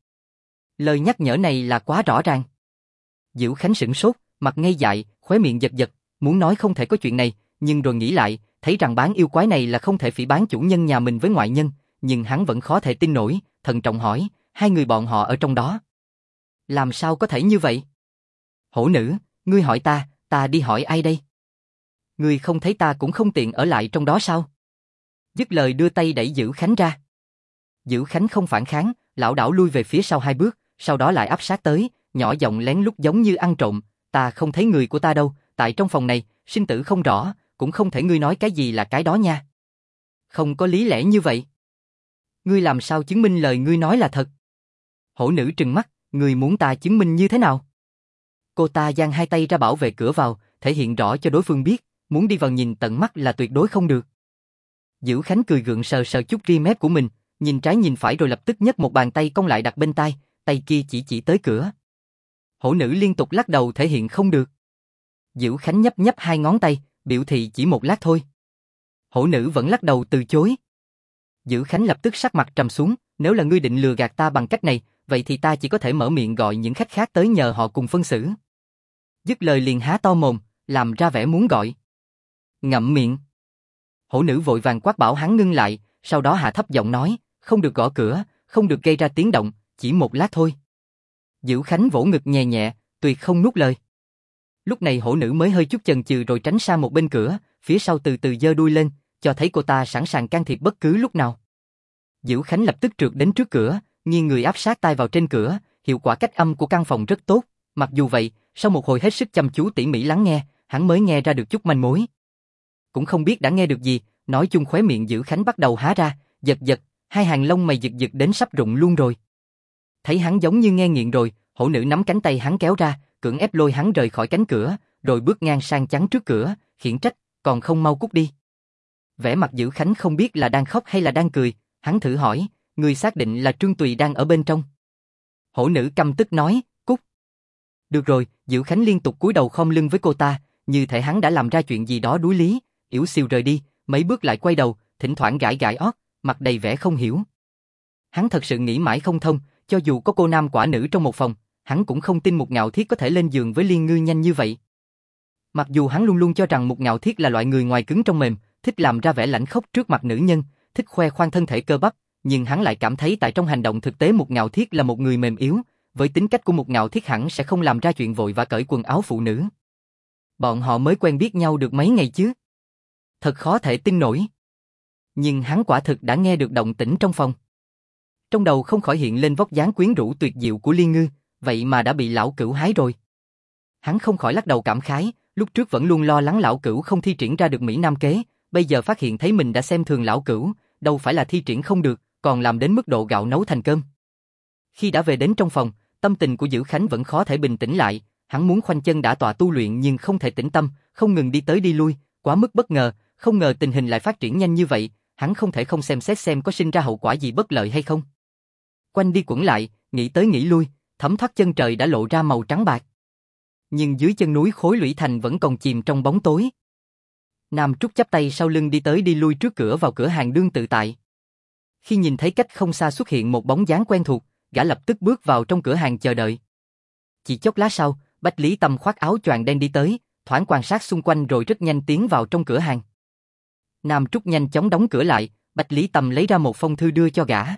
Lời nhắc nhở này là quá rõ ràng. Diễu Khánh sửng sốt, mặt ngây dại, khóe miệng giật giật, muốn nói không thể có chuyện này, nhưng rồi nghĩ lại, thấy rằng bán yêu quái này là không thể phỉ báng chủ nhân nhà mình với ngoại nhân, nhưng hắn vẫn khó thể tin nổi, thận trọng hỏi, hai người bọn họ ở trong đó. Làm sao có thể như vậy? Hổ nữ, ngươi hỏi ta đi hỏi ai đây? Ngươi không thấy ta cũng không tiện ở lại trong đó sao? Dứt lời đưa tay đẩy Diễu Khánh ra. Diễu Khánh không phản kháng, lảo đảo lui về phía sau 2 bước, sau đó lại áp sát tới, nhỏ giọng lén lút giống như ăn trộm, ta không thấy người của ta đâu, tại trong phòng này, sinh tử không rõ, cũng không thể ngươi nói cái gì là cái đó nha. Không có lý lẽ như vậy. Ngươi làm sao chứng minh lời ngươi nói là thật? Hổ nữ trừng mắt, ngươi muốn ta chứng minh như thế nào? Cô ta giang 2 tay ra bảo vệ cửa vào, thể hiện rõ cho đối phương biết, muốn đi vào nhìn tận mắt là tuyệt đối không được. Diễu Khánh cười gượng sờ sờ chút ria mép của mình, nhìn trái nhìn phải rồi lập tức nhấc một bàn tay cong lại đặt bên tai, tay kia chỉ tới cửa. Hổ nữ liên tục lắc đầu thể hiện không được. Diễu Khánh nhấp nhấp 2 ngón tay, biểu thị chỉ một lát thôi. Hổ nữ vẫn lắc đầu từ chối. Diễu Khánh lập tức sắc mặt trầm xuống, nếu là ngươi định lừa gạt ta bằng cách này, vậy thì ta chỉ có thể mở miệng gọi những khách khác tới nhờ họ cùng phân xử. Dứt lời liền há to mồm, làm ra vẻ muốn gọi. Ngậm miệng. Hổ nữ vội vàng quát bảo hắn ngưng lại, sau đó hạ thấp giọng nói, không được gõ cửa, không được gây ra tiếng động, chỉ một lát thôi. Diễu Khánh vỗ ngực nhẹ nhẹ, tuyệt không nuốt lời. Lúc này hổ nữ mới hơi chút chần chừ rồi tránh sang một bên cửa, phía sau từ từ giơ đuôi lên, cho thấy cô ta sẵn sàng can thiệp bất cứ lúc nào. Diễu Khánh lập tức trượt đến trước cửa, nghiêng người áp sát tai vào trên cửa, hiệu quả cách âm của căn phòng rất tốt. Mặc dù vậy, sau một hồi hết sức chăm chú tỉ mỉ lắng nghe, hắn mới nghe ra được chút manh mối. Cũng không biết đã nghe được gì, nói chung khóe miệng Diễu Khánh bắt đầu há ra, giật, 2 hàng lông mày giật đến sắp rụng luôn rồi. Thấy hắn giống như nghe nghiện rồi, hổ nữ nắm cánh tay hắn kéo ra, cưỡng ép lôi hắn rời khỏi cánh cửa, rồi bước ngang sang chắn trước cửa, khiển trách, còn không mau cút đi. Vẻ mặt Diễu Khánh không biết là đang khóc hay là đang cười, hắn thử hỏi, người xác định là Trương Tùy đang ở bên trong. Hổ nữ căm tức nói, cút. Được rồi, Diễu Khánh liên tục cúi đầu khom lưng với cô ta, như thể hắn đã làm ra chuyện gì đó đuối lý, yểu xìu rời đi, mấy bước lại quay đầu, thỉnh thoảng gãi ót, mặt đầy vẻ không hiểu. Hắn thật sự nghĩ mãi không thông, cho dù có cô nam quả nữ trong một phòng, hắn cũng không tin Mục Ngạo Thiết có thể lên giường với Liên Ngư nhanh như vậy. Mặc dù hắn luôn luôn cho rằng Mục Ngạo Thiết là loại người ngoài cứng trong mềm, thích làm ra vẻ lãnh khốc trước mặt nữ nhân, thích khoe khoang thân thể cơ bắp, nhưng hắn lại cảm thấy tại trong hành động thực tế Mục Ngạo Thiết là một người mềm yếu, với tính cách của Mục Ngạo Thiết hẳn sẽ không làm ra chuyện vội vã cởi quần áo phụ nữ. Bọn họ mới quen biết nhau được mấy ngày chứ. Thật khó thể tin nổi. Nhưng hắn quả thực đã nghe được động tĩnh trong phòng. Trong đầu không khỏi hiện lên vóc dáng quyến rũ tuyệt diệu của Liên Ngư, vậy mà đã bị lão cửu hái rồi. Hắn không khỏi lắc đầu cảm khái, lúc trước vẫn luôn lo lắng lão cửu không thi triển ra được Mỹ Nam kế, bây giờ phát hiện thấy mình đã xem thường lão cửu, đâu phải là thi triển không được, còn làm đến mức độ gạo nấu thành cơm. Khi đã về đến trong phòng, tâm tình của Diễu Khánh vẫn khó thể bình tĩnh lại, Hắn muốn khoanh chân đả tọa tu luyện nhưng không thể tĩnh tâm, không ngừng đi tới đi lui, quá mức bất ngờ, không ngờ tình hình lại phát triển nhanh như vậy, hắn không thể không xem xét xem có sinh ra hậu quả gì bất lợi hay không. Quanh đi quẩn lại, nghĩ tới nghĩ lui, thấm thoát chân trời đã lộ ra màu trắng bạc. Nhưng dưới chân núi Khối Lũy Thành vẫn còn chìm trong bóng tối. Nam Trúc chắp tay sau lưng đi tới đi lui trước cửa vào cửa hàng đương tự tại. Khi nhìn thấy cách không xa xuất hiện một bóng dáng quen thuộc, gã lập tức bước vào trong cửa hàng chờ đợi. Chỉ chốc lát sau, Bách Lý Tâm khoác áo choàng đen đi tới, thoáng quan sát xung quanh rồi rất nhanh tiến vào trong cửa hàng. Nam Trúc nhanh chóng đóng cửa lại, Bách Lý Tâm lấy ra một phong thư đưa cho gã.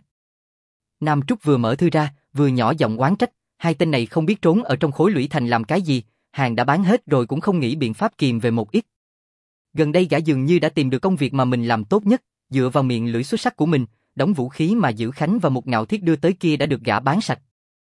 Nam Trúc vừa mở thư ra, vừa nhỏ giọng oán trách, hai tên này không biết trốn ở trong Khối Lũy Thành làm cái gì, hàng đã bán hết rồi cũng không nghĩ biện pháp kìm về một ít. Gần đây gã dường như đã tìm được công việc mà mình làm tốt nhất, dựa vào miệng lưỡi xuất sắc của mình, đống vũ khí mà Dữ Khánh và Mục Ngạo Thiết đưa tới kia đã được gã bán sạch.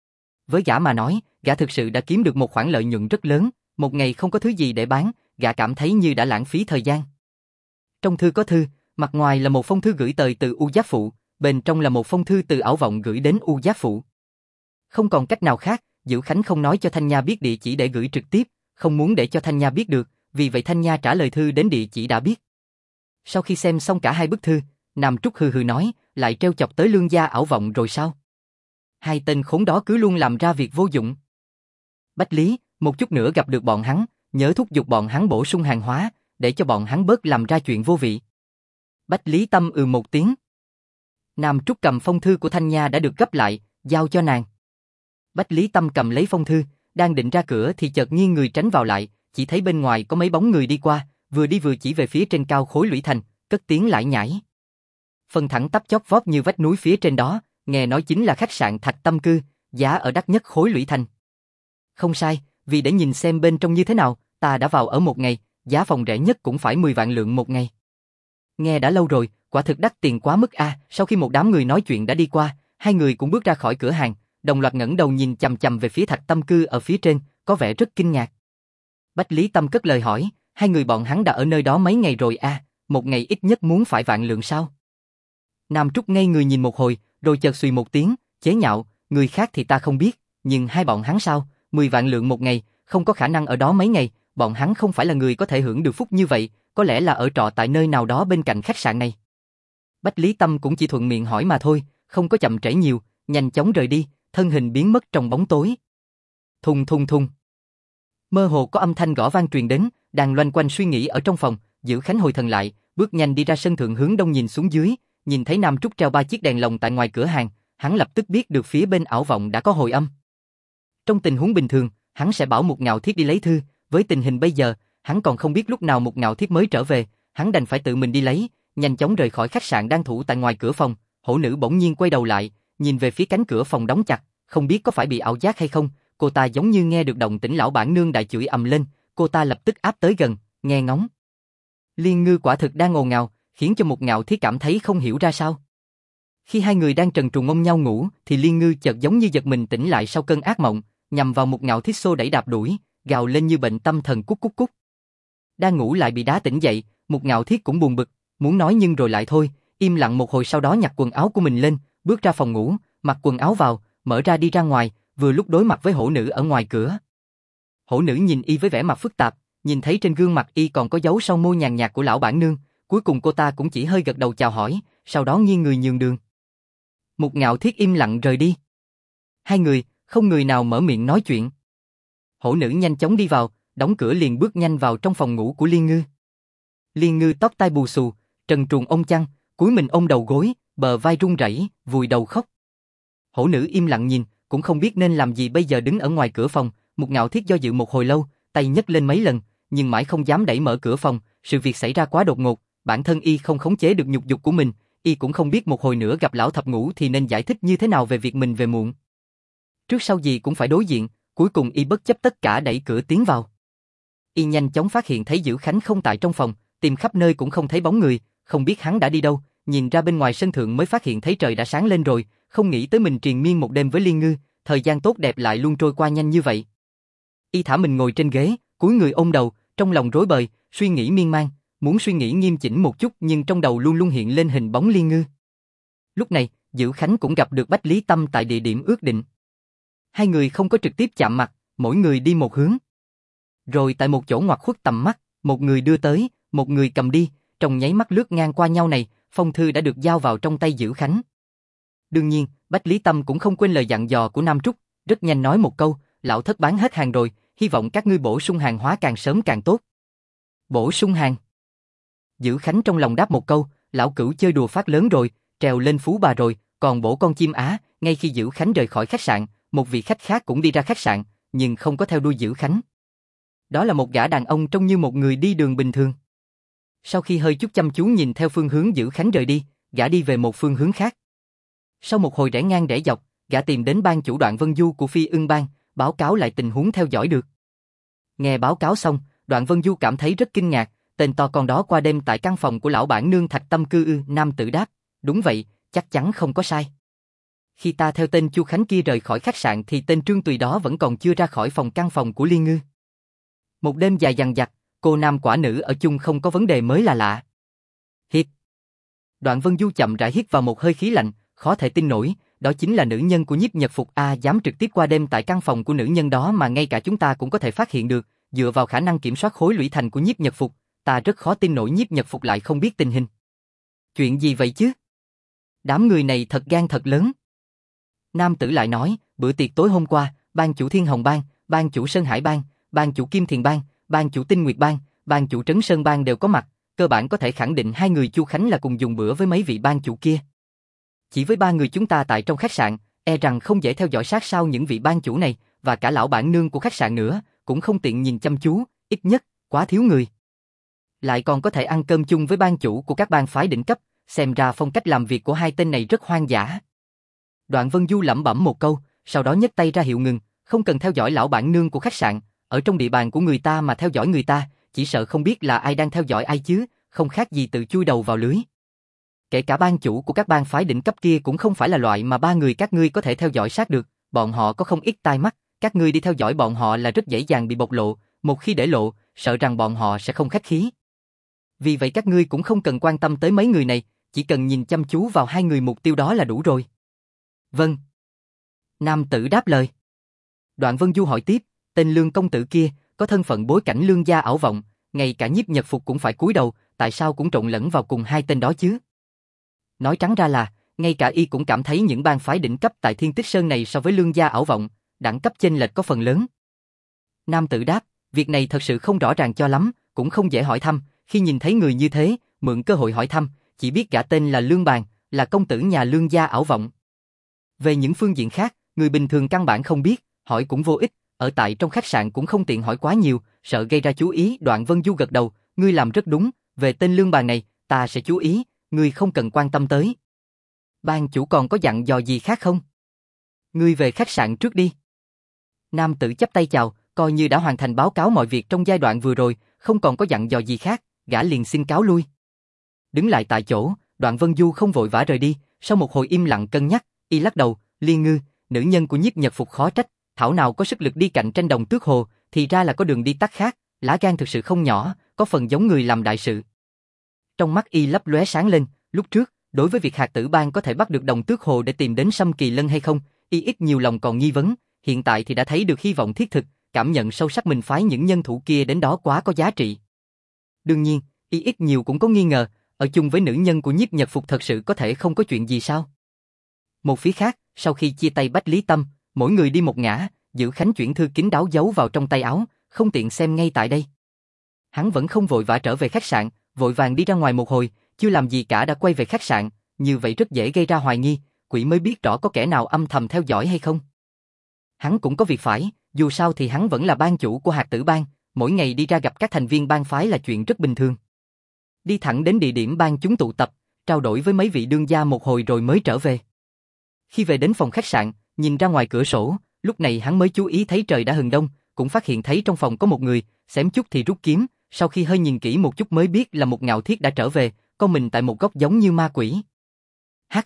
Với gã mà nói, gã thực sự đã kiếm được một khoản lợi nhuận rất lớn, một ngày không có thứ gì để bán, gã cảm thấy như đã lãng phí thời gian. Trong thư có thư, mặt ngoài là một phong thư gửi tới từ U Giác Phụ, bên trong là một phong thư từ Ảo Vọng gửi đến U Giác Phụ. Không còn cách nào khác, Dữ Khánh không nói cho Thanh Nha biết địa chỉ để gửi trực tiếp, không muốn để cho Thanh Nha biết được, vì vậy Thanh Nha trả lời thư đến địa chỉ đã biết. Sau khi xem xong cả hai bức thư, Nam Trúc hừ hừ nói, lại trêu chọc tới Lương gia Ảo Vọng rồi sao? Hai tên khốn đó cứ luôn làm ra việc vô dụng. Bách Lý, một chút nữa gặp được bọn hắn, nhớ thúc giục bọn hắn bổ sung hàng hóa, để cho bọn hắn bớt làm ra chuyện vô vị. Bách Lý Tâm một tiếng. Nam Trúc cầm phong thư của Thanh Nha đã được gấp lại, giao cho nàng. Bách Lý Tâm cầm lấy phong thư, đang định ra cửa thì chợt nghiêng người tránh vào lại, chỉ thấy bên ngoài có mấy bóng người đi qua, vừa đi vừa chỉ về phía trên cao Khối Lũy Thành, cất tiếng lải nhải. Phần thẳng tắp chót vót như vách núi phía trên đó, nghe nói chính là khách sạn Thạch Tâm Cư, giá ở đắt nhất Khối Lũy Thành. Không sai, vì để nhìn xem bên trong như thế nào, ta đã vào ở một ngày, giá phòng rẻ nhất cũng phải 10 vạn lượng một ngày. Nghe đã lâu rồi, quả thực đắt tiền quá mức a. Sau khi một đám người nói chuyện đã đi qua, hai người cũng bước ra khỏi cửa hàng, đồng loạt ngẩng đầu nhìn chằm chằm về phía Thạch Tâm Cư ở phía trên, có vẻ rất kinh ngạc. Bách Lý Tâm cất lời hỏi, hai người bọn hắn đã ở nơi đó mấy ngày rồi a, một ngày ít nhất muốn phải vạn lượng sao? Nam Trúc ngây người nhìn một hồi, rồi chợt xùy một tiếng, chế nhạo, người khác thì ta không biết, nhưng hai bọn hắn sao, 10 vạn lượng một ngày, không có khả năng ở đó mấy ngày, bọn hắn không phải là người có thể hưởng được phúc như vậy, có lẽ là ở trọ tại nơi nào đó bên cạnh khách sạn này. Bách Lý Tâm cũng chỉ thuận miệng hỏi mà thôi, không có chậm trễ nhiều, nhanh chóng rời đi, thân hình biến mất trong bóng tối. Thùng thùng thùng. Mơ hồ có âm thanh gõ vang truyền đến, đang loanh quanh suy nghĩ ở trong phòng, Dữ Khánh hồi thần lại, bước nhanh đi ra sân thượng hướng đông nhìn xuống dưới, nhìn thấy Nam Trúc treo 3 chiếc đèn lồng tại ngoài cửa hàng, hắn lập tức biết được phía bên Ảo Vọng đã có hồi âm. Trong tình huống bình thường, hắn sẽ bảo Mục Ngạo Thiết đi lấy thư, với tình hình bây giờ, hắn còn không biết lúc nào Mục Ngạo Thiết mới trở về, hắn đành phải tự mình đi lấy, nhanh chóng rời khỏi khách sạn đang thủ tại ngoài cửa phòng. Hổ nữ bỗng nhiên quay đầu lại, nhìn về phía cánh cửa phòng đóng chặt, không biết có phải bị ảo giác hay không, cô ta giống như nghe được động tĩnh lão bản nương đại chửi ầm lên, cô ta lập tức áp tới gần, nghe ngóng. Liên Ngư quả thực đang ồn ào, khiến cho Mục Ngạo Thiết cảm thấy không hiểu ra sao. Khi hai người đang trần truồng ôm nhau ngủ, thì Liên Ngư chợt giống như giật mình tỉnh lại sau cơn ác mộng, nhằm vào Mục Ngạo Thiết xô đẩy đạp đuổi, gào lên như bệnh tâm thần cút cút cút. Đang ngủ lại bị đá tỉnh dậy, Mục Ngạo Thiết cũng buồn bực, muốn nói nhưng rồi lại thôi, im lặng một hồi sau đó nhặt quần áo của mình lên, bước ra phòng ngủ, mặc quần áo vào, mở ra đi ra ngoài, vừa lúc đối mặt với hổ nữ ở ngoài cửa. Hổ nữ nhìn y với vẻ mặt phức tạp, nhìn thấy trên gương mặt y còn có dấu son môi nhàn nhạt của lão bản nương, cuối cùng cô ta cũng chỉ hơi gật đầu chào hỏi, sau đó nghiêng người nhường đường. Mục Ngạo Thiết im lặng rời đi. Hai người, không người nào mở miệng nói chuyện. Hổ nữ nhanh chóng đi vào, đóng cửa liền bước nhanh vào trong phòng ngủ của Liên Ngư. Liên Ngư tóc tai bù xù, trần truồng ôm chăn, cúi mình ôm đầu gối, bờ vai run rẩy, vùi đầu khóc. Hổ nữ im lặng nhìn, cũng không biết nên làm gì bây giờ đứng ở ngoài cửa phòng. Mục Ngạo Thiết do dự một hồi lâu, tay nhấc lên mấy lần, nhưng mãi không dám đẩy mở cửa phòng. Sự việc xảy ra quá đột ngột, bản thân y không khống chế được nhục dục của mình, y cũng không biết một hồi nữa gặp lão thập ngũ thì nên giải thích như thế nào về việc mình về muộn. Trước sau gì cũng phải đối diện, cuối cùng y bất chấp tất cả đẩy cửa tiến vào. Y nhanh chóng phát hiện thấy Dữ Khánh không tại trong phòng, tìm khắp nơi cũng không thấy bóng người, không biết hắn đã đi đâu, nhìn ra bên ngoài sân thượng mới phát hiện thấy trời đã sáng lên rồi, không nghĩ tới mình triền miên một đêm với Liên Ngư, thời gian tốt đẹp lại luôn trôi qua nhanh như vậy. Y thả mình ngồi trên ghế, cúi người ôm đầu, trong lòng rối bời, suy nghĩ miên man, muốn suy nghĩ nghiêm chỉnh một chút nhưng trong đầu luôn luôn hiện lên hình bóng Liên Ngư. Lúc này, Dữ Khánh cũng gặp được Bách Lý Tâm tại địa điểm ước định. Hai người không có trực tiếp chạm mặt, mỗi người đi một hướng. Rồi tại một chỗ ngoặt khuất tầm mắt, một người đưa tới, một người cầm đi, trong nháy mắt lướt ngang qua nhau này, phong thư đã được giao vào trong tay Dữ Khánh. Đương nhiên, Bách Lý Tâm cũng không quên lời dặn dò của Nam Trúc, rất nhanh nói một câu, lão thất bán hết hàng rồi, hy vọng các ngươi bổ sung hàng hóa càng sớm càng tốt. Bổ sung hàng. Dữ Khánh trong lòng đáp một câu, lão cửu chơi đùa phát lớn rồi, trèo lên phú bà rồi, còn bổ con chim á. Ngay khi Dữ Khánh rời khỏi khách sạn, một vị khách khác cũng đi ra khách sạn, nhưng không có theo đuôi Dữ Khánh. Đó là một gã đàn ông trông như một người đi đường bình thường. Sau khi hơi chút chăm chú nhìn theo phương hướng Dữ Khánh rời đi, gã đi về một phương hướng khác. Sau một hồi rẽ ngang rẽ dọc, gã tìm đến ban chủ Đoạn Vân Du của Phi Ưng Bang, báo cáo lại tình huống theo dõi được. Nghe báo cáo xong, Đoạn Vân Du cảm thấy rất kinh ngạc, tên to con đó qua đêm tại căn phòng của lão bản nương Thạch Tâm cư ư? Nam tử đáp, đúng vậy, chắc chắn không có sai. Khi ta theo tên Chu Khánh kia rời khỏi khách sạn thì tên Trương Tùy đó vẫn còn chưa ra khỏi căn phòng của Liên Ngư. Một đêm dài dằng dặc, cô nam quả nữ ở chung không có vấn đề mới là lạ. Hít. Đoạn Vân Du chậm rãi hít vào một hơi khí lạnh, khó thể tin nổi, đó chính là nữ nhân của Nhiếp Nhật Phục a, dám trực tiếp qua đêm tại căn phòng của nữ nhân đó mà ngay cả chúng ta cũng có thể phát hiện được, dựa vào khả năng kiểm soát khối lũy thành của Nhiếp Nhật Phục, ta rất khó tin nổi Nhiếp Nhật Phục lại không biết tình hình. Chuyện gì vậy chứ? Đám người này thật gan thật lớn. Nam tử lại nói, bữa tiệc tối hôm qua, ban chủ Thiên Hồng Bang, ban chủ Sơn Hải Bang, ban chủ Kim Thiền Bang, ban chủ Tinh Nguyệt Bang, ban chủ Trấn Sơn Bang đều có mặt, cơ bản có thể khẳng định hai người Chu Khánh là cùng dùng bữa với mấy vị ban chủ kia. Chỉ với ba người chúng ta tại trong khách sạn, e rằng không dễ theo dõi sát sao những vị ban chủ này, và cả lão bản nương của khách sạn nữa, cũng không tiện nhìn chăm chú, ít nhất, quá thiếu người. Lại còn có thể ăn cơm chung với ban chủ của các bang phái đỉnh cấp, xem ra phong cách làm việc của hai tên này rất hoang dã. Đoạn Vân Du lẩm bẩm một câu, sau đó nhấc tay ra hiệu ngừng, không cần theo dõi lão bản nương của khách sạn, ở trong địa bàn của người ta mà theo dõi người ta, chỉ sợ không biết là ai đang theo dõi ai chứ, không khác gì tự chui đầu vào lưới. Kể cả ban chủ của các bang phái đỉnh cấp kia cũng không phải là loại mà ba người các ngươi có thể theo dõi sát được, bọn họ có không ít tai mắt, các ngươi đi theo dõi bọn họ là rất dễ dàng bị bộc lộ, một khi để lộ, sợ rằng bọn họ sẽ không khách khí. Vì vậy các ngươi cũng không cần quan tâm tới mấy người này, chỉ cần nhìn chăm chú vào hai người mục tiêu đó là đủ rồi. Vâng. Nam tử đáp lời. Đoạn Vân Du hỏi tiếp, tên Lương công tử kia, có thân phận bối cảnh lương gia ảo vọng, ngay cả Nhiếp Nhật Phục cũng phải cúi đầu, tại sao cũng trộn lẫn vào cùng hai tên đó chứ? Nói trắng ra là, ngay cả y cũng cảm thấy những bang phái đỉnh cấp tại Thiên Tích Sơn này so với lương gia ảo vọng, đẳng cấp chênh lệch có phần lớn. Nam tử đáp, việc này thật sự không rõ ràng cho lắm, cũng không dễ hỏi thăm, khi nhìn thấy người như thế, mượn cơ hội hỏi thăm, chỉ biết gã tên là Lương Bàn, là công tử nhà lương gia ảo vọng. Về những phương diện khác, người bình thường căn bản không biết, hỏi cũng vô ích, ở tại trong khách sạn cũng không tiện hỏi quá nhiều, sợ gây ra chú ý. Đoạn Vân Du gật đầu, ngươi làm rất đúng, về tên Lương Bàn này, ta sẽ chú ý, ngươi không cần quan tâm tới. Ban chủ còn có dặn dò gì khác không? Ngươi về khách sạn trước đi. Nam tử chắp tay chào, coi như đã hoàn thành báo cáo mọi việc trong giai đoạn vừa rồi, không còn có dặn dò gì khác, gã liền xin cáo lui. Đứng lại tại chỗ, Đoạn Vân Du không vội vã rời đi, sau một hồi im lặng cân nhắc, y lắc đầu, Liên Ngư, nữ nhân của Nhiếp Nhật Phục khó trách, thảo nào có sức lực đi cạnh tranh Đồng Tước Hồ, thì ra là có đường đi tắt khác, lá gan thực sự không nhỏ, có phần giống người làm đại sự. Trong mắt y lấp lóe sáng lên, lúc trước, đối với việc Hạt Tử Bang có thể bắt được Đồng Tước Hồ để tìm đến Sâm Kỳ Lân hay không, y ít nhiều lòng còn nghi vấn, hiện tại thì đã thấy được hy vọng thiết thực, cảm nhận sâu sắc mình phái những nhân thủ kia đến đó quá có giá trị. Đương nhiên, y ít nhiều cũng có nghi ngờ, ở chung với nữ nhân của Nhiếp Nhật Phục thật sự có thể không có chuyện gì sao? Một phía khác, sau khi chia tay Bách Lý Tâm, mỗi người đi một ngả, Dữ Khánh chuyển thư kín đáo giấu vào trong tay áo, không tiện xem ngay tại đây. Hắn vẫn không vội vã trở về khách sạn, vội vàng đi ra ngoài một hồi, chưa làm gì cả đã quay về khách sạn, như vậy rất dễ gây ra hoài nghi, quỷ mới biết rõ có kẻ nào âm thầm theo dõi hay không. Hắn cũng có việc phải, dù sao thì hắn vẫn là ban chủ của Hạt Tử Bang, mỗi ngày đi ra gặp các thành viên bang phái là chuyện rất bình thường. Đi thẳng đến địa điểm bang chúng tụ tập, trao đổi với mấy vị đương gia một hồi rồi mới trở về. Khi về đến phòng khách sạn, nhìn ra ngoài cửa sổ, lúc này hắn mới chú ý thấy trời đã hừng đông, cũng phát hiện thấy trong phòng có một người, xém chút thì rút kiếm, sau khi hơi nhìn kỹ một chút mới biết là một Ngạo Thiết đã trở về, con mình tại một góc giống như ma quỷ. Hắc.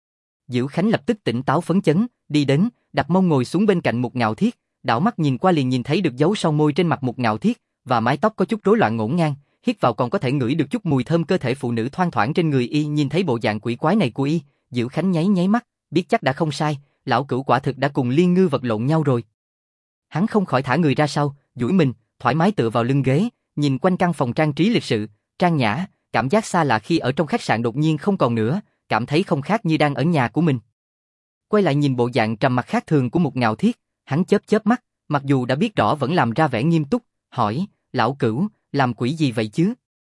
Dữ Khánh lập tức tỉnh táo phấn chấn, đi đến, đặt mông ngồi xuống bên cạnh một Ngạo Thiết, đảo mắt nhìn qua liền nhìn thấy được dấu son môi trên mặt một Ngạo Thiết, và mái tóc có chút rối loạn ngổn ngang, hít vào còn có thể ngửi được chút mùi thơm cơ thể phụ nữ thoang thoảng trên người y. Nhìn thấy bộ dạng quỷ quái này của y, Dữ Khánh nháy nháy mắt, biết chắc đã không sai, lão cửu quả thực đã cùng Liên Ngư vật lộn nhau rồi. Hắn không khỏi thả người ra sau, duỗi mình, thoải mái tựa vào lưng ghế, nhìn quanh căn phòng trang trí lịch sự, trang nhã, cảm giác xa lạ khi ở trong khách sạn đột nhiên không còn nữa, cảm thấy không khác như đang ở nhà của mình. Quay lại nhìn bộ dạng trầm mặc khác thường của Mục Ngạo Thiết, hắn chớp chớp mắt, mặc dù đã biết rõ vẫn làm ra vẻ nghiêm túc, hỏi, lão Cửu, làm quỷ gì vậy chứ?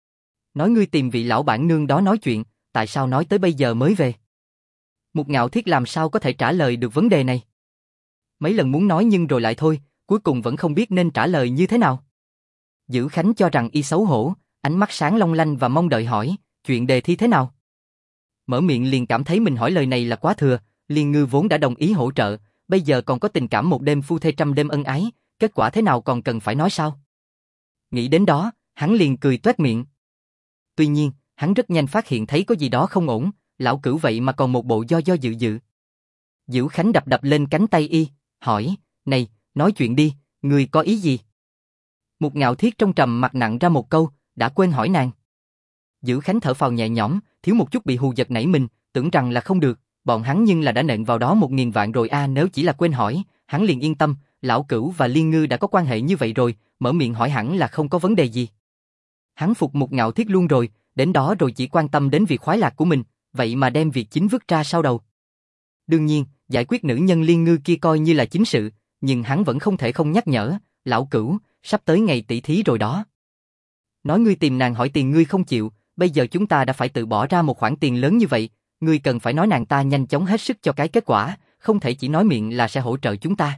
Nói ngươi tìm vị lão bản nương đó nói chuyện, tại sao nói tới bây giờ mới về? Mục Ngạo Thiết làm sao có thể trả lời được vấn đề này? Mấy lần muốn nói nhưng rồi lại thôi, cuối cùng vẫn không biết nên trả lời như thế nào. Dữ Khánh cho rằng y xấu hổ, ánh mắt sáng long lanh và mong đợi hỏi, chuyện đề thi thế nào? Mở miệng liền cảm thấy mình hỏi lời này là quá thừa, Liên Ngư vốn đã đồng ý hỗ trợ, bây giờ còn có tình cảm một đêm phu thê trăm đêm ân ái, kết quả thế nào còn cần phải nói sao? Nghĩ đến đó, hắn liền cười toét miệng. Tuy nhiên, hắn rất nhanh phát hiện thấy có gì đó không ổn, lão Cửu vậy mà còn một bộ do dự dự. Dữ Khánh đập đập lên cánh tay y, hỏi, này, nói chuyện đi, ngươi có ý gì? Mục Ngạo Thiết trong trầm mặt nặng ra một câu, đã quên hỏi nàng. Dữ Khánh thở phào nhẹ nhõm, thiếu một chút bị hù giật nảy mình, tưởng rằng là không được, bọn hắn nhưng là đã nện vào đó 1000 vạn rồi nếu chỉ là quên hỏi, hắn liền yên tâm, lão Cửu và Liên Ngư đã có quan hệ như vậy rồi, mở miệng hỏi hẳn là không có vấn đề gì. Hắn phục Mục Ngạo Thiết luôn rồi, đến đó rồi chỉ quan tâm đến việc khoái lạc của mình, vậy mà đem việc chính vứt ra sau đầu. Đương nhiên, giải quyết nữ nhân Liên Ngư kia coi như là chính sự, nhưng hắn vẫn không thể không nhắc nhở, lão Cửu, sắp tới ngày tỷ thí rồi đó. Nói ngươi tìm nàng hỏi tiền ngươi không chịu, bây giờ chúng ta đã phải tự bỏ ra một khoản tiền lớn như vậy, ngươi cần phải nói nàng ta nhanh chóng hết sức cho cái kết quả, không thể chỉ nói miệng là sẽ hỗ trợ chúng ta.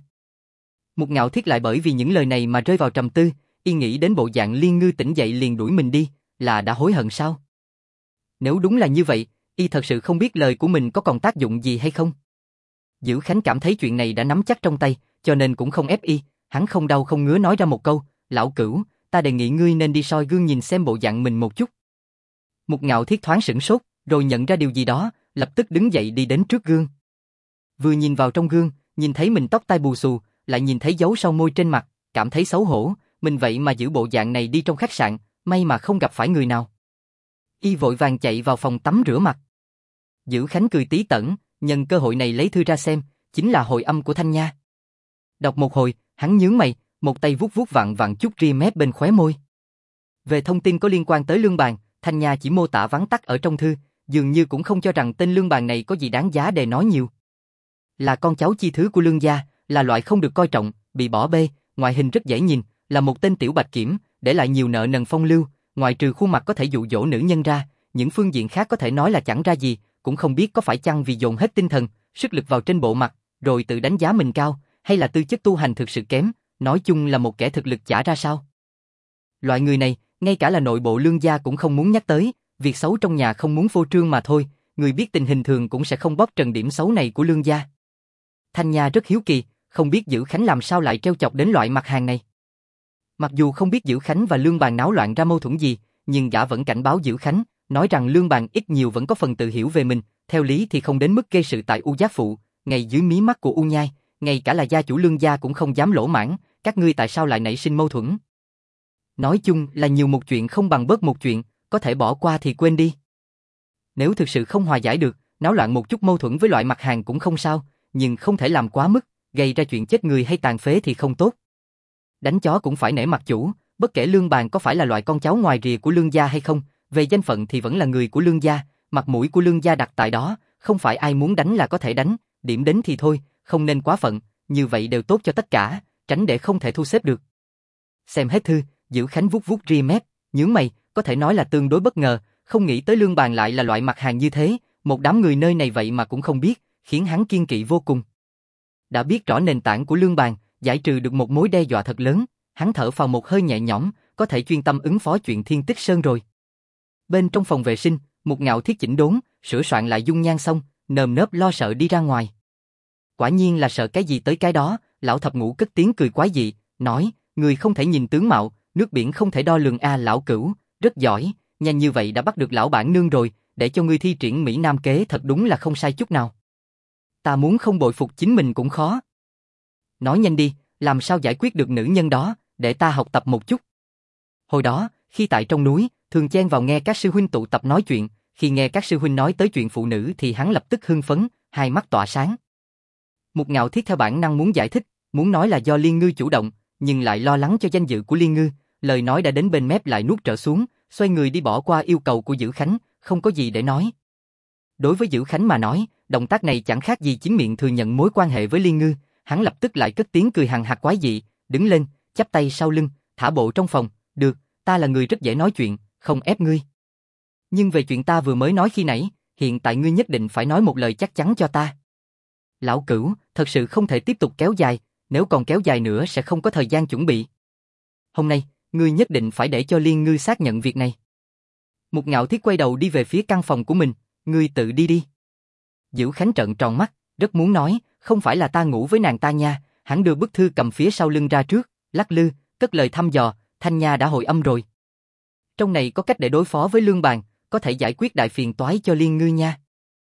Mục Ngạo Thiết lại bởi vì những lời này mà rơi vào trầm tư, y nghĩ đến bộ dạng Liên Ngư tỉnh dậy liền đuổi mình đi, là đã hối hận sao? Nếu đúng là như vậy, y thật sự không biết lời của mình có còn tác dụng gì hay không. Dữ Khánh cảm thấy chuyện này đã nắm chắc trong tay, cho nên cũng không ép y, hắn không đau không ngứa nói ra một câu, lão Cửu, ta đề nghị ngươi nên đi soi gương nhìn xem bộ dạng mình một chút. Mục Ngạo Thiết thoáng sửng sốt, rồi nhận ra điều gì đó, lập tức đứng dậy đi đến trước gương. Vừa nhìn vào trong gương, nhìn thấy mình tóc tai bù xù, lại nhìn thấy dấu son môi trên mặt, cảm thấy xấu hổ, mình vậy mà giữ bộ dạng này đi trong khách sạn, may mà không gặp phải người nào. Y vội vàng chạy vào phòng tắm rửa mặt. Dữ Khánh cười tí tẩn, nhân cơ hội này lấy thư ra xem, chính là hồi âm của Thanh Nha. Đọc một hồi, hắn nhướng mày, một tay vuốt vuốt vặn vặn chút ria mép bên khóe môi. Về thông tin có liên quan tới Lương Bàn, Thanh Nha chỉ mô tả vắn tắt ở trong thư, dường như cũng không cho rằng tên Lương Bàn này có gì đáng giá để nói nhiều. Là con cháu chi thứ của Lương gia, là loại không được coi trọng, bị bỏ bê, ngoại hình rất dễ nhìn, là một tên tiểu bạch kiểm, để lại nhiều nợ nần phong lưu, ngoại trừ khuôn mặt có thể dụ dỗ nữ nhân ra, những phương diện khác có thể nói là chẳng ra gì, cũng không biết có phải chăng vì dồn hết tinh thần, sức lực vào trên bộ mặt, rồi tự đánh giá mình cao, hay là tư chất tu hành thực sự kém, nói chung là một kẻ thực lực chả ra sao. Loại người này, ngay cả là nội bộ Lương gia cũng không muốn nhắc tới, việc xấu trong nhà không muốn phô trương mà thôi, người biết tình hình thường cũng sẽ không bóp trần điểm xấu này của Lương gia. Thanh Nha rất hiếu kỳ, không biết Dữ Khánh làm sao lại trêu chọc đến loại mặt hàng này. Mặc dù không biết Dữ Khánh và Lương Bàn náo loạn ra mâu thuẫn gì, nhưng gã vẫn cảnh báo Dữ Khánh, nói rằng Lương Bàn ít nhiều vẫn có phần tự hiểu về mình, theo lý thì không đến mức gây sự tại U Giác Phụ, ngay dưới mí mắt của U Nhai, ngay cả là gia chủ Lương gia cũng không dám lỗ mãng, các ngươi tại sao lại nảy sinh mâu thuẫn? Nói chung là nhiều một chuyện không bằng bớt một chuyện, có thể bỏ qua thì quên đi. Nếu thực sự không hòa giải được, náo loạn một chút mâu thuẫn với loại mặt hàng cũng không sao, nhưng không thể làm quá mức, gây ra chuyện chết người hay tàn phế thì không tốt. Đánh chó cũng phải nể mặt chủ, bất kể Lương Bàn có phải là loại con cháu ngoài rìa của Lương gia hay không, về danh phận thì vẫn là người của Lương gia, mặt mũi của Lương gia đặt tại đó, không phải ai muốn đánh là có thể đánh, điểm đến thì thôi, không nên quá phận, như vậy đều tốt cho tất cả, tránh để không thể thu xếp được. Xem hết thư, Dữ Khánh vuốt vuốt ria mép, nhướng mày, có thể nói là tương đối bất ngờ, không nghĩ tới Lương Bàn lại là loại mặt hàng như thế, một đám người nơi này vậy mà cũng không biết, khiến hắn kiêng kỵ vô cùng. Đã biết rõ nền tảng của Lương Bàn, giải trừ được một mối đe dọa thật lớn, hắn thở phào một hơi nhẹ nhõm, có thể chuyên tâm ứng phó chuyện Thiên Tích Sơn rồi. Bên trong phòng vệ sinh, Mục Ngạo Thiết chỉnh đốn, sửa soạn lại dung nhan xong, nơm nớp lo sợ đi ra ngoài. Quả nhiên là sợ cái gì tới cái đó, lão thập ngũ cất tiếng cười quái dị, nói, người không thể nhìn tướng mạo, nước biển không thể đo lường lão Cửu, rất giỏi, nhanh như vậy đã bắt được lão bản nương rồi, để cho ngươi thi triển Mỹ Nam kế thật đúng là không sai chút nào. Ta muốn không bội phục chính mình cũng khó. Nói nhanh đi, làm sao giải quyết được nữ nhân đó, để ta học tập một chút. Hồi đó, khi tại trong núi, thường chen vào nghe các sư huynh tụ tập nói chuyện, khi nghe các sư huynh nói tới chuyện phụ nữ thì hắn lập tức hưng phấn, hai mắt tỏa sáng. Mục Ngạo Thiết theo bản năng muốn giải thích, muốn nói là do Liên Ngư chủ động, nhưng lại lo lắng cho danh dự của Liên Ngư, lời nói đã đến bên mép lại nuốt trở xuống, xoay người đi bỏ qua yêu cầu của Dữ Khánh, không có gì để nói. Đối với Dữ Khánh mà nói, động tác này chẳng khác gì chính miệng thừa nhận mối quan hệ với Liên Ngư, hắn lập tức lại cất tiếng cười hằng hạc quái dị, đứng lên, chắp tay sau lưng, thả bộ trong phòng, được, ta là người rất dễ nói chuyện, không ép ngươi. Nhưng về chuyện ta vừa mới nói khi nãy, hiện tại ngươi nhất định phải nói một lời chắc chắn cho ta. Lão Cửu, thật sự không thể tiếp tục kéo dài, nếu còn kéo dài nữa sẽ không có thời gian chuẩn bị. Hôm nay, ngươi nhất định phải để cho Liên Ngư xác nhận việc này. Mục Ngạo Thiết quay đầu đi về phía căn phòng của mình, ngươi tự đi đi. Dữ Khánh trợn tròn mắt, rất muốn nói, không phải là ta ngủ với nàng ta nha, hắn đưa bức thư cầm phía sau lưng ra trước, lắc lư, cất lời thăm dò, Thanh Nha đã hồi âm rồi. Trong này có cách để đối phó với Lương Bàn, có thể giải quyết đại phiền toái cho Liên Ngư nha.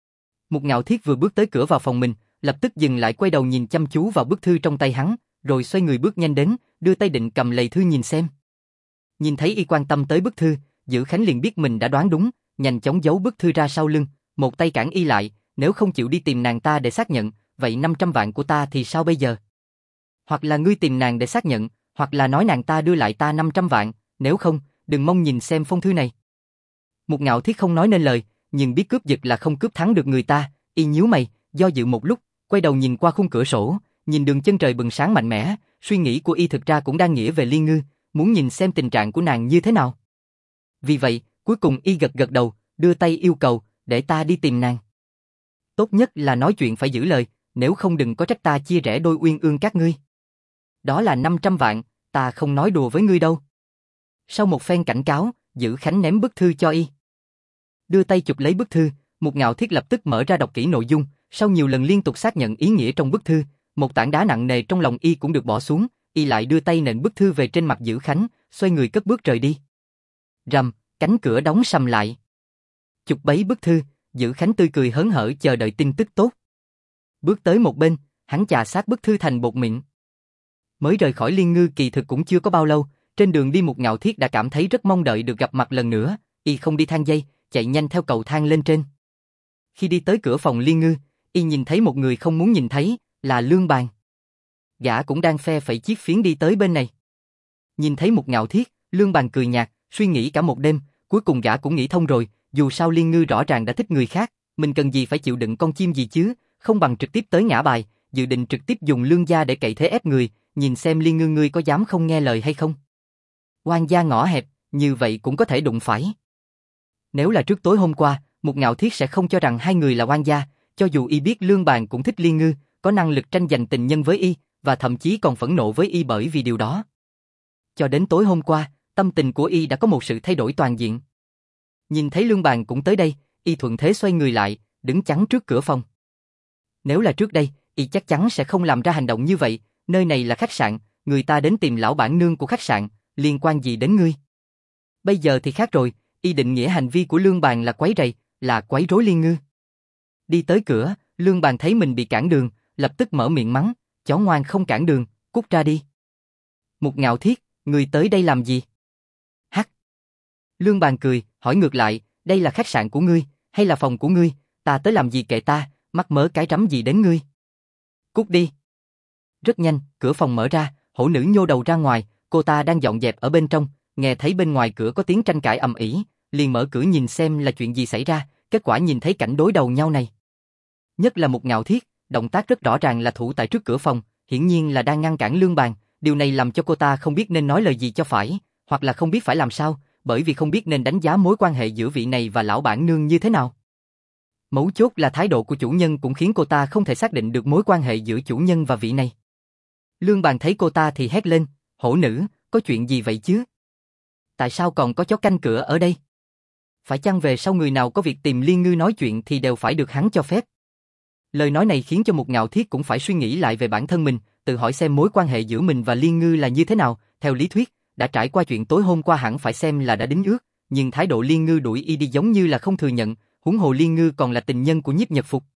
Mục Ngạo Thiết vừa bước tới cửa vào phòng mình, lập tức dừng lại quay đầu nhìn chăm chú vào bức thư trong tay hắn, rồi xoay người bước nhanh đến, đưa tay định cầm lầy thư nhìn xem. Nhìn thấy y quan tâm tới bức thư, Dữ Khánh liền biết mình đã đoán đúng, nhanh chóng giấu bức thư ra sau lưng, một tay cản y lại, nếu không chịu đi tìm nàng ta để xác nhận, vậy 500 vạn của ta thì sao bây giờ? Hoặc là ngươi tìm nàng để xác nhận, hoặc là nói nàng ta đưa lại ta 500 vạn, nếu không, đừng mong nhìn xem phong thư này. Mục Ngạo Thiết không nói nên lời, nhưng biết cướp giật là không cướp thắng được người ta, y nhíu mày, do dự một lúc, quay đầu nhìn qua khung cửa sổ, nhìn đường chân trời bừng sáng mạnh mẽ, suy nghĩ của y thực ra cũng đang nghĩa về Liên Ngư, muốn nhìn xem tình trạng của nàng như thế nào. Vì vậy, cuối cùng y gật gật đầu, đưa tay yêu cầu, để ta đi tìm nàng. Tốt nhất là nói chuyện phải giữ lời, nếu không đừng có trách ta chia rẽ đôi uyên ương các ngươi. Đó là 500 vạn, ta không nói đùa với ngươi đâu. Sau một phen cảnh cáo, Dữ Khánh ném bức thư cho y. Đưa tay chụp lấy bức thư, Mục Ngạo Thiết lập tức mở ra đọc kỹ nội dung, sau nhiều lần liên tục xác nhận ý nghĩa trong bức thư, một tảng đá nặng nề trong lòng y cũng được bỏ xuống, y lại đưa tay nện bức thư về trên mặt Dữ Khánh, xoay người cất bước rời đi. Rầm, cánh cửa đóng sầm lại. Chụp bấy bức thư, Dữ Khánh tươi cười hớn hở chờ đợi tin tức tốt. Bước tới một bên, hắn chà sát bức thư thành bột mịn. Mới rời khỏi Liên Ngư kỳ thực cũng chưa có bao lâu, trên đường đi Mục Ngạo Thiết đã cảm thấy rất mong đợi được gặp mặt lần nữa, y không đi thang dây, chạy nhanh theo cầu thang lên trên. Khi đi tới cửa phòng Liên Ngư, y nhìn thấy một người không muốn nhìn thấy, là Lương Bàn. Gã cũng đang phe phẩy chiếc phiến đi tới bên này. Nhìn thấy Mục Ngạo Thiết, Lương Bàn cười nhạt, suy nghĩ cả một đêm, cuối cùng gã cũng nghĩ thông rồi, dù sao Liên Ngư rõ ràng đã thích người khác, mình cần gì phải chịu đựng con chim gì chứ, không bằng trực tiếp tới ngã bài, dự định trực tiếp dùng Lương gia để cậy thế ép người, nhìn xem Liên Ngư ngươi có dám không nghe lời hay không. Oan gia ngõ hẹp, như vậy cũng có thể đụng phải. Nếu là trước tối hôm qua, Mục Ngạo Thiết sẽ không cho rằng hai người là oan gia, cho dù y biết Lương Bàn cũng thích Liên Ngư, có năng lực tranh giành tình nhân với y, và thậm chí còn phẫn nộ với y bởi vì điều đó. Cho đến tối hôm qua, tâm tình của y đã có một sự thay đổi toàn diện. Nhìn thấy Lương Bàn cũng tới đây, y thuận thế xoay người lại, đứng chắn trước cửa phòng. Nếu là trước đây, y chắc chắn sẽ không làm ra hành động như vậy, nơi này là khách sạn, người ta đến tìm lão bản nương của khách sạn, liên quan gì đến ngươi? Bây giờ thì khác rồi, y định nghĩa hành vi của Lương Bàn là quấy rầy, là quấy rối Liên Ngư. Đi tới cửa, Lương Bàn thấy mình bị cản đường, lập tức mở miệng mắng, chó ngoan không cản đường, cút ra đi. Mục Ngạo Thiết, ngươi tới đây làm gì? Hắc. Lương Bàn cười, hỏi ngược lại, đây là khách sạn của ngươi, hay là phòng của ngươi, ta tới làm gì kệ ta, mắc mớ cái rắm gì đến ngươi? Cút đi. Rất nhanh, cửa phòng mở ra, hổ nữ nhô đầu ra ngoài, cô ta đang dọn dẹp ở bên trong, nghe thấy bên ngoài cửa có tiếng tranh cãi ầm ĩ, liền mở cửa nhìn xem là chuyện gì xảy ra, kết quả nhìn thấy cảnh đối đầu nhau này. Nhất là Mục Ngạo Thiết, động tác rất rõ ràng là thủ tại trước cửa phòng, hiển nhiên là đang ngăn cản Lương Bàn, điều này làm cho cô ta không biết nên nói lời gì cho phải, hoặc là không biết phải làm sao, bởi vì không biết nên đánh giá mối quan hệ giữa vị này và lão bản nương như thế nào. Mấu chốt là thái độ của chủ nhân cũng khiến cô ta không thể xác định được mối quan hệ giữa chủ nhân và vị này. Lương Bàn thấy cô ta thì hét lên, hổ nữ, có chuyện gì vậy chứ? Tại sao còn có chó canh cửa ở đây? Phải chăng về sau người nào có việc tìm Liên Ngư nói chuyện thì đều phải được hắn cho phép? Lời nói này khiến cho Mục Ngạo Thiết cũng phải suy nghĩ lại về bản thân mình, tự hỏi xem mối quan hệ giữa mình và Liên Ngư là như thế nào. Theo lý thuyết, đã trải qua chuyện tối hôm qua hẳn phải xem là đã đính ước, nhưng thái độ Liên Ngư đuổi y đi giống như là không thừa nhận, huống hồ Liên Ngư còn là tình nhân của Nhiếp Nhật Phục.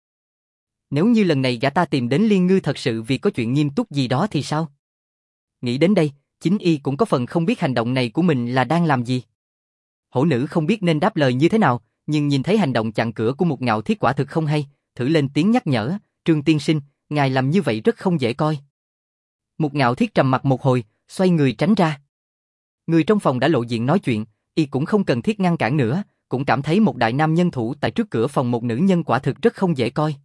Nếu như lần này gã ta tìm đến Liên Ngư thật sự vì có chuyện nghiêm túc gì đó thì sao? Nghĩ đến đây, chính y cũng có phần không biết hành động này của mình là đang làm gì. Hổ nữ không biết nên đáp lời như thế nào, nhưng nhìn thấy hành động chặn cửa của Mục Ngạo Thiết quả thực không hay, thử lên tiếng nhắc nhở, Trương tiên sinh, ngài làm như vậy rất không dễ coi. Mục Ngạo Thiết trầm mặt một hồi, xoay người tránh ra. Người trong phòng đã lộ diện nói chuyện, y cũng không cần thiết ngăn cản nữa, cũng cảm thấy một đại nam nhân thủ tại trước cửa phòng một nữ nhân quả thực rất không dễ coi.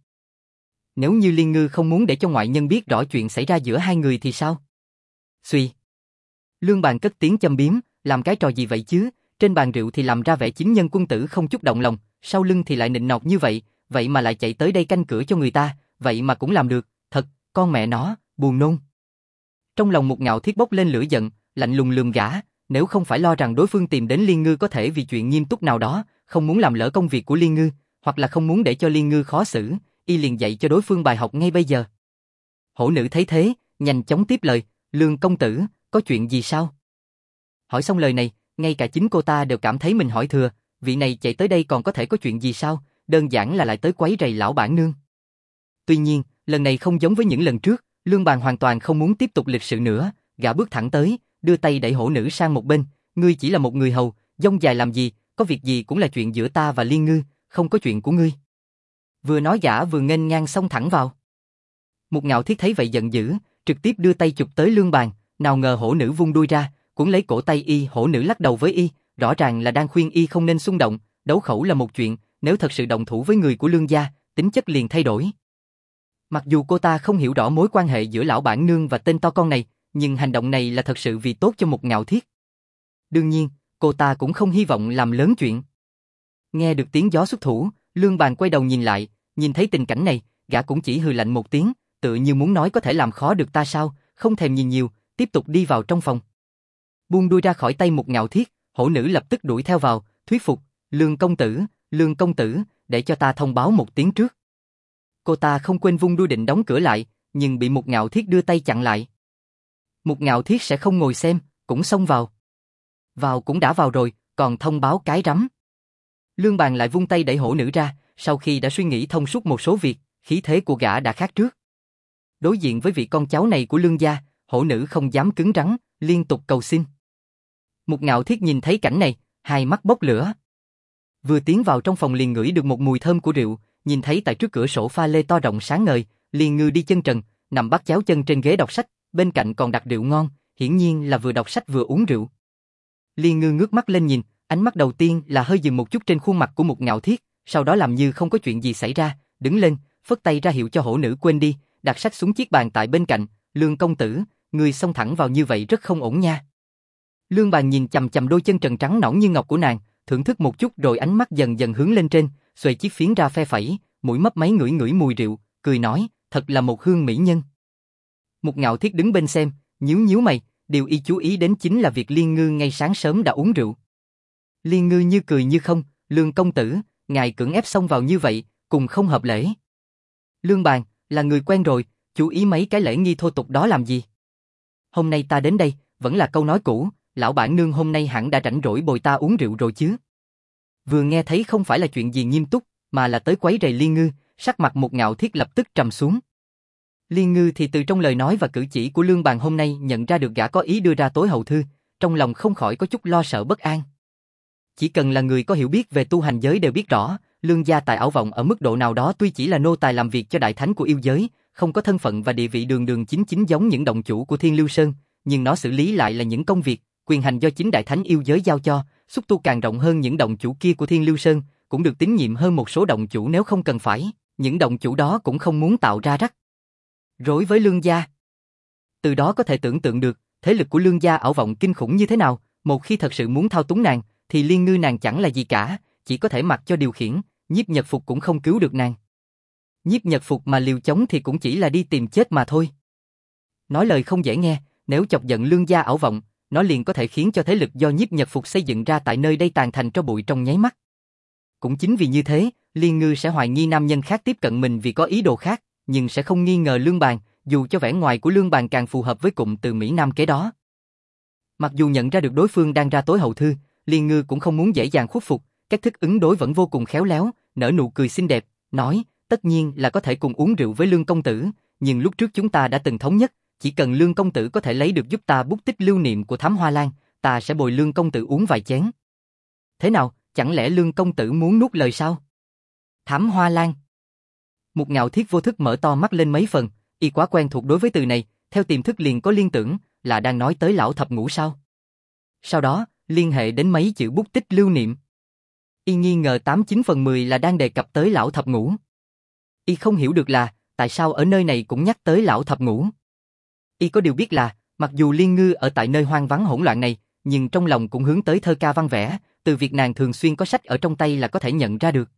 Nếu như Liên Ngư không muốn để cho ngoại nhân biết rõ chuyện xảy ra giữa hai người thì sao? Xuy. Lương Bàn cất tiếng châm biếm, làm cái trò gì vậy chứ? Trên bàn rượu thì làm ra vẻ chính nhân quân tử không chút động lòng, sau lưng thì lại nịnh nọt như vậy, vậy mà lại chạy tới đây canh cửa cho người ta, vậy mà cũng làm được, thật, con mẹ nó, buồn nôn. Trong lòng Mục Ngạo Thiết bốc lên lửa giận, lạnh lùng lườm gã, nếu không phải lo rằng đối phương tìm đến Liên Ngư có thể vì chuyện nghiêm túc nào đó, không muốn làm lỡ công việc của Liên Ngư, hoặc là không muốn để cho Liên Ngư khó xử, y liền dạy cho đối phương bài học ngay bây giờ. Hổ nữ thấy thế, nhanh chóng tiếp lời, Lương công tử, có chuyện gì sao? Hỏi xong lời này, ngay cả chính cô ta đều cảm thấy mình hỏi thừa, vị này chạy tới đây còn có thể có chuyện gì sao, đơn giản là lại tới quấy rầy lão bản nương. Tuy nhiên, lần này không giống với những lần trước, Lương Bàn hoàn toàn không muốn tiếp tục lịch sự nữa, gã bước thẳng tới, đưa tay đẩy hổ nữ sang một bên, ngươi chỉ là một người hầu, dông dài làm gì, có việc gì cũng là chuyện giữa ta và Liên Ngư, không có chuyện của ngươi. Vừa nói gã vừa nghênh ngang xông thẳng vào. Mục Ngạo Thiết thấy vậy giận dữ, trực tiếp đưa tay chụp tới Lương Bàn, nào ngờ hổ nữ vung đuôi ra, cuốn lấy cổ tay y, hổ nữ lắc đầu với y, rõ ràng là đang khuyên y không nên xung động, đấu khẩu là một chuyện, nếu thật sự động thủ với người của Lương gia, tính chất liền thay đổi. Mặc dù cô ta không hiểu rõ mối quan hệ giữa lão bản nương và tên to con này, nhưng hành động này là thật sự vì tốt cho Mục Ngạo Thiết. Đương nhiên, cô ta cũng không hy vọng làm lớn chuyện. Nghe được tiếng gió xuất thủ, Lương Bàn quay đầu nhìn lại, nhìn thấy tình cảnh này, gã cũng chỉ hừ lạnh một tiếng, tựa như muốn nói có thể làm khó được ta sao, không thèm nhìn nhiều, tiếp tục đi vào trong phòng. Buông đuôi ra khỏi tay Mục Ngạo Thiết, hổ nữ lập tức đuổi theo vào, thuyết phục, Lương công tử, để cho ta thông báo một tiếng trước. Cô ta không quên vung đuôi định đóng cửa lại, nhưng bị Mục Ngạo Thiết đưa tay chặn lại. Mục Ngạo Thiết sẽ không ngồi xem, cũng xông vào. Vào cũng đã vào rồi, còn thông báo cái rắm. Lương Bàn lại vung tay đẩy hổ nữ ra, sau khi đã suy nghĩ thông suốt một số việc, khí thế của gã đã khác trước. Đối diện với vị con cháu này của Lương gia, hổ nữ không dám cứng rắn, liên tục cầu xin. Mục Ngạo Thiết nhìn thấy cảnh này, hai mắt bốc lửa. Vừa tiến vào trong phòng liền ngửi được một mùi thơm của rượu, nhìn thấy tại trước cửa sổ pha lê to rộng sáng ngời, Liên Ngư đi chân trần, nằm bắt chéo chân trên ghế đọc sách, bên cạnh còn đặt rượu ngon, hiển nhiên là vừa đọc sách vừa uống rượu. Liên Ngư ngước mắt lên nhìn, ánh mắt đầu tiên là hơi dừng một chút trên khuôn mặt của Mục Ngạo Thiết, sau đó làm như không có chuyện gì xảy ra, đứng lên, phất tay ra hiệu cho hổ nữ quên đi, đặt sách xuống chiếc bàn tại bên cạnh, Lương công tử, ngươi xông thẳng vào như vậy rất không ổn nha. Lương Bàn nhìn chằm chằm đôi chân trần trắng nõn như ngọc của nàng, thưởng thức một chút rồi ánh mắt dần dần hướng lên trên, xuề chiếc phiến ra phe phẩy, mũi mấp máy ngửi ngửi mùi rượu, cười nói, thật là một hương mỹ nhân. Mục Ngạo Thiết đứng bên xem, nhíu nhíu mày, điều y chú ý đến chính là việc Liên Ngư ngay sáng sớm đã uống rượu. Liên Ngư như cười như không, Lương công tử, ngài cưỡng ép xông vào như vậy, cùng không hợp lễ. Lương Bàn, là người quen rồi, chú ý mấy cái lễ nghi thô tục đó làm gì? Hôm nay ta đến đây, vẫn là câu nói cũ, lão bản nương hôm nay hẳn đã rảnh rỗi bồi ta uống rượu rồi chứ. Vừa nghe thấy không phải là chuyện gì nghiêm túc, mà là tới quấy rầy Liên Ngư, sắc mặt Mục Ngạo Thiết lập tức trầm xuống. Liên Ngư thì từ trong lời nói và cử chỉ của Lương Bàn hôm nay nhận ra được gã có ý đưa ra tối hậu thư, trong lòng không khỏi có chút lo sợ bất an. Chỉ cần là người có hiểu biết về tu hành giới đều biết rõ, Lương gia tại Ảo Vọng ở mức độ nào đó tuy chỉ là nô tài làm việc cho đại thánh của yêu giới, không có thân phận và địa vị đường đường chính chính giống những động chủ của Thiên Lưu Sơn, nhưng nó xử lý lại là những công việc, quyền hành do chính đại thánh yêu giới giao cho, xúc tu càng rộng hơn những động chủ kia của Thiên Lưu Sơn, cũng được tín nhiệm hơn một số động chủ nếu không cần phải, những động chủ đó cũng không muốn tạo ra rắc rối với Lương gia. Từ đó có thể tưởng tượng được, thế lực của Lương gia Ảo Vọng kinh khủng như thế nào, một khi thật sự muốn thao túng nàng, thì Liên Ngư nàng chẳng là gì cả, chỉ có thể mặc cho điều khiển, Nhiếp Nhật Phục cũng không cứu được nàng. Nhiếp Nhật Phục mà liều chống thì cũng chỉ là đi tìm chết mà thôi. Nói lời không dễ nghe, nếu chọc giận Lương gia Ảo Vọng, nó liền có thể khiến cho thế lực do Nhiếp Nhật Phục xây dựng ra tại nơi đây tàn thành tro bụi trong nháy mắt. Cũng chính vì như thế, Liên Ngư sẽ hoài nghi nam nhân khác tiếp cận mình vì có ý đồ khác, nhưng sẽ không nghi ngờ Lương Bàn, dù cho vẻ ngoài của Lương Bàn càng phù hợp với cụm từ Mỹ Nam kế đó. Mặc dù nhận ra được đối phương đang ra tối hậu thư, Liên Ngư cũng không muốn dễ dàng khuất phục, cách thức ứng đối vẫn vô cùng khéo léo, nở nụ cười xinh đẹp, nói, tất nhiên là có thể cùng uống rượu với Lương công tử, nhưng lúc trước chúng ta đã từng thống nhất, chỉ cần Lương công tử có thể lấy được giúp ta bút tích lưu niệm của Thám Hoa Lan, ta sẽ bồi Lương công tử uống vài chén. Thế nào, chẳng lẽ Lương công tử muốn nuốt lời sao? Thám Hoa Lan. Mục Ngạo Thiết vô thức mở to mắt lên mấy phần, y quá quen thuộc đối với từ này, theo tiềm thức liền có liên tưởng, là đang nói tới lão thập ngũ sao? Sau đó, liên hệ đến mấy chữ bút tích lưu niệm. Y nghi ngờ 89/10 là đang đề cập tới lão thập ngũ. Y không hiểu được là, tại sao ở nơi này cũng nhắc tới lão thập ngũ. Y có điều biết là, mặc dù Liên Ngư ở tại nơi hoang vắng hỗn loạn này, nhưng trong lòng cũng hướng tới thơ ca văn vẽ, từ việc nàng thường xuyên có sách ở trong tay là có thể nhận ra được.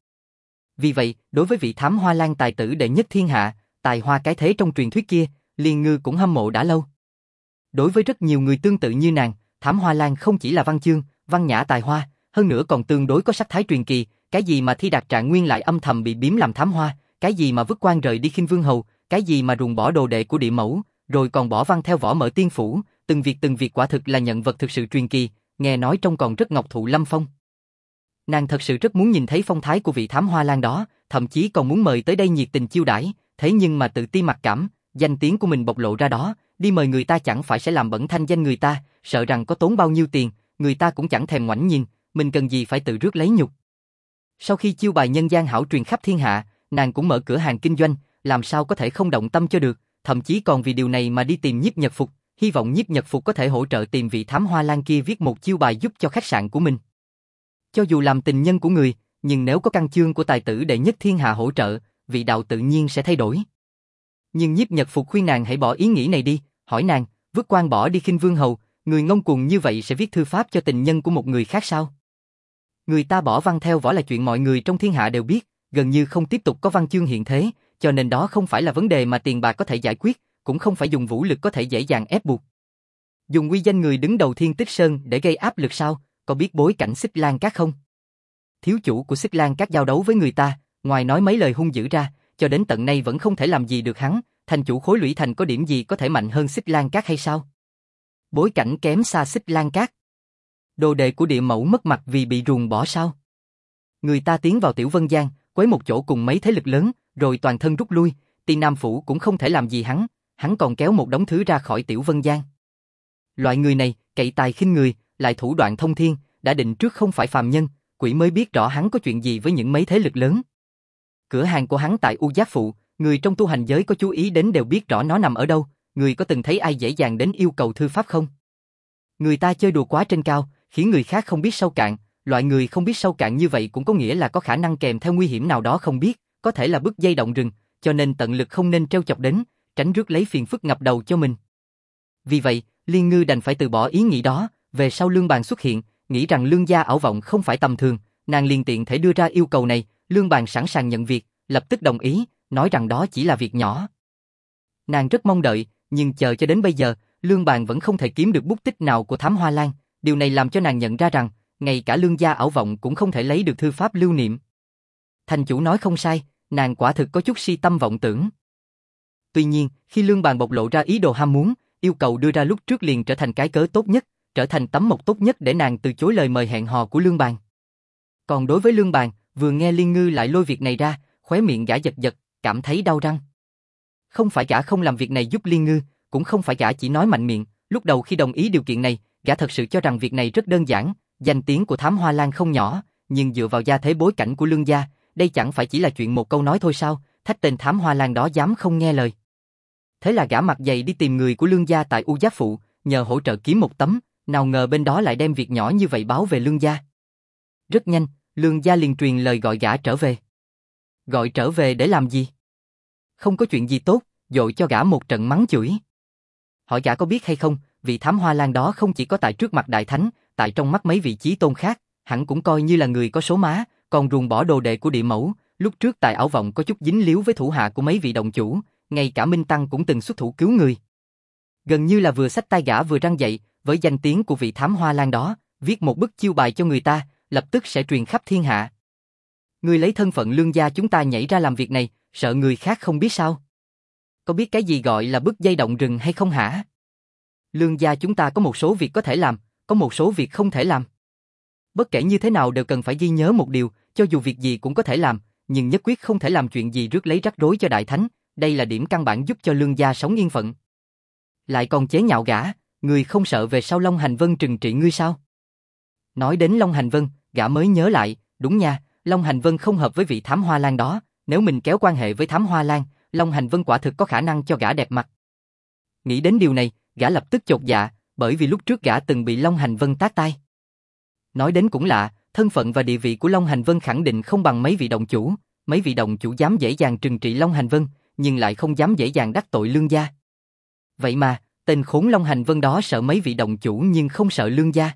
Vì vậy, đối với vị thám hoa lan tài tử đệ nhất thiên hạ, tài hoa cái thế trong truyền thuyết kia, Liên Ngư cũng hâm mộ đã lâu. Đối với rất nhiều người tương tự như nàng, thám hoa lan không chỉ là văn chương, văn nhã tài hoa, hơn nữa còn tương đối có sắc thái truyền kỳ, cái gì mà Thi Đạt Trạng Nguyên lại âm thầm bị biếm làm thám hoa, cái gì mà vứt quan rời đi Khinh Vương Hầu, cái gì mà ruồng bỏ đồ đệ của Địa Mẫu, rồi còn bỏ văn theo võ Mở Tiên Phủ, từng việc quả thực là nhận vật thực sự truyền kỳ, nghe nói trông còn rất ngọc thụ lâm phong. Nàng thật sự rất muốn nhìn thấy phong thái của vị thám hoa lan đó, thậm chí còn muốn mời tới đây nhiệt tình chiêu đãi, thế nhưng mà tự ti mặc cảm, danh tiếng của mình bộc lộ ra đó, đi mời người ta chẳng phải sẽ làm bẩn thanh danh người ta, sợ rằng có tốn bao nhiêu tiền, người ta cũng chẳng thèm ngoảnh nhìn, mình cần gì phải tự rước lấy nhục. Sau khi chiêu bài nhân gian hảo truyền khắp thiên hạ, nàng cũng mở cửa hàng kinh doanh, làm sao có thể không động tâm cho được, thậm chí còn vì điều này mà đi tìm Nhiếp Nhật Phục, hy vọng Nhiếp Nhật Phục có thể hỗ trợ tìm vị thám hoa lan kia viết một chiêu bài giúp cho khách sạn của mình. Cho dù làm tình nhân của người, nhưng nếu có căn chương của tài tử đệ nhất thiên hạ hỗ trợ, vị đạo tự nhiên sẽ thay đổi. Nhưng Nhiếp Nhật Phục khuyên nàng hãy bỏ ý nghĩ này đi, hỏi nàng, vứt quan bỏ đi Khinh Vương Hầu, người ngông cuồng như vậy sẽ viết thư pháp cho tình nhân của một người khác sao? Người ta bỏ văn theo võ là chuyện mọi người trong thiên hạ đều biết, gần như không tiếp tục có văn chương hiện thế, cho nên đó không phải là vấn đề mà tiền bạc có thể giải quyết, cũng không phải dùng vũ lực có thể dễ dàng ép buộc. Dùng uy danh người đứng đầu Thiên Tích Sơn để gây áp lực sao? Có biết bối cảnh Xích Lan Các không? Thiếu chủ của Xích Lan Các giao đấu với người ta, ngoài nói mấy lời hung dữ ra, cho đến tận nay vẫn không thể làm gì được hắn, thành chủ Khối Lũy Thành có điểm gì có thể mạnh hơn Xích Lan Các hay sao? Bối cảnh kém xa Xích Lan Các. Đồ đệ của Địa Mẫu mất mặt vì bị ruồng bỏ sao? Người ta tiến vào Tiểu Vân Giang, quấy một chỗ cùng mấy thế lực lớn, rồi toàn thân rút lui, Tiên Nam Phủ cũng không thể làm gì hắn còn kéo một đống thứ ra khỏi Tiểu Vân Giang. Loại người này, cậy tài khinh người, lại thủ đoạn thông thiên, đã định trước không phải phàm nhân, quỷ mới biết rõ hắn có chuyện gì với những mấy thế lực lớn. Cửa hàng của hắn tại U Giác Phụ, người trong tu hành giới có chú ý đến đều biết rõ nó nằm ở đâu, người có từng thấy ai dễ dàng đến yêu cầu thư pháp không? Người ta chơi đùa quá trên cao, khiến người khác không biết sâu cạn, loại người không biết sâu cạn như vậy cũng có nghĩa là có khả năng kèm theo nguy hiểm nào đó không biết, có thể là bứt dây động rừng, cho nên tận lực không nên trêu chọc đến, tránh rước lấy phiền phức ngập đầu cho mình. Vì vậy, Liên Ngư đành phải từ bỏ ý nghĩ đó, về sau Lương Bàn xuất hiện, nghĩ rằng Lương gia ảo vọng không phải tầm thường, nàng liền tiện thể đưa ra yêu cầu này, Lương Bàn sẵn sàng nhận việc, lập tức đồng ý, nói rằng đó chỉ là việc nhỏ. Nàng rất mong đợi, nhưng chờ cho đến bây giờ, Lương Bàn vẫn không thể kiếm được bút tích nào của thám hoa lan, điều này làm cho nàng nhận ra rằng, ngay cả Lương gia ảo vọng cũng không thể lấy được thư pháp lưu niệm. Thành chủ nói không sai, nàng quả thực có chút si tâm vọng tưởng. Tuy nhiên, khi Lương Bàn bộc lộ ra ý đồ ham muốn, yêu cầu đưa ra lúc trước liền trở thành cái cớ tốt nhất, trở thành tấm mộc tốt nhất để nàng từ chối lời mời hẹn hò của Lương Bàn. Còn đối với Lương Bàn, vừa nghe Liên Ngư lại lôi việc này ra, khóe miệng gã giật giật, cảm thấy đau răng. Không phải gã không làm việc này giúp Liên Ngư, cũng không phải gã chỉ nói mạnh miệng, lúc đầu khi đồng ý điều kiện này, gã thật sự cho rằng việc này rất đơn giản, danh tiếng của thám hoa lan không nhỏ, nhưng dựa vào gia thế bối cảnh của Lương gia, đây chẳng phải chỉ là chuyện một câu nói thôi sao, thách tên thám hoa lan đó dám không nghe lời. Thế là gã mặt dày đi tìm người của Lương gia tại U Giác Phụ, nhờ hỗ trợ kiếm một tấm, nào ngờ bên đó lại đem việc nhỏ như vậy báo về Lương gia. Rất nhanh, Lương gia liền truyền lời gọi gã trở về. Gọi trở về để làm gì? Không có chuyện gì tốt, dội cho gã một trận mắng chửi. Hỏi gã có biết hay không, vị thám hoa lan đó không chỉ có tại trước mặt đại thánh, tại trong mắt mấy vị chí tôn khác, hẳn cũng coi như là người có số má, còn ruồng bỏ đồ đệ của Địa Mẫu, lúc trước tại ảo vọng có chút dính líu với thủ hạ của mấy vị đồng chủ, ngay cả Minh Tăng cũng từng xuất thủ cứu người. Gần như là vừa xách tay gã vừa răng dậy, với danh tiếng của vị thám hoa lan đó, viết một bức chiêu bài cho người ta, lập tức sẽ truyền khắp thiên hạ. Ngươi lấy thân phận Lương gia chúng ta nhảy ra làm việc này, sợ người khác không biết sao? Có biết cái gì gọi là bứt dây động rừng hay không hả? Lương gia chúng ta có một số việc có thể làm, có một số việc không thể làm. Bất kể như thế nào đều cần phải ghi nhớ một điều, cho dù việc gì cũng có thể làm, nhưng nhất quyết không thể làm chuyện gì rước lấy rắc rối cho đại thánh, đây là điểm căn bản giúp cho Lương gia sống yên phận. Lại còn chế nhạo gã, người không sợ về sau Long Hành Vân trừng trị ngươi sao? Nói đến Long Hành Vân, gã mới nhớ lại, đúng nha, Long Hành Vân không hợp với vị thám hoa lan đó, nếu mình kéo quan hệ với thám hoa lan, Long Hành Vân quả thực có khả năng cho gã đẹp mặt. Nghĩ đến điều này, gã lập tức chột dạ, bởi vì lúc trước gã từng bị Long Hành Vân tát tai. Nói đến cũng lạ, thân phận và địa vị của Long Hành Vân khẳng định không bằng mấy vị động chủ, mấy vị động chủ dám dễ dàng trừng trị Long Hành Vân, nhưng lại không dám dễ dàng đắc tội Lương gia. Vậy mà, tên khốn Long Hành Vân đó sợ mấy vị động chủ nhưng không sợ Lương gia.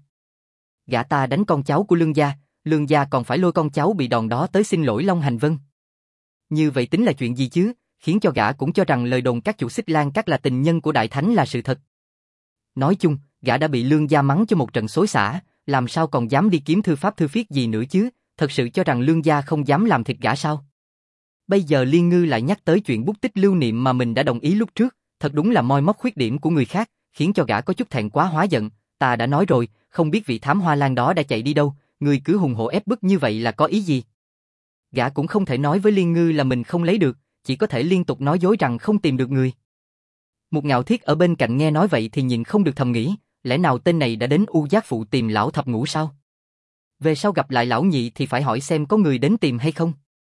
Gã ta đánh con cháu của Lương gia còn phải lôi con cháu bị đòn đó tới xin lỗi Long Hành Vân. Như vậy tính là chuyện gì chứ, khiến cho gã cũng cho rằng lời đồn các chủ Xích Lang Các là tình nhân của Đại Thánh là sự thật. Nói chung, gã đã bị Lương gia mắng cho một trận xối xả, làm sao còn dám đi kiếm thư pháp thư viết gì nữa chứ, thật sự cho rằng Lương gia không dám làm thịt gã sao? Bây giờ Liên Ngư lại nhắc tới chuyện bút tích lưu niệm mà mình đã đồng ý lúc trước, thật đúng là moi móc khuyết điểm của người khác, khiến cho gã có chút thẹn quá hóa giận. Ta đã nói rồi, không biết vị thám hoa lan đó đã chạy đi đâu, người cứ hùng hổ ép bức như vậy là có ý gì? Gã cũng không thể nói với Liên Ngư là mình không lấy được, chỉ có thể liên tục nói dối rằng không tìm được người. Một Ngạo Thiết ở bên cạnh nghe nói vậy thì nhìn không được thầm nghĩ, lẽ nào tên này đã đến U Giác Phụ tìm lão thập ngũ sao? Về sau gặp lại lão nhị thì phải hỏi xem có người đến tìm hay không.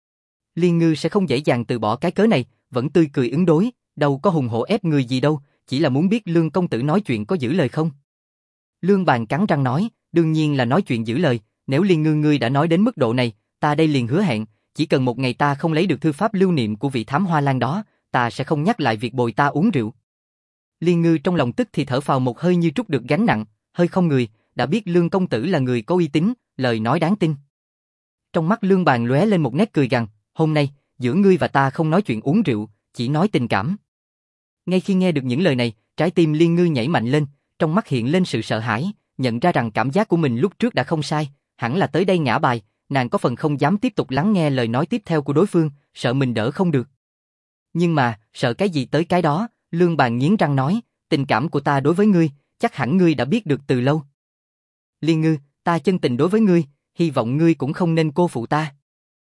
Liên Ngư sẽ không dễ dàng từ bỏ cái cớ này, vẫn tươi cười ứng đối, đâu có hùng hổ ép người gì đâu, chỉ là muốn biết Lương công tử nói chuyện có giữ lời không. Lương Bàn cắn răng nói, đương nhiên là nói chuyện giữ lời, nếu Liên Ngư ngươi đã nói đến mức độ này, ta đây liền hứa hẹn, chỉ cần một ngày ta không lấy được thư pháp lưu niệm của vị thám hoa lan đó, ta sẽ không nhắc lại việc bồi ta uống rượu. Liên Ngư trong lòng tức thì thở phào một hơi như trút được gánh nặng, hơi không người, đã biết Lương công tử là người có uy tín, lời nói đáng tin. Trong mắt Lương Bàn lóe lên một nét cười gằn, hôm nay, giữa ngươi và ta không nói chuyện uống rượu, chỉ nói tình cảm. Ngay khi nghe được những lời này, trái tim Liên Ngư nhảy mạnh lên, trong mắt hiện lên sự sợ hãi, nhận ra rằng cảm giác của mình lúc trước đã không sai, hẳn là tới đây ngã bài, nàng có phần không dám tiếp tục lắng nghe lời nói tiếp theo của đối phương, sợ mình đỡ không được. Nhưng mà, sợ cái gì tới cái đó, Lương Bàn nghiến răng nói, tình cảm của ta đối với ngươi, chắc hẳn ngươi đã biết được từ lâu. Liên Ngư, ta chân tình đối với ngươi, hy vọng ngươi cũng không nên cô phụ ta.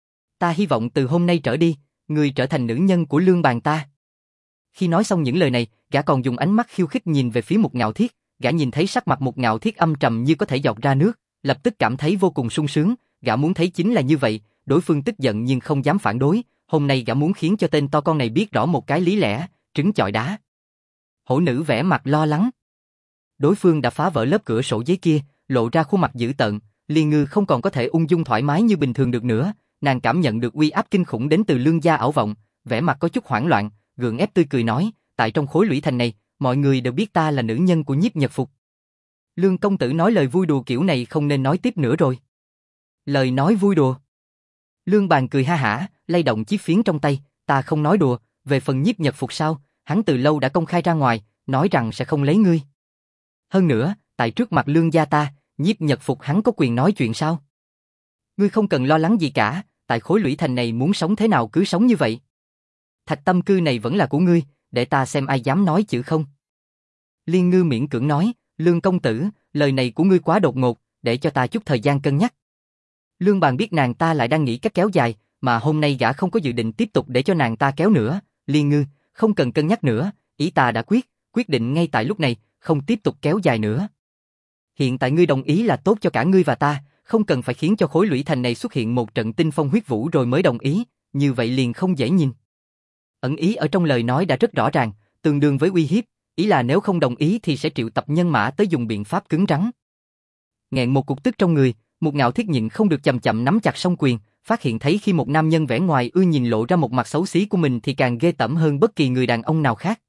Ta hy vọng từ hôm nay trở đi, ngươi trở thành nữ nhân của Lương Bàn ta. Khi nói xong những lời này, gã còn dùng ánh mắt khiêu khích nhìn về phía Một Ngạo Thiết, gã nhìn thấy sắc mặt Một Ngạo Thiết âm trầm như có thể giọt ra nước, lập tức cảm thấy vô cùng sung sướng, gã muốn thấy chính là như vậy, đối phương tức giận nhưng không dám phản đối, hôm nay gã muốn khiến cho tên to con này biết rõ một cái lý lẽ, trứng chọi đá. Hổ nữ vẻ mặt lo lắng. Đối phương đã phá vỡ lớp cửa sổ giấy kia, lộ ra khuôn mặt dữ tợn, Liên Ngư không còn có thể ung dung thoải mái như bình thường được nữa, nàng cảm nhận được uy áp kinh khủng đến từ Lương gia ảo vọng, vẻ mặt có chút hoảng loạn, gượng ép tươi cười nói, tại trong khối lũy thành này, mọi người đều biết ta là nữ nhân của Nhiếp Nhật Phục. Lương công tử nói lời vui đùa kiểu này không nên nói tiếp nữa rồi. Lời nói vui đùa. Lương Bàn cười ha hả, lay động chiếc phiến trong tay, ta không nói đùa, về phần Nhiếp Nhật Phục sao, hắn từ lâu đã công khai ra ngoài, nói rằng sẽ không lấy ngươi. Hơn nữa, tại trước mặt Lương gia ta, Nhiếp Nhật Phục hắn có quyền nói chuyện sao? Ngươi không cần lo lắng gì cả, tại khối lũy thành này muốn sống thế nào cứ sống như vậy. Thạch tâm cư này vẫn là của ngươi, để ta xem ai dám nói chữ không. Liên Ngư miễn cưỡng nói, Lương công tử, lời này của ngươi quá đột ngột, để cho ta chút thời gian cân nhắc. Lương Bàn biết nàng ta lại đang nghĩ cách kéo dài, mà hôm nay gã không có dự định tiếp tục để cho nàng ta kéo nữa. Liên Ngư, không cần cân nhắc nữa, ý ta đã quyết định ngay tại lúc này, không tiếp tục kéo dài nữa. Hiện tại ngươi đồng ý là tốt cho cả ngươi và ta, không cần phải khiến cho khối lũy thành này xuất hiện một trận tinh phong huyết vũ rồi mới đồng ý, như vậy liền không dễ nhìn. Ẩn ý ở trong lời nói đã rất rõ ràng, tương đương với uy hiếp, ý là nếu không đồng ý thì sẽ triệu tập nhân mã tới dùng biện pháp cứng rắn. Nghẹn một cục tức trong người, Một Ngạo Thiết nhịn không được chậm chậm nắm chặt song quyền, phát hiện thấy khi một nam nhân vẻ ngoài ưa nhìn lộ ra một mặt xấu xí của mình thì càng ghê tởm hơn bất kỳ người đàn ông nào khác.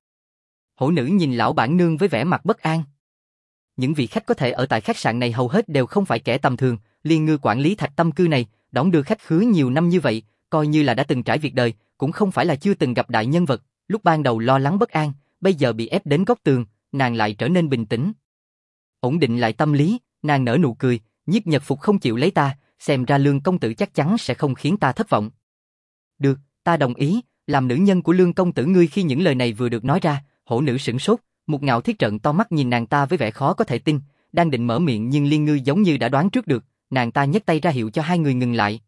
Hổ nữ nhìn lão bản nương với vẻ mặt bất an. Những vị khách có thể ở tại khách sạn này hầu hết đều không phải kẻ tầm thường, Liên Ngư quản lý Thạch tâm cư này, đón đưa khách khứa nhiều năm như vậy, coi như là đã từng trải việc đời, cũng không phải là chưa từng gặp đại nhân vật, lúc ban đầu lo lắng bất an, bây giờ bị ép đến góc tường, nàng lại trở nên bình tĩnh. Ổn định lại tâm lý, nàng nở nụ cười, Nhiếp Nhật Phục không chịu lấy ta, xem ra Lương công tử chắc chắn sẽ không khiến ta thất vọng. Được, ta đồng ý, làm nữ nhân của Lương công tử ngươi. Khi những lời này vừa được nói ra, hổ nữ sửng sốt, Một Ngạo Thiết trợn to mắt nhìn nàng ta với vẻ khó có thể tin, đang định mở miệng nhưng Liên Ngư giống như đã đoán trước được, nàng ta nhấc tay ra hiệu cho hai người ngừng lại.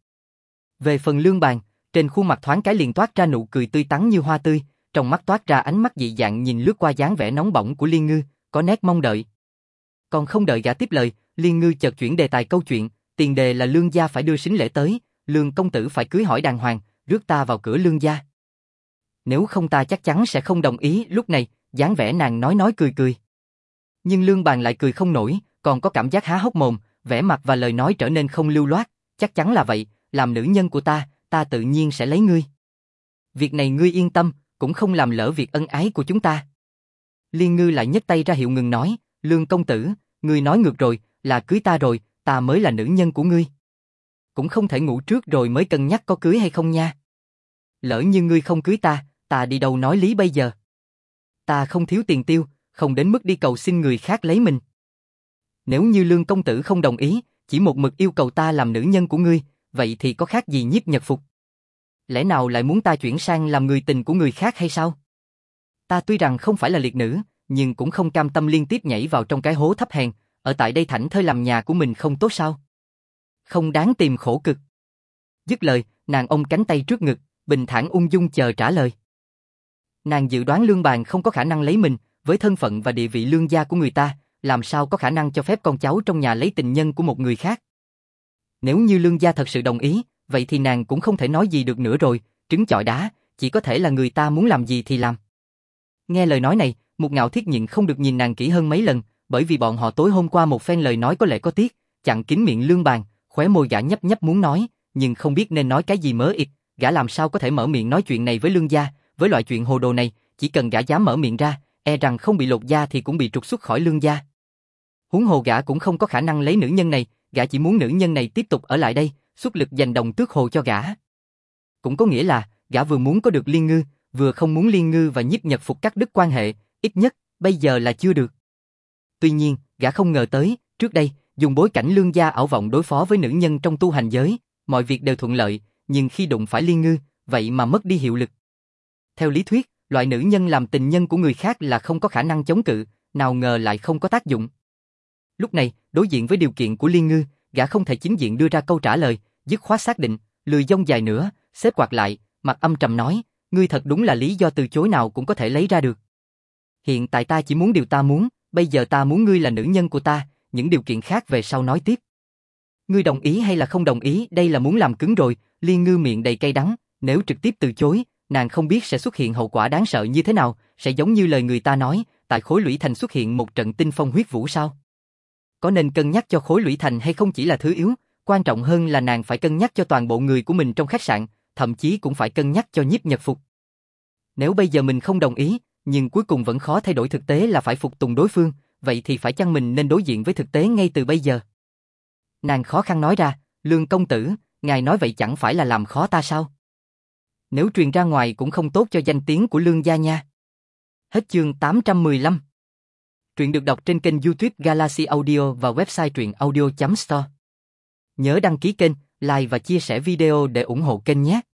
Về phần Lương Bàn, trên khuôn mặt thoáng cái liền toát ra nụ cười tươi tắn như hoa tươi, trong mắt toát ra ánh mắt dị dạng nhìn lướt qua dáng vẻ nóng bỏng của Liên Ngư, có nét mong đợi. Còn không đợi gã tiếp lời, Liên Ngư chợt chuyển đề tài câu chuyện, tiền đề là Lương gia phải đưa sính lễ tới, Lương công tử phải cưới hỏi đàng hoàng, rước ta vào cửa Lương gia. Nếu không ta chắc chắn sẽ không đồng ý. Lúc này, dáng vẻ nàng nói cười cười. Nhưng Lương Bàn lại cười không nổi, còn có cảm giác há hốc mồm, vẻ mặt và lời nói trở nên không lưu loát, chắc chắn là vậy, làm nữ nhân của ta tự nhiên sẽ lấy ngươi. Việc này ngươi yên tâm, cũng không làm lỡ việc ân ái của chúng ta. Liên Ngư lại nhấc tay ra hiệu ngừng nói, Lương công tử, ngươi nói ngược rồi, là cưới ta rồi, ta mới là nữ nhân của ngươi. Cũng không thể ngủ trước rồi mới cân nhắc có cưới hay không nha. Lỡ như ngươi không cưới ta đi đâu nói lý bây giờ. Ta không thiếu tiền tiêu, không đến mức đi cầu xin người khác lấy mình. Nếu như Lương công tử không đồng ý, chỉ một mực yêu cầu ta làm nữ nhân của ngươi, vậy thì có khác gì Nhiếp Nhật Phục? Lẽ nào lại muốn ta chuyển sang làm người tình của người khác hay sao? Ta tuy rằng không phải là liệt nữ, nhưng cũng không cam tâm liên tiếp nhảy vào trong cái hố thấp hèn, ở tại đây thảnh thơi làm nhà của mình không tốt sao? Không đáng tìm khổ cực. Dứt lời, nàng ôm cánh tay trước ngực, bình thản ung dung chờ trả lời. Nàng dự đoán Lương Bàn không có khả năng lấy mình, với thân phận và địa vị lương gia của người ta, làm sao có khả năng cho phép con cháu trong nhà lấy tình nhân của một người khác. Nếu như Lương gia thật sự đồng ý, vậy thì nàng cũng không thể nói gì được nữa rồi, trứng chọi đá, chỉ có thể là người ta muốn làm gì thì làm. Nghe lời nói này, Mục Ngạo Thiết nhịn không được nhìn nàng kỹ hơn mấy lần, bởi vì bọn họ tối hôm qua một phen lời nói có lẽ có tiếc, chặn kín miệng Lương Bàn, khóe môi gã nhấp nhấp muốn nói, nhưng không biết nên nói cái gì mớ ịt, gã làm sao có thể mở miệng nói chuyện này với Lương gia, với loại chuyện hồ đồ này, chỉ cần gã dám mở miệng ra, e rằng không bị lột da thì cũng bị trục xuất khỏi Lương gia. Huống hồ gã cũng không có khả năng lấy nữ nhân này, gã chỉ muốn nữ nhân này tiếp tục ở lại đây, xuất lực giành đồng tước hồ cho gã. Cũng có nghĩa là, gã vừa muốn có được Liên Ngư, vừa không muốn Liên Ngư và Nhiếp Nhật Phục cắt đứt quan hệ, ít nhất, bây giờ là chưa được. Tuy nhiên, gã không ngờ tới, trước đây, dùng bối cảnh Lương gia ảo vọng đối phó với nữ nhân trong tu hành giới, mọi việc đều thuận lợi, nhưng khi đụng phải Liên Ngư, vậy mà mất đi hiệu lực. Theo lý thuyết, loại nữ nhân làm tình nhân của người khác là không có khả năng chống cự, nào ngờ lại không có tác dụng. Lúc này, đối diện với điều kiện của Liên Ngư, gã không thể chính diện đưa ra câu trả lời, dứt khoát xác định, lười dông dài nữa, xếp quạt lại, mặt âm trầm nói, ngươi thật đúng là lý do từ chối nào cũng có thể lấy ra được. Hiện tại ta chỉ muốn điều ta muốn, bây giờ ta muốn ngươi là nữ nhân của ta, những điều kiện khác về sau nói tiếp. Ngươi đồng ý hay là không đồng ý, đây là muốn làm cứng rồi. Liên Ngư miệng đầy cay đắng, nếu trực tiếp từ chối, nàng không biết sẽ xuất hiện hậu quả đáng sợ như thế nào, sẽ giống như lời người ta nói, tại Khối Lũy Thành xuất hiện một trận tinh phong huyết vũ sao? Có nên cân nhắc cho Khối Lũy Thành hay không chỉ là thứ yếu, quan trọng hơn là nàng phải cân nhắc cho toàn bộ người của mình trong khách sạn, thậm chí cũng phải cân nhắc cho Nhiếp Nhật Phục. Nếu bây giờ mình không đồng ý, nhưng cuối cùng vẫn khó thay đổi thực tế là phải phục tùng đối phương, vậy thì phải chăng mình nên đối diện với thực tế ngay từ bây giờ? Nàng khó khăn nói ra, Lương công tử, ngài nói vậy chẳng phải là làm khó ta sao? Nếu truyền ra ngoài cũng không tốt cho danh tiếng của Lương gia nha. Hết chương 815. Truyện được đọc trên kênh YouTube Galaxy Audio và website truyện audio.store. Nhớ đăng ký kênh, like và chia sẻ video để ủng hộ kênh nhé.